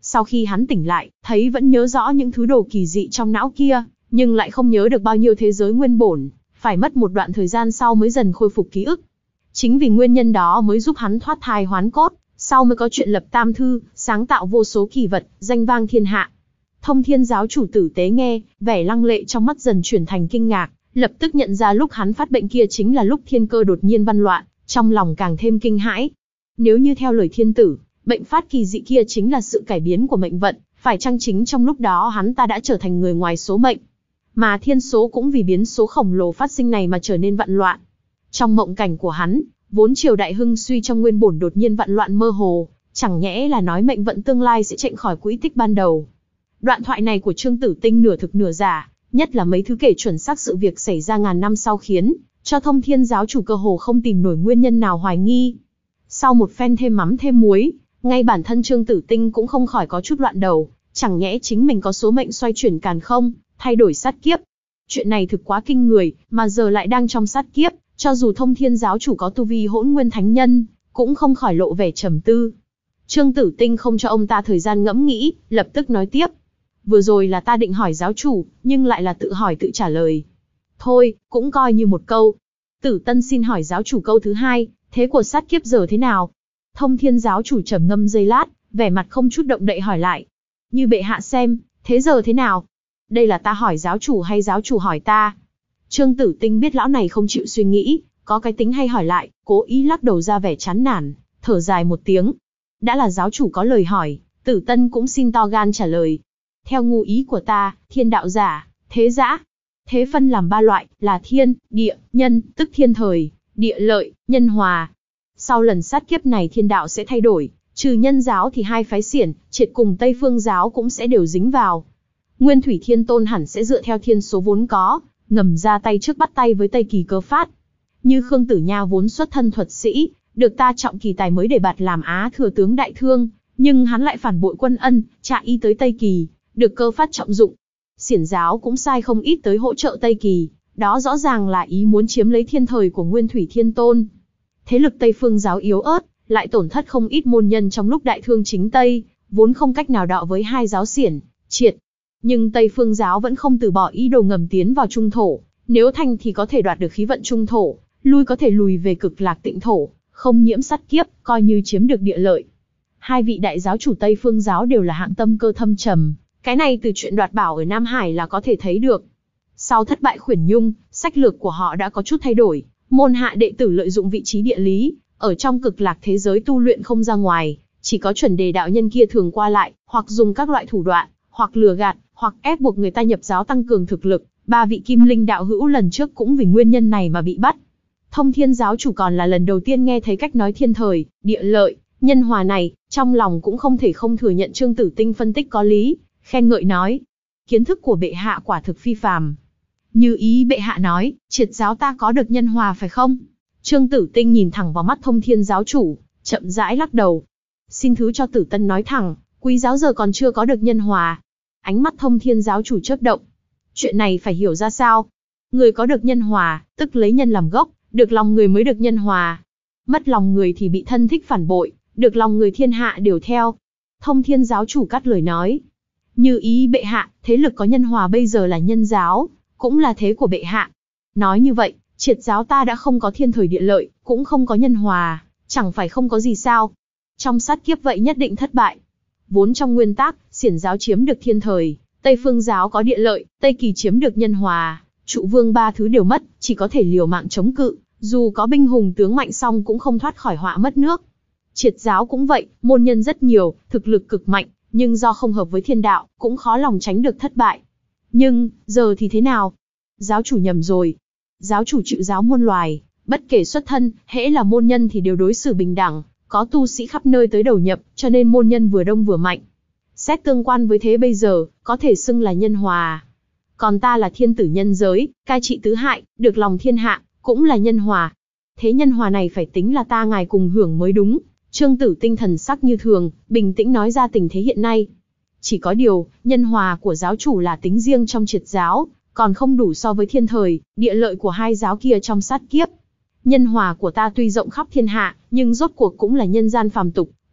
Sau khi hắn tỉnh lại, thấy vẫn nhớ rõ những thứ đồ kỳ dị trong não kia, nhưng lại không nhớ được bao nhiêu thế giới nguyên bổn, phải mất một đoạn thời gian sau mới dần khôi phục ký ức. Chính vì nguyên nhân đó mới giúp hắn thoát thai hoán cốt, sau mới có chuyện lập tam thư, sáng tạo vô số kỳ vật, danh vang thiên hạ. Thông Thiên giáo chủ tử tế nghe, vẻ lăng lệ trong mắt dần chuyển thành kinh ngạc, lập tức nhận ra lúc hắn phát bệnh kia chính là lúc thiên cơ đột nhiên văn loạn, trong lòng càng thêm kinh hãi. Nếu như theo lời thiên tử, bệnh phát kỳ dị kia chính là sự cải biến của mệnh vận, phải chăng chính trong lúc đó hắn ta đã trở thành người ngoài số mệnh, mà thiên số cũng vì biến số khổng lồ phát sinh này mà trở nên vạn loạn. Trong mộng cảnh của hắn, vốn triều đại hưng suy trong nguyên bổn đột nhiên vạn loạn mơ hồ, chẳng nhẽ là nói mệnh vận tương lai sẽ chệch khỏi quỹ tích ban đầu. Đoạn thoại này của Trương Tử Tinh nửa thực nửa giả, nhất là mấy thứ kể chuẩn xác sự việc xảy ra ngàn năm sau khiến cho Thông Thiên giáo chủ cơ hồ không tìm nổi nguyên nhân nào hoài nghi. Sau một phen thêm mắm thêm muối, ngay bản thân Trương Tử Tinh cũng không khỏi có chút loạn đầu, chẳng nhẽ chính mình có số mệnh xoay chuyển càn không, thay đổi sát kiếp. Chuyện này thực quá kinh người, mà giờ lại đang trong sát kiếp, cho dù Thông Thiên giáo chủ có tu vi hỗn nguyên thánh nhân, cũng không khỏi lộ vẻ trầm tư. Trương Tử Tinh không cho ông ta thời gian ngẫm nghĩ, lập tức nói tiếp. Vừa rồi là ta định hỏi giáo chủ, nhưng lại là tự hỏi tự trả lời. Thôi, cũng coi như một câu. Tử Tân xin hỏi giáo chủ câu thứ hai, thế của sát kiếp giờ thế nào? Thông Thiên giáo chủ trầm ngâm giây lát, vẻ mặt không chút động đậy hỏi lại. Như bệ hạ xem, thế giờ thế nào? Đây là ta hỏi giáo chủ hay giáo chủ hỏi ta? Trương Tử Tinh biết lão này không chịu suy nghĩ, có cái tính hay hỏi lại, cố ý lắc đầu ra vẻ chán nản, thở dài một tiếng. Đã là giáo chủ có lời hỏi, Tử Tân cũng xin to gan trả lời. Theo ngu ý của ta, thiên đạo giả, thế dã. Thế phân làm ba loại, là thiên, địa, nhân, tức thiên thời, địa lợi, nhân hòa. Sau lần sát kiếp này thiên đạo sẽ thay đổi, trừ nhân giáo thì hai phái xiển, triệt cùng Tây Phương giáo cũng sẽ đều dính vào. Nguyên Thủy Thiên Tôn hẳn sẽ dựa theo thiên số vốn có, ngầm ra tay trước bắt tay với Tây Kỳ cơ phát. Như Khương Tử Nha vốn xuất thân thuật sĩ, được ta trọng kỳ tài mới để bạt làm Á thừa tướng đại thương, nhưng hắn lại phản bội quân ân, chạy y tới Tây Kỳ, được cơ phát trọng dụng. Xiển giáo cũng sai không ít tới hỗ trợ Tây Kỳ, đó rõ ràng là ý muốn chiếm lấy thiên thời của Nguyên Thủy Thiên Tôn. Thế lực Tây Phương giáo yếu ớt, lại tổn thất không ít môn nhân trong lúc đại thương chính Tây, vốn không cách nào đọ với hai giáo xiển, triệt. Nhưng Tây Phương giáo vẫn không từ bỏ ý đồ ngầm tiến vào Trung Thổ, nếu thành thì có thể đoạt được khí vận Trung Thổ, lui có thể lùi về Cực Lạc Tịnh Thổ, không nhiễm sát kiếp, coi như chiếm được địa lợi. Hai vị đại giáo chủ Tây Phương giáo đều là hạng tâm cơ thâm trầm, cái này từ chuyện đoạt bảo ở Nam Hải là có thể thấy được. Sau thất bại Khuyển Nhung, sách lược của họ đã có chút thay đổi, môn hạ đệ tử lợi dụng vị trí địa lý, ở trong Cực Lạc thế giới tu luyện không ra ngoài, chỉ có chuẩn đề đạo nhân kia thường qua lại, hoặc dùng các loại thủ đoạn, hoặc lừa gạt, hoặc ép buộc người ta nhập giáo tăng cường thực lực. Ba vị Kim Linh đạo hữu lần trước cũng vì nguyên nhân này mà bị bắt. Thông Thiên giáo chủ còn là lần đầu tiên nghe thấy cách nói thiên thời, địa lợi, nhân hòa này, trong lòng cũng không thể không thừa nhận Trương Tử Tinh phân tích có lý, khen ngợi nói. Kiến thức của bệ hạ quả thực phi phàm. Như ý bệ hạ nói, triệt giáo ta có được nhân hòa phải không? Trương Tử Tinh nhìn thẳng vào mắt Thông Thiên giáo chủ, chậm rãi lắc đầu. Xin thứ cho Tử Tân nói thẳng, quý giáo giờ còn chưa có được nhân hòa. Ánh mắt Thông Thiên giáo chủ chớp động. Chuyện này phải hiểu ra sao? Người có được nhân hòa, tức lấy nhân làm gốc, được lòng người mới được nhân hòa. Mất lòng người thì bị thân thích phản bội, được lòng người thiên hạ đều theo. Thông Thiên giáo chủ cắt lời nói. Như ý bệ hạ, thế lực có nhân hòa bây giờ là nhân giáo, cũng là thế của bệ hạ. Nói như vậy, triệt giáo ta đã không có thiên thời địa lợi, cũng không có nhân hòa, chẳng phải không có gì sao? Trong sát kiếp vậy nhất định thất bại. Vốn trong nguyên tắc, xiển giáo chiếm được thiên thời, Tây Phương giáo có địa lợi, Tây Kỳ chiếm được nhân hòa, trụ vương ba thứ đều mất, chỉ có thể liều mạng chống cự, dù có binh hùng tướng mạnh song cũng không thoát khỏi họa mất nước. Triệt giáo cũng vậy, môn nhân rất nhiều, thực lực cực mạnh, nhưng do không hợp với thiên đạo, cũng khó lòng tránh được thất bại. Nhưng, giờ thì thế nào? Giáo chủ nhầm rồi. Giáo chủ chịu giáo muôn loài, bất kể xuất thân, hễ là môn nhân thì đều đối xử bình đẳng, có tu sĩ khắp nơi tới đầu nhập, cho nên môn nhân vừa đông vừa mạnh. Xét tương quan với thế bây giờ, có thể xưng là nhân hòa. Còn ta là thiên tử nhân giới, cai trị tứ hại, được lòng thiên hạ, cũng là nhân hòa. Thế nhân hòa này phải tính là ta ngài cùng hưởng mới đúng. Trương Tử Tinh thần sắc như thường, bình tĩnh nói ra tình thế hiện nay. Chỉ có điều, nhân hòa của giáo chủ là tính riêng trong triệt giáo, còn không đủ so với thiên thời, địa lợi của hai giáo kia trong sát kiếp. Nhân hòa của ta tuy rộng khắp thiên hạ, nhưng rốt cuộc cũng là nhân gian phàm tục,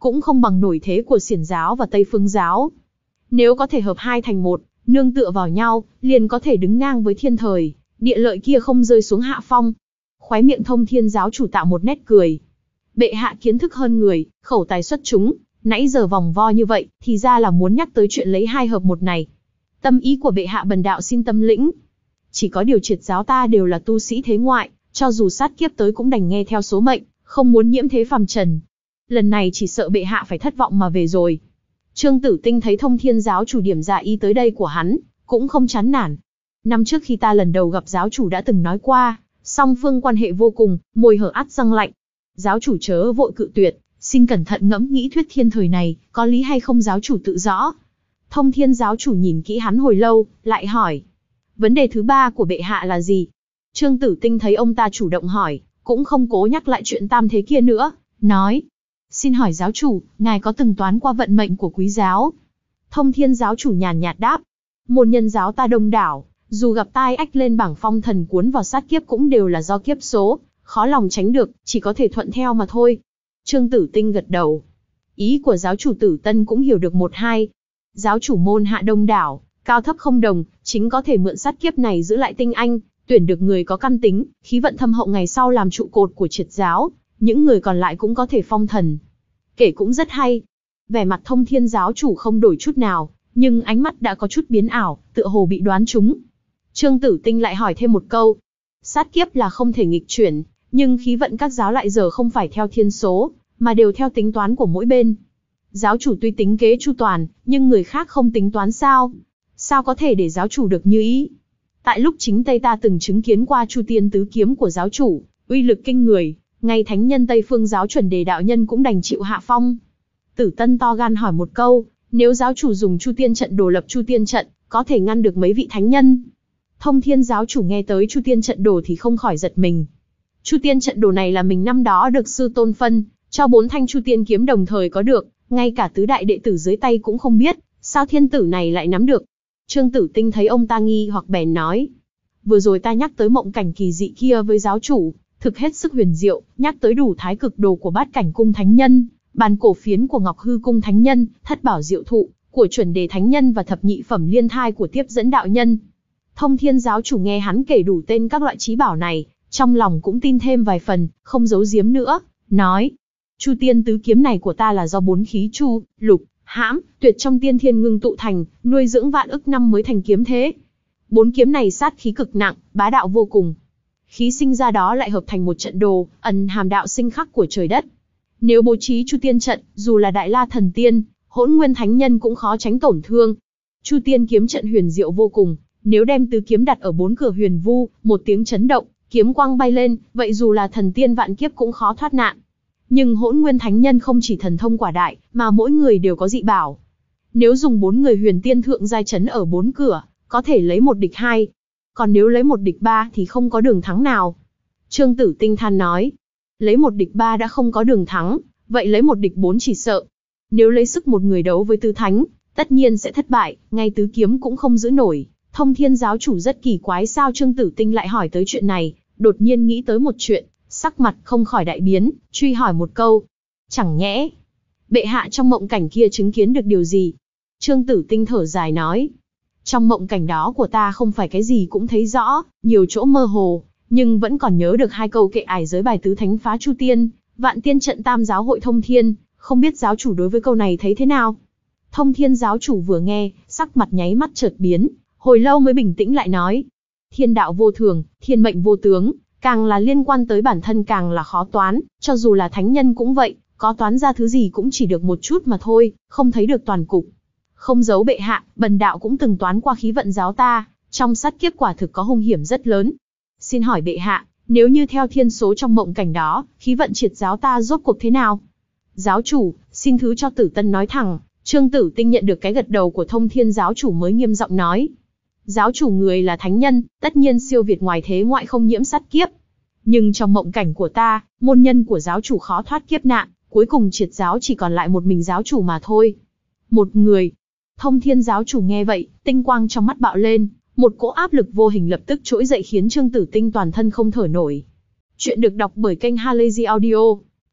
cũng không bằng nổi thế của Xiển giáo và Tây Phương giáo. Nếu có thể hợp hai thành một, nương tựa vào nhau, liền có thể đứng ngang với thiên thời, địa lợi kia không rơi xuống hạ phong. Khóe miệng Thông Thiên giáo chủ tạo một nét cười. Bệ hạ kiến thức hơn người, khẩu tài xuất chúng, nãy giờ vòng vo như vậy, thì ra là muốn nhắc tới chuyện lấy hai hợp một này. Tâm ý của bệ hạ bần đạo xin tâm lĩnh. Chỉ có điều triệt giáo ta đều là tu sĩ thế ngoại, cho dù sát kiếp tới cũng đành nghe theo số mệnh, không muốn nhiễm thế phàm trần. Lần này chỉ sợ bệ hạ phải thất vọng mà về rồi. Trương Tử Tinh thấy Thông Thiên giáo chủ điểm ra ý tới đây của hắn, cũng không chán nản. Năm trước khi ta lần đầu gặp giáo chủ đã từng nói qua, song phương quan hệ vô cùng, môi hở át răng lạnh. Giáo chủ chớ vội cự tuyệt, xin cẩn thận ngẫm nghĩ thuyết thiên thời này, có lý hay không giáo chủ tự rõ. Thông Thiên giáo chủ nhìn kỹ hắn hồi lâu, lại hỏi. Vấn đề thứ ba của bệ hạ là gì? Trương Tử Tinh thấy ông ta chủ động hỏi, cũng không cố nhắc lại chuyện tam thế kia nữa, nói. Xin hỏi giáo chủ, ngài có từng toán qua vận mệnh của quý giáo? Thông Thiên giáo chủ nhàn nhạt đáp. Môn nhân giáo ta đông đảo, dù gặp tai ách lên bảng phong thần cuốn vào sát kiếp cũng đều là do kiếp số, khó lòng tránh được, chỉ có thể thuận theo mà thôi. Trương Tử Tinh gật đầu. Ý của giáo chủ Tử Tân cũng hiểu được một hai. Giáo chủ môn hạ đông đảo, cao thấp không đồng, chính có thể mượn sát kiếp này giữ lại tinh anh, tuyển được người có căn tính, khí vận thâm hậu ngày sau làm trụ cột của triệt giáo, những người còn lại cũng có thể phong thần. Kể cũng rất hay. Vẻ mặt Thông Thiên giáo chủ không đổi chút nào, nhưng ánh mắt đã có chút biến ảo, tựa hồ bị đoán trúng. Trương Tử Tinh lại hỏi thêm một câu. Sát kiếp là không thể nghịch chuyển, nhưng khí vận các giáo lại giờ không phải theo thiên số, mà đều theo tính toán của mỗi bên. Giáo chủ tuy tính kế chu toàn, nhưng người khác không tính toán sao? Sao có thể để giáo chủ được như ý? Tại lúc chính Tây ta từng chứng kiến qua Chu Tiên tứ kiếm của giáo chủ, uy lực kinh người, ngay thánh nhân Tây Phương giáo chuẩn đề đạo nhân cũng đành chịu hạ phong. Tử Tân to gan hỏi một câu, nếu giáo chủ dùng Chu Tiên trận đồ lập Chu Tiên trận, có thể ngăn được mấy vị thánh nhân? Thông Thiên giáo chủ nghe tới Chu Tiên trận đồ thì không khỏi giật mình. Chu Tiên trận đồ này là mình năm đó được sư tôn phân, cho bốn thanh Chu Tiên kiếm đồng thời có được, ngay cả tứ đại đệ tử dưới tay cũng không biết, sao thiên tử này lại nắm được. Trương Tử Tinh thấy ông ta nghi hoặc bèn nói. Vừa rồi ta nhắc tới mộng cảnh kỳ dị kia với giáo chủ, thực hết sức huyền diệu, nhắc tới đủ thái cực đồ của bát cảnh cung thánh nhân, bàn cổ phiến của ngọc hư cung thánh nhân, thất bảo diệu thụ, của chuẩn đề thánh nhân và thập nhị phẩm liên thai của tiếp dẫn đạo nhân. Thông Thiên giáo chủ nghe hắn kể đủ tên các loại trí bảo này, trong lòng cũng tin thêm vài phần, không giấu giếm nữa, nói. Chu Tiên tứ kiếm này của ta là do bốn khí chu, lục, hãm, tuyệt trong tiên thiên ngưng tụ thành, nuôi dưỡng vạn ức năm mới thành kiếm thế. Bốn kiếm này sát khí cực nặng, bá đạo vô cùng. Khí sinh ra đó lại hợp thành một trận đồ, ẩn hàm đạo sinh khắc của trời đất. Nếu bố trí Chu Tiên trận, dù là Đại La thần tiên, Hỗn Nguyên thánh nhân cũng khó tránh tổn thương. Chu Tiên kiếm trận huyền diệu vô cùng, nếu đem tứ kiếm đặt ở bốn cửa huyền vu, một tiếng chấn động, kiếm quang bay lên, vậy dù là thần tiên vạn kiếp cũng khó thoát nạn. Nhưng Hỗn Nguyên thánh nhân không chỉ thần thông quả đại, mà mỗi người đều có dị bảo. Nếu dùng bốn người huyền tiên thượng giai chấn ở bốn cửa, có thể lấy một địch hai. Còn nếu lấy một địch ba thì không có đường thắng nào. Trương Tử Tinh than nói. Lấy một địch ba đã không có đường thắng, vậy lấy một địch bốn chỉ sợ. Nếu lấy sức một người đấu với tứ thánh, tất nhiên sẽ thất bại, ngay tứ kiếm cũng không giữ nổi. Thông Thiên giáo chủ rất kỳ quái sao Trương Tử Tinh lại hỏi tới chuyện này, đột nhiên nghĩ tới một chuyện, sắc mặt không khỏi đại biến, truy hỏi một câu. Chẳng nhẽ, bệ hạ trong mộng cảnh kia chứng kiến được điều gì? Trương Tử Tinh thở dài nói. Trong mộng cảnh đó của ta không phải cái gì cũng thấy rõ, nhiều chỗ mơ hồ, nhưng vẫn còn nhớ được hai câu kệ ải giới bài tứ thánh phá Chu Tiên, vạn tiên trận tam giáo hội thông thiên, không biết giáo chủ đối với câu này thấy thế nào? Thông Thiên giáo chủ vừa nghe, sắc mặt nháy mắt chợt biến, hồi lâu mới bình tĩnh lại nói. Thiên đạo vô thường, thiên mệnh vô tướng, càng là liên quan tới bản thân càng là khó toán, cho dù là thánh nhân cũng vậy, có toán ra thứ gì cũng chỉ được một chút mà thôi, không thấy được toàn cục. Không giấu bệ hạ, bần đạo cũng từng toán qua khí vận giáo ta, trong sát kiếp quả thực có hung hiểm rất lớn. Xin hỏi bệ hạ, nếu như theo thiên số trong mộng cảnh đó, khí vận triệt giáo ta rốt cuộc thế nào? Giáo chủ, xin thứ cho Tử Tân nói thẳng. Trương Tử Tinh nhận được cái gật đầu của Thông Thiên giáo chủ mới nghiêm giọng nói. Giáo chủ người là thánh nhân, tất nhiên siêu việt ngoài thế ngoại không nhiễm sát kiếp. Nhưng trong mộng cảnh của ta, môn nhân của giáo chủ khó thoát kiếp nạn, cuối cùng triệt giáo chỉ còn lại một mình giáo chủ mà thôi. Một người. Thông Thiên giáo chủ nghe vậy, tinh quang trong mắt bạo lên, một cỗ áp lực vô hình lập tức trỗi dậy khiến Trương Tử Tinh toàn thân không thở nổi. Chuyện được đọc bởi kênh Halazy Audio.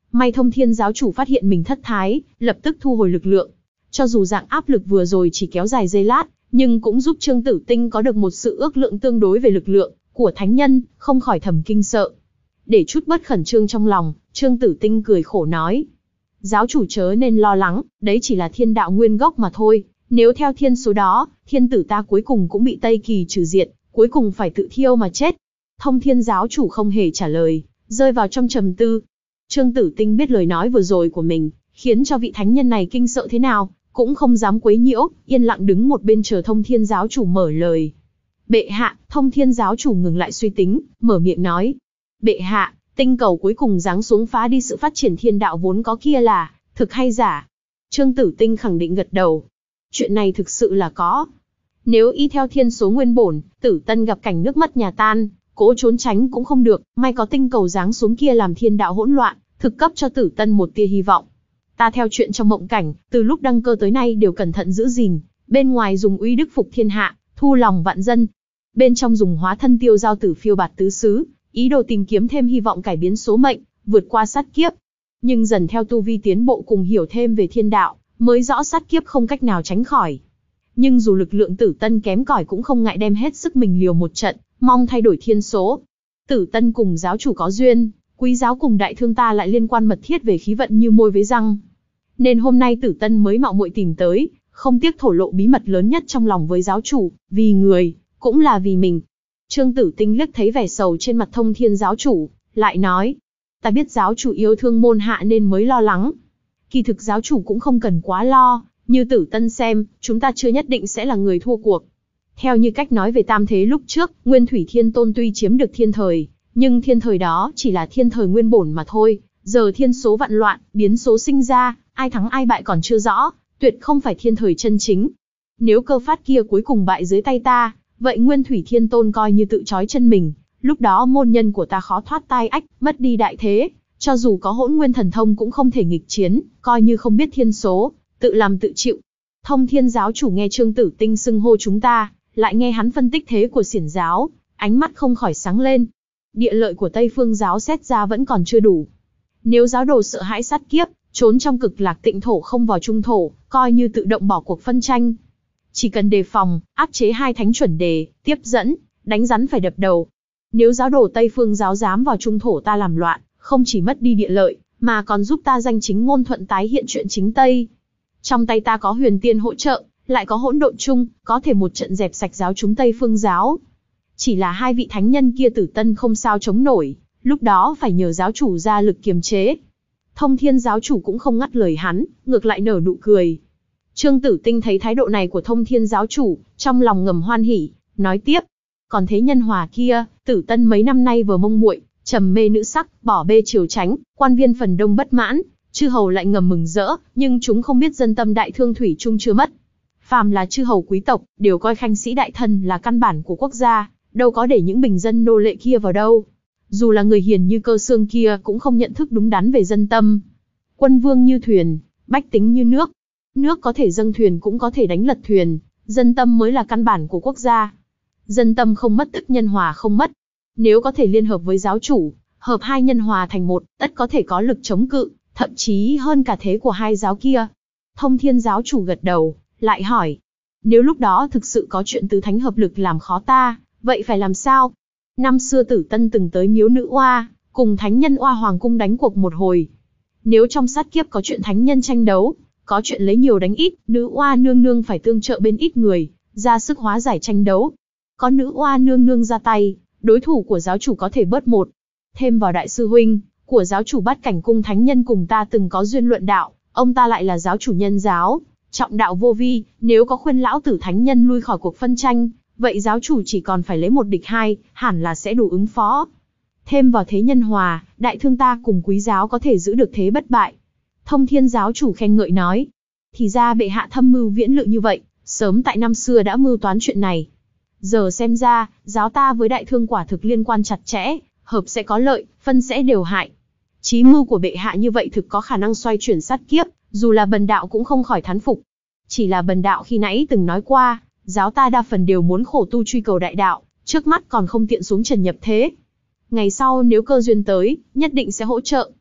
May Thông Thiên giáo chủ phát hiện mình thất thái, lập tức thu hồi lực lượng. Cho dù dạng áp lực vừa rồi chỉ kéo dài giây lát, nhưng cũng giúp Trương Tử Tinh có được một sự ước lượng tương đối về lực lượng của thánh nhân, không khỏi thầm kinh sợ. Để chút bớt khẩn trương trong lòng, Trương Tử Tinh cười khổ nói: giáo chủ chớ nên lo lắng, đấy chỉ là thiên đạo nguyên gốc mà thôi. Nếu theo thiên số đó, thiên tử ta cuối cùng cũng bị Tây Kỳ trừ diệt, cuối cùng phải tự thiêu mà chết. Thông Thiên giáo chủ không hề trả lời, rơi vào trong trầm tư. Trương Tử Tinh biết lời nói vừa rồi của mình, khiến cho vị thánh nhân này kinh sợ thế nào, cũng không dám quấy nhiễu, yên lặng đứng một bên chờ Thông Thiên giáo chủ mở lời. Bệ hạ, Thông Thiên giáo chủ ngừng lại suy tính, mở miệng nói: bệ hạ, tinh cầu cuối cùng giáng xuống phá đi sự phát triển thiên đạo vốn có kia là thực hay giả? Trương Tử Tinh khẳng định gật đầu. Chuyện này thực sự là có. Nếu y theo thiên số nguyên bổn, Tử Tân gặp cảnh nước mất nhà tan, cố trốn tránh cũng không được, may có tinh cầu giáng xuống kia làm thiên đạo hỗn loạn, thực cấp cho Tử Tân một tia hy vọng. Ta theo chuyện trong mộng cảnh, từ lúc đăng cơ tới nay đều cẩn thận giữ gìn, bên ngoài dùng uy đức phục thiên hạ, thu lòng vạn dân, bên trong dùng hóa thân tiêu giao tử phiêu bạt tứ xứ, ý đồ tìm kiếm thêm hy vọng cải biến số mệnh, vượt qua sát kiếp. Nhưng dần theo tu vi tiến bộ cùng hiểu thêm về thiên đạo, mới rõ sát kiếp không cách nào tránh khỏi. Nhưng dù lực lượng Tử Tân kém cỏi cũng không ngại đem hết sức mình liều một trận, mong thay đổi thiên số. Tử Tân cùng giáo chủ có duyên, Quý giáo cùng đại thương ta lại liên quan mật thiết về khí vận như môi với răng. Nên hôm nay Tử Tân mới mạo muội tìm tới, không tiếc thổ lộ bí mật lớn nhất trong lòng với giáo chủ, vì người, cũng là vì mình. Trương Tử Tinh liếc thấy vẻ sầu trên mặt Thông Thiên giáo chủ, lại nói: ta biết giáo chủ yêu thương môn hạ nên mới lo lắng. Kỳ thực giáo chủ cũng không cần quá lo, như Tử Tân xem, chúng ta chưa nhất định sẽ là người thua cuộc. Theo như cách nói về tam thế lúc trước, Nguyên Thủy Thiên Tôn tuy chiếm được thiên thời, nhưng thiên thời đó chỉ là thiên thời nguyên bổn mà thôi. Giờ thiên số vạn loạn, biến số sinh ra, ai thắng ai bại còn chưa rõ, tuyệt không phải thiên thời chân chính. Nếu cơ phát kia cuối cùng bại dưới tay ta, vậy Nguyên Thủy Thiên Tôn coi như tự trói chân mình, lúc đó môn nhân của ta khó thoát tai ách, mất đi đại thế, cho dù có Hỗn Nguyên thần thông cũng không thể nghịch chiến, coi như không biết thiên số, tự làm tự chịu. Thông Thiên giáo chủ nghe Trương Tử Tinh xưng hô chúng ta, lại nghe hắn phân tích thế của Xiển giáo, ánh mắt không khỏi sáng lên. Địa lợi của Tây Phương giáo xét ra vẫn còn chưa đủ. Nếu giáo đồ sợ hãi sát kiếp, trốn trong cực lạc tịnh thổ không vào trung thổ, coi như tự động bỏ cuộc phân tranh. Chỉ cần đề phòng, áp chế hai thánh chuẩn đề, tiếp dẫn, đánh rắn phải đập đầu. Nếu giáo đồ Tây Phương giáo dám vào trung thổ ta làm loạn, không chỉ mất đi địa lợi, mà còn giúp ta danh chính ngôn thuận tái hiện chuyện chính Tây. Trong tay ta có huyền tiên hỗ trợ, lại có hỗn độn chung, có thể một trận dẹp sạch giáo chúng Tây Phương giáo. Chỉ là hai vị thánh nhân kia Tử Tân không sao chống nổi, lúc đó phải nhờ giáo chủ ra lực kiềm chế. Thông Thiên giáo chủ cũng không ngắt lời hắn, ngược lại nở nụ cười. Trương Tử Tinh thấy thái độ này của Thông Thiên giáo chủ, trong lòng ngầm hoan hỉ, nói tiếp: còn thế nhân hòa kia, Tử Tân mấy năm nay vừa mông muội, trầm mê nữ sắc, bỏ bê triều tránh, quan viên phần đông bất mãn, chư hầu lại ngầm mừng rỡ, nhưng chúng không biết dân tâm đại thương thủy chung chưa mất. Phàm là chư hầu quý tộc, đều coi khanh sĩ đại thần là căn bản của quốc gia, đâu có để những bình dân nô lệ kia vào đâu. Dù là người hiền như Cơ Xương kia cũng không nhận thức đúng đắn về dân tâm. Quân vương như thuyền, bách tính như nước. Nước có thể dâng thuyền cũng có thể đánh lật thuyền, dân tâm mới là căn bản của quốc gia. Dân tâm không mất tức nhân hòa không mất. Nếu có thể liên hợp với giáo chủ, hợp hai nhân hòa thành một, tất có thể có lực chống cự, thậm chí hơn cả thế của hai giáo kia. Thông Thiên giáo chủ gật đầu, lại hỏi: nếu lúc đó thực sự có chuyện tứ thánh hợp lực làm khó ta, vậy phải làm sao? Năm xưa Tử Tân từng tới miếu nữ oa, cùng thánh nhân oa hoàng cung đánh cuộc một hồi. Nếu trong sát kiếp có chuyện thánh nhân tranh đấu, có chuyện lấy nhiều đánh ít, nữ oa nương nương phải tương trợ bên ít người, ra sức hóa giải tranh đấu. Có nữ oa nương nương ra tay, đối thủ của giáo chủ có thể bớt một. Thêm vào đại sư huynh của giáo chủ Bát Cảnh cung thánh nhân cùng ta từng có duyên luận đạo, ông ta lại là giáo chủ nhân giáo, trọng đạo vô vi, nếu có khuyên lão tử thánh nhân lui khỏi cuộc phân tranh, vậy giáo chủ chỉ còn phải lấy một địch hai, hẳn là sẽ đủ ứng phó. Thêm vào thế nhân hòa, đại thương ta cùng quý giáo có thể giữ được thế bất bại. Thông Thiên giáo chủ khen ngợi nói: thì ra bệ hạ thâm mưu viễn lự như vậy, sớm tại năm xưa đã mưu toán chuyện này. Giờ xem ra, giáo ta với đại thương quả thực liên quan chặt chẽ, hợp sẽ có lợi, phân sẽ đều hại. Chí mưu của bệ hạ như vậy thực có khả năng xoay chuyển sát kiếp, dù là bần đạo cũng không khỏi thán phục. Chỉ là bần đạo khi nãy từng nói qua, giáo ta đa phần đều muốn khổ tu truy cầu đại đạo, trước mắt còn không tiện xuống trần nhập thế. Ngày sau nếu cơ duyên tới, nhất định sẽ hỗ trợ.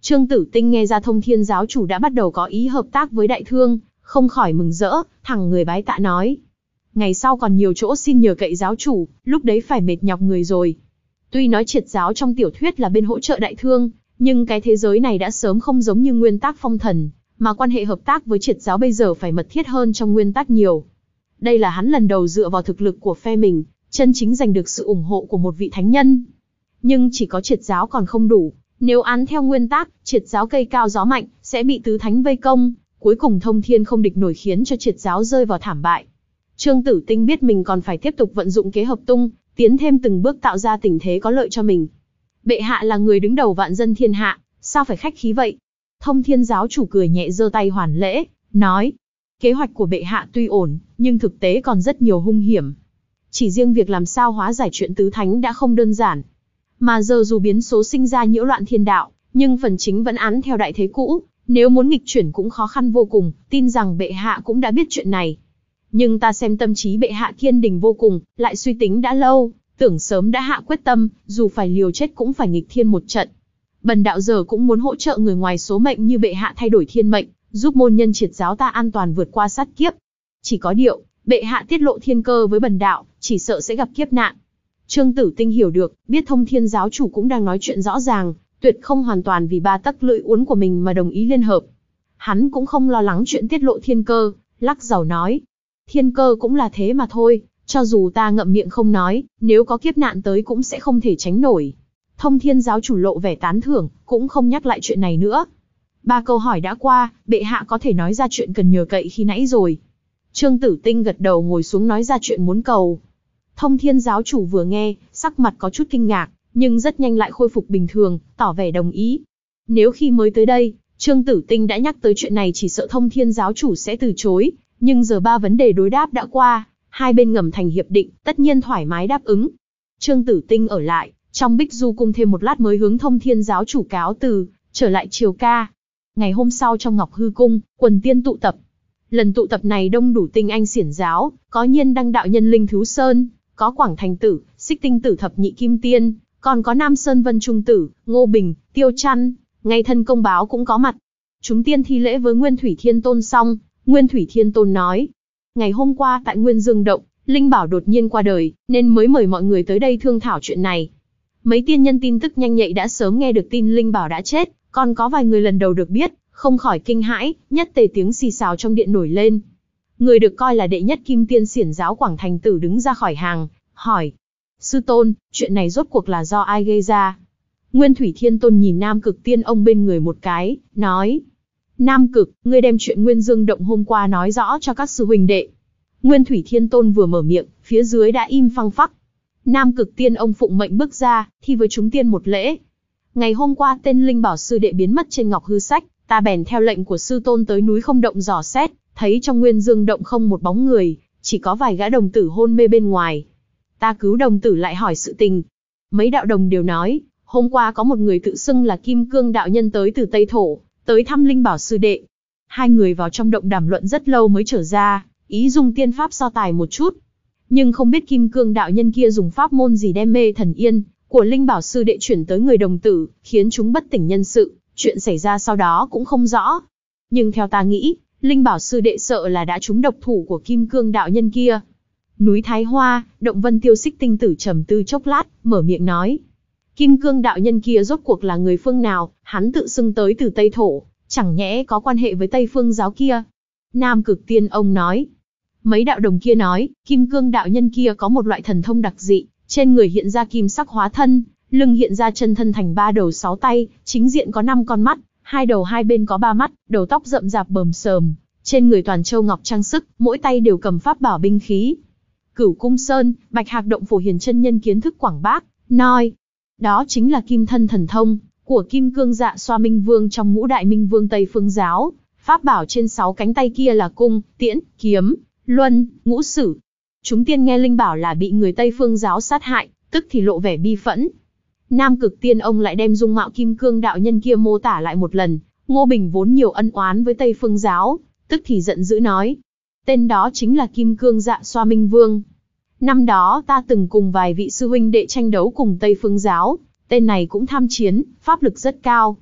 Trương Tử Tinh nghe ra Thông Thiên giáo chủ đã bắt đầu có ý hợp tác với Đại Thương, không khỏi mừng rỡ, thẳng người bái tạ nói. Ngày sau còn nhiều chỗ xin nhờ cậy giáo chủ, lúc đấy phải mệt nhọc người rồi. Tuy nói triệt giáo trong tiểu thuyết là bên hỗ trợ Đại Thương, nhưng cái thế giới này đã sớm không giống như nguyên tắc phong thần, mà quan hệ hợp tác với triệt giáo bây giờ phải mật thiết hơn trong nguyên tắc nhiều. Đây là hắn lần đầu dựa vào thực lực của phe mình, chân chính giành được sự ủng hộ của một vị thánh nhân. Nhưng chỉ có triệt giáo còn không đủ, nếu án theo nguyên tắc, triệt giáo cây cao gió mạnh, sẽ bị tứ thánh vây công, cuối cùng thông thiên không địch nổi khiến cho triệt giáo rơi vào thảm bại. Trương Tử Tinh biết mình còn phải tiếp tục vận dụng kế hợp tung, tiến thêm từng bước tạo ra tình thế có lợi cho mình. Bệ hạ là người đứng đầu vạn dân thiên hạ, sao phải khách khí vậy? Thông Thiên giáo chủ cười nhẹ giơ tay hoàn lễ, nói. Kế hoạch của bệ hạ tuy ổn, nhưng thực tế còn rất nhiều hung hiểm. Chỉ riêng việc làm sao hóa giải chuyện tứ thánh đã không đơn giản. Mà giờ dù biến số sinh ra nhiễu loạn thiên đạo, nhưng phần chính vẫn án theo đại thế cũ, nếu muốn nghịch chuyển cũng khó khăn vô cùng, tin rằng bệ hạ cũng đã biết chuyện này. Nhưng ta xem tâm trí bệ hạ kiên định vô cùng, lại suy tính đã lâu, tưởng sớm đã hạ quyết tâm, dù phải liều chết cũng phải nghịch thiên một trận. Bần đạo giờ cũng muốn hỗ trợ người ngoài số mệnh như bệ hạ thay đổi thiên mệnh, giúp môn nhân triệt giáo ta an toàn vượt qua sát kiếp. Chỉ có điều, bệ hạ tiết lộ thiên cơ với bần đạo, chỉ sợ sẽ gặp kiếp nạn. Trương Tử Tinh hiểu được, biết Thông Thiên giáo chủ cũng đang nói chuyện rõ ràng, tuyệt không hoàn toàn vì ba tấc lưỡi uốn của mình mà đồng ý liên hợp. Hắn cũng không lo lắng chuyện tiết lộ thiên cơ, lắc đầu nói. Thiên cơ cũng là thế mà thôi, cho dù ta ngậm miệng không nói, nếu có kiếp nạn tới cũng sẽ không thể tránh nổi. Thông Thiên giáo chủ lộ vẻ tán thưởng, cũng không nhắc lại chuyện này nữa. Ba câu hỏi đã qua, bệ hạ có thể nói ra chuyện cần nhờ cậy khi nãy rồi. Trương Tử Tinh gật đầu ngồi xuống nói ra chuyện muốn cầu. Thông Thiên giáo chủ vừa nghe, sắc mặt có chút kinh ngạc, nhưng rất nhanh lại khôi phục bình thường, tỏ vẻ đồng ý. Nếu khi mới tới đây, Trương Tử Tinh đã nhắc tới chuyện này chỉ sợ Thông Thiên giáo chủ sẽ từ chối, nhưng giờ ba vấn đề đối đáp đã qua, hai bên ngầm thành hiệp định, tất nhiên thoải mái đáp ứng. Trương Tử Tinh ở lại, trong Bích Du cung thêm một lát mới hướng Thông Thiên giáo chủ cáo từ, trở lại triều ca. Ngày hôm sau trong Ngọc Hư cung, quần tiên tụ tập. Lần tụ tập này đông đủ tinh anh xiển giáo, có Nhiên Đăng đạo nhân Linh Thú Sơn, có Quảng Thành tử, Xích Tinh tử thập nhị kim tiên, còn có Nam Sơn Vân Trung tử, Ngô Bình, Tiêu Trăn, ngay thân công báo cũng có mặt. Chúng tiên thi lễ với Nguyên Thủy Thiên Tôn xong, Nguyên Thủy Thiên Tôn nói: ngày hôm qua tại Nguyên Dương động, Linh Bảo đột nhiên qua đời, nên mới mời mọi người tới đây thương thảo chuyện này. Mấy tiên nhân tin tức nhanh nhạy đã sớm nghe được tin Linh Bảo đã chết, còn có vài người lần đầu được biết, không khỏi kinh hãi, nhất tề tiếng xì xào trong điện nổi lên. Người được coi là đệ nhất kim tiên xiển giáo Quảng Thành tử đứng ra khỏi hàng, hỏi: sư tôn, chuyện này rốt cuộc là do ai gây ra? Nguyên Thủy Thiên Tôn nhìn Nam Cực Tiên ông bên người một cái, nói: Nam Cực, ngươi đem chuyện Nguyên Dương động hôm qua nói rõ cho các sư huynh đệ. Nguyên Thủy Thiên Tôn vừa mở miệng, phía dưới đã im phăng phắc. Nam Cực Tiên ông phụng mệnh bước ra, thi với chúng tiên một lễ. Ngày hôm qua tên Linh Bảo sư đệ biến mất trên Ngọc Hư sách, ta bèn theo lệnh của sư tôn tới núi Không Động dò xét, thấy trong Nguyên Dương động không một bóng người, chỉ có vài gã đồng tử hôn mê bên ngoài. Ta cứu đồng tử lại hỏi sự tình. Mấy đạo đồng đều nói, hôm qua có một người tự xưng là Kim Cương đạo nhân tới từ Tây Thổ, tới thăm Linh Bảo sư đệ. Hai người vào trong động đàm luận rất lâu mới trở ra, ý dùng tiên pháp so tài một chút. Nhưng không biết Kim Cương đạo nhân kia dùng pháp môn gì đem mê thần yên của Linh Bảo sư đệ chuyển tới người đồng tử, khiến chúng bất tỉnh nhân sự, chuyện xảy ra sau đó cũng không rõ. Nhưng theo ta nghĩ, Linh Bảo sư đệ sợ là đã trúng độc thủ của Kim Cương đạo nhân kia. Núi Thái Hoa, Động Vân Tiêu Xích Tinh tử trầm tư chốc lát, mở miệng nói: Kim Cương đạo nhân kia rốt cuộc là người phương nào? Hắn tự xưng tới từ Tây Thổ, chẳng nhẽ có quan hệ với Tây Phương giáo kia? Nam Cực Tiên ông nói. Mấy đạo đồng kia nói, Kim Cương đạo nhân kia có một loại thần thông đặc dị, trên người hiện ra kim sắc hóa thân, lưng hiện ra chân thân thành ba đầu sáu tay, chính diện có năm con mắt, hai đầu hai bên có ba mắt, đầu tóc rậm rạp bờm sờm, trên người toàn châu ngọc trang sức, mỗi tay đều cầm pháp bảo binh khí. Cửu Cung Sơn, Bạch Hạc động Phổ Hiền chân nhân kiến thức quảng bác, nói, đó chính là kim thân thần thông của Kim Cương Dạ Xoa Minh Vương trong ngũ đại Minh Vương Tây Phương giáo. Pháp bảo trên sáu cánh tay kia là cung, tiễn, kiếm, luân, ngũ sử. Chúng tiên nghe Linh Bảo là bị người Tây Phương giáo sát hại, tức thì lộ vẻ bi phẫn. Nam Cực Tiên ông lại đem dung mạo Kim Cương đạo nhân kia mô tả lại một lần. Ngô Bình vốn nhiều ân oán với Tây Phương giáo, tức thì giận dữ nói, tên đó chính là Kim Cương Dạ Xoa Minh Vương. Năm đó ta từng cùng vài vị sư huynh đệ tranh đấu cùng Tây Phương giáo, tên này cũng tham chiến, pháp lực rất cao. Tây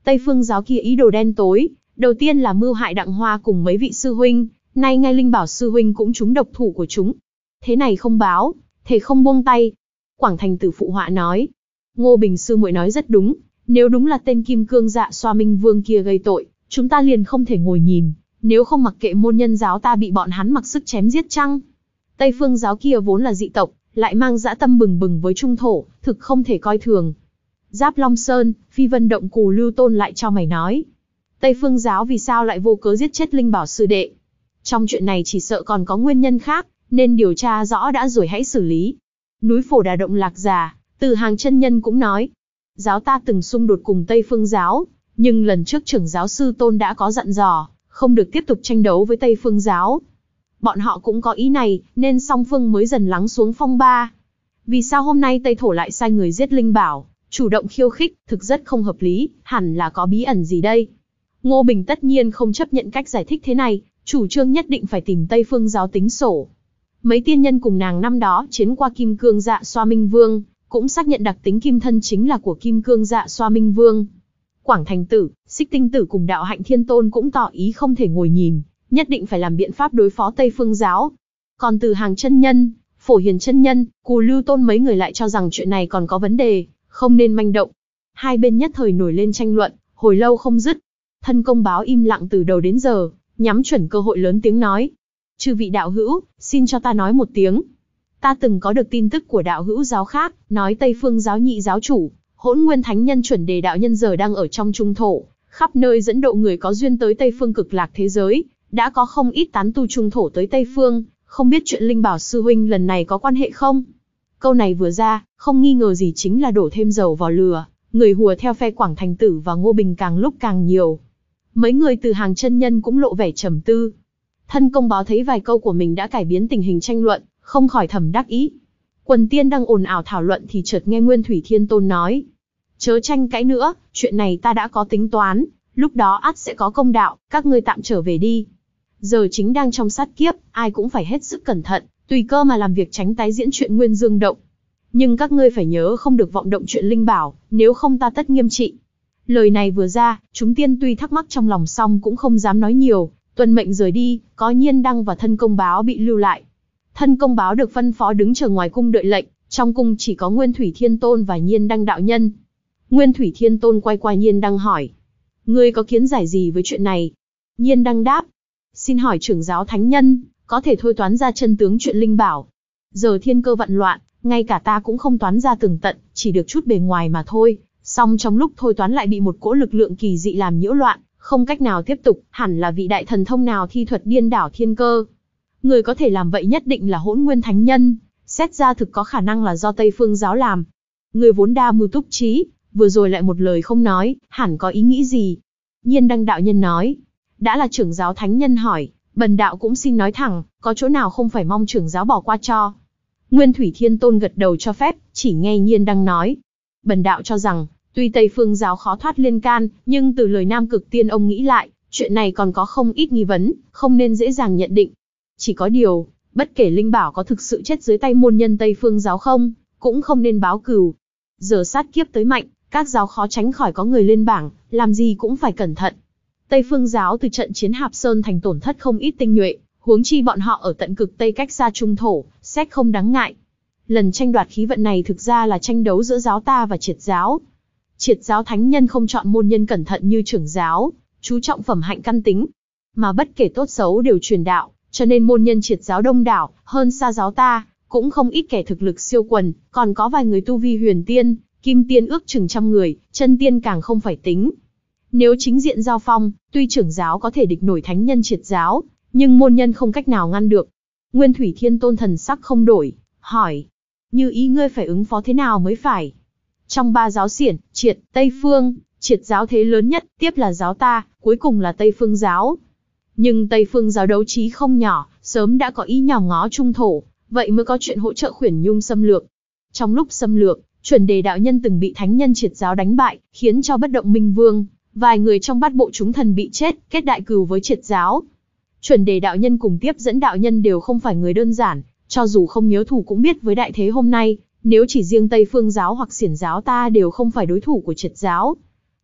Tây Phương giáo kia ý đồ đen tối, đầu tiên là mưu hại Đặng Hoa cùng mấy vị sư huynh, nay ngay Linh Bảo sư huynh cũng trúng độc thủ của chúng. Thế này không báo, thể không buông tay. Quảng Thành Tử phụ họa nói. Ngô Bình sư muội nói rất đúng, nếu đúng là tên Kim Cương Dạ Xoa Minh Vương kia gây tội, chúng ta liền không thể ngồi nhìn, nếu không mặc kệ môn nhân giáo ta bị bọn hắn mặc sức chém giết chăng? Tây Phương giáo kia vốn là dị tộc, lại mang dã tâm bừng bừng với trung thổ, thực không thể coi thường. Giáp Long Sơn, Phi Vân Động Cù Lưu Tôn lại cho mày nói. Tây Phương giáo vì sao lại vô cớ giết chết Linh Bảo sư đệ? Trong chuyện này chỉ sợ còn có nguyên nhân khác, nên điều tra rõ đã rồi hãy xử lý. Núi Phổ Đà Động Lạc Già, Từ Hàng chân nhân cũng nói. Giáo ta từng xung đột cùng Tây Phương giáo, nhưng lần trước trưởng giáo sư Tôn đã có dặn dò, không được tiếp tục tranh đấu với Tây Phương giáo. Bọn họ cũng có ý này, nên song phương mới dần lắng xuống phong ba. Vì sao hôm nay Tây Thổ lại sai người giết Linh Bảo, chủ động khiêu khích, thực rất không hợp lý, hẳn là có bí ẩn gì đây. Ngô Bình tất nhiên không chấp nhận cách giải thích thế này, chủ trương nhất định phải tìm Tây Phương giáo tính sổ. Mấy tiên nhân cùng nàng năm đó chiến qua Kim Cương Dạ Xoa Minh Vương, cũng xác nhận đặc tính kim thân chính là của Kim Cương Dạ Xoa Minh Vương. Quảng Thành Tử, Xích Tinh Tử cùng Đạo Hạnh Thiên Tôn cũng tỏ ý không thể ngồi nhìn, nhất định phải làm biện pháp đối phó Tây Phương giáo. Còn Từ Hàng chân nhân, Phổ Hiền chân nhân, Cù Lưu Tôn mấy người lại cho rằng chuyện này còn có vấn đề, không nên manh động. Hai bên nhất thời nổi lên tranh luận, hồi lâu không dứt. Thân Công Báo im lặng từ đầu đến giờ, nhắm chuẩn cơ hội lớn tiếng nói. Chư vị đạo hữu, xin cho ta nói một tiếng. Ta từng có được tin tức của đạo hữu giáo khác, nói Tây Phương giáo nhị giáo chủ, Hỗn Nguyên Thánh Nhân Chuẩn Đề đạo nhân giờ đang ở trong trung thổ, khắp nơi dẫn độ người có duyên tới Tây Phương cực lạc thế giới, đã có không ít tán tu trung thổ tới Tây Phương, không biết chuyện Linh Bảo sư huynh lần này có quan hệ không? Câu này vừa ra, không nghi ngờ gì chính là đổ thêm dầu vào lửa, người hùa theo phe Quảng Thành Tử và Ngô Bình càng lúc càng nhiều. Mấy người Từ Hàng chân nhân cũng lộ vẻ trầm tư. Thân Công Báo thấy vài câu của mình đã cải biến tình hình tranh luận, không khỏi thầm đắc ý. Quần tiên đang ồn ào thảo luận thì chợt nghe Nguyên Thủy Thiên Tôn nói. Chớ tranh cãi nữa, chuyện này ta đã có tính toán, lúc đó ắt sẽ có công đạo, các ngươi tạm trở về đi. Giờ chính đang trong sát kiếp, ai cũng phải hết sức cẩn thận, tùy cơ mà làm việc tránh tái diễn chuyện Nguyên Dương Động. Nhưng các ngươi phải nhớ không được vọng động chuyện Linh Bảo, nếu không ta tất nghiêm trị. Lời này vừa ra, chúng tiên tuy thắc mắc trong lòng song cũng không dám nói nhiều, tuân mệnh rời đi, có Nhiên Đăng và Thân Công Báo bị lưu lại. Thân Công Báo được phân phó đứng chờ ngoài cung đợi lệnh, trong cung chỉ có Nguyên Thủy Thiên Tôn và Nhiên Đăng đạo nhân. Nguyên Thủy Thiên Tôn quay qua Nhiên Đăng hỏi. Ngươi có kiến giải gì với chuyện này? Nhiên Đăng đáp. Xin hỏi trưởng giáo thánh nhân, có thể thôi toán ra chân tướng chuyện Linh Bảo. Giờ thiên cơ vạn loạn, ngay cả ta cũng không toán ra tường tận, chỉ được chút bề ngoài mà thôi. Song trong lúc thôi toán lại bị một cỗ lực lượng kỳ dị làm nhiễu loạn, không cách nào tiếp tục, hẳn là vị đại thần thông nào thi thuật điên đảo thiên cơ. Người có thể làm vậy nhất định là Hỗn Nguyên Thánh Nhân, xét ra thực có khả năng là do Tây Phương giáo làm. Người vốn đa mưu túc trí, vừa rồi lại một lời không nói, hẳn có ý nghĩ gì? Nhiên Đăng đạo nhân nói, đã là trưởng giáo thánh nhân hỏi, bần đạo cũng xin nói thẳng, có chỗ nào không phải mong trưởng giáo bỏ qua cho. Nguyên Thủy Thiên Tôn gật đầu cho phép, chỉ nghe Nhiên Đăng nói, bần đạo cho rằng, tuy Tây Phương giáo khó thoát liên can, nhưng từ lời Nam Cực Tiên ông nghĩ lại, chuyện này còn có không ít nghi vấn, không nên dễ dàng nhận định. Chỉ có điều, bất kể Linh Bảo có thực sự chết dưới tay môn nhân Tây Phương giáo không, cũng không nên báo cừu. Giờ sát kiếp tới mạnh, các giáo khó tránh khỏi có người lên bảng, làm gì cũng phải cẩn thận. Tây Phương giáo từ trận chiến Hạp Sơn thành tổn thất không ít tinh nhuệ, huống chi bọn họ ở tận cực Tây cách xa trung thổ, xét không đáng ngại. Lần tranh đoạt khí vận này thực ra là tranh đấu giữa giáo ta và Triệt giáo. Triệt giáo thánh nhân không chọn môn nhân cẩn thận như trưởng giáo, chú trọng phẩm hạnh căn tính, mà bất kể tốt xấu đều truyền đạo, cho nên môn nhân Triệt giáo đông đảo, hơn xa giáo ta, cũng không ít kẻ thực lực siêu quần, còn có vài người tu vi huyền tiên, kim tiên ước chừng trăm người, chân tiên càng không phải tính. Nếu chính diện giao phong, tuy trưởng giáo có thể địch nổi thánh nhân Triệt giáo, nhưng môn nhân không cách nào ngăn được. Nguyên Thủy Thiên Tôn thần sắc không đổi, hỏi, như ý ngươi phải ứng phó thế nào mới phải? Trong ba giáo xiển, Triệt, Tây Phương, Triệt giáo thế lớn nhất, tiếp là giáo ta, cuối cùng là Tây Phương giáo. Nhưng Tây Phương giáo đấu trí không nhỏ, sớm đã có ý nhòm ngó trung thổ, vậy mới có chuyện hỗ trợ Khuyển Nhung xâm lược. Trong lúc xâm lược, Chuẩn Đề đạo nhân từng bị thánh nhân Triệt giáo đánh bại, khiến cho bất động Minh Vương, vài người trong bát bộ chúng thần bị chết, kết đại cừu với Triệt giáo. Chuẩn Đề đạo nhân cùng tiếp dẫn đạo nhân đều không phải người đơn giản, cho dù không nhớ thù cũng biết với đại thế hôm nay, nếu chỉ riêng Tây Phương giáo hoặc Xiển giáo ta đều không phải đối thủ của Triệt giáo.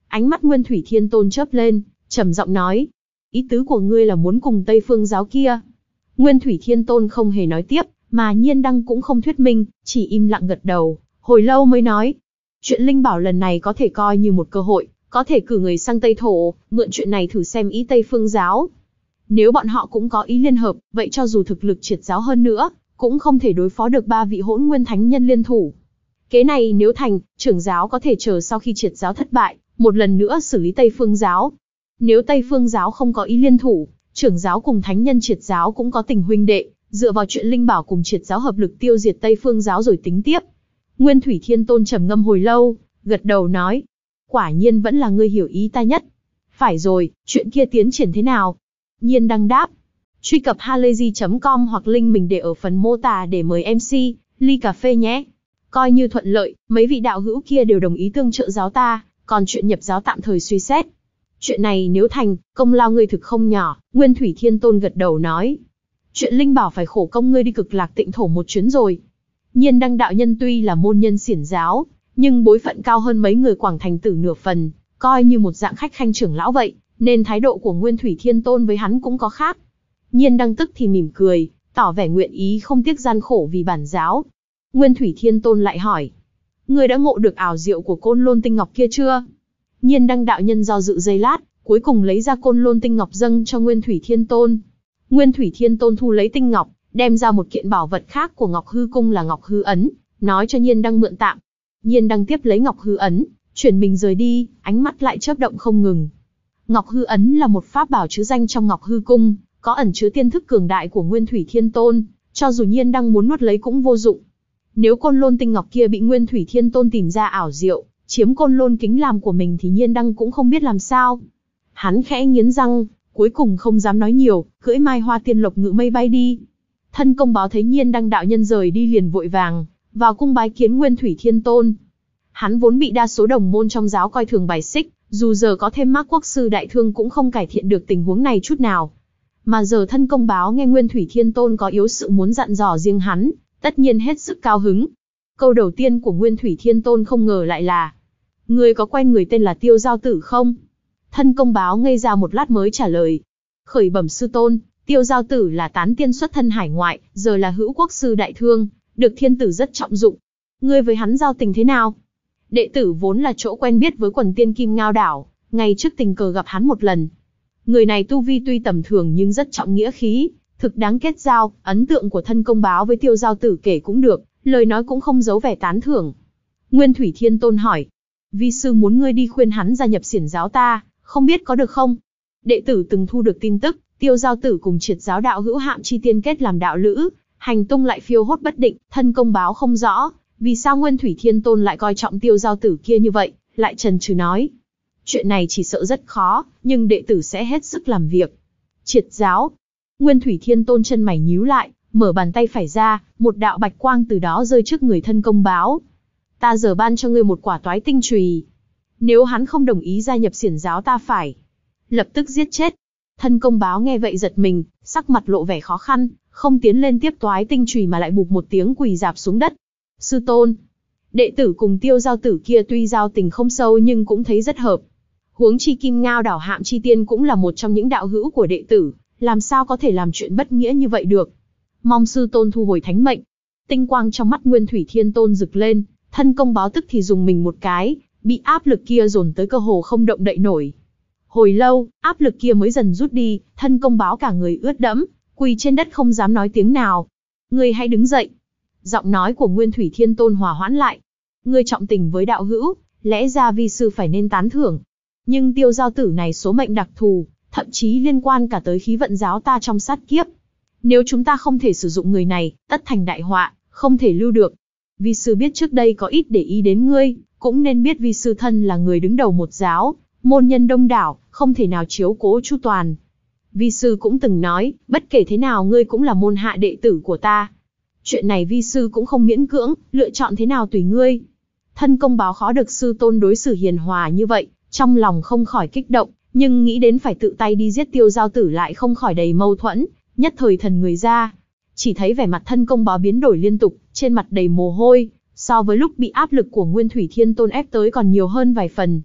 Ánh mắt Nguyên Thủy Thiên Tôn chớp lên, trầm giọng nói. Ý tứ của ngươi là muốn cùng Tây Phương giáo kia. Nguyên Thủy Thiên Tôn không hề nói tiếp, mà Nhiên Đăng cũng không thuyết minh, chỉ im lặng gật đầu, hồi lâu mới nói. Chuyện linh bảo lần này có thể coi như một cơ hội, có thể cử người sang Tây Thổ, mượn chuyện này thử xem ý Tây Phương giáo. Nếu bọn họ cũng có ý liên hợp, vậy cho dù thực lực triệt giáo hơn nữa, cũng không thể đối phó được ba vị hỗn nguyên thánh nhân liên thủ. Kế này nếu thành, trưởng giáo có thể chờ sau khi triệt giáo thất bại, một lần nữa xử lý Tây Phương giáo. Nếu Tây Phương giáo không có ý liên thủ, trưởng giáo cùng thánh nhân triệt giáo cũng có tình huynh đệ, dựa vào chuyện linh bảo cùng triệt giáo hợp lực tiêu diệt Tây Phương giáo rồi tính tiếp. Nguyên Thủy Thiên Tôn trầm ngâm hồi lâu, gật đầu nói. Quả nhiên vẫn là ngươi hiểu ý ta nhất. Phải rồi, chuyện kia tiến triển thế nào? Nhiên Đăng đáp. Truy cập halayzi chấm com hoặc link mình để ở phần mô tả để mời em xê, ly cà phê nhé. Coi như thuận lợi, mấy vị đạo hữu kia đều đồng ý tương trợ giáo ta, còn chuyện nhập giáo tạm thời suy xét. Chuyện này nếu thành, công lao ngươi thực không nhỏ, Nguyên Thủy Thiên Tôn gật đầu nói. Chuyện linh bảo phải khổ công ngươi đi Cực Lạc Tịnh Thổ một chuyến rồi. Nhiên Đăng đạo nhân tuy là môn nhân xiển giáo, nhưng bối phận cao hơn mấy người Quảng Thành tử nửa phần, coi như một dạng khách khanh trưởng lão vậy, nên thái độ của Nguyên Thủy Thiên Tôn với hắn cũng có khác. Nhiên Đăng tức thì mỉm cười, tỏ vẻ nguyện ý không tiếc gian khổ vì bản giáo. Nguyên Thủy Thiên Tôn lại hỏi, ngươi đã ngộ được ảo diệu của Côn Lôn Tinh Ngọc kia chưa? Nhiên Đăng đạo nhân do dự giây lát, cuối cùng lấy ra Côn Lôn Tinh Ngọc dâng cho Nguyên Thủy Thiên Tôn. Nguyên Thủy Thiên Tôn thu lấy tinh ngọc, đem ra một kiện bảo vật khác của Ngọc Hư Cung là Ngọc Hư Ấn, nói cho Nhiên Đăng mượn tạm. Nhiên Đăng tiếp lấy Ngọc Hư Ấn, chuyển mình rời đi, ánh mắt lại chớp động không ngừng. Ngọc Hư Ấn là một pháp bảo chứa danh trong Ngọc Hư Cung, có ẩn chứa tiên thức cường đại của Nguyên Thủy Thiên Tôn, cho dù Nhiên Đăng muốn nuốt lấy cũng vô dụng. Nếu Côn Lôn Tinh Ngọc kia bị Nguyên Thủy Thiên Tôn tìm ra ảo diệu, chiếm Côn Lôn kính làm của mình thì Nhiên Đăng cũng không biết làm sao. Hắn khẽ nghiến răng, cuối cùng không dám nói nhiều, cưỡi Mai Hoa Tiên Lộc ngự mây bay đi. Thân Công Báo thấy Nhiên Đăng đạo nhân rời đi liền vội vàng vào cung bái kiến Nguyên Thủy Thiên Tôn. Hắn vốn bị đa số đồng môn trong giáo coi thường bài xích, dù giờ có thêm Mác Quốc sư đại thương cũng không cải thiện được tình huống này chút nào. Mà giờ Thân Công Báo nghe Nguyên Thủy Thiên Tôn có yếu sự muốn dặn dò riêng hắn, tất nhiên hết sức cao hứng. Câu đầu tiên của Nguyên Thủy Thiên Tôn không ngờ lại là: "Ngươi có quen người tên là Tiêu Giao Tử không?" Thân Công Báo ngây ra một lát mới trả lời: "Khởi bẩm sư tôn, Tiêu Giao Tử là tán tiên xuất thân hải ngoại, giờ là hữu quốc sư đại thương, được thiên tử rất trọng dụng. Ngươi với hắn giao tình thế nào?" Đệ tử vốn là chỗ quen biết với quần tiên Kim Ngao đảo, ngày trước tình cờ gặp hắn một lần. Người này tu vi tuy tầm thường nhưng rất trọng nghĩa khí, thực đáng kết giao. Ấn tượng của Thân Công Báo với Tiêu Giao Tử kể cũng được, lời nói cũng không giấu vẻ tán thưởng. Nguyên Thủy Thiên Tôn hỏi: "Vi sư muốn ngươi đi khuyên hắn gia nhập xiển giáo ta, không biết có được không?" Đệ tử từng thu được tin tức, Tiêu Giao Tử cùng triệt giáo đạo hữu Hạm Chi Tiên kết làm đạo lữ, hành tung lại phiêu hốt bất định. Thân Công Báo không rõ vì sao Nguyên Thủy Thiên Tôn lại coi trọng Tiêu Giao Tử kia như vậy, lại chần chừ nói: "Chuyện này chỉ sợ rất khó, nhưng đệ tử sẽ hết sức làm việc." Triệt giáo. Nguyên Thủy Thiên Tôn chân mày nhíu lại, mở bàn tay phải ra, một đạo bạch quang từ đó rơi trước người Thân Công Báo. "Ta giờ ban cho ngươi một quả toái tinh chùy. Nếu hắn không đồng ý gia nhập xiển giáo ta phải lập tức giết chết." Thân Công Báo nghe vậy giật mình, sắc mặt lộ vẻ khó khăn, không tiến lên tiếp toái tinh chùy mà lại bụp một tiếng quỳ rạp xuống đất. "Sư tôn." Đệ tử cùng Tiêu Giao Tử kia tuy giao tình không sâu nhưng cũng thấy rất hợp. Huống chi Kim Ngao đảo Hạm Chi Tiên cũng là một trong những đạo hữu của đệ tử, làm sao có thể làm chuyện bất nghĩa như vậy được. "Mong sư tôn thu hồi thánh mệnh." Tinh quang trong mắt Nguyên Thủy Thiên Tôn rực lên, Thân Công Báo tức thì dùng mình một cái, bị áp lực kia dồn tới cơ hồ không động đậy nổi. Hồi lâu, áp lực kia mới dần rút đi, Thân Công Báo cả người ướt đẫm, quỳ trên đất không dám nói tiếng nào. "Ngươi hãy đứng dậy." Giọng nói của Nguyên Thủy Thiên Tôn hòa hoãn lại. "Ngươi trọng tình với đạo hữu, lẽ ra vi sư phải nên tán thưởng. Nhưng Tiêu Giao Tử này số mệnh đặc thù, thậm chí liên quan cả tới khí vận giáo ta trong sát kiếp. Nếu chúng ta không thể sử dụng người này, tất thành đại họa, không thể lưu được. Vi sư biết trước đây có ít để ý đến ngươi, cũng nên biết vi sư thân là người đứng đầu một giáo, môn nhân đông đảo, không thể nào chiếu cố chu toàn. Vi sư cũng từng nói, bất kể thế nào ngươi cũng là môn hạ đệ tử của ta. Chuyện này vi sư cũng không miễn cưỡng, lựa chọn thế nào tùy ngươi." Thân Công Báo khó được sư tôn đối xử hiền hòa như vậy, trong lòng không khỏi kích động, nhưng nghĩ đến phải tự tay đi giết Tiêu Giao Tử lại không khỏi đầy mâu thuẫn, nhất thời thần người ra. Chỉ thấy vẻ mặt Thân Công Báo biến đổi liên tục, trên mặt đầy mồ hôi, so với lúc bị áp lực của Nguyên Thủy Thiên Tôn ép tới còn nhiều hơn vài phần.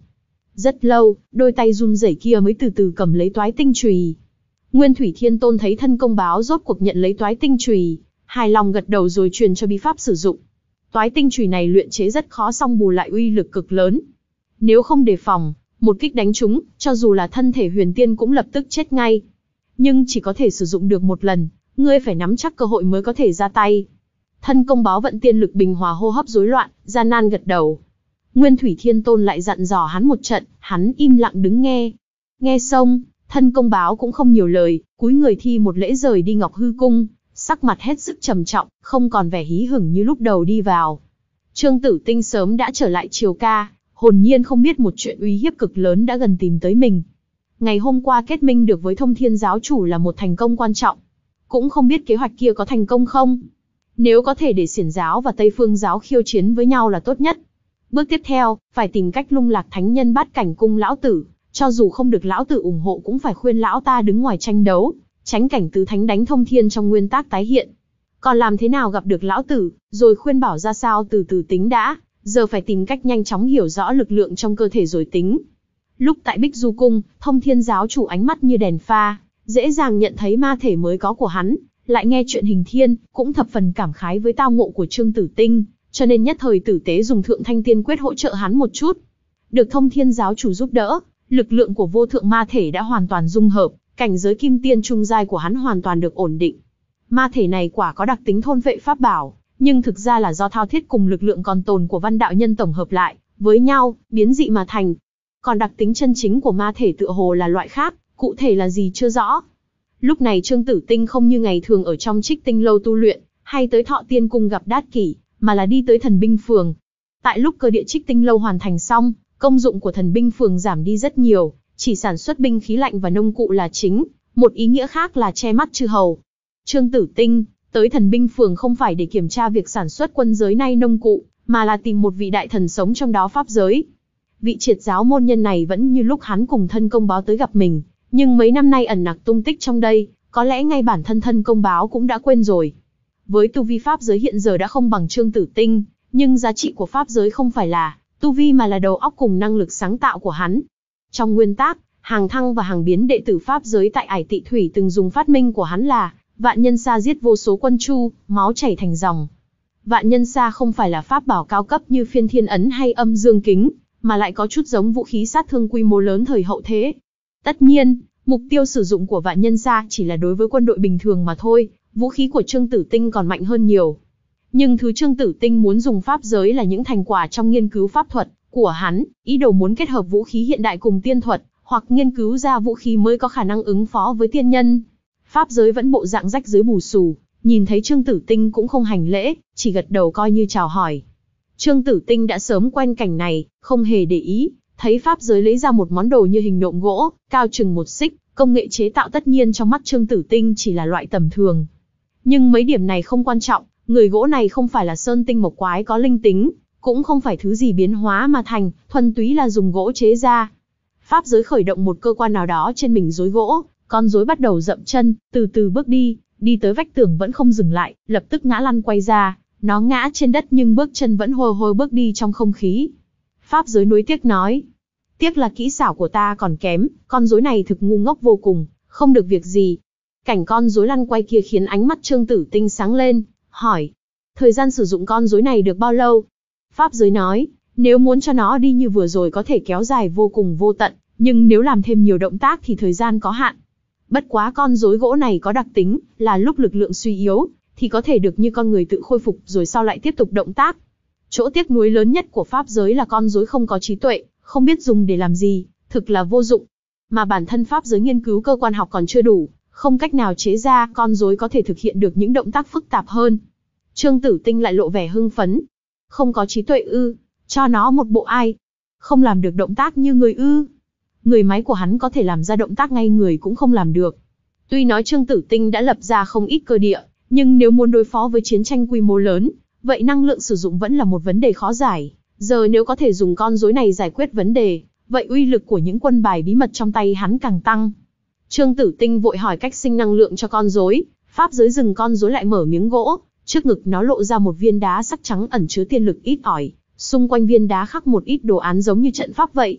Rất lâu, đôi tay run rẩy kia mới từ từ cầm lấy toái tinh chùy. Nguyên Thủy Thiên Tôn thấy thân công báo rốt cuộc nhận lấy toái tinh chùy, hài lòng gật đầu rồi truyền cho bí pháp sử dụng. Toái tinh chùy này luyện chế rất khó, song bù lại uy lực cực lớn. Nếu không đề phòng, một kích đánh trúng, cho dù là thân thể huyền tiên cũng lập tức chết ngay. Nhưng chỉ có thể sử dụng được một lần, ngươi phải nắm chắc cơ hội mới có thể ra tay. Thân công báo vận tiên lực bình hòa hô hấp rối loạn, gian nan gật đầu. Nguyên Thủy Thiên Tôn lại dặn dò hắn một trận, hắn im lặng đứng nghe. Nghe xong, thân công báo cũng không nhiều lời, cúi người thi một lễ rời đi Ngọc Hư Cung, sắc mặt hết sức trầm trọng, không còn vẻ hí hửng như lúc đầu đi vào. Trương Tử Tinh sớm đã trở lại Triều Ca, hồn nhiên không biết một chuyện uy hiếp cực lớn đã gần tìm tới mình. Ngày hôm qua kết minh được với Thông Thiên giáo chủ là một thành công quan trọng. Cũng không biết kế hoạch kia có thành công không. Nếu có thể để Xiển giáo và Tây Phương giáo khiêu chiến với nhau là tốt nhất. Bước tiếp theo, phải tìm cách lung lạc thánh nhân Bát Cảnh cung lão tử, cho dù không được lão tử ủng hộ cũng phải khuyên lão ta đứng ngoài tranh đấu, tránh cảnh tứ thánh đánh thông thiên trong nguyên tác tái hiện. Còn làm thế nào gặp được lão tử, rồi khuyên bảo ra sao từ từ tính đã, giờ phải tìm cách nhanh chóng hiểu rõ lực lượng trong cơ thể rồi tính. Lúc tại Bích Du Cung, Thông Thiên giáo chủ ánh mắt như đèn pha, dễ dàng nhận thấy ma thể mới có của hắn, lại nghe chuyện hình thiên, cũng thập phần cảm khái với tao ngộ của Trương Tử Tinh, cho nên nhất thời tử tế dùng Thượng Thanh Tiên Quyết hỗ trợ hắn một chút. Được Thông Thiên giáo chủ giúp đỡ, lực lượng của vô thượng ma thể đã hoàn toàn dung hợp, cảnh giới kim tiên trung giai của hắn hoàn toàn được ổn định. Ma thể này quả có đặc tính thôn vệ pháp bảo, nhưng thực ra là do thao thiết cùng lực lượng còn tồn của văn đạo nhân tổng hợp lại với nhau, biến dị mà thành. Còn đặc tính chân chính của ma thể tựa hồ là loại khác, cụ thể là gì chưa rõ. Lúc này Trương Tử Tinh không như ngày thường ở trong Trích Tinh lâu tu luyện, hay tới Thọ Tiên cung gặp Đát Kỷ, mà là đi tới Thần Binh Phường. Tại lúc cơ địa Trích Tinh lâu hoàn thành xong, công dụng của Thần Binh Phường giảm đi rất nhiều, chỉ sản xuất binh khí lạnh và nông cụ là chính, một ý nghĩa khác là che mắt chư hầu. Trương Tử Tinh tới Thần Binh Phường không phải để kiểm tra việc sản xuất quân giới nay nông cụ, mà là tìm một vị đại thần sống trong đó pháp giới. Vị triệt giáo môn nhân này vẫn như lúc hắn cùng thân công báo tới gặp mình, nhưng mấy năm nay ẩn nặc tung tích trong đây, có lẽ ngay bản thân thân công báo cũng đã quên rồi. Với tu vi pháp giới hiện giờ đã không bằng Trương Tử Tinh, nhưng giá trị của pháp giới không phải là tu vi mà là đầu óc cùng năng lực sáng tạo của hắn. Trong nguyên tác, hàng thăng và hàng biến đệ tử pháp giới tại Ải Tị Thủy từng dùng phát minh của hắn là Vạn Nhân Sa giết vô số quân chu, máu chảy thành dòng. Vạn Nhân Sa không phải là pháp bảo cao cấp như Phiên Thiên Ấn hay Âm Dương Kính, mà lại có chút giống vũ khí sát thương quy mô lớn thời hậu thế. Tất nhiên, mục tiêu sử dụng của Vạn Nhân Sa chỉ là đối với quân đội bình thường mà thôi, vũ khí của Trương Tử Tinh còn mạnh hơn nhiều. Nhưng thứ Trương Tử Tinh muốn dùng pháp giới là những thành quả trong nghiên cứu pháp thuật của hắn, ý đồ muốn kết hợp vũ khí hiện đại cùng tiên thuật, hoặc nghiên cứu ra vũ khí mới có khả năng ứng phó với tiên nhân. Pháp giới vẫn bộ dạng rách rưới bù xù, nhìn thấy Trương Tử Tinh cũng không hành lễ, chỉ gật đầu coi như chào hỏi. Trương Tử Tinh đã sớm quen cảnh này, không hề để ý, thấy pháp giới lấy ra một món đồ như hình nộm gỗ, cao chừng một xích, công nghệ chế tạo tất nhiên trong mắt Trương Tử Tinh chỉ là loại tầm thường. Nhưng mấy điểm này không quan trọng, người gỗ này không phải là sơn tinh mộc quái có linh tính, cũng không phải thứ gì biến hóa mà thành, thuần túy là dùng gỗ chế ra. Pháp giới khởi động một cơ quan nào đó trên mình rối gỗ, con rối bắt đầu dậm chân, từ từ bước đi, đi tới vách tường vẫn không dừng lại, lập tức ngã lăn quay ra, nó ngã trên đất nhưng bước chân vẫn hôi hôi bước đi trong không khí. Pháp giới nuối tiếc nói, tiếc là kỹ xảo của ta còn kém, con rối này thực ngu ngốc vô cùng, không được việc gì. Cảnh con rối lăn quay kia khiến ánh mắt Trương Tử Tinh sáng lên, hỏi, thời gian sử dụng con rối này được bao lâu? Pháp giới nói, nếu muốn cho nó đi như vừa rồi có thể kéo dài vô cùng vô tận, nhưng nếu làm thêm nhiều động tác thì thời gian có hạn. Bất quá con rối gỗ này có đặc tính, là lúc lực lượng suy yếu, thì có thể được như con người tự khôi phục rồi sau lại tiếp tục động tác. Chỗ tiếc nuối lớn nhất của pháp giới là con rối không có trí tuệ, không biết dùng để làm gì, thực là vô dụng. Mà bản thân pháp giới nghiên cứu cơ quan học còn chưa đủ, không cách nào chế ra con rối có thể thực hiện được những động tác phức tạp hơn. Trương Tử Tinh lại lộ vẻ hưng phấn. Không có trí tuệ ư, cho nó một bộ ai. Không làm được động tác như người ư. Người máy của hắn có thể làm ra động tác ngay người cũng không làm được. Tuy nói Trương Tử Tinh đã lập ra không ít cơ địa, nhưng nếu muốn đối phó với chiến tranh quy mô lớn, vậy năng lượng sử dụng vẫn là một vấn đề khó giải. Giờ nếu có thể dùng con rối này giải quyết vấn đề, vậy uy lực của những quân bài bí mật trong tay hắn càng tăng. Trương Tử Tinh vội hỏi cách sinh năng lượng cho con rối, pháp giới dừng con rối lại mở miếng gỗ, trước ngực nó lộ ra một viên đá sắc trắng ẩn chứa tiên lực ít ỏi, xung quanh viên đá khắc một ít đồ án giống như trận pháp vậy.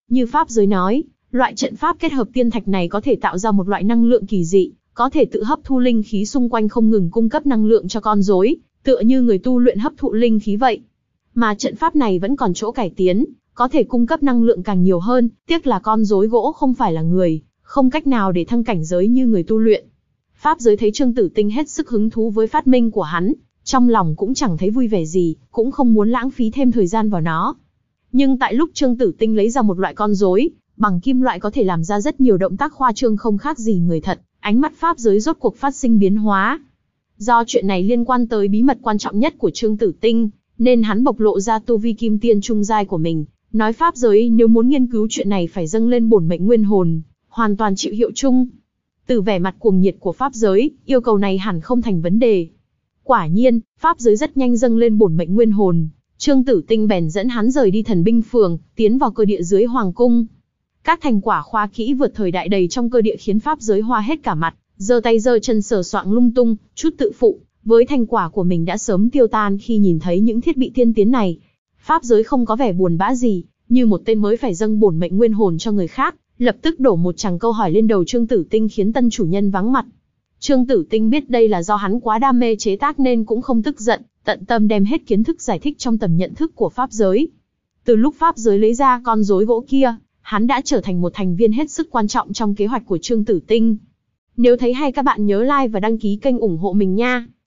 Như pháp giới nói, loại trận pháp kết hợp tiên thạch này có thể tạo ra một loại năng lượng kỳ dị, có thể tự hấp thu linh khí xung quanh không ngừng cung cấp năng lượng cho con rối, tựa như người tu luyện hấp thụ linh khí vậy. Mà trận pháp này vẫn còn chỗ cải tiến, có thể cung cấp năng lượng càng nhiều hơn, tiếc là con rối gỗ không phải là người, không cách nào để thăng cảnh giới như người tu luyện. Pháp giới thấy Trương Tử Tinh hết sức hứng thú với phát minh của hắn, trong lòng cũng chẳng thấy vui vẻ gì, cũng không muốn lãng phí thêm thời gian vào nó. Nhưng tại lúc Trương Tử Tinh lấy ra một loại con rối bằng kim loại có thể làm ra rất nhiều động tác khoa trương không khác gì người thật, ánh mắt pháp giới rốt cuộc phát sinh biến hóa. Do chuyện này liên quan tới bí mật quan trọng nhất của Trương Tử Tinh, nên hắn bộc lộ ra tu vi kim tiên trung giai của mình, nói pháp giới nếu muốn nghiên cứu chuyện này phải dâng lên bổn mệnh nguyên hồn, hoàn toàn chịu hiệu chung. Từ vẻ mặt cuồng nhiệt của pháp giới, yêu cầu này hẳn không thành vấn đề. Quả nhiên, pháp giới rất nhanh dâng lên bổn mệnh nguyên hồn, Trương Tử Tinh bèn dẫn hắn rời đi thần binh phường, tiến vào cơ địa dưới hoàng cung. Các thành quả khoa kỹ vượt thời đại đầy trong cơ địa khiến pháp giới hoa hết cả mặt, giơ tay giơ chân sờ soạng lung tung, chút tự phụ với thành quả của mình đã sớm tiêu tan khi nhìn thấy những thiết bị tiên tiến này. Pháp giới không có vẻ buồn bã gì, như một tên mới phải dâng bổn mệnh nguyên hồn cho người khác, lập tức đổ một tràng câu hỏi lên đầu Trương Tử Tinh khiến tân chủ nhân vắng mặt. Trương Tử Tinh biết đây là do hắn quá đam mê chế tác nên cũng không tức giận, tận tâm đem hết kiến thức giải thích trong tầm nhận thức của pháp giới. Từ lúc pháp giới lấy ra con rối gỗ kia, hắn đã trở thành một thành viên hết sức quan trọng trong kế hoạch của Trương Tử Tinh. Nếu thấy hay các bạn nhớ like và đăng ký kênh ủng hộ mình nha.